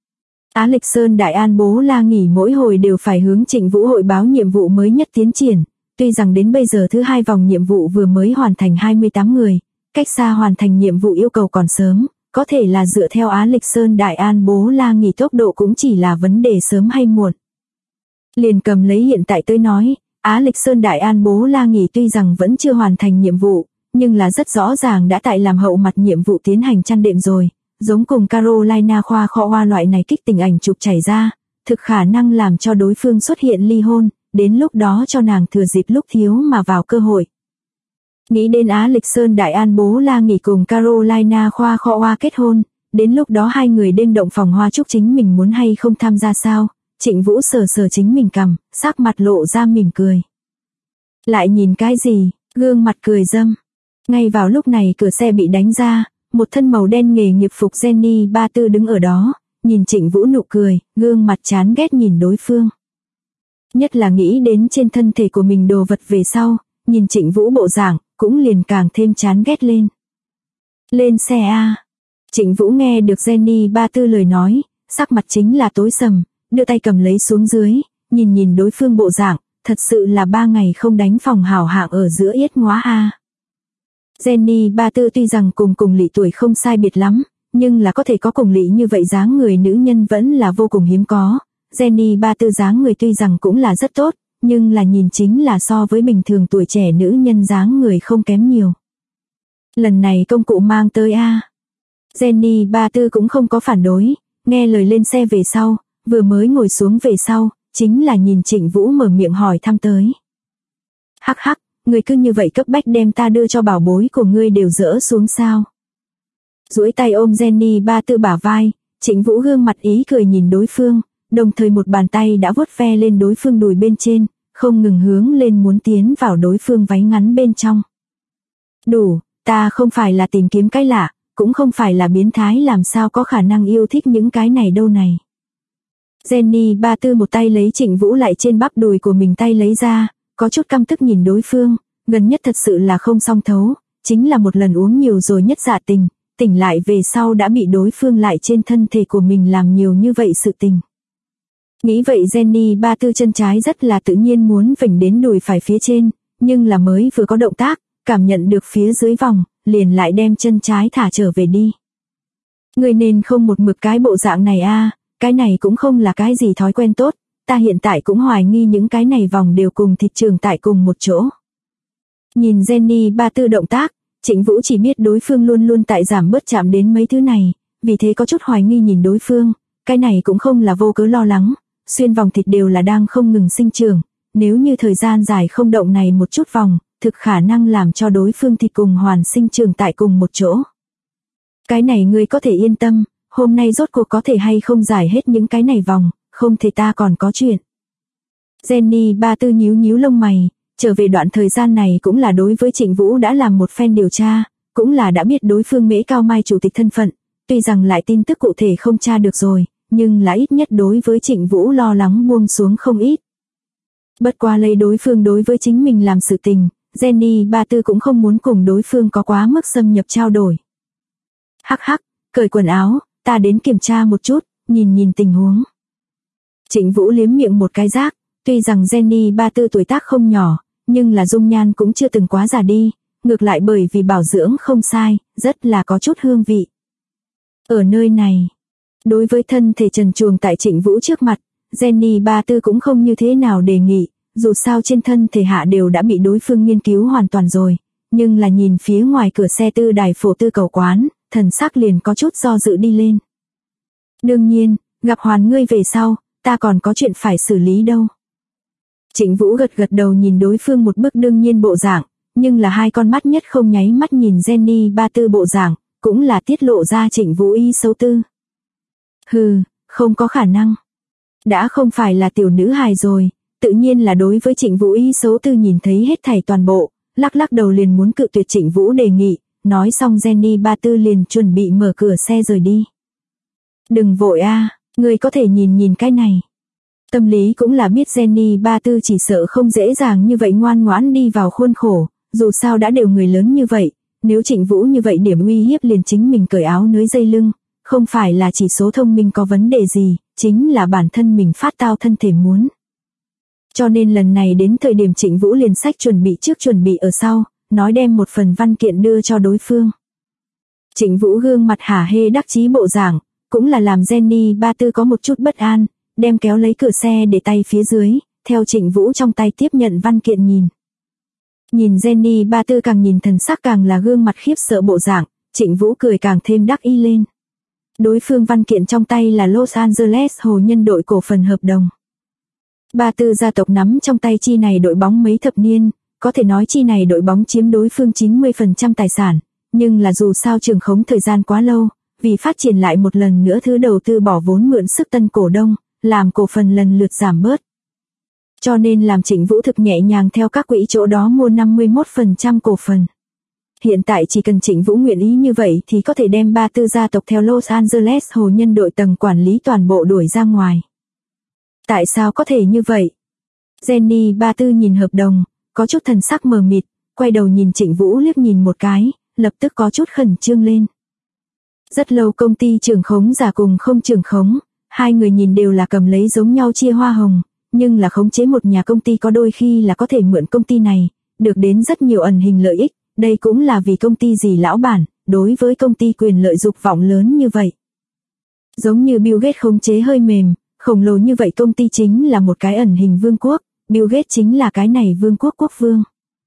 S1: Á Lịch Sơn Đại An Bố La nghỉ mỗi hồi đều phải hướng Trịnh Vũ hội báo nhiệm vụ mới nhất tiến triển, tuy rằng đến bây giờ thứ 2 vòng nhiệm vụ vừa mới hoàn thành 28 người, cách xa hoàn thành nhiệm vụ yêu cầu còn sớm, có thể là dựa theo Á Lịch Sơn Đại An Bố La nghỉ tốc độ cũng chỉ là vấn đề sớm hay muộn. Liền cầm lấy hiện tại tới nói, Á Lịch Sơn Đại An Bố La nghỉ tuy rằng vẫn chưa hoàn thành nhiệm vụ, nhưng là rất rõ ràng đã tại làm hậu mặt nhiệm vụ tiến hành chăn đệm rồi, giống cùng Carolina Khoa Kho Hoa loại này kích tình ảnh chụp chảy ra, thực khả năng làm cho đối phương xuất hiện ly hôn, đến lúc đó cho nàng thừa dịp lúc thiếu mà vào cơ hội. Nghĩ đến Á Lịch Sơn Đại An Bố La nghỉ cùng Carolina Khoa Kho Hoa kết hôn, đến lúc đó 2 người đêm động phòng hoa chúc chính mình muốn hay không tham gia sao, Trịnh Vũ sờ sờ chính mình cằm, sắc mặt lộ ra mỉm cười. Lại nhìn cái gì, gương mặt cười dâm. Ngay vào lúc này cửa xe bị đánh ra, một thân màu đen nghề nghiệp phục Jenny Ba Tư đứng ở đó, nhìn Trịnh Vũ nụ cười, gương mặt chán ghét nhìn đối phương. Nhất là nghĩ đến trên thân thể của mình đồ vật về sau, nhìn Trịnh Vũ bộ dạng, cũng liền càng thêm chán ghét lên. Lên xe a. Trịnh Vũ nghe được Jenny Ba Tư lời nói, sắc mặt chính là tối sầm, đưa tay cầm lấy xuống dưới, nhìn đối phương bộ dạng, thật sự là 3 ngày không đánh phòng hảo hạng ở giữa yết ngóa a. Jenny Ba Tư tuy rằng cùng Lị tuổi không sai biệt lắm, nhưng là có thể có cùng Lị như vậy dáng người nữ nhân vẫn là vô cùng hiếm có. Jenny Ba Tư dáng người tuy rằng cũng là rất tốt, nhưng là nhìn chính là so với bình thường tuổi trẻ nữ nhân dáng người không kém nhiều. Lần này công cụ mang tới a. Jenny Ba Tư cũng không có phản đối, nghe lời lên xe về sau, vừa mới ngồi xuống về sau, chính là nhìn Trịnh Vũ mở miệng hỏi thăm tới. Hắc hắc, người cứ như vậy cấp bách đem ta đưa cho bảo bối của ngươi đều dỡ xuống sao. Duỗi tay ôm Jenny Ba Tư bả vai, Trịnh Vũ gương mặt ý cười nhìn đối phương, đồng thời một bàn tay đã vuốt ve lên đối phương đùi bên trên, không ngừng hướng lên muốn tiến vào đối phương váy ngắn bên trong. Đủ, ta không phải là tìm kiếm cái lạ, cũng không phải là biến thái làm sao có khả năng yêu thích những cái này đâu này. Jenny Ba Tư một tay lấy Trịnh Vũ lại trên bắp đùi của mình tay lấy ra, có chút căm tức nhìn đối phương, gần nhất thật sự là không song thấu, chính là một lần uống nhiều rồi nhất dạ tình, tỉnh lại về sau đã bị đối phương lại trên thân thể của mình làm nhiều như vậy sự tình. Nghĩ vậy Jenny Ba Tư chân trái rất là tự nhiên muốn vểnh đến đùi phải phía trên, nhưng là mới vừa có động tác, cảm nhận được phía dưới vòng, liền lại đem chân trái thả trở về đi. Người nên không một mực cái bộ dạng này a, cái này cũng không là cái gì thói quen tốt, ta hiện tại cũng hoài nghi những cái này vòng đều cùng thịt trường tại cùng một chỗ. Nhìn Jenny Ba Tư động tác, Trịnh Vũ chỉ biết đối phương luôn luôn tại giảm bớt chạm đến mấy thứ này, vì thế có chút hoài nghi nhìn đối phương, cái này cũng không là vô cớ lo lắng, xuyên vòng thịt đều là đang không ngừng sinh trưởng, nếu như thời gian dài không động này một chút vòng, thực khả năng làm cho đối phương thịt cùng hoàn sinh trưởng tại cùng một chỗ. Cái này ngươi có thể yên tâm, hôm nay rốt cuộc có thể hay không giải hết những cái này vòng, không thể ta còn có chuyện. Jenny Ba Tư nhíu nhíu lông mày, trở về đoạn thời gian này cũng là đối với Trịnh Vũ đã làm một phen điều tra, cũng là đã biết đối phương Mễ Cao Mai chủ tịch thân phận, tuy rằng lại tin tức cụ thể không tra được rồi, nhưng là ít nhất đối với Trịnh Vũ lo lắng buông xuống không ít. Bất quá lấy đối phương đối với chính mình làm sự tình, Jenny Ba Tư cũng không muốn cùng đối phương có quá mức xâm nhập trao đổi. Hắc hắc, cởi quần áo, ta đến kiểm tra một chút, nhìn tình huống. Trịnh Vũ liếm miệng một cái rác, tuy rằng Jenny Ba Tư tuổi tác không nhỏ, nhưng là dung nhan cũng chưa từng quá già đi, ngược lại bởi vì bảo dưỡng không sai, rất là có chút hương vị. Ở nơi này, đối với thân thể trần truồng tại Trịnh Vũ trước mặt, Jenny Ba Tư cũng không như thế nào đề nghị, dù sao trên thân thể hạ đều đã bị đối phương nghiên cứu hoàn toàn rồi, nhưng là nhìn phía ngoài cửa xe tư đài phổ tư cầu quán, thần sắc liền có chút do dự đi lên. Đương nhiên, gặp hoàn ngươi về sau, ta còn có chuyện phải xử lý đâu. Trịnh Vũ gật gật đầu nhìn đối phương một bức đương nhiên bộ dạng, nhưng là hai con mắt nhất không nháy mắt nhìn Jenny Ba Tư bộ dạng, cũng là tiết lộ ra Trịnh Vũ ý xấu tư. Hừ, không có khả năng. Đã không phải là tiểu nữ hài rồi, tự nhiên là đối với Trịnh Vũ ý xấu tư nhìn thấy hết thảy toàn bộ, lắc lắc đầu liền muốn cự tuyệt Trịnh Vũ đề nghị, nói xong Jenny Ba Tư liền chuẩn bị mở cửa xe rời đi. Đừng vội a, ngươi có thể nhìn cái này. Tâm lý cũng là biết Jenny Ba Tư chỉ sợ không dễ dàng như vậy ngoan ngoãn đi vào khuôn khổ, dù sao đã đều người lớn như vậy, nếu Trịnh Vũ như vậy điểm uy hiếp liền chính mình cởi áo nới dây lưng, không phải là chỉ số thông minh có vấn đề gì, chính là bản thân mình phát tao thân thể muốn. Cho nên lần này đến thời điểm Trịnh Vũ liền sách chuẩn bị trước chuẩn bị ở sau, nói đem một phần văn kiện đưa cho đối phương. Trịnh Vũ gương mặt hả hê đắc chí bộ dạng, cũng là làm Jenny Ba Tư có một chút bất an, đem kéo lấy cửa xe để tay phía dưới, theo Trịnh Vũ trong tay tiếp nhận văn kiện nhìn. Nhìn Jenny Ba Tư càng nhìn thần sắc càng là gương mặt khiếp sợ bộ dạng, Trịnh Vũ cười càng thêm đắc ý lên. Đối phương văn kiện trong tay là Los Angeles Hồ Nhân đội cổ phần hợp đồng. Ba Tư gia tộc nắm trong tay chi này đội bóng mấy thập niên, có thể nói chi này đội bóng chiếm đối phương 90% tài sản, nhưng là dù sao trường khống thời gian quá lâu, vì phát triển lại một lần nữa thứ đầu tư bỏ vốn mượn sức tân cổ đông, làm cổ phần lần lượt giảm bớt. Cho nên làm Trịnh Vũ thực nhẹ nhàng theo các quỹ chỗ đó mua 51% cổ phần. Hiện tại chỉ cần Trịnh Vũ nguyện ý như vậy thì có thể đem Ba Tư gia tộc theo Los Angeles Hồ Nhân đội tầng quản lý toàn bộ đuổi ra ngoài. Tại sao có thể như vậy? Jenny Ba Tư nhìn hợp đồng, có chút thần sắc mờ mịt, quay đầu nhìn Trịnh Vũ liếc nhìn một cái, lập tức có chút khẩn trương lên. Rất lâu công ty trưởng khống giả cùng không trưởng khống, hai người nhìn đều là cầm lấy giống nhau chia hoa hồng, nhưng là khống chế một nhà công ty có đôi khi là có thể mượn công ty này, được đến rất nhiều ẩn hình lợi ích, đây cũng là vì công ty gì lão bản, đối với công ty quyền lợi dục vọng lớn như vậy. Giống như Bill Gates khống chế hơi mềm, khổng lồ như vậy công ty chính là một cái ẩn hình vương quốc, Bill Gates chính là cái này vương quốc quốc vương.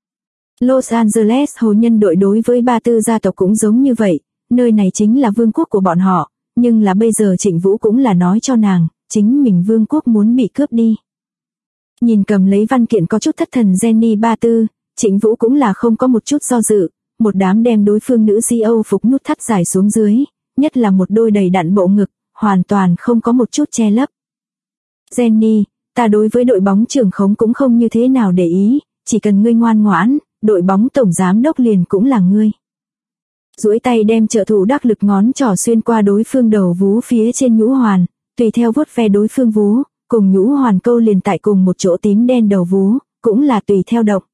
S1: Los Angeles Hồ Nhân đội đối với Ba Tư gia tộc cũng giống như vậy, nơi này chính là vương quốc của bọn họ, nhưng là bây giờ Trịnh Vũ cũng là nói cho nàng, chính mình vương quốc muốn bị cướp đi. Nhìn cầm lấy văn kiện có chút thất thần Jenny Ba Tư, Trịnh Vũ cũng là không có một chút do dự, một đám đem đối phương nữ CEO phục nút thắt giải xuống dưới, nhất là một đôi đầy đặn bộ ngực, hoàn toàn không có một chút che lấp. Jenny, ta đối với đội bóng trưởng khống cũng không như thế nào để ý, chỉ cần ngươi ngoan ngoãn, đội bóng tổng giám đốc liền cũng là ngươi. Duỗi tay đem trợ thủ đắc lực ngón trỏ xuyên qua đối phương đầu vú phía trên nhũ hoàn, tùy theo vuốt ve đối phương vú, cùng nhũ hoàn câu liền tại cùng một chỗ tím đen đầu vú, cũng là tùy theo động.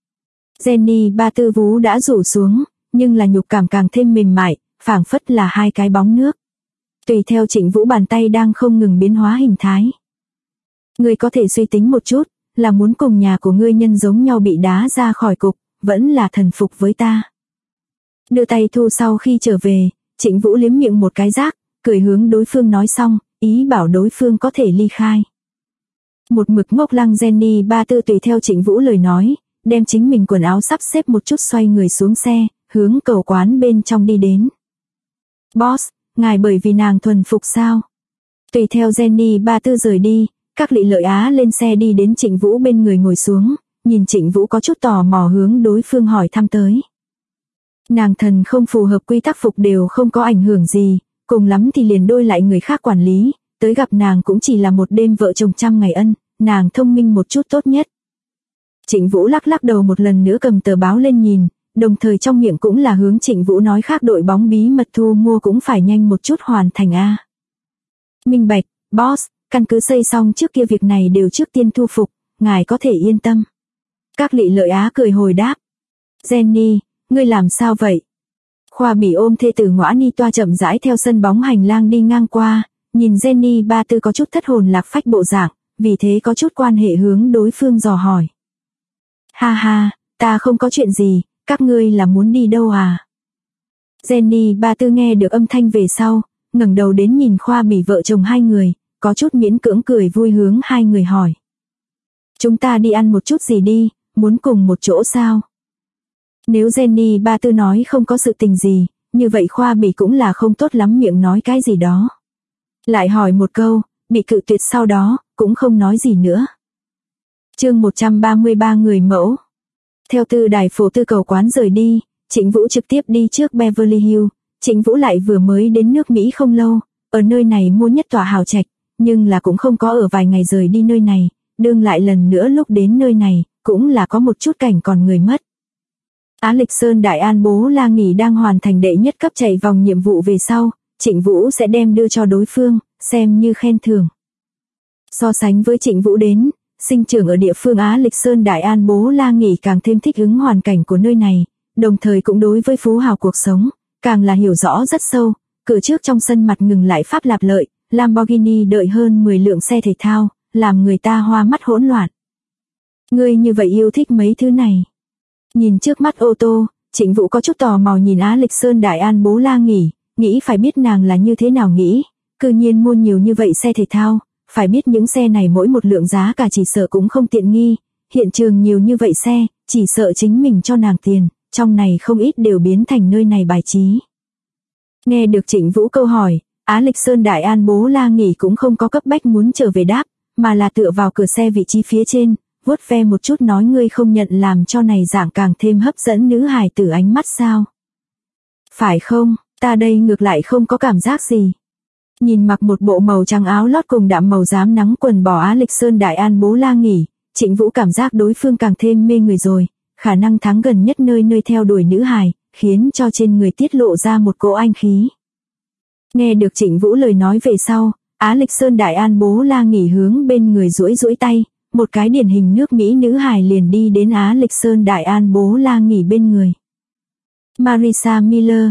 S1: Jenny Ba Tư vú đã rủ xuống, nhưng là nhục cảm càng thêm mềm mại, phảng phất là hai cái bóng nước. Tùy theo Trịnh Vũ bàn tay đang không ngừng biến hóa hình thái. Ngươi có thể suy tính một chút, là muốn cùng nhà của ngươi nhân giống nhau bị đá ra khỏi cục, vẫn là thần phục với ta. Đưa tay thu sau khi trở về, Trịnh Vũ liếm miệng một cái rác, cười hướng đối phương nói xong, ý bảo đối phương có thể ly khai. Một mực ngốc lăng Jenny Ba Tư tùy theo Trịnh Vũ lời nói, đem chính mình quần áo sắp xếp một chút xoay người xuống xe, hướng cầu quán bên trong đi đến. Boss, ngài bởi vì nàng thuần phục sao? Tùy theo Jenny 34 rời đi, Các Lị Lợi Á lên xe đi đến Trịnh Vũ bên người ngồi xuống, nhìn Trịnh Vũ có chút tò mò hướng đối phương hỏi thăm tới. Nàng thần không phù hợp quy tắc phục đều không có ảnh hưởng gì, cùng lắm thì liền đôi lại người khác quản lý, tới gặp nàng cũng chỉ là một đêm vợ chồng trăm ngày ân, nàng thông minh một chút tốt nhất. Trịnh Vũ lắc lắc đầu một lần nữa cầm tờ báo lên nhìn, đồng thời trong miệng cũng là hướng Trịnh Vũ nói khác đội bóng bí mật thu mua cũng phải nhanh một chút hoàn thành a. Minh bạch, boss, căn cứ xây xong trước kia việc này đều trước tiên thu phục, ngài có thể yên tâm. Các Lị Lợi Á cười hồi đáp. Jenny, ngươi làm sao vậy? Khoa Bỉ ôm thê tử Ngõa Ni Toa chậm rãi theo sân bóng hành lang đi ngang qua, nhìn Jenny 34 có chút thất hồn lạc phách bộ dạng, vì thế có chút quan hệ hướng đối phương dò hỏi. Ha ha, ta không có chuyện gì, các ngươi là muốn đi đâu à? Jenny 34 nghe được âm thanh về sau, ngẩng đầu đến nhìn Khoa Bỉ vợ chồng hai người, có chút miễn cưỡng cười vui hướng hai người hỏi. Chúng ta đi ăn một chút gì đi, muốn cùng một chỗ sao? Nếu Jenny 34 nói không có sự tình gì, như vậy Khoa Bỉ cũng là không tốt lắm miệng nói cái gì đó. Lại hỏi một câu, bị cự tuyệt sau đó, cũng không nói gì nữa. Chương 133 người mẫu. Theo Tư Đài Phố Tư cầu quán rời đi, Trịnh Vũ trực tiếp đi trước Beverly Hills. Trịnh Vũ lại vừa mới đến nước Mỹ không lâu, ở nơi này mua nhất tòa hào trạch, nhưng là cũng không có ở vài ngày rời đi nơi này, đương lại lần nữa lúc đến nơi này, cũng là có một chút cảnh còn người mất. Á Lịch Sơn Đại An Bố La Nghỉ đang hoàn thành đệ nhất cấp chạy vòng nhiệm vụ về sau, Trịnh Vũ sẽ đem đưa cho đối phương, xem như khen thưởng. So sánh với Trịnh Vũ đến, sinh trưởng ở địa phương Á Lịch Sơn Đại An Bố La Nghỉ càng thêm thích ứng hoàn cảnh của nơi này, đồng thời cũng đối với phú hào cuộc sống, càng là hiểu rõ rất sâu. Cửa trước trong sân mặt ngừng lại Pháp Lạp Lợi, Lamborghini đợi hơn 10 lượng xe thể thao, làm người ta hoa mắt hỗn loạn. Ngươi như vậy yêu thích mấy thứ này? Nhìn trước mắt ô tô, Trịnh Vũ có chút tò mò nhìn Á Lịch Sơn Đại An Bố La Nghỉ, nghĩ phải biết nàng là như thế nào nghĩ, cư nhiên mua nhiều như vậy xe thể thao, phải biết những xe này mỗi một lượng giá cả chỉ sợ cũng không tiện nghi, hiện trường nhiều như vậy xe, chỉ sợ chính mình cho nàng tiền, trong này không ít đều biến thành nơi này bài trí. Nghe được Trịnh Vũ câu hỏi, Á Lịch Sơn Đại An Bố La Nghỉ cũng không có cấp bách muốn trở về đáp, mà là tựa vào cửa xe vị trí phía trên, vuốt ve một chút nói ngươi không nhận làm cho này dạng càng thêm hấp dẫn nữ hài tử ánh mắt sao? Phải không, ta đây ngược lại không có cảm giác gì. Nhìn mặc một bộ màu trắng áo lót cùng đạm màu rám nắng quần bò Á Lịch Sơn Đại An Bố La Nghỉ, Trịnh Vũ cảm giác đối phương càng thêm mê người rồi, khả năng tháng gần nhất nơi nơi theo đuổi nữ hài, khiến cho trên người tiết lộ ra một cỗ anh khí. Nghe được Trịnh Vũ lời nói về sau, Á Lịch Sơn Đại An Bố La Nghỉ hướng bên người duỗi tay, một cái điển hình nước Mỹ nữ hài liền đi đến Á Lịch Sơn Đại An Bố La Nghỉ bên người. Marissa Miller,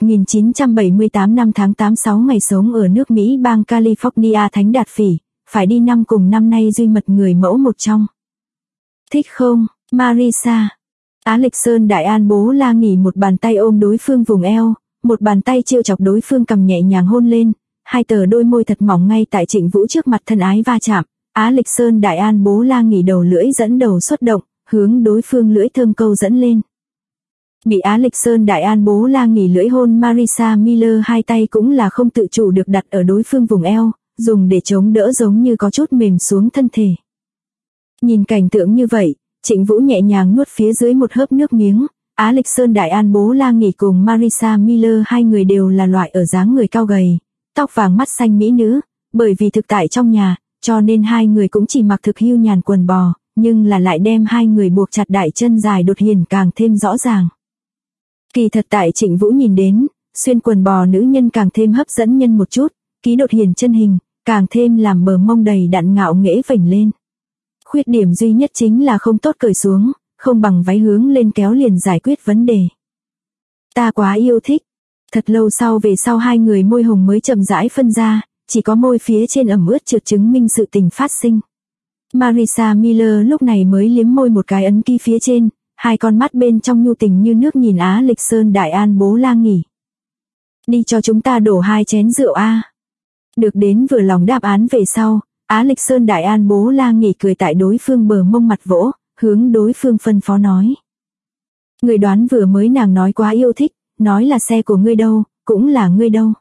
S1: 1978 năm tháng 86 ngày sống ở nước Mỹ bang California Thánh Đạt Phỉ, phải đi năm cùng năm nay duy mật người mẫu một trong. Thích không, Marissa? Á Lịch Sơn Đại An Bố La Nghỉ một bàn tay ôm đối phương vùng eo, một bàn tay trêu chọc đối phương cầm nhẹ nhàng hôn lên, hai tờ đôi môi thật mỏng ngay tại Trịnh Vũ trước mặt thân ái va chạm. Á Lịch Sơn Đại An Bố La Nghỉ đầu lưỡi dẫn đầu xuất động, hướng đối phương lưỡi thơm câu dẫn lên. Bị Á Lịch Sơn Đại An Bố La Nghỉ lưỡi hôn Marissa Miller hai tay cũng là không tự chủ được đặt ở đối phương vùng eo, dùng để chống đỡ giống như có chút mềm xuống thân thể. Nhìn cảnh tượng như vậy, Trịnh Vũ nhẹ nhàng nuốt phía dưới một hớp nước miếng. Á Lịch Sơn Đại An Bố La Nghỉ cùng Marissa Miller hai người đều là loại ở dáng người cao gầy, tóc vàng mắt xanh mỹ nữ, bởi vì thực tại trong nhà, cho nên hai người cũng chỉ mặc thực hưu nhàn quần bò, nhưng là lại đem hai người buộc chặt đại chân dài đột hiển càng thêm rõ ràng. Kỳ thật tại Trịnh Vũ nhìn đến, xuyên quần bò nữ nhân càng thêm hấp dẫn nhân một chút, ký đột hiển chân hình, càng thêm làm bờ mông đầy đặn ngạo nghễ vểnh lên. Khuyết điểm duy nhất chính là không tốt cởi xuống, không bằng váy hướng lên kéo liền giải quyết vấn đề. Ta quá yêu thích. Thật lâu sau về sau hai người môi hồng mới chậm rãi phân ra, chỉ có môi phía trên ẩm ướt trượt chứng minh sự tình phát sinh. Marissa Miller lúc này mới liếm môi một cái ấn ký phía trên, hai con mắt bên trong nhu tình như nước nhìn Á Lịch Sơn Đại An Bố La Nghỉ. Đi cho chúng ta đổ 2 chén rượu a. Được đến vừa lòng đáp án về sau, Á Lịch Sơn Đại An Bố La Nghỉ cười tại đối phương bờ mông mặt vỗ, hướng đối phương phân phó nói. Người đoán vừa mới nàng nói quá yêu thích, nói là xe của ngươi đâu, cũng là ngươi đâu.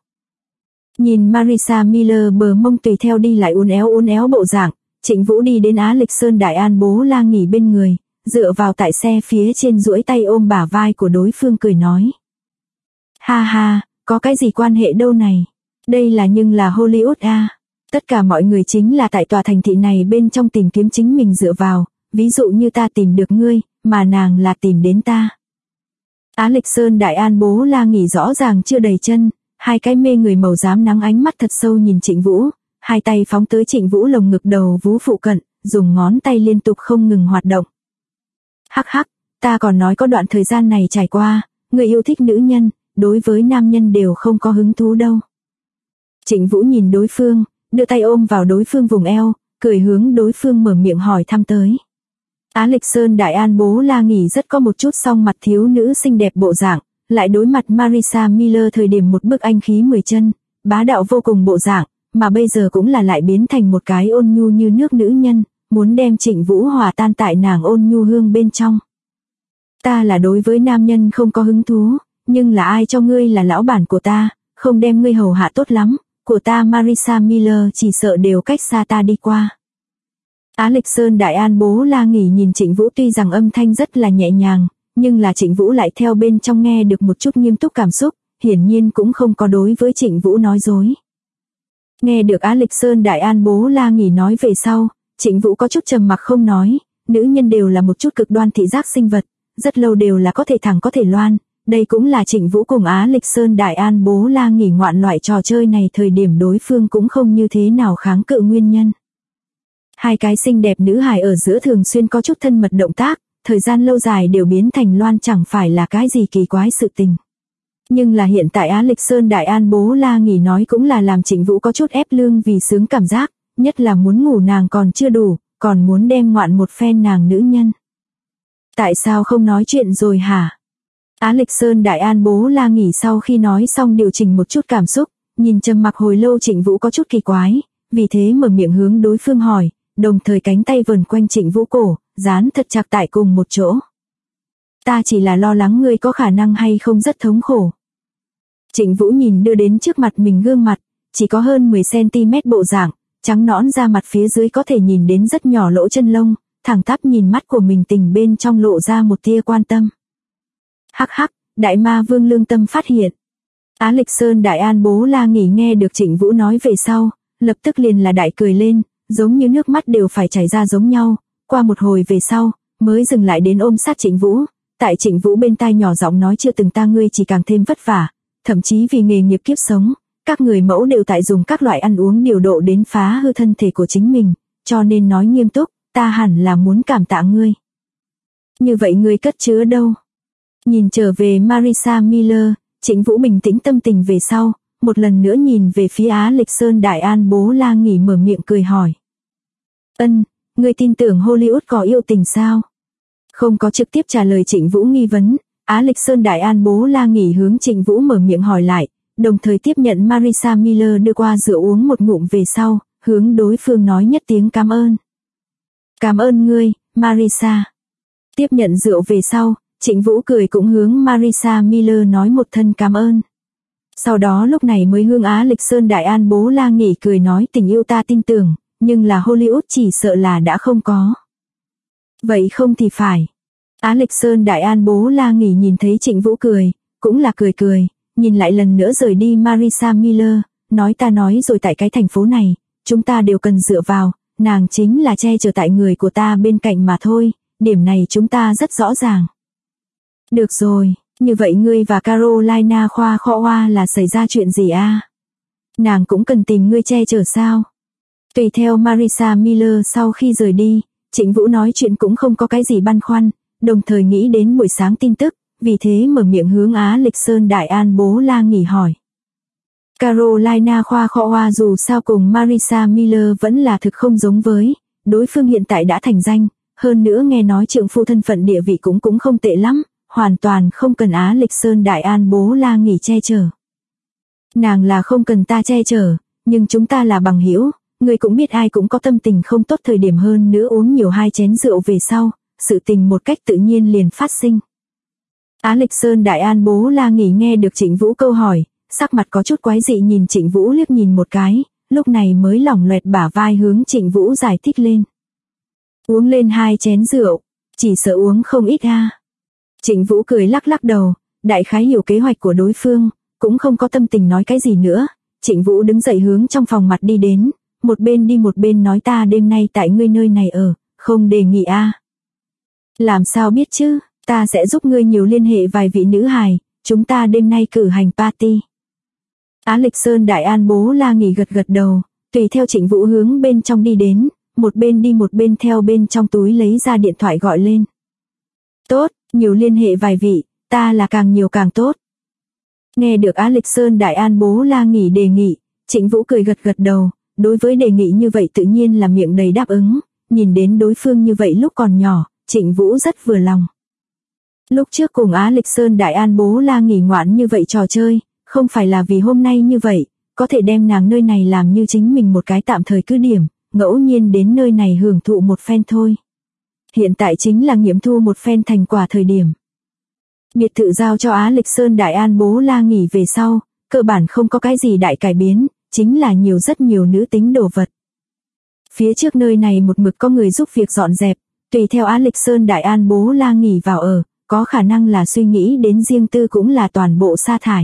S1: Nhìn Marissa Miller bờ mông tùy theo đi lại uốn éo bộ dạng, Trịnh Vũ đi đến Á Lịch Sơn Đại An Bố La nghỉ bên người, dựa vào tại xe phía trên duỗi tay ôm bả vai của đối phương cười nói. Ha ha, có cái gì quan hệ đâu này, đây là nhưng là Hollywood a. Tất cả mọi người chính là tại tòa thành thị này bên trong tìm kiếm chính mình dựa vào, ví dụ như ta tìm được ngươi, mà nàng là tìm đến ta. Á Lịch Sơn Đại An Bố La nghỉ rõ ràng chưa đầy chân, hai cái mê người màu xám nắng ánh mắt thật sâu nhìn Trịnh Vũ, hai tay phóng tới Trịnh Vũ lồng ngực đầu vú phụ cận, dùng ngón tay liên tục không ngừng hoạt động. Hắc hắc, ta còn nói có đoạn thời gian này trải qua, người yêu thích nữ nhân, đối với nam nhân đều không có hứng thú đâu. Trịnh Vũ nhìn đối phương, đưa tay ôm vào đối phương vùng eo, cười hướng đối phương mở miệng hỏi thăm tới. Á Lịch Sơn Đại An Bố La nghỉ rất có một chút song mặt thiếu nữ xinh đẹp bộ dạng, lại đối mặt Marissa Miller thời điểm một bức anh khí 10 chân, bá đạo vô cùng bộ dạng, mà bây giờ cũng là lại biến thành một cái ôn nhu như nước nữ nhân, muốn đem Trịnh Vũ hòa tan tại nàng ôn nhu hương bên trong. Ta là đối với nam nhân không có hứng thú, nhưng là ai cho ngươi là lão bản của ta, không đem ngươi hầu hạ tốt lắm, của ta Marissa Miller chỉ sợ đều cách xa ta đi qua. Á Lịch Sơn Đại An Bố La nghỉ nhìn Trịnh Vũ tuy rằng âm thanh rất là nhẹ nhàng, nhưng là Trịnh Vũ lại theo bên trong nghe được một chút nghiêm túc cảm xúc, hiển nhiên cũng không có đối với Trịnh Vũ nói dối. Nghe được Á Lịch Sơn Đại An Bố La nghỉ nói về sau, Trịnh Vũ có chút trầm mặc không nói, nữ nhân đều là một chút cực đoan thị giác sinh vật, rất lâu đều là có thể thẳng có thể loan, đây cũng là Trịnh Vũ cùng Á Lịch Sơn Đại An Bố La nghỉ ngoạn loại trò chơi này thời điểm đối phương cũng không như thế nào kháng cự nguyên nhân. Hai cái xinh đẹp nữ hài ở giữa thường xuyên có chút thân mật động tác, thời gian lâu dài đều biến thành loan chẳng phải là cái gì kỳ quái sự tình. Nhưng là hiện tại Á Lịch Sơn Đại An Bố La nghỉ nói cũng là làm Trịnh Vũ có chút ép lương vì sướng cảm giác, nhất là muốn ngủ nàng còn chưa đủ, còn muốn đem ngoạn một phen nàng nữ nhân. Tại sao không nói chuyện rồi hả? Á Lịch Sơn Đại An Bố La nghỉ sau khi nói xong điều chỉnh một chút cảm xúc, nhìn trầm mặc hồi lâu Trịnh Vũ có chút kỳ quái, vì thế mở miệng hướng đối phương hỏi, đồng thời cánh tay vần quanh Trịnh Vũ cổ, dán thật chặt tại cùng một chỗ. Ta chỉ là lo lắng ngươi có khả năng hay không rất thống khổ. Trịnh Vũ nhìn đưa đến trước mặt mình gương mặt, chỉ có hơn 10cm bộ dạng, trắng nõn da mặt phía dưới có thể nhìn đến rất nhỏ lỗ chân lông, thẳng tắp nhìn mắt của mình tình bên trong lộ ra một tia quan tâm. Hắc hắc, đại ma vương lương tâm phát hiện. Á Lịch Sơn Đại An Bố La nghỉ nghe được Trịnh Vũ nói về sau, lập tức liền là đại cười lên, giống như nước mắt đều phải chảy ra giống nhau, qua một hồi về sau, mới dừng lại đến ôm sát Trịnh Vũ, tại Trịnh Vũ bên tai nhỏ giọng nói chưa từng ta ngươi chỉ càng thêm vất vả, thậm chí vì nghề nghiệp kiếp sống, các người mẫu đều tại dùng các loại ăn uống điều độ đến phá hư thân thể của chính mình, cho nên nói nghiêm túc, ta hẳn là muốn cảm tạ ngươi. Như vậy ngươi cất chứa đâu? Nhìn trở về Marissa Miller, Trịnh Vũ bình tĩnh tâm tình về sau, một lần nữa nhìn về phía Á Lịch Sơn Đại An Bố La nghỉ mở miệng cười hỏi. Ngươi tin tưởng Hollywood có yêu tình sao? Không có trực tiếp trả lời Trịnh Vũ nghi vấn, Á Lịch Sơn Đại An Bố La nghỉ hướng Trịnh Vũ mở miệng hỏi lại, đồng thời tiếp nhận Marissa Miller đưa qua rượu uống một ngụm về sau, hướng đối phương nói nhất tiếng cảm ơn. Cảm ơn ngươi, Marissa. Tiếp nhận rượu về sau, Trịnh Vũ cười cũng hướng Marissa Miller nói một thân cảm ơn. Sau đó lúc này mới hướng Á Lịch Sơn Đại An Bố La nghỉ cười nói tình yêu ta tin tưởng, nhưng là Hollywood chỉ sợ là đã không có. Vậy không thì phải. Á Lịch Sơn Đại An Bố La nghỉ nhìn thấy Trịnh Vũ cười, cũng là cười, nhìn lại lần nữa rời đi Marissa Miller, nói ta nói rồi tại cái thành phố này, chúng ta đều cần dựa vào, nàng chính là che chở tại người của ta bên cạnh mà thôi, điểm này chúng ta rất rõ ràng. Được rồi, như vậy ngươi và Carolina Khoa Khoa là xảy ra chuyện gì a? Nàng cũng cần tìm ngươi che chở sao? Tùy theo Marissa Miller sau khi rời đi, Trịnh Vũ nói chuyện cũng không có cái gì băn khoăn, đồng thời nghĩ đến buổi sáng tin tức, vì thế mở miệng hướng Á Lịch Sơn Đại An Bố La nghỉ hỏi. Carolina Khoa Khoa dù sao cùng Marissa Miller vẫn là thực không giống với, đối phương hiện tại đã thành danh, hơn nữa nghe nói trượng phu thân phận địa vị cũng không tệ lắm, hoàn toàn không cần Á Lịch Sơn Đại An Bố La nghỉ che chở. Nàng là không cần ta che chở, nhưng chúng ta là bằng hữu, người cũng biết ai cũng có tâm tình không tốt thời điểm hơn nữa uống nhiều 2 chén rượu về sau, sự tình một cách tự nhiên liền phát sinh. Á Lịch Sơn Đại An Bố La Nghỉ nghe được Trịnh Vũ câu hỏi, sắc mặt có chút quái dị nhìn Trịnh Vũ liếc nhìn một cái, lúc này mới lỏng loẹt bả vai hướng Trịnh Vũ giải thích lên. Uống lên 2 chén rượu, chỉ sợ uống không ít ha. Trịnh Vũ cười lắc lắc đầu, đại khái hiểu kế hoạch của đối phương, cũng không có tâm tình nói cái gì nữa. Trịnh Vũ đứng dậy hướng trong phòng mặt đi đến, một bên đi một bên nói ta đêm nay tại ngươi nơi này ở, không đề nghị a. Làm sao biết chứ, ta sẽ giúp ngươi nhiều liên hệ vài vị nữ hài, chúng ta đêm nay cử hành party. Á Lịch Sơn Đại An Bố La Nghỉ gật gật đầu, tùy theo Trịnh Vũ hướng bên trong đi đến, một bên đi một bên theo bên trong túi lấy ra điện thoại gọi lên. Tốt, nhiều liên hệ vài vị, ta là càng nhiều càng tốt. Nghe được Á Lịch Sơn Đại An Bố La Nghỉ đề nghị, Trịnh Vũ cười gật gật đầu, đối với đề nghị như vậy tự nhiên là miệng đầy đáp ứng, nhìn đến đối phương như vậy lúc còn nhỏ, Trịnh Vũ rất vừa lòng. Lúc trước cùng Á Lịch Sơn Đại An Bố La Nghỉ ngoạn như vậy trò chơi, không phải là vì hôm nay như vậy, có thể đem nàng nơi này làm như chính mình một cái tạm thời cứ điểm, ngẫu nhiên đến nơi này hưởng thụ một phen thôi. Hiện tại chính là nghiệm thu một phen thành quả thời điểm. Biệt thự giao cho Á Lịch Sơn Đại An Bố La Nghỉ về sau, cơ bản không có cái gì đại cải biến, chính là rất nhiều nữ tính đồ vật. Phía trước nơi này một mực có người giúp việc dọn dẹp, tùy theo Á Lịch Sơn Đại An Bố La Nghỉ vào ở, có khả năng là suy nghĩ đến riêng tư cũng là toàn bộ sa thải.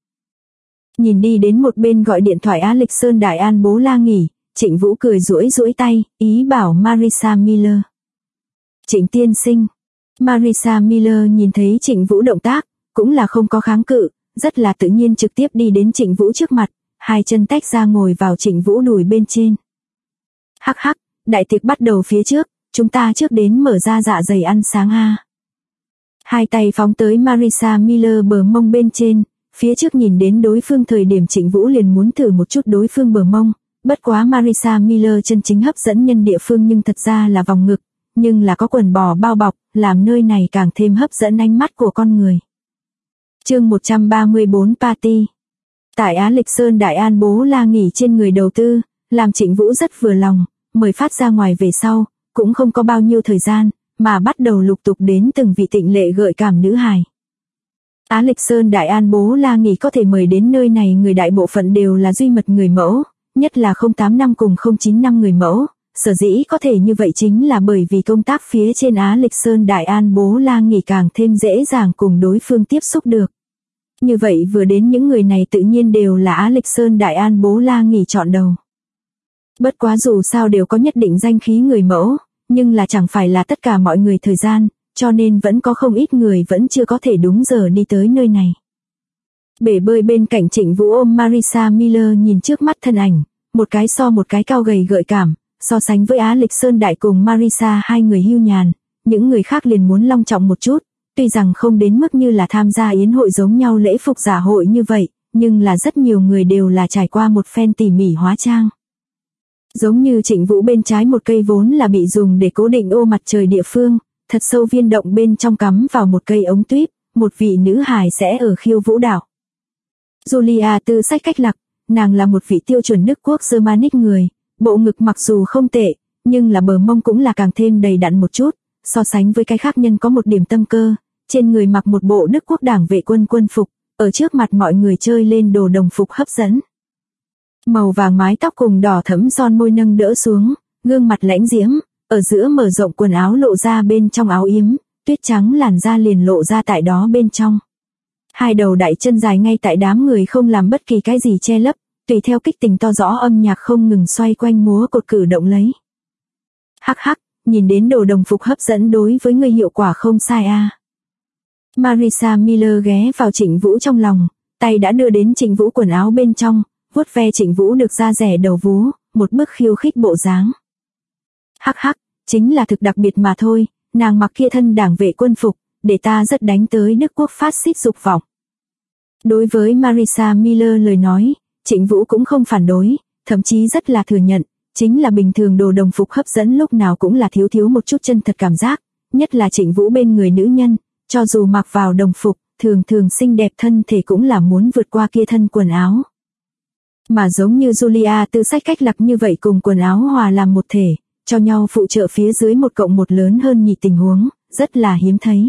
S1: Nhìn đi đến một bên gọi điện thoại Á Lịch Sơn Đại An Bố La Nghỉ, Trịnh Vũ cười duỗi tay, ý bảo Marissa Miller. Trịnh tiên sinh. Marissa Miller nhìn thấy Trịnh Vũ động tác, cũng là không có kháng cự, rất là tự nhiên trực tiếp đi đến Trịnh Vũ trước mặt, hai chân tách ra ngồi vào Trịnh Vũ đùi bên trên. Hắc hắc, đại tiệc bắt đầu phía trước, chúng ta trước đến mở ra dạ dày ăn sáng ha. Hai tay phóng tới Marissa Miller bờ mông bên trên, phía trước nhìn đến đối phương thời điểm Trịnh Vũ liền muốn thử một chút đối phương bờ mông, bất quá Marissa Miller chân chính hấp dẫn nhân địa phương nhưng thật ra là vòng ngực, nhưng là có quần bò bao bọc, làm nơi này càng thêm hấp dẫn ánh mắt của con người. Chương 134 Party. Tại Á Lịch Sơn Đại An Bố La Nghỉ trên người đầu tư, làm Trịnh Vũ rất vừa lòng, mời phát ra ngoài về sau, cũng không có bao nhiêu thời gian, mà bắt đầu lục tục đến từng vị tịnh lệ gợi cảm nữ hài. Á Lịch Sơn Đại An Bố La Nghỉ có thể mời đến nơi này người đại bộ phận đều là duy mật người mẫu, nhất là 08 năm cùng 09 năm người mẫu, sở dĩ có thể như vậy chính là bởi vì công tác phía trên Á Lịch Sơn Đại An Bố La Nghỉ càng thêm dễ dàng cùng đối phương tiếp xúc được. Như vậy vừa đến những người này tự nhiên đều là Á Lịch Sơn Đại An Bố La Nghỉ chọn đầu. Bất quá dù sao đều có nhất định danh khí người mẫu, nhưng là chẳng phải là tất cả mọi người thời gian, cho nên vẫn có không ít người vẫn chưa có thể đúng giờ đi tới nơi này. Bể bơi bên cạnh Trịnh Vũ ôm Marissa Miller nhìn trước mắt thân ảnh, một cái so một cái cao gầy gợi cảm, so sánh với Á Lịch Sơn Đại cùng Marissa hai người hưu nhàn, những người khác liền muốn long trọng một chút, tuy rằng không đến mức như là tham gia yến hội giống nhau lễ phục giả hội như vậy, nhưng là rất nhiều người đều là trải qua một phen tỉ mỉ hóa trang. Giống như Trịnh Vũ bên trái một cây vốn là bị dùng để cố định ô mặt trời địa phương, thật sâu viên động bên trong cắm vào một cây ống tuyếp, một vị nữ hài sẽ ở khiêu vũ đạo. Julia Tư Sách Cách Lạc, nàng là một vị tiêu chuẩn Đức Quốc Germanic người, bộ ngực mặc dù không tệ, nhưng là bờ mông cũng là càng thêm đầy đặn một chút, so sánh với cái khác nhân có một điểm tâm cơ, trên người mặc một bộ Đức Quốc đảng vệ quân quân phục, ở trước mặt mọi người chơi lên đồ đồng phục hấp dẫn. Màu vàng mái tóc cùng đỏ thẫm son môi nâng đỡ xuống, gương mặt lãnh diễm, ở giữa mở rộng quần áo lộ ra bên trong áo yếm, tuyết trắng làn da liền lộ ra tại đó bên trong. Hai đầu đại chân dài ngay tại đám người không làm bất kỳ cái gì che lấp, tùy theo kích tình to rõ âm nhạc không ngừng xoay quanh múa cột cử động lấy. Hắc hắc, nhìn đến đồ đồng phục hấp dẫn đối với người hiệu quả không sai a. Marissa Miller ghé vào Trịnh Vũ trong lòng, tay đã đưa đến Trịnh Vũ quần áo bên trong, vuốt ve Trịnh Vũ được da rẻ đầu vú, một bức khiêu khích bộ dáng. Hắc hắc, chính là thực đặc biệt mà thôi, nàng mặc kia thân đảng vệ quân phục, để ta rất đánh tới Đức Quốc phát xít dục vọng. Đối với Marissa Miller lời nói, Trịnh Vũ cũng không phản đối, thậm chí rất là thừa nhận, chính là bình thường đồ đồng phục hấp dẫn lúc nào cũng là thiếu một chút chân thật cảm giác, nhất là Trịnh Vũ bên người nữ nhân, cho dù mặc vào đồng phục, thường xinh đẹp thân thể cũng là muốn vượt qua kia thân quần áo. Mà giống như Julia Tư Sách Cách Lạc như vậy cùng quần áo hòa làm một thể, cho nhau phụ trợ phía dưới 1+1 lớn hơn nhị tình huống, rất là hiếm thấy.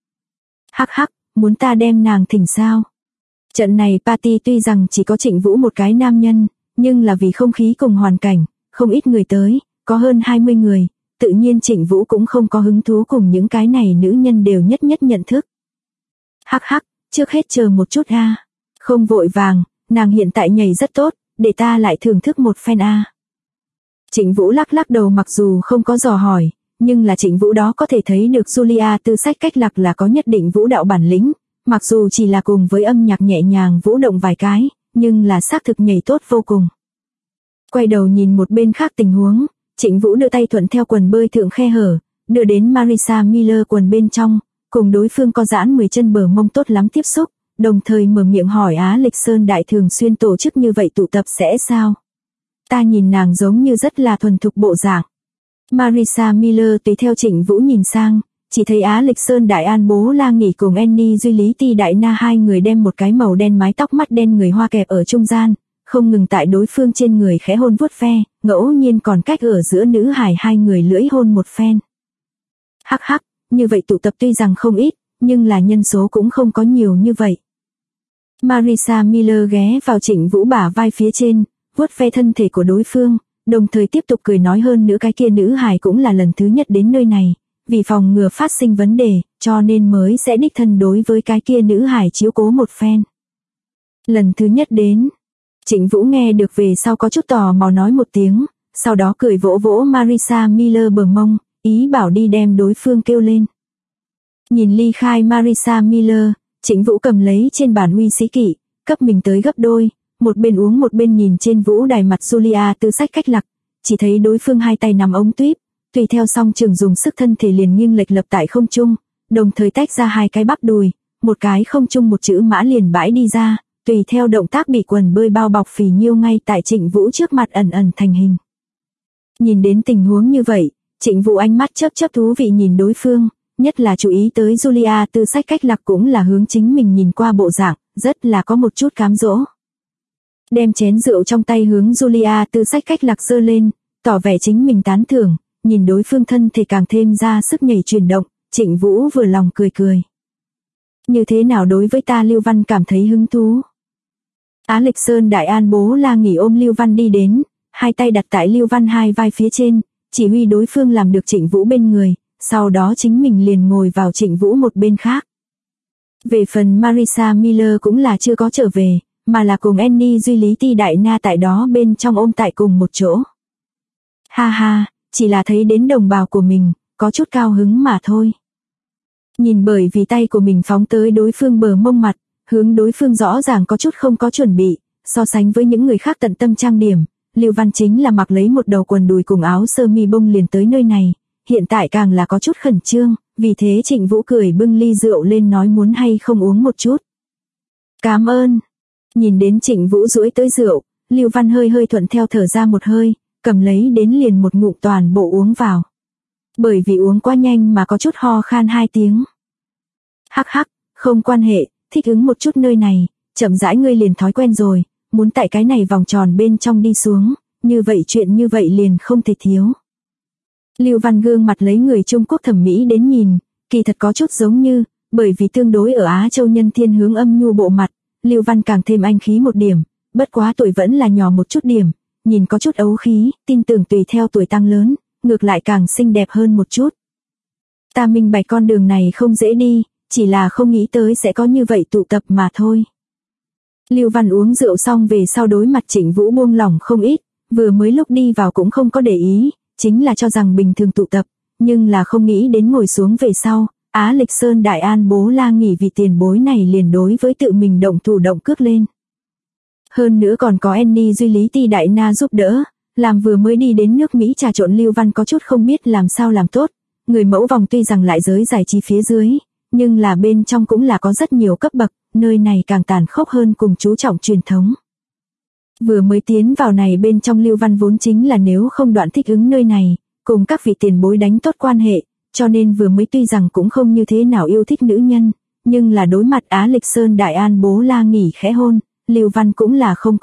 S1: Hắc hắc, muốn ta đem nàng thỉnh sao? Trận này party tuy rằng chỉ có Trịnh Vũ một cái nam nhân, nhưng là vì không khí cùng hoàn cảnh, không ít người tới, có hơn 20 người, tự nhiên Trịnh Vũ cũng không có hứng thú cùng những cái này nữ nhân đều nhất nhận thức. Hắc hắc, trước hết chờ một chút a. Không vội vàng, nàng hiện tại nhảy rất tốt, để ta lại thưởng thức một phen a. Trịnh Vũ lắc đầu, mặc dù không có dò hỏi, nhưng là Trịnh Vũ đó có thể thấy được Julia Tư Sách Cách Lạc là có nhất định vũ đạo bản lĩnh, mặc dù chỉ là cùng với âm nhạc nhẹ nhàng vũ động vài cái, nhưng là xác thực nhảy tốt vô cùng. Quay đầu nhìn một bên khác tình huống, Trịnh Vũ đưa tay thuận theo quần bơi thượng khe hở, đưa đến Marissa Miller quần bên trong, cùng đối phương có giãn 10 chân bờ mông tốt lắm tiếp xúc, đồng thời mở miệng hỏi Á Lịch Sơn Đại thường xuyên tổ chức như vậy tụ tập sẽ sao? Ta nhìn nàng giống như rất là thuần thục bộ dạng. Marissa Miller tùy theo Trịnh Vũ nhìn sang, chỉ thấy Á Lịch Sơn Đại An Bố La Nghỉ cùng Annie Duy Lý Ti Đại Na hai người đem một cái màu đen mái tóc mắt đen người Hoa kẹp ở trung gian, không ngừng tại đối phương trên người khẽ hôn vuốt ve, ngẫu nhiên còn cách ở giữa nữ hài hai người lưỡi hôn một phen. Hắc hắc, như vậy tụ tập tuy rằng không ít, nhưng là nhân số cũng không có nhiều như vậy. Marissa Miller ghé vào Trịnh Vũ bả vai phía trên, vuốt ve thân thể của đối phương, đồng thời tiếp tục cười nói hơn nữa cái kia nữ hài cũng là lần thứ nhất đến nơi này, vì phòng ngừa phát sinh vấn đề, cho nên mới sẽ đích thân đối với cái kia nữ hài chiếu cố một phen. Lần thứ nhất đến, Trịnh Vũ nghe được về sau có chút tò mò nói một tiếng, sau đó cười vỗ vỗ Marissa Miller bờ mông, ý bảo đi đem đối phương kêu lên. Nhìn ly khai Marissa Miller, Trịnh Vũ cầm lấy trên bàn uy sĩ kỵ, cấp mình tới gấp đôi, một bên uống một bên nhìn trên vũ đài mặt Julia Tư Sách Cách Lạc, chỉ thấy đối phương hai tay nắm ống tuýp, tùy theo song trường dùng sức thân thể liền nghiêng lệch lập tại không trung, đồng thời tách ra hai cái bắp đùi, một cái không trung một chữ mã liền bãi đi ra, tùy theo động tác bị quần bơi bao bọc phì nhiêu ngay tại Trịnh Vũ trước mặt ẩn thành hình. Nhìn đến tình huống như vậy, Trịnh Vũ ánh mắt chớp thú vị nhìn đối phương, nhất là chú ý tới Julia Tư Sách Cách Lạc cũng là hướng chính mình nhìn qua bộ dạng, rất là có một chút cám dỗ. Đem chén rượu trong tay hướng Julia Tư Sách Cách Lạc giơ lên, tỏ vẻ chính mình tán thưởng, nhìn đối phương thân thể càng thêm ra sức nhảy chuyển động, Trịnh Vũ vừa lòng cười. Như thế nào đối với ta Lưu Văn cảm thấy hứng thú? Á Lịch Sơn Đại An Bố La Nghỉ ôm Lưu Văn đi đến, hai tay đặt tại Lưu Văn hai vai phía trên, chỉ huy đối phương làm được Trịnh Vũ bên người, sau đó chính mình liền ngồi vào Trịnh Vũ một bên khác. Về phần Marissa Miller cũng là chưa có trở về, mà là cùng Annie Duy Lý Ti Đại Na tại đó bên trong ôm tại cùng một chỗ. Ha ha, chỉ là thấy đến đồng bào của mình, có chút cao hứng mà thôi. Nhìn bởi vì tay của mình phóng tới đối phương bờ mông mặt, hướng đối phương rõ ràng có chút không có chuẩn bị, so sánh với những người khác tận tâm trang điểm, Lưu Văn chính là mặc lấy một đầu quần đùi cùng áo sơ mi bông liền tới nơi này, hiện tại càng là có chút khẩn trương, vì thế Trịnh Vũ cười bưng ly rượu lên nói muốn hay không uống một chút. Cảm ơn. Nhìn đến Trịnh Vũ duỗi tới rượu, Lưu Văn hơi thuận theo thở ra một hơi, cầm lấy đến liền một ngụm toàn bộ uống vào. Bởi vì uống quá nhanh mà có chút ho khan 2 tiếng. Hắc hắc, không quan hệ, thích ứng một chút nơi này, chậm rãi ngươi liền thói quen rồi, muốn tại cái này vòng tròn bên trong đi xuống, như vậy chuyện như vậy liền không thể thiếu. Lưu Văn gương mặt lấy người Trung Quốc thẩm mỹ đến nhìn, kỳ thật có chút giống như, bởi vì tương đối ở Á Châu nhân thiên hướng âm nhu bộ mặt, Lưu Văn càng thêm anh khí một điểm, bất quá tuổi vẫn là nhỏ một chút điểm, nhìn có chút ấu khí, tin tưởng tùy theo tuổi tăng lớn, ngược lại càng xinh đẹp hơn một chút. Ta minh bạch con đường này không dễ đi, chỉ là không nghĩ tới sẽ có như vậy tụ tập mà thôi. Lưu Văn uống rượu xong về sau đối mặt Trịnh Vũ buông lỏng không ít, vừa mới lúc đi vào cũng không có để ý, chính là cho rằng bình thường tụ tập, nhưng là không nghĩ đến ngồi xuống về sau, Á Lịch Sơn Đại An Bố La Nghỉ vì tiền bối này liền đối với tự mình động thủ động cước lên. Hơn nữa còn có Annie Duy Lý Ti Đại Na giúp đỡ, làm vừa mới đi đến nước Mỹ trà trộn Lưu Văn có chút không biết làm sao làm tốt, người mẫu vòng tuy rằng lại giới giải trí phía dưới, nhưng là bên trong cũng là có rất nhiều cấp bậc, nơi này càng tàn khốc hơn cùng chú trọng truyền thống. Vừa mới tiến vào này bên trong Lưu Văn vốn chính là nếu không đoạn thích ứng nơi này, cùng các vị tiền bối đánh tốt quan hệ, cho nên vừa mới tuy rằng cũng không như thế nào yêu thích nữ nhân, nhưng là đối mặt Á Lịch Sơn Đại An Bố La Nghỉ khẽ hôn, Lưu Văn cũng là không có cự tuyệt. Đều là người Hoa, có gì cần có thể tìm ta giúp đỡ.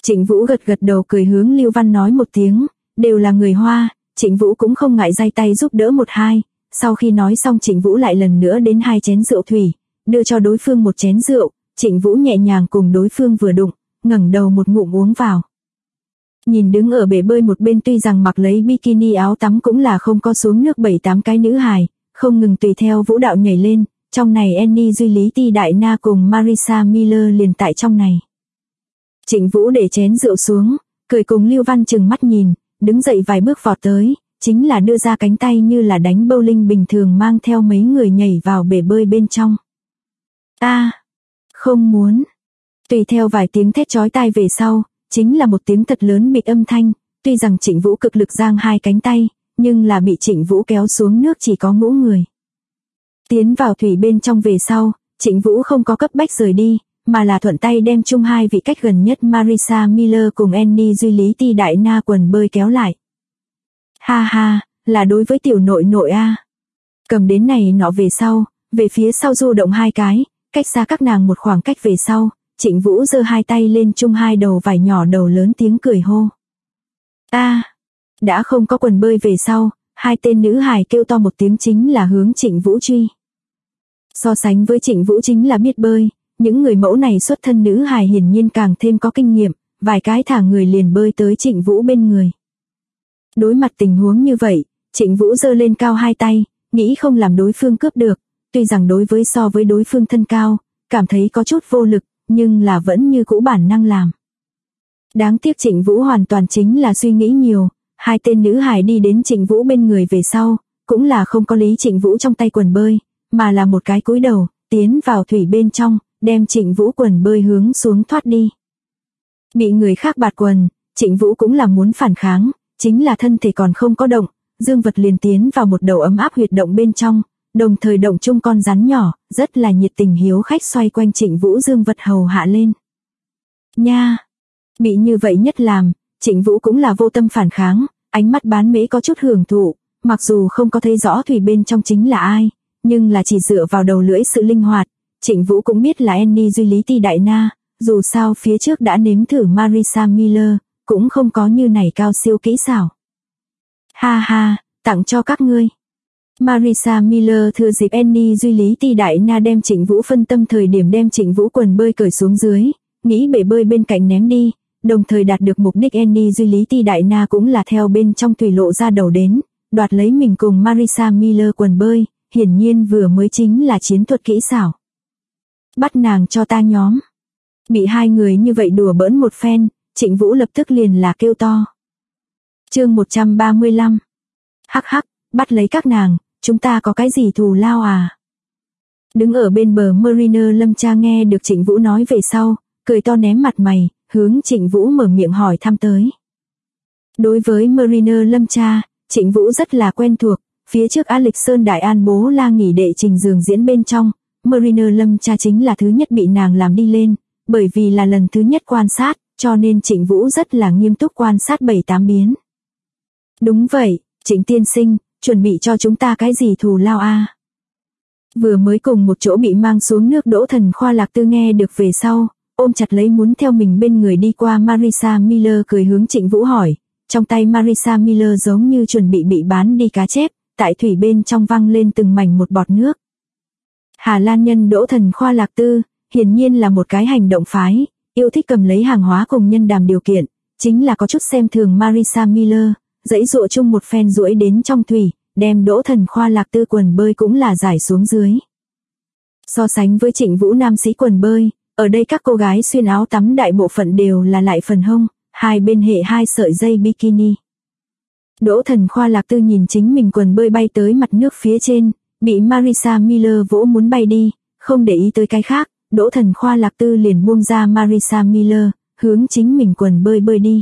S1: Trịnh Vũ gật gật đầu cười hướng Lưu Văn nói một tiếng, đều là người Hoa, Trịnh Vũ cũng không ngại giay tay giúp đỡ một hai. Sau khi nói xong Trịnh Vũ lại lần nữa đến 2 chén rượu thủy, đưa cho đối phương một chén rượu, Trịnh Vũ nhẹ nhàng cùng đối phương vừa đụng, ngẩng đầu một ngụm uống vào. Nhìn đứng ở bể bơi một bên tuy rằng mặc lấy bikini áo tắm cũng là không có xuống nước 7-8 cái nữ hài, không ngừng tùy theo vũ đạo nhảy lên, trong này Annie Duy Lý Ti Đại Na cùng Marisa Miller liền tại trong này. Trịnh Vũ để chén rượu xuống, cười cùng Lưu Văn chừng mắt nhìn, đứng dậy vài bước vọt tới, chính là đưa ra cánh tay như là đánh bowling bình thường mang theo mấy người nhảy vào bể bơi bên trong. Không muốn. Tùy theo vài tiếng thét chói tai về sau, chính là một tiếng thật lớn bịt âm thanh, tuy rằng Trịnh Vũ cực lực giang 2 cánh tay, nhưng là bị Trịnh Vũ kéo xuống nước chỉ có ngũ người. Tiến vào thủy bên trong về sau, Trịnh Vũ không có cấp bách rời đi, mà là thuận tay đem chung 2 vị cách gần nhất Marisa Miller cùng Annie Duy Lý Ti Đại Na quần bơi kéo lại. Ha ha, là đối với tiểu nội nội a. Cầm đến này nọ về sau, về phía sau du động 2 cái, cách xa các nàng một khoảng cách về sau, Trịnh Vũ giơ 2 tay lên chung 2 đầu vải nhỏ đầu lớn tiếng cười hô. Đã không có quần bơi về sau, 2 tên nữ hài kêu to một tiếng chính là hướng Trịnh Vũ truy. So sánh với Trịnh Vũ chính là biết bơi, những người mẫu này xuất thân nữ hài hiển nhiên càng thêm có kinh nghiệm, vài cái thả người liền bơi tới Trịnh Vũ bên người. Đối mặt tình huống như vậy, Trịnh Vũ giơ lên cao 2 tay, nghĩ không làm đối phương cướp được, tuy rằng đối với so với đối phương thân cao, cảm thấy có chút vô lực, nhưng là vẫn như cũ bản năng làm. Đáng tiếc Trịnh Vũ hoàn toàn chính là suy nghĩ nhiều, 2 tên nữ hài đi đến Trịnh Vũ bên người về sau, cũng là không có lý Trịnh Vũ trong tay quần bơi, mà là một cái cúi đầu, tiến vào thủy bên trong, đem Trịnh Vũ quần bơi hướng xuống thoát đi. Bị người khác bạt quần, Trịnh Vũ cũng là muốn phản kháng, chính là thân thể còn không có động, dương vật liền tiến vào một đầu ấm áp huyệt động bên trong, đồng thời động chung con rắn nhỏ, rất là nhiệt tình hiếu khách xoay quanh Trịnh Vũ dương vật hầu hạ lên. Nha! Bị như vậy nhất làm, Trịnh Vũ cũng là vô tâm phản kháng, ánh mắt bán mễ có chút hưởng thụ, mặc dù không có thấy rõ thủy bên trong chính là ai, nhưng là chỉ dựa vào đầu lưỡi sự linh hoạt, Trịnh Vũ cũng biết là Annie Duy Lý Ti Đại Na, dù sao phía trước đã nếm thử Marisa Miller, cũng không có như này cao siêu kỹ xảo. Ha ha, tặng cho các ngươi. Marisa Miller thừa dịp Annie Duy Lý Ti Đại Na đem Trịnh Vũ phân tâm thời điểm đem Trịnh Vũ quần bơi cởi xuống dưới, nghĩ bể bơi bên cạnh ném đi, đồng thời đạt được mục đích. Annie Duy Lý Ti Đại Na cũng là theo bên trong thủy lộ ra đầu đến, đoạt lấy mình cùng Marisa Miller quần bơi, hiển nhiên vừa mới chính là chiến thuật kỹ xảo. Bắt nàng cho ta nhóm. Bị 2 người như vậy đùa bỡn một phen, Trịnh Vũ lập tức liền là kêu to. Chương 135. Hắc hắc, bắt lấy các nàng, chúng ta có cái gì thù lao à? Đứng ở bên bờ Mariner Lâm Cha nghe được Trịnh Vũ nói về sau, cười to ném mặt mày, hướng Trịnh Vũ mở miệng hỏi thăm tới. Đối với Mariner Lâm Cha, Trịnh Vũ rất là quen thuộc, phía trước Á Lịch Sơn Đại An Bố La nghỉ đệ trình giường diễn bên trong, Mariner Lâm Cha chính là thứ nhất bị nàng làm đi lên, bởi vì là lần thứ nhất quan sát, cho nên Trịnh Vũ rất là nghiêm túc quan sát 7-8 biến. Đúng vậy, Trịnh tiên sinh, chuẩn bị cho chúng ta cái gì thù lao a? Vừa mới cùng một chỗ bị mang xuống nước Đỗ Thần Khoa Lạc Tư nghe được về sau, ôm chặt lấy muốn theo mình bên người đi qua Marisa Miller cười hướng Trịnh Vũ hỏi, trong tay Marisa Miller giống như chuẩn bị bán đi cá chép, tại thủy bên trong văng lên từng mảnh một bọt nước. Hà Lan nhân Đỗ Thần Khoa Lạc Tư, hiển nhiên là một cái hành động phái, yêu thích cầm lấy hàng hóa cùng nhân đàm điều kiện, chính là có chút xem thường Marisa Miller, dãy dụa chung một phen duỗi đến trong thủy, đem Đỗ Thần Khoa Lạc Tư quần bơi cũng là giải xuống dưới. So sánh với Trịnh Vũ nam sĩ quần bơi, ở đây các cô gái xuyên áo tắm đại bộ phận đều là lại phần hông, 2 bên hệ 2 sợi dây bikini. Đỗ Thần Khoa Lạc Tư nhìn chính mình quần bơi bay tới mặt nước phía trên, bị Marisa Miller vỗ muốn bay đi, không để ý tới cái khác, Đỗ Thần Khoa Lạc Tư liền buông ra Marisa Miller, hướng chính mình quần bơi đi.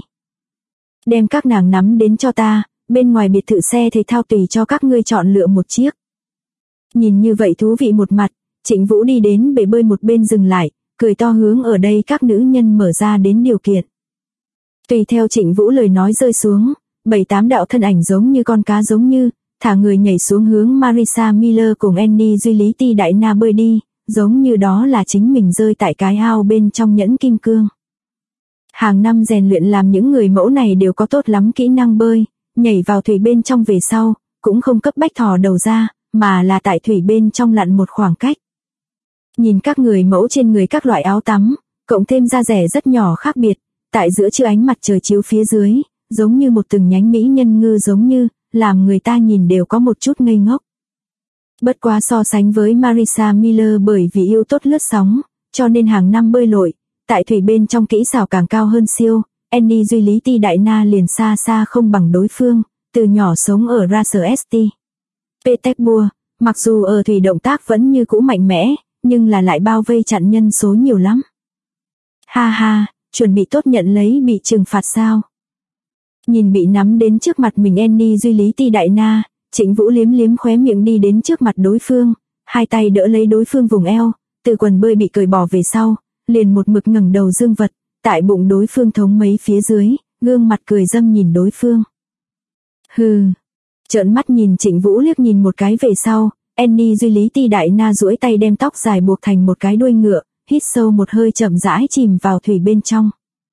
S1: Đem các nàng nắm đến cho ta, bên ngoài biệt thự xe thể thao tùy cho các ngươi chọn lựa một chiếc. Nhìn như vậy thú vị một mặt, Trịnh Vũ đi đến bể bơi một bên dừng lại, cười to hướng ở đây các nữ nhân mở ra đến điều kiện. Tùy theo Trịnh Vũ lời nói rơi xuống, 7-8 đạo thân ảnh giống như con cá giống như, thả người nhảy xuống hướng Marisa Miller cùng Annie Duy Lý Ti Đại Na bơi đi, giống như đó là chính mình rơi tại cái ao bên trong nhẫn kim cương. Hàng năm rèn luyện làm những người mẫu này đều có tốt lắm kỹ năng bơi, nhảy vào thủy bên trong về sau, cũng không cấp bách thò đầu ra, mà là tại thủy bên trong lặn một khoảng cách. Nhìn các người mẫu trên người các loại áo tắm, cộng thêm da rẻ rất nhỏ khác biệt, tại giữa trưa ánh mặt trời chiếu phía dưới, giống như một từng nhánh mỹ nhân ngư, giống như, làm người ta nhìn đều có một chút ngây ngốc. Bất quá so sánh với Marisa Miller, bởi vì yêu tốt lướt sóng, cho nên hàng năm bơi lội, tại thủy bên trong kỹ xảo càng cao hơn siêu, Annie Duy Lý Ti Đại Na liền xa xa không bằng đối phương, từ nhỏ sống ở Russell St. Petersburg, mặc dù ở thủy động tác vẫn như cũ mạnh mẽ, nhưng là lại bao vây chặn nhân số nhiều lắm. Ha ha, chuẩn bị tốt nhận lấy bị trừng phạt sao? Nhìn bị nắm đến trước mặt mình Annie Duy Lý Ti Đại Na, Trịnh Vũ liếm liếm khóe miệng đi đến trước mặt đối phương, hai tay đỡ lấy đối phương vùng eo, từ quần bơi bị cởi bỏ về sau, liền một mực ngẩng đầu dương vật, tại bụng đối phương thống mấy phía dưới, gương mặt cười dâm nhìn đối phương. Hừ. Trợn mắt nhìn Trịnh Vũ liếc nhìn một cái về sau, Annie Duy Lý Ti Đại Na duỗi tay đem tóc dài buộc thành một cái đuôi ngựa, hít sâu một hơi chậm rãi chìm vào thủy bên trong.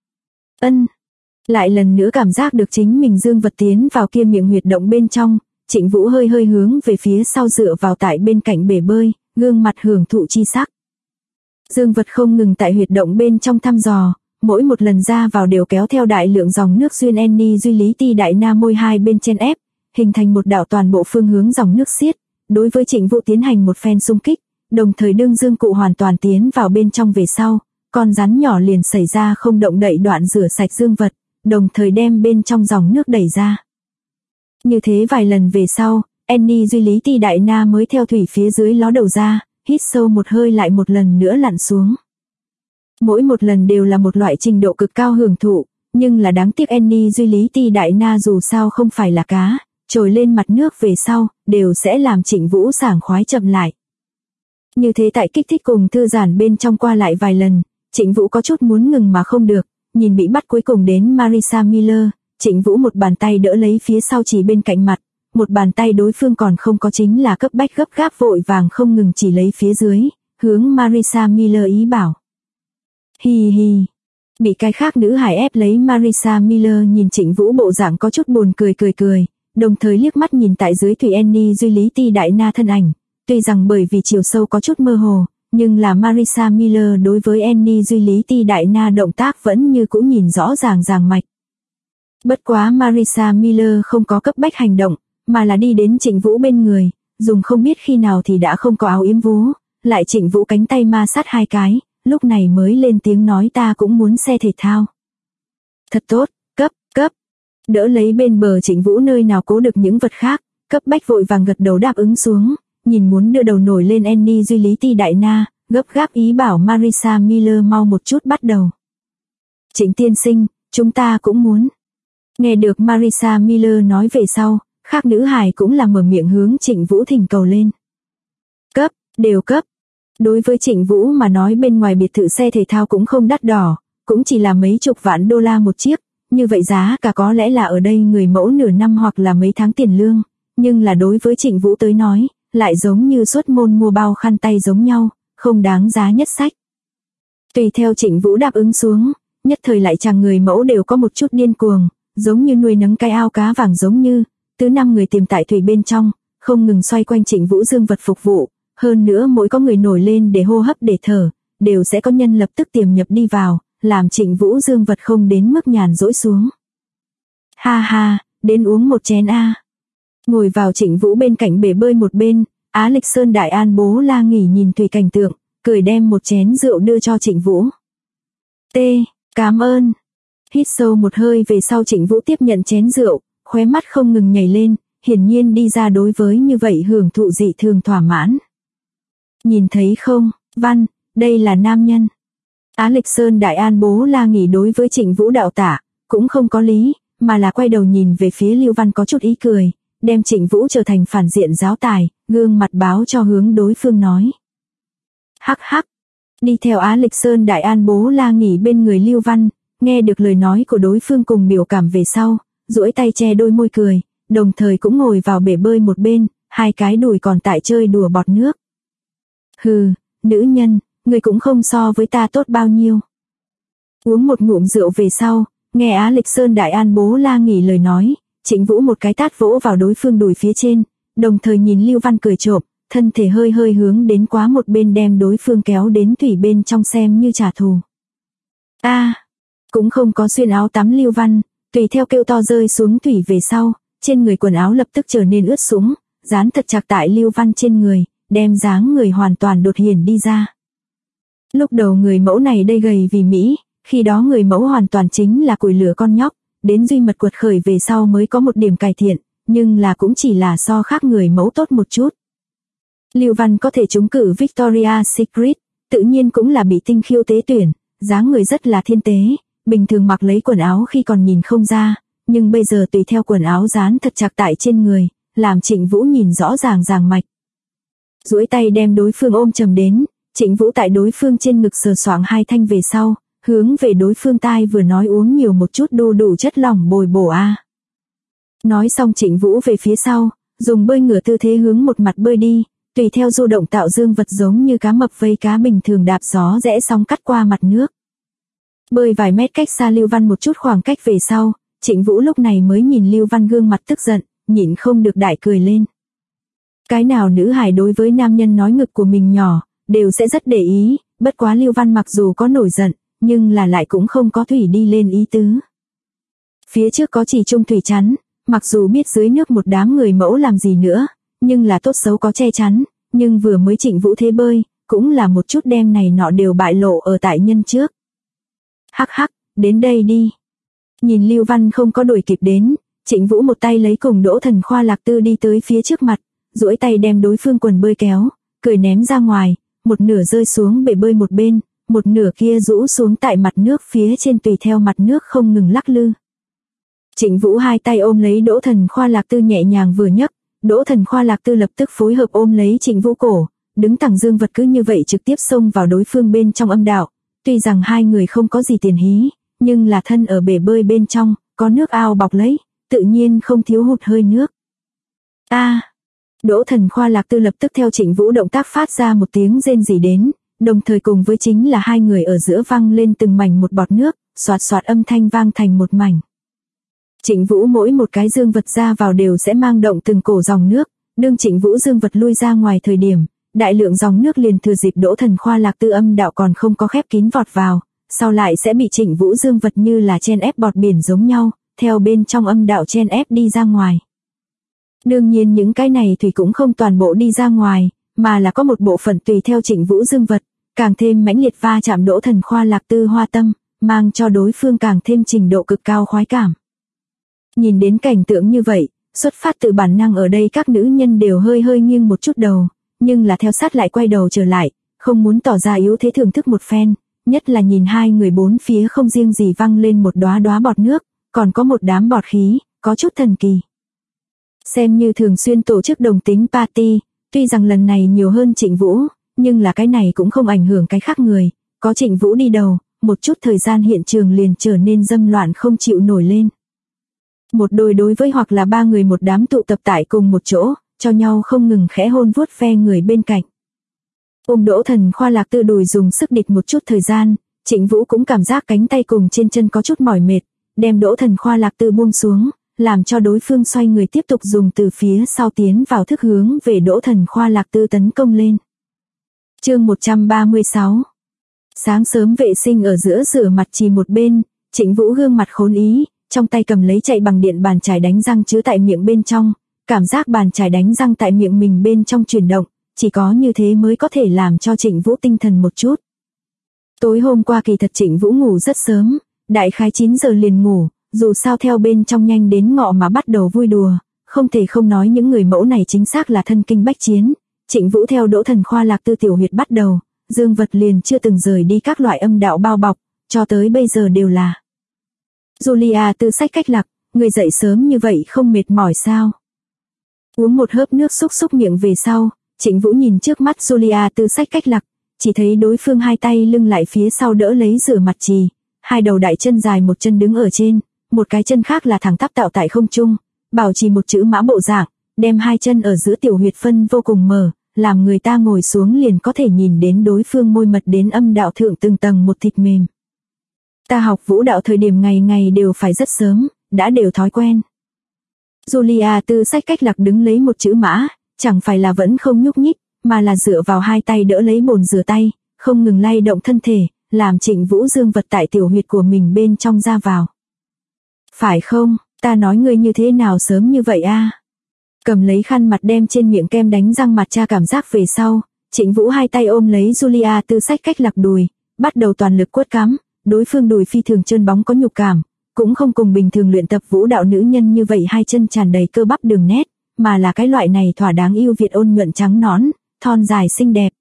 S1: Lại lần nữa cảm giác được chính mình dương vật tiến vào kia miệng huyệt động bên trong, Trịnh Vũ hơi hơi hướng về phía sau dựa vào tại bên cạnh bể bơi, gương mặt hưởng thụ chi sắc. Dương vật không ngừng tại huyệt động bên trong thăm dò, mỗi một lần ra vào đều kéo theo đại lượng dòng nước xuyên Annie Duy Lý Ti Đại Na môi hai bên chen ép, hình thành một đạo toàn bộ phương hướng dòng nước xiết, đối với Trịnh Vũ tiến hành một phen xung kích, đồng thời đương dương cụ hoàn toàn tiến vào bên trong về sau, con rắn nhỏ liền xảy ra không động đậy đoạn rửa sạch dương vật, đồng thời đem bên trong dòng nước đẩy ra. Như thế vài lần về sau, Annie Duy Lý Ti Đại Na mới theo thủy phía dưới ló đầu ra, hít sâu một hơi lại một lần nữa lặn xuống. Mỗi một lần đều là một loại trình độ cực cao hưởng thụ, nhưng là đáng tiếc Annie Duy Lý Ti Đại Na dù sao không phải là cá, trồi lên mặt nước về sau, đều sẽ làm Trịnh Vũ sảng khoái chậm lại. Như thế tại kích thích cùng thư giãn bên trong qua lại vài lần, Trịnh Vũ có chút muốn ngừng mà không được, nhìn bị bắt cuối cùng đến Marisa Miller, Trịnh Vũ một bàn tay đỡ lấy phía sau chỉ bên cạnh mặt, một bàn tay đối phương còn không có chính là cấp bách gấp gáp vội vàng không ngừng chỉ lấy phía dưới, hướng Marisa Miller ý bảo. Hi hi. Bị cái khác nữ hải ép lấy Marisa Miller nhìn Trịnh Vũ bộ dạng có chút buồn cười, đồng thời liếc mắt nhìn tại dưới thủy Annie Duy Lý Ti Đại Na thân ảnh, tuy rằng bởi vì chiều sâu có chút mơ hồ, nhưng là Marisa Miller đối với Annie Duy Lý Ti Đại Na động tác vẫn như cũ nhìn rõ ràng mạch. Bất quá Marisa Miller không có cấp bách hành động, mà là đi đến Trịnh Vũ bên người, dùng không biết khi nào thì đã không có áo yếm vú, lại Trịnh Vũ cánh tay ma sát hai cái, lúc này mới lên tiếng nói ta cũng muốn xe thể thao. Thật tốt, cấp. Đỡ lấy bên bờ Trịnh Vũ nơi nào cố được những vật khác, cấp bách vội vàng gật đầu đáp ứng xuống, nhìn muốn đưa đầu nổi lên Annie Duy Lý Ti Đại Na, gấp gáp ý bảo Marisa Miller mau một chút bắt đầu. Trịnh tiên sinh, chúng ta cũng muốn. Nghe được Marisa Miller nói về sau, khác nữ hài cũng là mở miệng hướng Trịnh Vũ thỉnh cầu lên. Đều cấp. Đối với Trịnh Vũ mà nói bên ngoài biệt thự xe thể thao cũng không đắt đỏ, cũng chỉ là mấy chục vạn đô la một chiếc, như vậy giá cả có lẽ là ở đây người mẫu nửa năm hoặc là mấy tháng tiền lương, nhưng là đối với Trịnh Vũ tới nói, lại giống như xuất môn mua bao khăn tay giống nhau, không đáng giá nhất sách. Tùy theo Trịnh Vũ đáp ứng xuống, nhất thời lại chàng người mẫu đều có một chút điên cuồng, giống như nuôi nấng cái ao cá vàng giống như, từ 5 người tìm tại thủy bên trong, không ngừng xoay quanh Trịnh Vũ dương vật phục vụ, hơn nữa mỗi có người nổi lên để hô hấp để thở, đều sẽ có nhân lập tức tiềm nhập đi vào, làm Trịnh Vũ dương vật không đến mức nhàn rỗi xuống. Ha ha, đến uống một chén a. Ngồi vào Trịnh Vũ bên cạnh bể bơi một bên, Á Lịch Sơn Đại An Bố La nghỉ nhìn thủy cảnh tượng, cười đem một chén rượu đưa cho Trịnh Vũ. Cảm ơn. Hít sâu một hơi về sau Trịnh Vũ tiếp nhận chén rượu, khóe mắt không ngừng nhảy lên, hiển nhiên đi ra đối với như vậy hưởng thụ dị thường thỏa mãn. Nhìn thấy không, Văn, đây là nam nhân. Á Lịch Sơn Đại An Bố La nghỉ đối với Trịnh Vũ đạo tả, cũng không có lý, mà là quay đầu nhìn về phía Lưu Văn có chút ý cười, đem Trịnh Vũ trở thành phản diện giáo tài, gương mặt báo cho hướng đối phương nói. Hắc. Đi theo Á Lịch Sơn Đại An Bố La nghỉ bên người Lưu Văn, nghe được lời nói của đối phương cùng biểu cảm về sau, duỗi tay che đôi môi cười, đồng thời cũng ngồi vào bể bơi một bên, hai cái đùi còn tại chơi đùa bọt nước. Hừ, nữ nhân, người cũng không so với ta tốt bao nhiêu. Uống một ngụm rượu về sau, nghe Á Lịch Sơn Đại An Bố La nghỉ lời nói, Trịnh Vũ một cái tát vỗ vào đối phương đùi phía trên, đồng thời nhìn Lưu Văn cười trộm, thân thể hơi hơi hướng đến quá một bên đem đối phương kéo đến thủy bên trong xem như trả thù. Cũng không có xuyên áo tắm Lưu Văn, tùy theo kêu to rơi xuống thủy về sau, trên người quần áo lập tức trở nên ướt sũng, dán thật chặt tại Lưu Văn trên người, đem dáng người hoàn toàn đột hiển đi ra. Lúc đầu người mẫu này đây gầy vì Mỹ, khi đó người mẫu hoàn toàn chính là củi lửa con nhóc, đến duy mật quật khởi về sau mới có một điểm cải thiện, nhưng là cũng chỉ là so khác người mẫu tốt một chút. Lưu Văn có thể trúng cử Victoria's Secret, tự nhiên cũng là bị tinh khiêu tế tuyển, dáng người rất là thiên tế, bình thường mặc lấy quần áo khi còn nhìn không ra, nhưng bây giờ tùy theo quần áo dán thật chặt tại trên người, làm Trịnh Vũ nhìn rõ ràng ràng mạch. Duỗi tay đem đối phương ôm chầm đến, Trịnh Vũ tại đối phương trên ngực sờ soạng hai thanh về sau, hướng về đối phương tai vừa nói uống nhiều một chút đu đủ chất lỏng bồi bổ a. Nói xong Trịnh Vũ về phía sau, dùng bơi ngửa tư thế hướng một mặt bơi đi, tùy theo du động tạo dương vật giống như cá mập vây cá bình thường đạp gió rẽ sóng cắt qua mặt nước. Bơi vài mét cách xa Lưu Văn một chút khoảng cách về sau, Trịnh Vũ lúc này mới nhìn Lưu Văn gương mặt tức giận, nhịn không được đại cười lên. Cái nào nữ hài đối với nam nhân nói ngực của mình nhỏ, đều sẽ rất để ý, bất quá Lưu Văn mặc dù có nổi giận, nhưng là lại cũng không có thủy đi lên ý tứ. Phía trước có chỉ trung thủy chắn, mặc dù biết dưới nước một đám người mẫu làm gì nữa, nhưng là tốt xấu có che chắn, nhưng vừa mới Trịnh Vũ thế bơi, cũng là một chút đem này nọ đều bại lộ ở tại nhân trước. Hắc hắc, đến đây đi. Nhìn Lưu Văn không có đuổi kịp đến, Trịnh Vũ một tay lấy cùng Đỗ Thần Khoa Lạc Tư đi tới phía trước mặt, duỗi tay đem đối phương quần bơi kéo, cười ném ra ngoài, một nửa rơi xuống bể bơi một bên, một nửa kia rũ xuống tại mặt nước phía trên tùy theo mặt nước không ngừng lắc lư. Trịnh Vũ hai tay ôm lấy Đỗ Thần Khoa Lạc Tư nhẹ nhàng vừa nhấc, Đỗ Thần Khoa Lạc Tư lập tức phối hợp ôm lấy Trịnh Vũ cổ, đứng thẳng dương vật cứ như vậy trực tiếp xông vào đối phương bên trong âm đạo. Tuy rằng hai người không có gì tiền hí, nhưng là thân ở bể bơi bên trong, có nước ao bọc lấy, tự nhiên không thiếu hụt hơi nước. Đỗ Thần Khoa Lạc Tư lập tức theo Trịnh Vũ động tác phát ra một tiếng rên rỉ đến, đồng thời cùng với chính là hai người ở giữa văng lên từng mảnh một bọt nước, xoạt xoạt âm thanh vang thành một mảnh. Trịnh Vũ mỗi một cái dương vật ra vào đều sẽ mang động từng cổ dòng nước, đương Trịnh Vũ dương vật lui ra ngoài thời điểm, đại lượng dòng nước liền thừa dịp Đỗ Thần Khoa Lạc Tư âm đạo còn không có khép kín vọt vào, sau lại sẽ bị Trịnh Vũ dương vật như là chen ép bọt biển giống nhau, theo bên trong âm đạo chen ép đi ra ngoài. Đương nhiên những cái này thủy cũng không toàn bộ đi ra ngoài, mà là có một bộ phận tùy theo Trịnh Vũ dương vật, càng thêm mãnh liệt va chạm Đỗ Thần Khoa Lạc Tư hoa tâm, mang cho đối phương càng thêm trình độ cực cao khoái cảm. Nhìn đến cảnh tượng như vậy, xuất phát từ bản năng ở đây các nữ nhân đều hơi hơi nghiêng một chút đầu, nhưng là theo sát lại quay đầu trở lại, không muốn tỏ ra yếu thế thưởng thức một phen, nhất là nhìn hai người bốn phía không riêng gì văng lên một đóa đóa bọt nước, còn có một đám bọt khí, có chút thần kỳ. Xem như thường xuyên tổ chức đồng tính party, tuy rằng lần này nhiều hơn Trịnh Vũ, nhưng là cái này cũng không ảnh hưởng cái khác người, có Trịnh Vũ đi đầu, một chút thời gian hiện trường liền trở nên dâm loạn không chịu nổi lên. Một đôi đối với hoặc là ba người một đám tụ tập tại cùng một chỗ, cho nhau không ngừng khẽ hôn vuốt ve người bên cạnh. Ôm Đỗ Thần Khoa Lạc Tư đùi dùng sức địch một chút thời gian, Trịnh Vũ cũng cảm giác cánh tay cùng trên chân có chút mỏi mệt, đem Đỗ Thần Khoa Lạc Tư buông xuống, làm cho đối phương xoay người tiếp tục dùng từ phía sau tiến vào thức hướng về Đỗ Thần Khoa Lạc Tư tấn công lên. Chương 136. Sáng sớm vệ sinh ở giữa rửa mặt chỉ một bên, Trịnh Vũ gương mặt khốn ý, trong tay cầm lấy chạy bằng điện bàn chải đánh răng chứa tại miệng bên trong, cảm giác bàn chải đánh răng tại miệng mình bên trong chuyển động, chỉ có như thế mới có thể làm cho Trịnh Vũ tinh thần một chút. Tối hôm qua kỳ thật Trịnh Vũ ngủ rất sớm, đại khái 9 giờ liền ngủ, dù sao theo bên trong nhanh đến ngọ mà bắt đầu vui đùa, không thể không nói những người mẫu này chính xác là thân kinh bách chiến. Trịnh Vũ theo Đỗ Thần Khoa Lạc Tư tiểu huyệt bắt đầu, dương vật liền chưa từng rời đi các loại âm đạo bao bọc, cho tới bây giờ đều là. Julia Tư Sách Cách Lạc, người dậy sớm như vậy không mệt mỏi sao? Uống một hớp nước xúc xúc miệng về sau, Trịnh Vũ nhìn trước mắt Julia Tư Sách Cách Lạc, chỉ thấy đối phương hai tay lưng lại phía sau đỡ lấy rửa mặt trì, hai đầu đại chân dài một chân đứng ở trên, một cái chân khác là thẳng tắp tạo tại không trung, bảo trì một chữ mã bộ dạng, đem hai chân ở giữa tiểu huyệt phân vô cùng mở, làm người ta ngồi xuống liền có thể nhìn đến đối phương môi mật đến âm đạo thượng từng tầng một thịt mềm. Ta học vũ đạo thời điểm ngày ngày đều phải rất sớm, đã đều thói quen. Julia Tư xách cách lạc đứng lấy một chữ mã, chẳng phải là vẫn không nhúc nhích, mà là dựa vào hai tay đỡ lấy bồn rửa tay, không ngừng lay động thân thể, làm Trịnh Vũ dương vật tại tiểu huyệt của mình bên trong ra vào. Phải không, ta nói ngươi như thế nào sớm như vậy a? Cầm lấy khăn mặt đem trên miệng kem đánh răng mặt tra cảm giác về sau, Trịnh Vũ hai tay ôm lấy Julia Tư xách cách lạc đùi, bắt đầu toàn lực quất cắm, đối phương đùi phi thường trơn bóng có nhục cảm, cũng không cùng bình thường luyện tập vũ đạo nữ nhân như vậy hai chân tràn đầy cơ bắp đường nét, mà là cái loại này thỏa đáng yêu Việt ôn nhuận trắng nõn, thon dài xinh đẹp.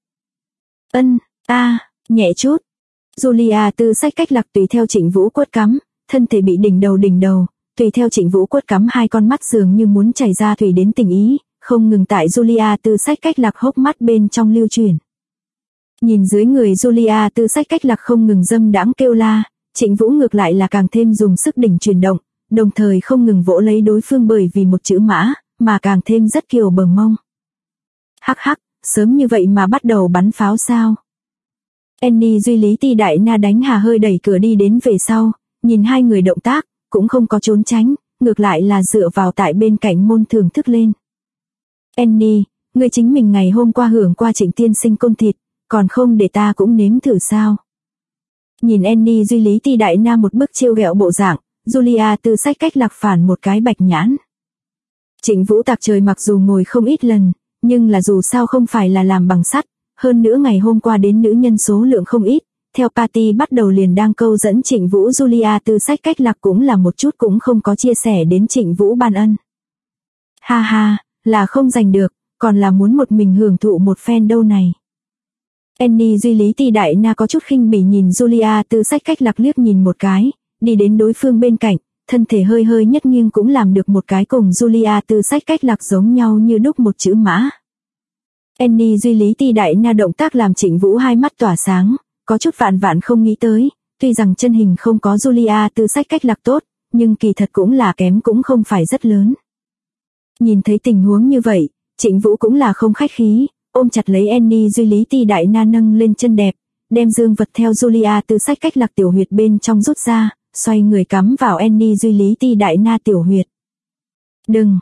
S1: Nhẹ chút. Julia Tư xách cách lạc tùy theo Trịnh Vũ quất cắm, thân thể bị đỉnh đầu, tùy theo Trịnh Vũ quất cắm hai con mắt dường như muốn chảy ra thủy đến tình ý, không ngừng tại Julia Tư xách cách lạc hốc mắt bên trong lưu chuyển. Nhìn dưới người Julia Tư xách cách lạc không ngừng dâm đãng kêu la, Trịnh Vũ ngược lại là càng thêm dùng sức đỉnh chuyển động, đồng thời không ngừng vỗ lấy đối phương bởi vì một chữ mã, mà càng thêm rất kiều bờ mông. Hắc hắc, sớm như vậy mà bắt đầu bắn pháo sao? Annie Duy Lý Ti Đại Na đánh hà hơi đẩy cửa đi đến về sau, nhìn hai người động tác, cũng không có trốn tránh, ngược lại là dựa vào tại bên cạnh môn thưởng thức lên. Annie, ngươi chính mình ngày hôm qua hưởng qua Trịnh tiên sinh côn thịt, còn không để ta cũng nếm thử sao? Nhìn Annie Duy Lý Ti Đại Na một bức trêu ghẹo bộ dạng, Julia Tư xách cách lạc phản một cái bạch nhãn. Trịnh Vũ tạc trời mặc dù ngồi không ít lần, nhưng là dù sao không phải là làm bằng sắt, hơn nữa ngày hôm qua đến nữ nhân số lượng không ít, theo party bắt đầu liền đang câu dẫn Trịnh Vũ. Julia Tư xách cách lạc cũng là một chút cũng không có chia sẻ đến Trịnh Vũ ban ân. Ha ha, là không giành được, còn là muốn một mình hưởng thụ một phen đâu này. Annie Duy Lý Ti Đại Na có chút khinh bỉ nhìn Julia Tư xách cách lạc liếc nhìn một cái, đi đến đối phương bên cạnh, thân thể hơi hơi nhất nghiêng cũng làm được một cái cùng Julia Tư xách cách lạc giống nhau như đúc một chữ mã. Annie Duy Lý Ti Đại Na động tác làm Trịnh Vũ hai mắt tỏa sáng, có chút vạn không nghĩ tới, tuy rằng chân hình không có Julia Tư xách cách lạc tốt, nhưng kỳ thật cũng là kém cũng không phải rất lớn. Nhìn thấy tình huống như vậy, Trịnh Vũ cũng là không khách khí, ôm chặt lấy Annie Duy Lý Ti Đại Na nâng lên chân đẹp, đem dương vật theo Julia Tư xách cách lạc tiểu huyệt bên trong rút ra, xoay người cắm vào Annie Duy Lý Ti Đại Na tiểu huyệt. Đừng,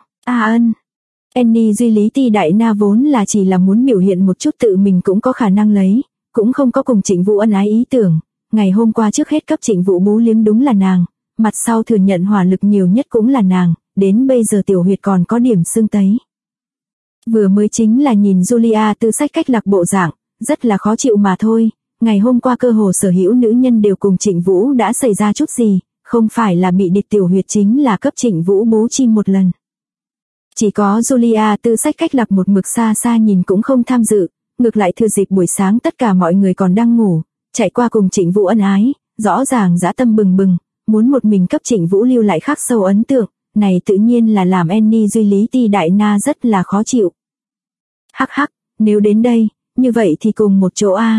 S1: Annie Duy Lý Ti Đại Na vốn là chỉ là muốn biểu hiện một chút tự mình cũng có khả năng lấy, cũng không có cùng Trịnh Vũ ân ái ý tưởng, ngày hôm qua trước hết cấp Trịnh Vũ bú liếm đúng là nàng, mặt sau thừa nhận hỏa lực nhiều nhất cũng là nàng, đến bây giờ tiểu huyệt còn có điểm sưng tấy. Vừa mới chính là nhìn Julia Tư xách cách lạc bộ dạng, rất là khó chịu mà thôi, ngày hôm qua cơ hồ sở hữu nữ nhân đều cùng Trịnh Vũ đã xảy ra chút gì, không phải là bị địch tiểu huyệt chính là cấp Trịnh Vũ bố chi một lần. Chỉ có Julia Tư xách cách lạc một mực xa xa nhìn cũng không tham dự, ngược lại thừa dịp buổi sáng tất cả mọi người còn đang ngủ, chạy qua cùng Trịnh Vũ ân ái, rõ ràng dã tâm bừng bừng, muốn một mình cấp Trịnh Vũ lưu lại khắc sâu ấn tượng, này tự nhiên là làm Annie Duy Lý Ti Đại Na rất là khó chịu. Hắc hắc, nếu đến đây, như vậy thì cùng một chỗ a.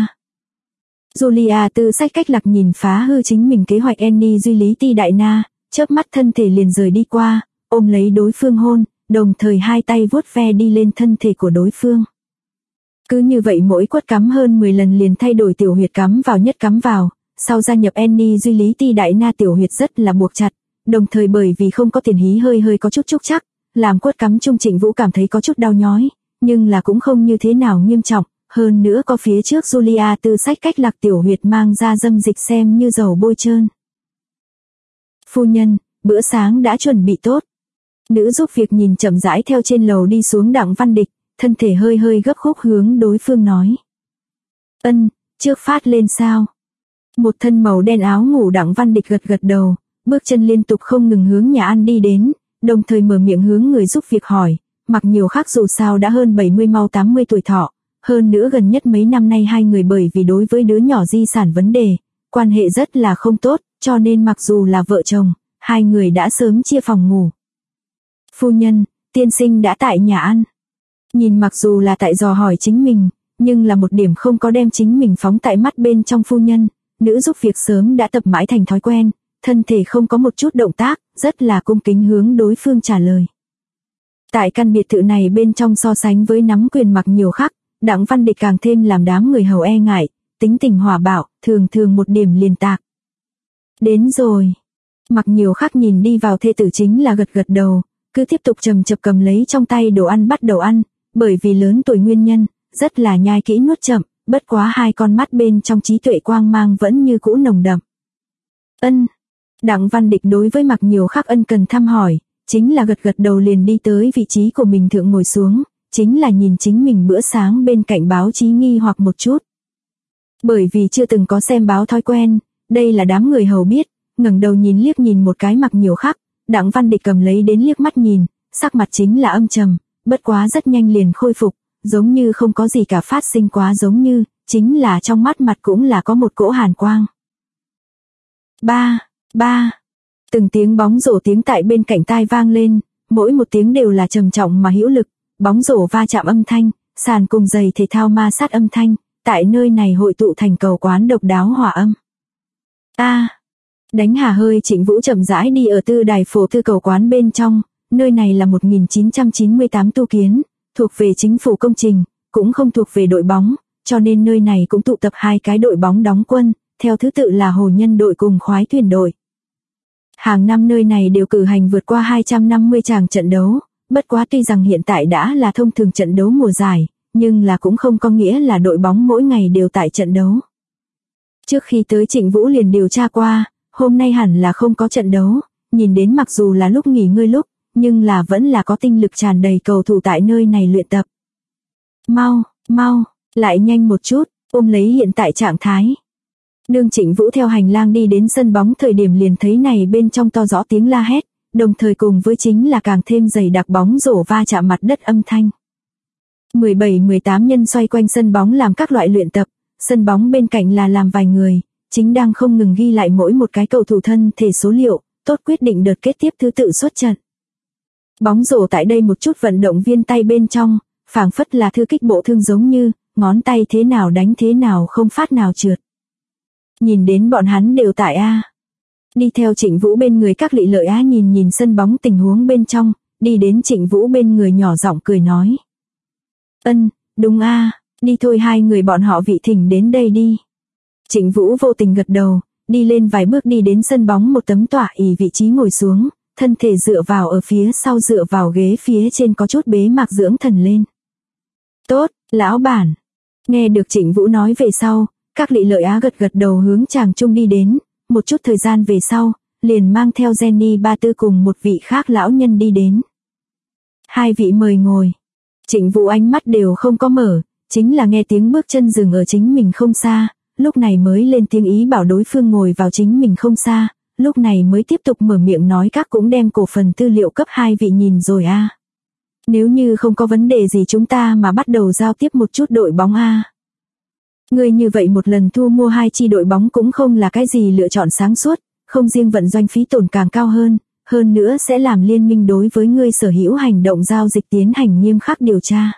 S1: Julia Tư xách cách lạc nhìn phá hư chính mình kế hoạch Annie Duy Lý Ti Đại Na, chớp mắt thân thể liền rời đi qua, ôm lấy đối phương hôn, đồng thời hai tay vuốt ve đi lên thân thể của đối phương. Cứ như vậy mỗi quất cắm hơn 10 lần liền thay đổi tiểu huyệt cắm vào nhất cắm vào, sau gia nhập Annie Duy Lý Ti Đại Na tiểu huyệt rất là buộc chặt, đồng thời bởi vì không có tiền hí hơi có chút trúc chắc, làm quất cắm trung Trịnh Vũ cảm thấy có chút đau nhói, nhưng là cũng không như thế nào nghiêm trọng, hơn nữa có phía trước Julia Tư xách cách lạc tiểu huyệt mang ra dâm dịch xem như dầu bôi trơn. Phu nhân, bữa sáng đã chuẩn bị tốt. Nữ giúp việc nhìn chậm rãi theo trên lầu đi xuống Đặng Văn Địch, thân thể hơi gấp khúc hướng đối phương nói. Trước phát lên sao? Một thân màu đen áo ngủ Đặng Văn Địch gật đầu, bước chân liên tục không ngừng hướng nhà ăn đi đến, đồng thời mở miệng hướng người giúp việc hỏi, mặc nhiều khác dù sao đã hơn 70 mau 80 tuổi thọ, hơn nữa gần nhất mấy năm nay hai người bởi vì đối với đứa nhỏ di sản vấn đề, quan hệ rất là không tốt, cho nên mặc dù là vợ chồng, hai người đã sớm chia phòng ngủ. Phu nhân, tiên sinh đã tại nhà ăn. Nhìn mặc dù là tại dò hỏi chính mình, nhưng là một điểm không có đem chính mình phóng tại mắt bên trong phu nhân, nữ giúp việc sớm đã tập mãi thành thói quen, thân thể không có một chút động tác, rất là cung kính hướng đối phương trả lời. Tại căn biệt thự này bên trong so sánh với nắm quyền mặc nhiều khác, Đặng Văn Địch càng thêm làm đám người hầu e ngại, tính tình hòa bạo, thường một điểm liền tạc. Đến rồi. Mặc Nhiều Khắc nhìn đi vào thê tử chính là gật gật đầu, cứ tiếp tục chầm chập cầm lấy trong tay đồ ăn bắt đầu ăn, bởi vì lớn tuổi nguyên nhân, rất là nhai kỹ nuốt chậm, bất quá hai con mắt bên trong trí tuệ quang mang vẫn như cũ nồng đậm. Ân. Đặng Văn Địch đối với Mặc Nhiều Khắc ân cần thăm hỏi, chính là gật gật đầu liền đi tới vị trí của mình thượng ngồi xuống, chính là nhìn chính mình bữa sáng bên cạnh báo chí nghi hoặc một chút. Bởi vì chưa từng có xem báo thói quen, đây là đám người hầu biết, ngẩng đầu nhìn liếc nhìn một cái Mặc Nhiều Khắc, Đặng Văn Địch cầm lấy đến liếc mắt nhìn, sắc mặt chính là âm trầm, bất quá rất nhanh liền khôi phục, giống như không có gì cả phát sinh quá giống như, chính là trong mắt mặt cũng là có một cỗ hàn quang. Ba. Từng tiếng bóng rổ tiếng tại bên cạnh tai vang lên, mỗi một tiếng đều là trầm trọng mà hữu lực, bóng rổ va chạm âm thanh, sàn cùng giày thể thao ma sát âm thanh, tại nơi này hội tụ thành cầu quán độc đáo hòa âm. Đánh hà hơi Trịnh Vũ chậm rãi đi ở tư đài phổ tư cầu quán bên trong, nơi này là 1998 tu kiến, thuộc về chính phủ công trình, cũng không thuộc về đội bóng, cho nên nơi này cũng tụ tập hai cái đội bóng đóng quân, theo thứ tự là Hồ Nhân đội cùng Khoái Thuyền đội. Hàng năm nơi này đều cử hành vượt qua 250 tràng trận đấu, bất quá tuy rằng hiện tại đã là thông thường trận đấu mùa giải, nhưng là cũng không có nghĩa là đội bóng mỗi ngày đều tại trận đấu. Trước khi tới Trịnh Vũ liền điều tra qua, hôm nay hẳn là không có trận đấu, nhìn đến mặc dù là lúc nghỉ ngơi lúc, nhưng là vẫn là có tinh lực tràn đầy cầu thủ tại nơi này luyện tập. Mau, lại nhanh một chút, ôm lấy hiện tại trạng thái. Đương Trịnh Vũ theo hành lang đi đến sân bóng thời điểm liền thấy này bên trong to rõ tiếng la hét, đồng thời cùng với chính là càng thêm dày đặc bóng rổ va chạm mặt đất âm thanh. 17-18 nhân xoay quanh sân bóng làm các loại luyện tập, sân bóng bên cạnh là làm vài người, chính đang không ngừng ghi lại mỗi một cái cầu thủ thân thể số liệu, tốt quyết định đợt kế tiếp thứ tự xuất trận. Bóng rổ tại đây một chút vận động viên tay bên trong, phảng phất là thư kích bộ thương giống như, ngón tay thế nào đánh thế nào không phát nào trượt. Nhìn đến bọn hắn đều tại Đi theo Trịnh Vũ bên người các Lị Lợi nhìn sân bóng tình huống bên trong, đi đến Trịnh Vũ bên người nhỏ giọng cười nói. Đúng đi thôi hai người bọn họ vị thỉnh đến đây đi. Trịnh Vũ vô tình gật đầu, đi lên vài bước đi đến sân bóng một tấm tọa ỷ vị trí ngồi xuống, thân thể dựa vào ở phía sau dựa vào ghế phía trên có chút bế mạc dưỡng thần lên. Tốt, lão bản. Nghe được Trịnh Vũ nói về sau, các Lị Lợi gật gật đầu hướng chàng trung đi đến, một chút thời gian về sau, liền mang theo Jenny Ba Tư cùng một vị khác lão nhân đi đến. Hai vị mời ngồi. Trịnh Vũ ánh mắt đều không có mở, chính là nghe tiếng bước chân dừng ở chính mình không xa, lúc này mới lên tiếng ý bảo đối phương ngồi vào chính mình không xa, lúc này mới tiếp tục mở miệng nói các cũng đem cổ phần tư liệu cấp hai vị nhìn rồi Nếu như không có vấn đề gì chúng ta mà bắt đầu giao tiếp một chút đội bóng Người như vậy một lần thu mua hai chi đội bóng cũng không là cái gì lựa chọn sáng suốt, không riêng vận doanh phí tổn càng cao hơn nữa sẽ làm liên minh đối với ngươi sở hữu hành động giao dịch tiến hành nghiêm khắc điều tra.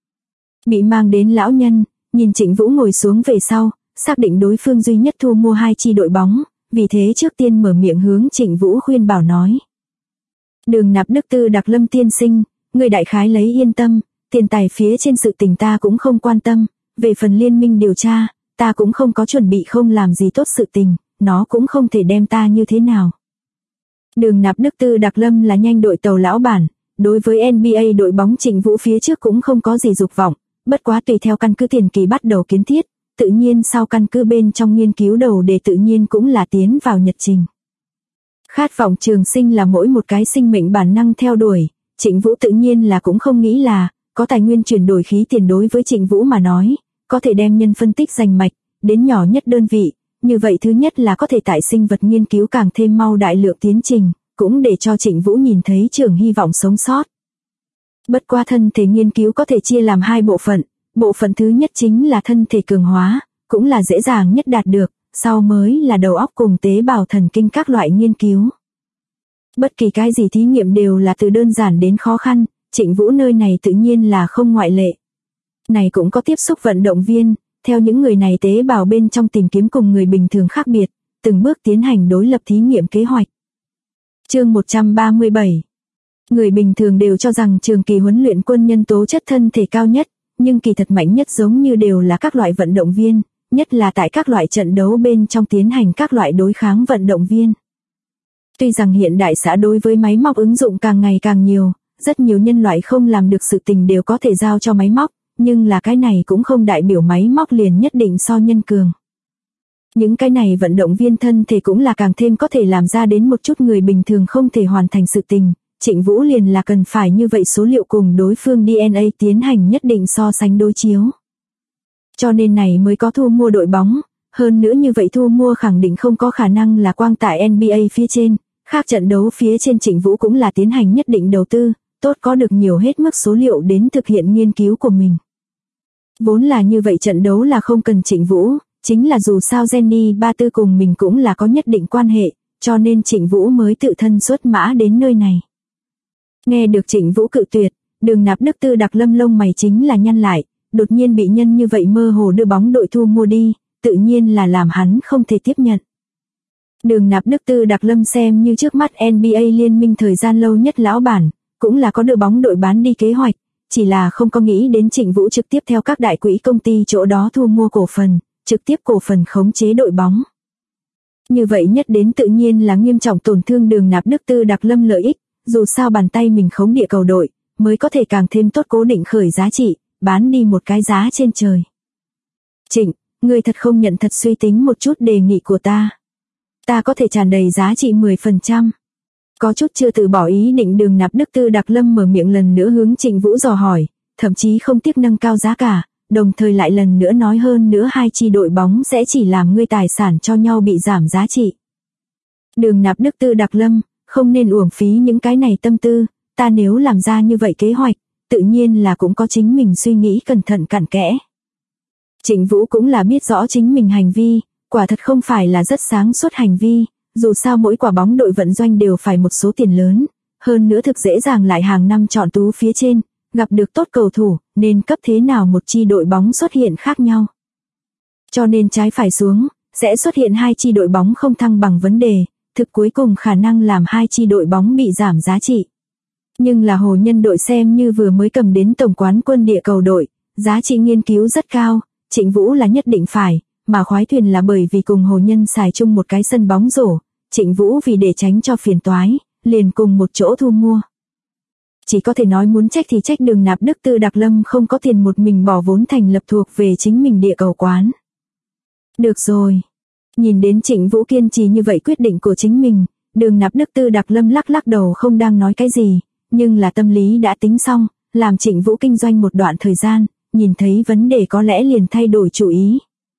S1: Bị mang đến lão nhân, nhìn Trịnh Vũ ngồi xuống về sau, xác định đối phương duy nhất thu mua hai chi đội bóng, vì thế trước tiên mở miệng hướng Trịnh Vũ khuyên bảo nói. Đường Nạp Đức Tư Đặc Lâm tiên sinh, người đại khái lấy yên tâm, tiền tài phía trên sự tình ta cũng không quan tâm, về phần liên minh điều tra, ta cũng không có chuẩn bị không làm gì tốt sự tình, nó cũng không thể đem ta như thế nào. Đường Nạp Đức Tư Đặc Lâm là nhanh đội tàu lão bản, đối với NBA đội bóng Trịnh Vũ phía trước cũng không có gì dục vọng, bất quá tùy theo căn cứ tiền kỳ bắt đầu kiến thiết, tự nhiên sau căn cứ bên trong nghiên cứu đầu đề tự nhiên cũng là tiến vào nhật trình. Khát vọng trường sinh là mỗi một cái sinh mệnh bản năng theo đuổi, Trịnh Vũ tự nhiên là cũng không nghĩ là, có tài nguyên chuyển đổi khí tiền đối với Trịnh Vũ mà nói, có thể đem nhân phân tích rành mạch, đến nhỏ nhất đơn vị, như vậy thứ nhất là có thể tại sinh vật nghiên cứu càng thêm mau đại lượng tiến trình, cũng để cho Trịnh Vũ nhìn thấy trường hy vọng sống sót. Bất qua thân thể nghiên cứu có thể chia làm hai bộ phận thứ nhất chính là thân thể cường hóa, cũng là dễ dàng nhất đạt được, sau mới là đầu óc cùng tế bào thần kinh các loại nghiên cứu. Bất kỳ cái gì thí nghiệm đều là từ đơn giản đến khó khăn, Trịnh Vũ nơi này tự nhiên là không ngoại lệ. Này cũng có tiếp xúc vận động viên, theo những người này tế bào bên trong tìm kiếm cùng người bình thường khác biệt, từng bước tiến hành đối lập thí nghiệm kế hoạch. Chương 137. Người bình thường đều cho rằng trường kỳ huấn luyện quân nhân tố chất thân thể cao nhất, nhưng kỳ thật mạnh nhất giống như đều là các loại vận động viên, nhất là tại các loại trận đấu bên trong tiến hành các loại đối kháng vận động viên. Tuy rằng hiện đại xã đối với máy móc ứng dụng càng ngày càng nhiều, rất nhiều nhân loại không làm được sự tình đều có thể giao cho máy móc, nhưng là cái này cũng không đại biểu máy móc liền nhất định so nhân cường. Những cái này vận động viên thân thể cũng là càng thêm có thể làm ra đến một chút người bình thường không thể hoàn thành sự tình. Trịnh Vũ liền là cần phải như vậy số liệu cùng đối phương DNA tiến hành nhất định so sánh đối chiếu. Cho nên này mới có thu mua đội bóng, hơn nữa như vậy thu mua khẳng định không có khả năng là quang tại NBA phía trên, khác trận đấu phía trên Trịnh Vũ cũng là tiến hành nhất định đầu tư, tốt có được nhiều hết mức số liệu đến thực hiện nghiên cứu của mình. Vốn là như vậy trận đấu là không cần Trịnh Vũ, chính là dù sao Jenny Ba Tư cùng mình cũng là có nhất định quan hệ, cho nên Trịnh Vũ mới tự thân xuất mã đến nơi này. Nghe được Trịnh Vũ cự tuyệt, Đường Nạp Đức Tư Đặc Lâm lông mày chính là nhăn lại, đột nhiên bị nhân như vậy mơ hồ đưa bóng đội thu mua đi, tự nhiên là làm hắn không thể tiếp nhận. Đường Nạp Đức Tư Đặc Lâm xem như trước mắt NBA liên minh thời gian lâu nhất lão bản, cũng là có đưa bóng đội bán đi kế hoạch, chỉ là không có nghĩ đến Trịnh Vũ trực tiếp theo các đại quỹ công ty chỗ đó thu mua cổ phần, trực tiếp cổ phần khống chế đội bóng. Như vậy nhất đến tự nhiên là nghiêm trọng tổn thương Đường Nạp Đức Tư Đặc Lâm lợi ích, dù sao bàn tay mình khống địa cầu đội, mới có thể càng thêm tốt cố định khởi giá trị, bán đi một cái giá trên trời. Trịnh, ngươi thật không nhận thật suy tính một chút đề nghị của ta. Ta có thể tràn đầy giá trị 10%. Có chút chưa từ bỏ ý định Đường Nạp Đức Tư Đặc Lâm mở miệng lần nữa hướng Trịnh Vũ dò hỏi, thậm chí không tiếc nâng cao giá cả, đồng thời lại lần nữa nói hơn nữa hai chi đội bóng sẽ chỉ làm ngươi tài sản cho nhau bị giảm giá trị. Đường Nạp Đức Tư Đặc Lâm, không nên uổng phí những cái này tâm tư, ta nếu làm ra như vậy kế hoạch, tự nhiên là cũng có chính mình suy nghĩ cẩn thận cặn kẽ. Trịnh Vũ cũng là biết rõ chính mình hành vi, quả thật không phải là rất sáng suốt hành vi, dù sao mỗi quả bóng đội vận doanh đều phải một số tiền lớn, hơn nữa thực dễ dàng lại hàng năm chọn tú phía trên, gặp được tốt cầu thủ, nên cấp thế nào một chi đội bóng xuất hiện khác nhau. Cho nên trái phải xuống, sẽ xuất hiện hai chi đội bóng không thăng bằng vấn đề, thực cuối cùng khả năng làm hai chi đội bóng bị giảm giá trị. Nhưng là Hồ Nhân đội xem như vừa mới cầm đến tổng quán quân địa cầu đội, giá trị nghiên cứu rất cao, Trịnh Vũ là nhất định phải, mà Khoái Thuyền là bởi vì cùng Hồ Nhân xài chung một cái sân bóng rổ, Trịnh Vũ vì để tránh cho phiền toái, liền cùng một chỗ thu mua. Chỉ có thể nói muốn trách thì trách Đường Nạp Đức Tư Đặc Lâm không có tiền một mình bỏ vốn thành lập thuộc về chính mình địa cầu quán. Được rồi. Nhìn đến Trịnh Vũ kiên trì như vậy quyết định của chính mình, Đường Nạp Đức Tư Đặc Lâm lắc lắc đầu không đang nói cái gì, nhưng là tâm lý đã tính xong, làm Trịnh Vũ kinh doanh một đoạn thời gian, nhìn thấy vấn đề có lẽ liền thay đổi chủ ý.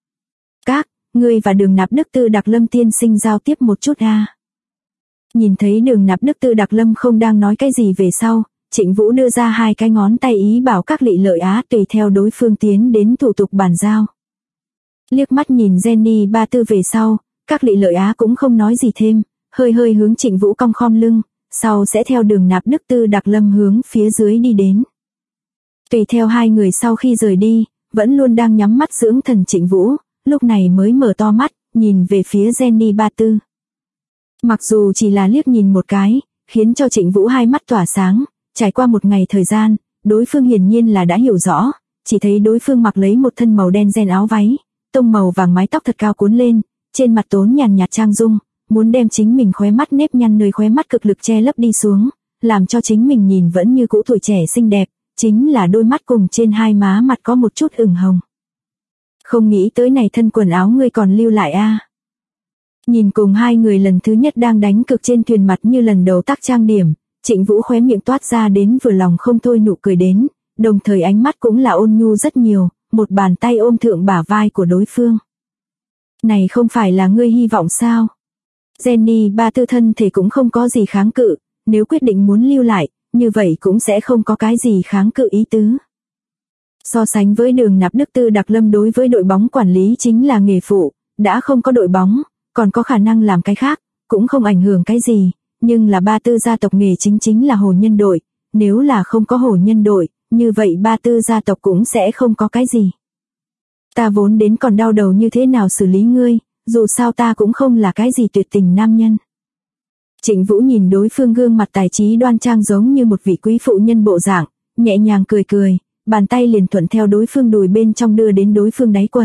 S1: Ngươi và Đường Nạp Đức Tư Đặc Lâm tiên sinh giao tiếp một chút a. Nhìn thấy Đường Nạp Đức Tư Đặc Lâm không đang nói cái gì về sau, Trịnh Vũ đưa ra hai cái ngón tay ý bảo các Lị Lợi Á tùy theo đối phương tiến đến thủ tục bàn giao. Liếc mắt nhìn Jenny Ba Tư về sau, các Lị Lợi Á cũng không nói gì thêm, hơi hơi hướng Trịnh Vũ cong khom lưng, sau sẽ theo Đường Nạp Đức Tư Đặc Lâm hướng phía dưới đi đến. Tùy theo hai người sau khi rời đi, vẫn luôn đang nhắm mắt dưỡng thần Trịnh Vũ, lúc này mới mở to mắt, nhìn về phía Jenny Ba Tư. Mặc dù chỉ là liếc nhìn một cái, khiến cho Trịnh Vũ hai mắt tỏa sáng, trải qua một ngày thời gian, đối phương hiển nhiên là đã hiểu rõ, chỉ thấy đối phương mặc lấy một thân màu đen ren áo váy, tông màu vàng mái tóc thật cao cuốn lên, trên mặt tốn nhàn nhạt trang dung, muốn đem chính mình khóe mắt nếp nhăn nơi khóe mắt cực lực che lấp đi xuống, làm cho chính mình nhìn vẫn như cũ tuổi trẻ xinh đẹp, chính là đôi mắt cùng trên hai má mặt có một chút ửng hồng. Không nghĩ tới này thân quần áo ngươi còn lưu lại a. Nhìn cùng hai người lần thứ nhất đang đánh cược trên thuyền mặt như lần đầu tác trang điểm, Trịnh Vũ khóe miệng toát ra đến vừa lòng không thôi nụ cười đến, đồng thời ánh mắt cũng là ôn nhu rất nhiều, một bàn tay ôm thượng bả vai của đối phương. Này không phải là ngươi hy vọng sao? Jenny Ba Tư thân thể cũng không có gì kháng cự, nếu quyết định muốn lưu lại, như vậy cũng sẽ không có cái gì kháng cự ý tứ. So sánh với Đường Nạp Đức Tư Đặc Lâm đối với đội bóng quản lý chính là nghề phụ, đã không có đội bóng, còn có khả năng làm cái khác, cũng không ảnh hưởng cái gì, nhưng là Ba Tư gia tộc nghề chính là Hồ Nhân đội, nếu là không có Hồ Nhân đội, như vậy Ba Tư gia tộc cũng sẽ không có cái gì. Ta vốn đến còn đau đầu như thế nào xử lý ngươi, dù sao ta cũng không là cái gì tuyệt tình nam nhân. Trịnh Vũ nhìn đối phương gương mặt tài trí đoan trang giống như một vị quý phụ nhân bộ dạng, nhẹ nhàng cười cười, bàn tay liền thuận theo đối phương đùi bên trong đưa đến đối phương đáy quần,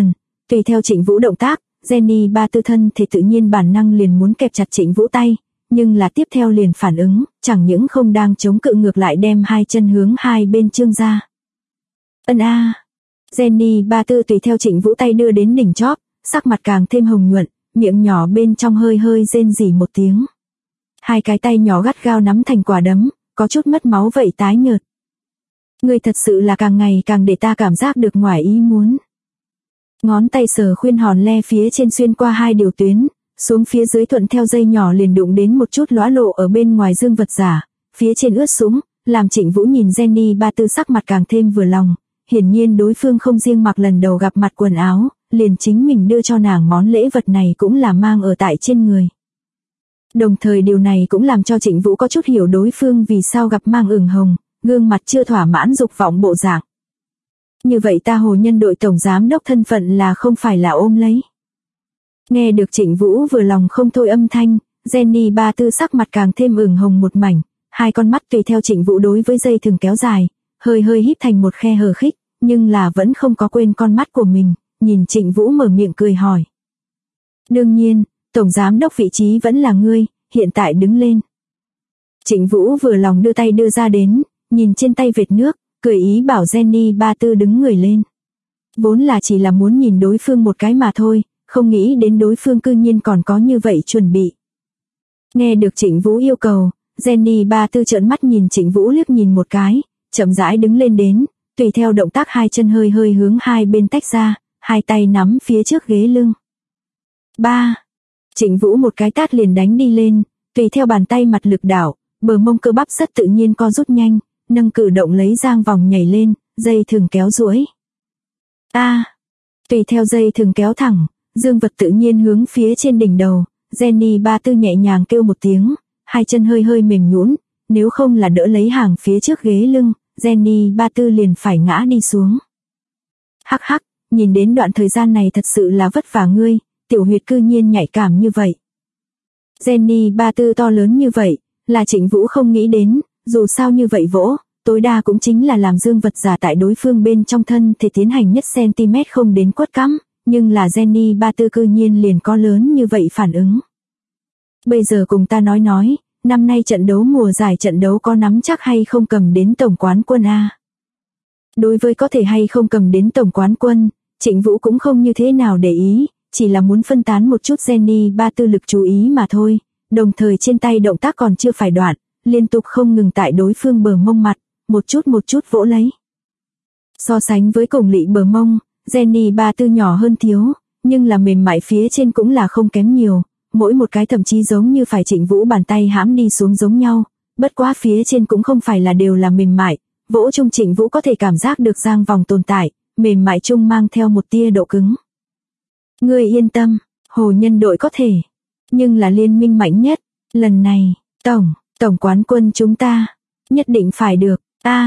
S1: Tùy theo Trịnh Vũ động tác, Jenny Ba Tư thân thì tự nhiên bản năng liền muốn kẹp chặt Trịnh Vũ tay, nhưng là tiếp theo liền phản ứng, chẳng những không đang chống cự ngược lại đem hai chân hướng hai bên trương ra. Ân a. Jenny Ba Tư tùy theo Trịnh Vũ tay đưa đến đỉnh chóp, sắc mặt càng thêm hồng nhuận, miệng nhỏ bên trong hơi hơi rên rỉ một tiếng. Hai cái tay nhỏ gắt gao nắm thành quả đấm, có chút mất máu vậy tái nhợt. Ngươi thật sự là càng ngày càng để ta cảm giác được ngoài ý muốn. Ngón tay sờ khuyên hòn le phía trên xuyên qua hai điều tuyến, xuống phía dưới thuận theo dây nhỏ liền đụng đến một chút lóa lộ ở bên ngoài dương vật giả, phía trên ướt sũng, làm Trịnh Vũ nhìn Jenny Ba Tư sắc mặt càng thêm vừa lòng, hiển nhiên đối phương không riêng mặc lần đầu gặp mặt quần áo, liền chính mình đưa cho nàng món lễ vật này cũng là mang ở tại trên người. Đồng thời điều này cũng làm cho Trịnh Vũ có chút hiểu đối phương vì sao gặp mang ửng hồng, gương mặt chưa thỏa mãn dục vọng bộ dạng. Như vậy ta Hồ Nhân đội tổng giám đốc thân phận là không phải là ôm lấy. Nghe được Trịnh Vũ vừa lòng không thôi âm thanh, Jenny Ba Tư sắc mặt càng thêm ửng hồng một mảnh, hai con mắt tùy theo Trịnh Vũ đối với dây thừng kéo dài, hơi hơi híp thành một khe hở khích, nhưng là vẫn không có quên con mắt của mình, nhìn Trịnh Vũ mở miệng cười hỏi. Đương nhiên, tổng giám đốc vị trí vẫn là ngươi, hiện tại đứng lên. Trịnh Vũ vừa lòng đưa tay đưa ra đến, nhìn trên tay vệt nước, cười ý bảo Jenny Ba Tư đứng người lên. Vốn là chỉ là muốn nhìn đối phương một cái mà thôi, không nghĩ đến đối phương cư nhiên còn có như vậy chuẩn bị. Nghe được Trịnh Vũ yêu cầu, Jenny Ba Tư trợn mắt nhìn Trịnh Vũ liếc nhìn một cái, chậm rãi đứng lên đến, tùy theo động tác hai chân hơi hơi hướng hai bên tách ra, hai tay nắm phía trước ghế lưng. 3. Trịnh Vũ một cái tát liền đánh đi lên, tùy theo bàn tay mặt lực đảo, bờ mông cơ bắp rất tự nhiên co rút nhanh, nâng cử động lấy giang vòng nhảy lên, dây thừng kéo duỗi. Tùy theo dây thừng kéo thẳng, dương vật tự nhiên hướng phía trên đỉnh đầu, Jenny Ba Tư nhẹ nhàng kêu một tiếng, hai chân hơi hơi mềm nhũn, nếu không là đỡ lấy hàng phía trước ghế lưng, Jenny Ba Tư liền phải ngã đi xuống. Hắc hắc, nhìn đến đoạn thời gian này thật sự là vất vả ngươi, tiểu huyệt cư nhiên nhạy cảm như vậy. Jenny Ba Tư to lớn như vậy, là Trịnh Vũ không nghĩ đến, dù sao như vậy vỗ, tối đa cũng chính là làm dương vật giả tại đối phương bên trong thân thể tiến hành nhất cm không đến quất cắm, nhưng là Jenny Ba Tư cư nhiên liền có lớn như vậy phản ứng. Bây giờ cùng ta nói, năm nay trận đấu mùa giải trận đấu có nắm chắc hay không cầm đến tổng quán quân a? Đối với có thể hay không cầm đến tổng quán quân, Trịnh Vũ cũng không như thế nào để ý, chỉ là muốn phân tán một chút Jenny Ba Tư lực chú ý mà thôi, đồng thời trên tay động tác còn chưa phải đoạn, liên tục không ngừng tại đối phương bờ mông mặt, một chút vỗ lấy. So sánh với cổng lị bờ mông, Jenny Ba Tư nhỏ hơn thiếu, nhưng là mềm mại phía trên cũng là không kém nhiều, mỗi một cái thậm chí giống như phải Trịnh Vũ bàn tay hãm đi xuống giống nhau, bất quá phía trên cũng không phải là đều là mềm mại, vỗ chung Trịnh Vũ có thể cảm giác được giang vòng tồn tại, mềm mại chung mang theo một tia độ cứng. Ngươi yên tâm, Hồ Nhân đội có thể, nhưng là liên minh mạnh nhất, lần này, tổng quán quân chúng ta, nhất định phải được,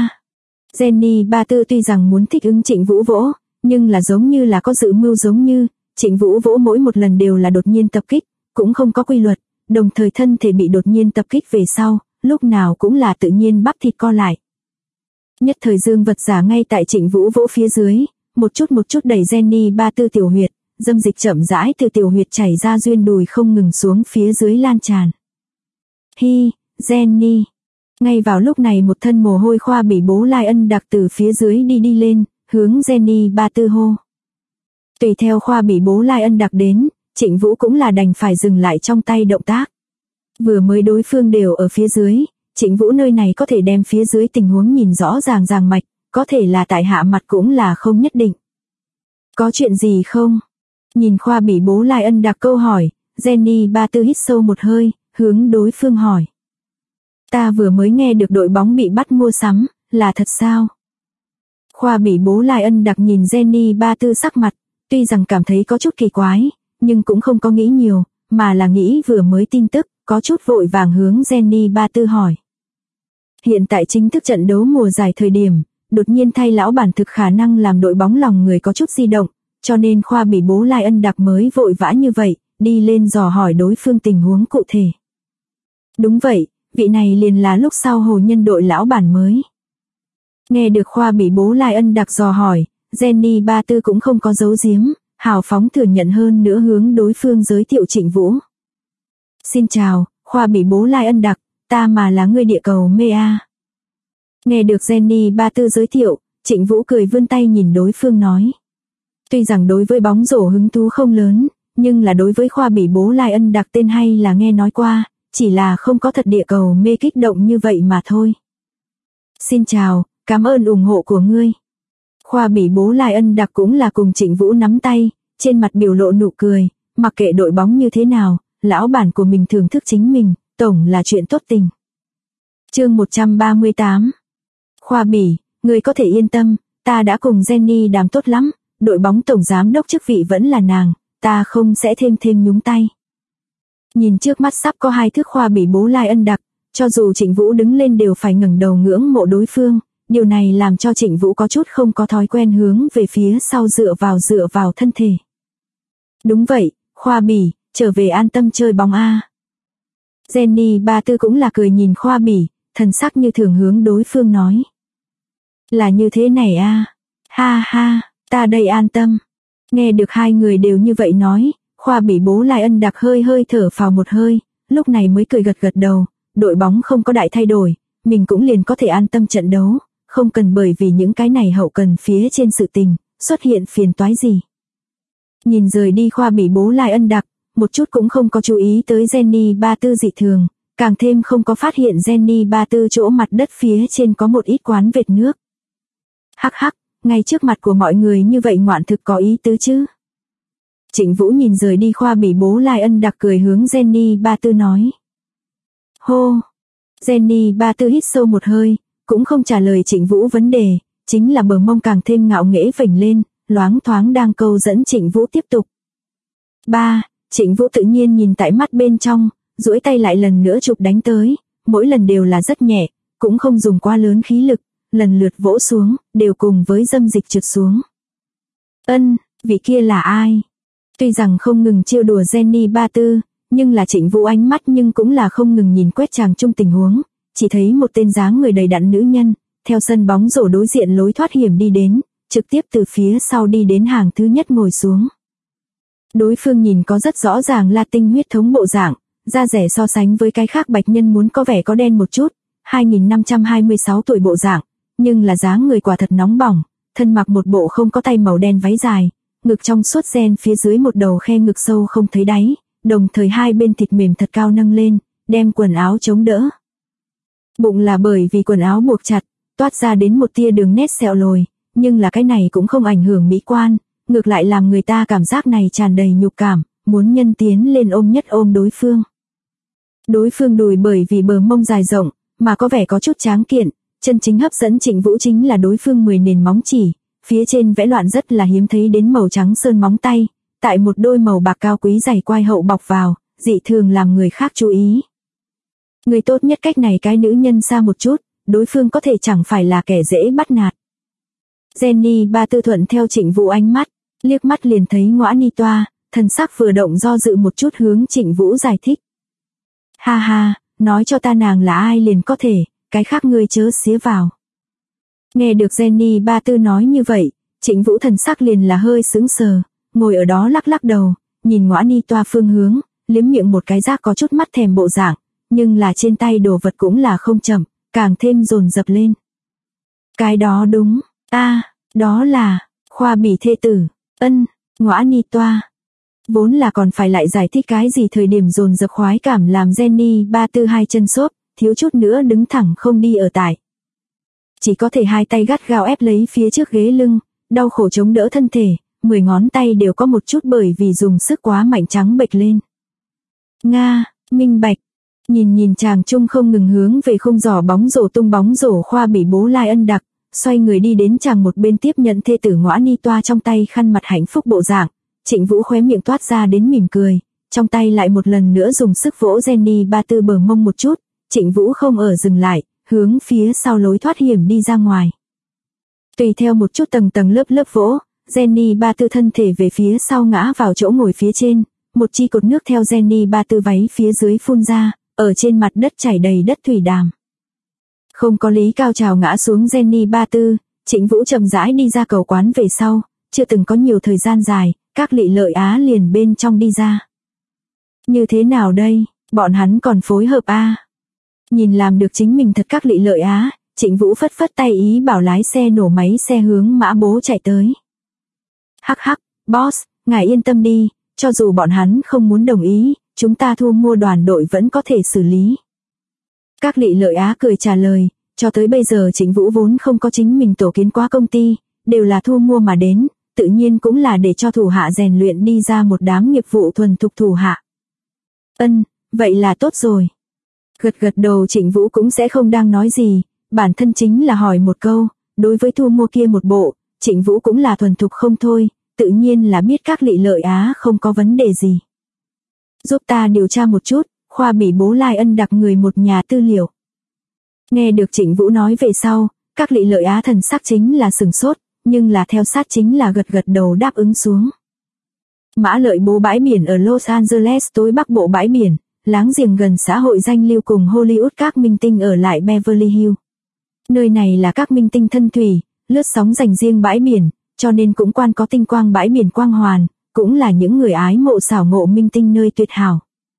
S1: Jenny Ba Tư tuy rằng muốn thích ứng Trịnh Vũ vỗ, nhưng là giống như là có dự mưu giống như, Trịnh Vũ vỗ mỗi một lần đều là đột nhiên tập kích, cũng không có quy luật, đồng thời thân thể bị đột nhiên tập kích về sau, lúc nào cũng là tự nhiên bắp thịt co lại. Nhất thời dương vật giả ngay tại Trịnh Vũ vỗ phía dưới, một chút đẩy Jenny Ba Tư tiểu huyệt, dâm dịch chậm rãi từ tiểu huyệt chảy ra duyên đùi không ngừng xuống phía dưới lan tràn. Hi, Jenny. Ngay vào lúc này một thân mồ hôi khoa bị bố Lai Ân đặc từ phía dưới đi lên, hướng Jenny Ba Tư hô. Tùy theo khoa bị bố Lai Ân đặc đến, Trịnh Vũ cũng là đành phải dừng lại trong tay động tác. Vừa mới đối phương đều ở phía dưới, Trịnh Vũ nơi này có thể đem phía dưới tình huống nhìn rõ ràng mạch, có thể là tại hạ mặt cũng là không nhất định. Có chuyện gì không? Nhìn khoa bị bố Lai Ân đặc câu hỏi, Jenny Ba Tư hít sâu một hơi, hướng đối phương hỏi. Ta vừa mới nghe được đội bóng bị bắt mua sắm, là thật sao? Khoa bị bố Lai Ân đặc nhìn Jenny Ba Tư sắc mặt, tuy rằng cảm thấy có chút kỳ quái, nhưng cũng không có nghĩ nhiều, mà là nghĩ vừa mới tin tức, có chút vội vàng hướng Jenny Ba Tư hỏi. Hiện tại chính thức trận đấu mùa giải thời điểm, đột nhiên thay lão bản thực khả năng làm đội bóng lòng người có chút di động, cho nên khoa bị bố Lai Ân đặc mới vội vã như vậy, đi lên dò hỏi đối phương tình huống cụ thể. Đúng vậy, vị này liền là lúc sau Hồ Nhân đội lão bản mới. Nghe được khoa bị bố Lai Ân đặc dò hỏi, Jenny Ba Tư cũng không có giấu giếm, hào phóng thừa nhận hơn nữa hướng đối phương giới thiệu Trịnh Vũ. Xin chào, Khoa Bỉ Bố Lai Ân Đặc, ta mà là người địa cầu mê a. Nghe được Jenny Ba Tư giới thiệu, Trịnh Vũ cười vươn tay nhìn đối phương nói. Tuy rằng đối với bóng rổ hứng thú không lớn, nhưng là đối với Khoa Bỉ Bố Lai Ân Đặc tên hay là nghe nói qua, chỉ là không có thật địa cầu mê kích động như vậy mà thôi. Xin chào, cảm ơn ủng hộ của ngươi. Khoa Bỉ Bố Lai Ân Đặc cũng là cùng Trịnh Vũ nắm tay, trên mặt biểu lộ nụ cười, mặc kệ đội bóng như thế nào, lão bản của mình thưởng thức chính mình, tổng là chuyện tốt tình. Chương 138. Khoa Bỉ, ngươi có thể yên tâm, ta đã cùng Jenny đàm tốt lắm, đội bóng tổng giám đốc chức vị vẫn là nàng, ta không sẽ thêm nhúng tay. Nhìn trước mắt sắp có 2 thước Khoa Bỉ Bố Lai Ân Đặc, cho dù Trịnh Vũ đứng lên đều phải ngẩng đầu ngưỡng mộ đối phương, điều này làm cho Trịnh Vũ có chút không có thói quen hướng về phía sau dựa vào thân thể. Đúng vậy, Khoa Bỉ, trở về an tâm chơi bóng a. Jenny Ba Tư cũng là cười nhìn Khoa Bỉ, thần sắc như thường hướng đối phương nói. Là như thế này a. Ha ha, ta đây an tâm. Nghe được hai người đều như vậy nói, Khoa Bỉ Bố Lai Ân Đặc hơi thở phào một hơi, lúc này mới cười gật đầu, đội bóng không có đại thay đổi, mình cũng liền có thể an tâm trận đấu, không cần bởi vì những cái này hậu cần phía trên sự tình, xuất hiện phiền toái gì. Nhìn rời đi Khoa Bỉ Bố Lai Ân Đặc, một chút cũng không có chú ý tới Jenny Ba Tư dị thường, càng thêm không có phát hiện Jenny Ba Tư chỗ mặt đất phía trên có một ít quán vệt nước. Hắc hắc, ngay trước mặt của mọi người như vậy ngoạn thực có ý tứ chứ. Trịnh Vũ nhìn rời đi Khoa Bỉ Bố Lai Ân Đặc cười hướng Jenny Ba Tư nói. Hô! Jenny Ba Tư hít sâu một hơi, cũng không trả lời Trịnh Vũ vấn đề, chính là bờ mông càng thêm ngạo nghễ vểnh lên, loáng thoáng đang câu dẫn Trịnh Vũ tiếp tục. Trịnh Vũ tự nhiên nhìn tại mắt bên trong, duỗi tay lại lần nữa chụp đánh tới, mỗi lần đều là rất nhẹ, cũng không dùng quá lớn khí lực, lần lượt vỗ xuống, đều cùng với dâm dịch trượt xuống. Vị kia là ai? Tuy rằng không ngừng trêu đùa Jenny Ba Tư, nhưng là Trịnh Vũ ánh mắt nhưng cũng là không ngừng nhìn quét chàng chung tình huống, chỉ thấy một tên dáng người đầy đặn nữ nhân, theo sân bóng rổ đối diện lối thoát hiểm đi đến, trực tiếp từ phía sau đi đến hàng thứ nhất ngồi xuống. Đối phương nhìn có rất rõ ràng là tinh huyết thống bộ dạng, da rẻ so sánh với cái khác bạch nhân muốn có vẻ có đen một chút, 2526 tuổi bộ dạng, nhưng là dáng người quả thật nóng bỏng, thân mặc một bộ không có tay màu đen váy dài, ngực trong suốt ren phía dưới một đầu khe ngực sâu không thấy đáy, đồng thời hai bên thịt mềm thật cao nâng lên, đem quần áo chống đỡ. Bụng là bởi vì quần áo buộc chặt, toát ra đến một tia đường nét sẹo lồi, nhưng là cái này cũng không ảnh hưởng mỹ quan, ngược lại làm người ta cảm giác này tràn đầy nhục cảm, muốn nhân tiến lên ôm nhất ôm đối phương. Đối phương đùi bởi vì bờ mông dài rộng, mà có vẻ có chút tráng kiện, chân chính hấp dẫn Trịnh Vũ chính là đối phương 10 nền móng chỉ, phía trên vẽ loạn rất là hiếm thấy đến màu trắng sơn móng tay, tại một đôi màu bạc cao quý giày quai hậu bọc vào, dị thường làm người khác chú ý. Người tốt nhất cách này cái nữ nhân xa một chút, đối phương có thể chẳng phải là kẻ dễ bắt nạt. Jenny Ba Tư thuận theo Trịnh Vũ ánh mắt, liếc mắt liền thấy Ngõa Ni Toa, thần sắc vừa động do dự một chút hướng Trịnh Vũ giải thích. Ha ha, nói cho ta nàng là ai liền có thể, cái khác ngươi chớ xía vào. Nghe được Jenny Ba Tư nói như vậy, Trịnh Vũ thần sắc liền là hơi sững sờ, ngồi ở đó lắc đầu, nhìn Ngõa Ni Toa phương hướng, liếm miệng một cái giác có chút mắt thèm bộ dạng, nhưng là trên tay đồ vật cũng là không chậm, càng thêm dồn dập lên. Cái đó đúng, đó là Khoa Bỉ thê tử, Ngõa Ni Toa. Vốn là còn phải lại giải thích cái gì thời điểm dồn dập khoái cảm làm Jenny Ba Tư hai chân xốp, thiếu chút nữa đứng thẳng không đi ở tại. Chỉ có thể hai tay gắt gao ép lấy phía trước ghế lưng, đau khổ chống đỡ thân thể, 10 ngón tay đều có một chút bởi vì dùng sức quá mạnh trắng bệch lên. Nga, minh bạch. Nhìn chàng trung không ngừng hướng về khung giỏ bóng rổ tung bóng rổ Khoa Bỉ Bố Lai Ân Đặc, xoay người đi đến chàng một bên tiếp nhận thê tử Ngõa Ni Toa trong tay khăn mặt hạnh phúc bộ dạng, Trịnh Vũ khóe miệng toát ra đến mỉm cười, trong tay lại một lần nữa dùng sức vỗ Jenny Ba Tư bờ mông một chút, Trịnh Vũ không ở dừng lại, hướng phía sau lối thoát hiểm đi ra ngoài. Tùy theo một chút tầng lớp vỗ, Jenny Ba Tư thân thể về phía sau ngã vào chỗ ngồi phía trên, một chi cột nước theo Jenny Ba Tư váy phía dưới phun ra, ở trên mặt đất chảy đầy đất thủy đàm. Không có lý cao trào ngã xuống Jenny Ba Tư, Trịnh Vũ chậm rãi đi ra cầu quán về sau, chưa từng có nhiều thời gian dài, Các Lị Lợi Á liền bên trong đi ra. Như thế nào đây, bọn hắn còn phối hợp a? Nhìn làm được chính mình thật Các Lị Lợi Á, Trịnh Vũ phất phất tay ý bảo lái xe nổ máy xe hướng Mã Bố chạy tới. Hắc hắc, boss, ngài yên tâm đi, cho dù bọn hắn không muốn đồng ý, chúng ta thu mua đoàn đội vẫn có thể xử lý. Các Lị Lợi Á cười trả lời, cho tới bây giờ Trịnh Vũ vốn không có chính mình tổ kiến quá công ty, đều là thu mua mà đến, tự nhiên cũng là để cho thủ hạ rèn luyện đi ra một đám nghiệp vụ thuần thục thủ hạ. Vậy là tốt rồi. Gật gật đầu Trịnh Vũ cũng sẽ không đang nói gì, bản thân chính là hỏi một câu, đối với thu mua kia một bộ, Trịnh Vũ cũng là thuần thục không thôi, tự nhiên là biết Các Lị Lợi Á không có vấn đề gì. Giúp ta điều tra một chút, khoa bỉ bố Lai Ân đặc người một nhà tư liệu. Nghe được Trịnh Vũ nói về sau, Các Lị Lợi Á thần sắc chính là sừng sốt, nhưng là theo sát chính là gật gật đầu đáp ứng xuống. Mã Lợi bố bãi biển ở Los Angeles tối bắc bộ bãi biển, láng giềng gần xã hội danh lưu cùng Hollywood các minh tinh ở lại Beverly Hills. Nơi này là các minh tinh thân thủy, lướt sóng dành riêng bãi biển, cho nên cũng quan có tinh quang bãi biển quang hoàn, cũng là những người ái mộ xảo ngộ minh tinh nơi tuyệt hảo.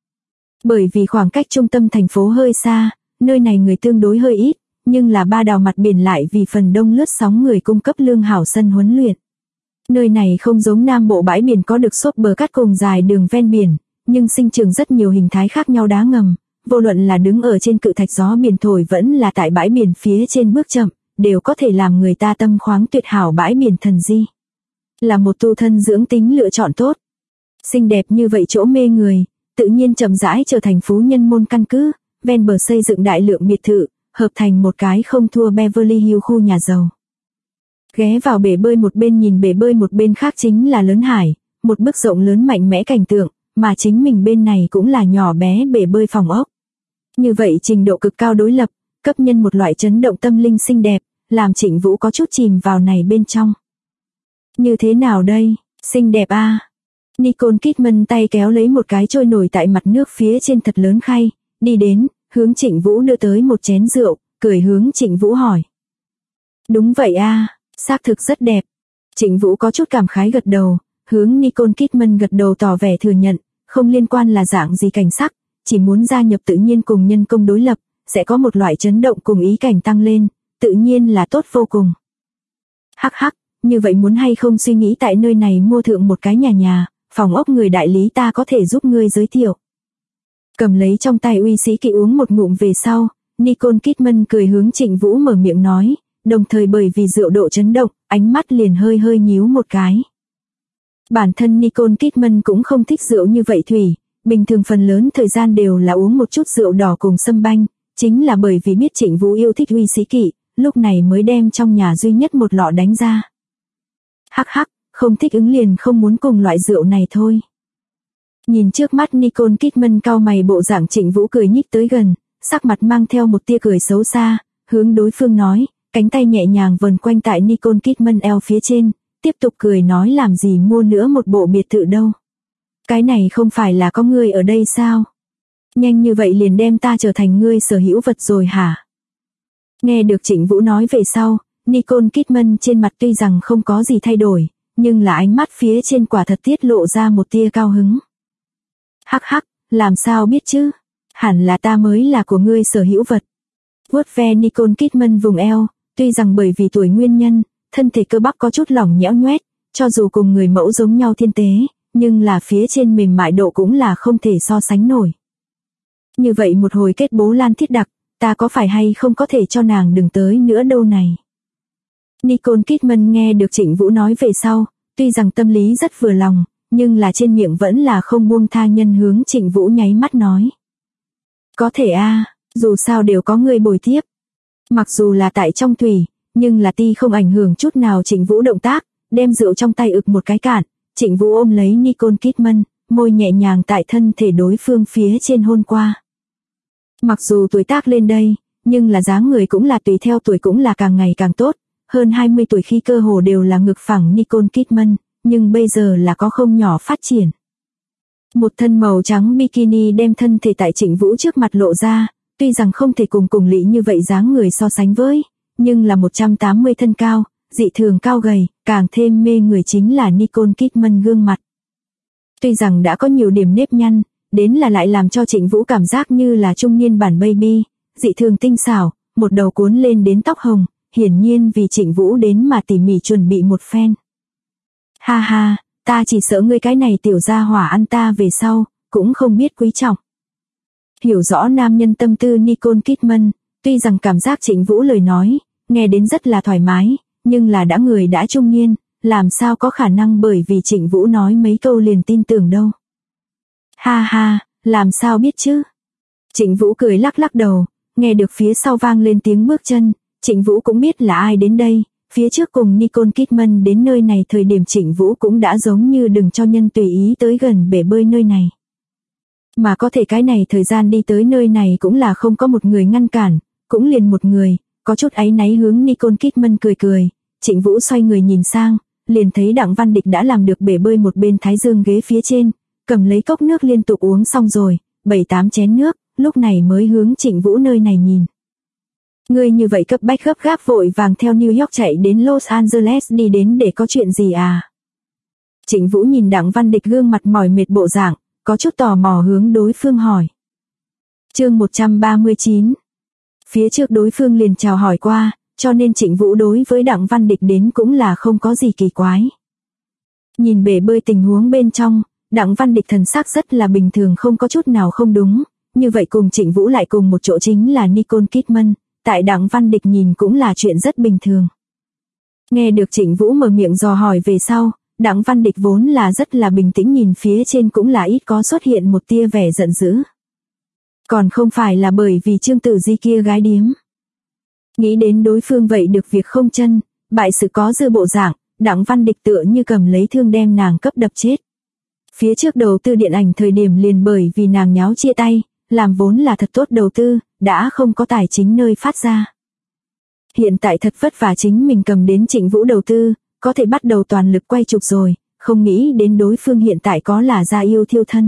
S1: Bởi vì khoảng cách trung tâm thành phố hơi xa, nơi này người tương đối hơi ít, nhưng là ba đào mặt biển lại vì phần đông lướt sóng người cung cấp lương hảo sân huấn luyện. Nơi này không giống Nam Bộ bãi biển có được xốp bờ cát cùng dài đường ven biển, nhưng sinh trưởng rất nhiều hình thái khác nhau đá ngầm, vô luận là đứng ở trên cự thạch gió biển thổi vẫn là tại bãi biển phía trên bước chậm, đều có thể làm người ta tâm khoáng tuyệt hảo bãi biển thần di. Là một tu thân dưỡng tính lựa chọn tốt. Xinh đẹp như vậy chỗ mê người, tự nhiên chậm rãi trở thành phú nhân môn căn cứ, ven bờ xây dựng đại lượng biệt thự, hợp thành một cái không thua Beverly Hills khu nhà giàu. Ghé vào bể bơi một bên nhìn bể bơi một bên khác chính là lớn hải, một bức rộng lớn mạnh mẽ cảnh tượng, mà chính mình bên này cũng là nhỏ bé bể bơi phòng ốc. Như vậy trình độ cực cao đối lập, cấp nhân một loại chấn động tâm linh xinh đẹp, làm Trịnh Vũ có chút chìm vào này bên trong. Như thế nào đây, xinh đẹp a? Nicole Kidman tay kéo lấy một cái trôi nổi tại mặt nước phía trên thật lớn khay, đi đến, hướng Trịnh Vũ đưa tới một chén rượu, cười hướng Trịnh Vũ hỏi. Đúng vậy a, xác thực rất đẹp. Trịnh Vũ có chút cảm khái gật đầu, hướng Nicole Kidman gật đầu tỏ vẻ thừa nhận, không liên quan là dạng gì cảnh sắc, chỉ muốn gia nhập tự nhiên cùng nhân công đối lập, sẽ có một loại chấn động cùng ý cảnh tăng lên, tự nhiên là tốt vô cùng. Hắc hắc, như vậy muốn hay không suy nghĩ tại nơi này mua thượng một cái nhà, phòng ốc người đại lý ta có thể giúp ngươi giới thiệu. Cầm lấy trong tay uy sĩ kỵ uống một ngụm về sau, Nicole Kidman cười hướng Trịnh Vũ mở miệng nói, đồng thời bởi vì rượu độ chấn động, ánh mắt liền hơi hơi nhíu một cái. Bản thân Nicole Kidman cũng không thích rượu như vậy thủy, bình thường phần lớn thời gian đều là uống một chút rượu đỏ cùng sâm banh, chính là bởi vì biết Trịnh Vũ yêu thích uy sĩ kỵ, lúc này mới đem trong nhà duy nhất một lọ đánh ra. Hắc hắc, không thích ứng liền không muốn cùng loại rượu này thôi. Nhìn trước mắt Nicole Kidman cau mày bộ dạng Trịnh Vũ cười nhích tới gần, sắc mặt mang theo một tia cười xấu xa, hướng đối phương nói, cánh tay nhẹ nhàng vần quanh tại Nicole Kidman eo phía trên, tiếp tục cười nói làm gì mua nữa một bộ biệt thự đâu. Cái này không phải là có ngươi ở đây sao? Nhanh như vậy liền đem ta trở thành ngươi sở hữu vật rồi hả? Nghe được Trịnh Vũ nói về sau, Nicole Kidman trên mặt tuy rằng không có gì thay đổi, nhưng là ánh mắt phía trên quả thật tiết lộ ra một tia cao hứng. Hắc hắc, làm sao biết chứ? Hẳn là ta mới là của ngươi sở hữu vật. Vuốt ve Nicole Kidman vùng eo, tuy rằng bởi vì tuổi nguyên nhân, thân thể cơ bắp có chút lỏng nhẽo nhoét, cho dù cùng người mẫu giống nhau thiên tế, nhưng là phía trên mềm mại độ cũng là không thể so sánh nổi. Như vậy một hồi kết bố lan thiết đặc, ta có phải hay không có thể cho nàng đừng tới nữa đâu này. Nicole Kidman nghe được Trịnh Vũ nói về sau, tuy rằng tâm lý rất vừa lòng, nhưng là trên miệng vẫn là không buông tha nhân hướng Trịnh Vũ nháy mắt nói. Có thể a, dù sao đều có người bồi tiếp. Mặc dù là tại trong thủy, nhưng là ti không ảnh hưởng chút nào Trịnh Vũ động tác, đem rượu trong tay ực một cái cạn, Trịnh Vũ ôm lấy Nicole Kidman, môi nhẹ nhàng tại thân thể đối phương phía trên hôn qua. Mặc dù tuổi tác lên đây, nhưng là dáng người cũng là tùy theo tuổi cũng là càng ngày càng tốt, hơn 20 tuổi khi cơ hồ đều là ngực phẳng Nicole Kidman, nhưng bây giờ là có không nhỏ phát triển. Một thân màu trắng bikini đem thân thể tại Trịnh Vũ trước mặt lộ ra, tuy rằng không thể cùng Lị như vậy dáng người so sánh với, nhưng là 180 thân cao, dị thường cao gầy, càng thêm mê người chính là Nicole Kidman gương mặt. Tuy rằng đã có nhiều điểm nếp nhăn, đến là lại làm cho Trịnh Vũ cảm giác như là trung niên bản baby, dị thường tinh xảo, một đầu cuốn lên đến tóc hồng, hiển nhiên vì Trịnh Vũ đến mà tỉ mỉ chuẩn bị một phen. Ha ha, ta chỉ sợ ngươi cái này tiểu gia hỏa ăn ta về sau, cũng không biết quý trọng. Hiểu rõ nam nhân tâm tư Nicole Kidman, tuy rằng cảm giác Trịnh Vũ lời nói, nghe đến rất là thoải mái, nhưng là đã người đã trung niên, làm sao có khả năng bởi vì Trịnh Vũ nói mấy câu liền tin tưởng đâu. Ha ha, làm sao biết chứ? Trịnh Vũ cười lắc lắc đầu, nghe được phía sau vang lên tiếng bước chân, Trịnh Vũ cũng biết là ai đến đây, phía trước cùng Nicole Kidman đến nơi này thời điểm Trịnh Vũ cũng đã giống như đừng cho nhân tùy ý tới gần bể bơi nơi này. Mà có thể cái này thời gian đi tới nơi này cũng là không có một người ngăn cản, cũng liền một người, có chút áy náy hướng Nicole Kidman cười cười, Trịnh Vũ xoay người nhìn sang, liền thấy Đặng Văn Địch đã làm được bể bơi một bên thái dương ghế phía trên, cầm lấy cốc nước liên tục uống xong rồi, 7-8 chén nước, lúc này mới hướng Trịnh Vũ nơi này nhìn. Ngươi như vậy cấp bách gấp gáp vội vàng theo New York chạy đến Los Angeles đi đến để có chuyện gì à? Trịnh Vũ nhìn Đặng Văn Địch gương mặt mỏi mệt bộ dạng, có chút tò mò hướng đối phương hỏi. Chương 139. Phía trước đối phương liền chào hỏi qua, cho nên Trịnh Vũ đối với Đặng Văn Địch đến cũng là không có gì kỳ quái. Nhìn bể bơi tình huống bên trong, Đặng Văn Địch thần sắc rất là bình thường không có chút nào không đúng, như vậy cùng Trịnh Vũ lại cùng một chỗ chính là Nicole Kidman, tại Đặng Văn Địch nhìn cũng là chuyện rất bình thường. Nghe được Trịnh Vũ mở miệng dò hỏi về sau, Đặng Văn Địch vốn là rất là bình tĩnh nhìn phía trên cũng là ít có xuất hiện một tia vẻ giận dữ. Còn không phải là bởi vì Trương Tử Di kia gái điếm. Nghĩ đến đối phương vậy được việc không chân, bại sự có dư bộ dạng, Đặng Văn Địch tựa như cầm lấy thương đem nàng cấp đập chết. Phía trước đầu tư điện ảnh thời điểm liền bởi vì nàng nháo chia tay, làm vốn là thật tốt đầu tư, đã không có tài chính nơi phát ra. Hiện tại thật vất vả chính mình cầm đến Trịnh Vũ đầu tư, có thể bắt đầu toàn lực quay chụp rồi, không nghĩ đến đối phương hiện tại có là ra yêu thiêu thân.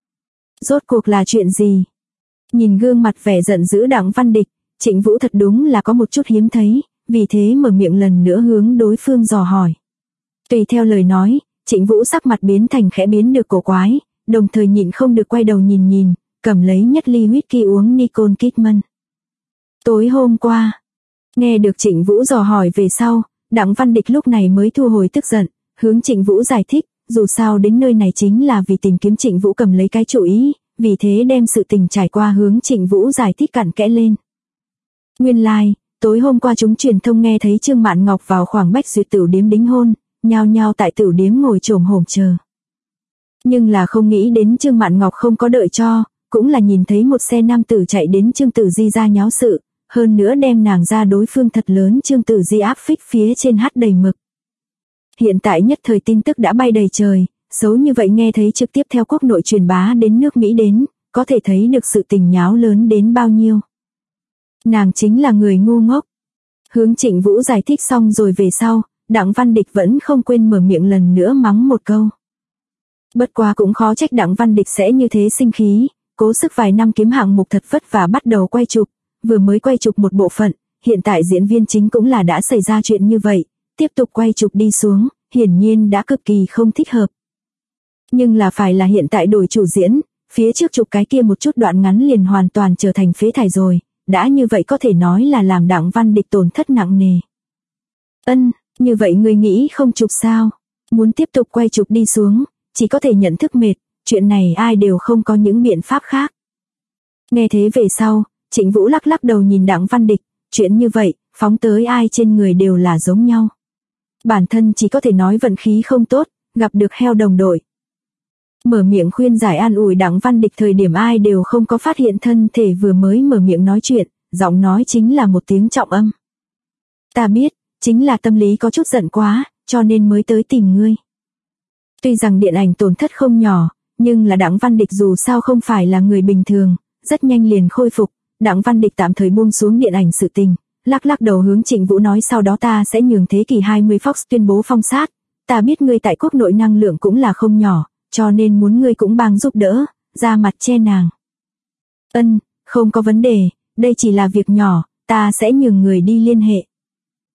S1: Rốt cuộc là chuyện gì? Nhìn gương mặt vẻ giận dữ Đặng Văn Địch, Trịnh Vũ thật đúng là có một chút hiếm thấy, vì thế mở miệng lần nữa hướng đối phương dò hỏi. Tùy theo lời nói, Trịnh Vũ sắc mặt biến thành khẽ biến được cổ quái, đồng thời nhịn không được quay đầu nhìn, cầm lấy nhất ly whisky uống Nicole Kidman. Tối hôm qua, nghe được Trịnh Vũ dò hỏi về sau, Đặng Văn Địch lúc này mới thu hồi tức giận, hướng Trịnh Vũ giải thích, dù sao đến nơi này chính là vì tìm kiếm Trịnh Vũ cầm lấy cái chủ ý, vì thế đem sự tình trải qua hướng Trịnh Vũ giải thích cặn kẽ lên. Nguyên lai, tối hôm qua chúng truyền thông nghe thấy Trương Mạn Ngọc vào khoảng Bách Duyệt Tửu Điếm đính hôn, nhao nhao tại Tửu Điếm ngồi chồm hổm chờ. Nhưng là không nghĩ đến Trương Mạn Ngọc không có đợi cho, cũng là nhìn thấy một xe nam tử chạy đến Trương Tử Di ra nháo sự, hơn nữa đem nàng ra đối phương thật lớn Trương Tử Di áp phích phía trên hát đầy mực. Hiện tại nhất thời tin tức đã bay đầy trời, xấu như vậy nghe thấy trực tiếp theo quốc nội truyền bá đến nước Mỹ đến, có thể thấy được sự tình nháo lớn đến bao nhiêu. Nàng chính là người ngu ngốc. Hướng Trịnh Vũ giải thích xong rồi về sau, Đặng Văn Địch vẫn không quên mở miệng lần nữa mắng một câu. Bất quá cũng khó trách Đặng Văn Địch sẽ như thế sinh khí, cố sức vài năm kiếm hạng mục thật vất vả bắt đầu quay chụp, vừa mới quay chụp một bộ phận, hiện tại diễn viên chính cũng là đã xảy ra chuyện như vậy, tiếp tục quay chụp đi xuống, hiển nhiên đã cực kỳ không thích hợp. Nhưng là phải là hiện tại đổi chủ diễn, phía trước chụp cái kia một chút đoạn ngắn liền hoàn toàn trở thành phế thải rồi, đã như vậy có thể nói là làm Đặng Văn Địch tổn thất nặng nề. Như vậy ngươi nghĩ không chụp sao? Muốn tiếp tục quay chụp đi xuống, chỉ có thể nhận thức mệt, chuyện này ai đều không có những biện pháp khác. Nghe thế về sau, Trịnh Vũ lắc lắc đầu nhìn Đặng Văn Địch, chuyện như vậy, phóng tới ai trên người đều là giống nhau. Bản thân chỉ có thể nói vận khí không tốt, gặp được heo đồng đội. Mở miệng khuyên giải an ủi Đặng Văn Địch thời điểm ai đều không có phát hiện thân thể vừa mới mở miệng nói chuyện, giọng nói chính là một tiếng trọng âm. Ta biết, chính là tâm lý có chút giận quá, cho nên mới tới tìm ngươi. Tuy rằng điện ảnh tổn thất không nhỏ, nhưng là Đặng Văn Địch dù sao không phải là người bình thường, rất nhanh liền khôi phục. Đặng Văn Địch tạm thời buông xuống điện ảnh sự tình, lắc lắc đầu hướng Trịnh Vũ nói sau đó ta sẽ nhường Thế Kỷ 20 Fox tuyên bố phong sát. Ta biết ngươi tại quốc nội năng lượng cũng là không nhỏ, cho nên muốn ngươi cũng帮giúp đỡ, ra mặt che nàng. Không có vấn đề, đây chỉ là việc nhỏ, ta sẽ nhường người đi liên hệ.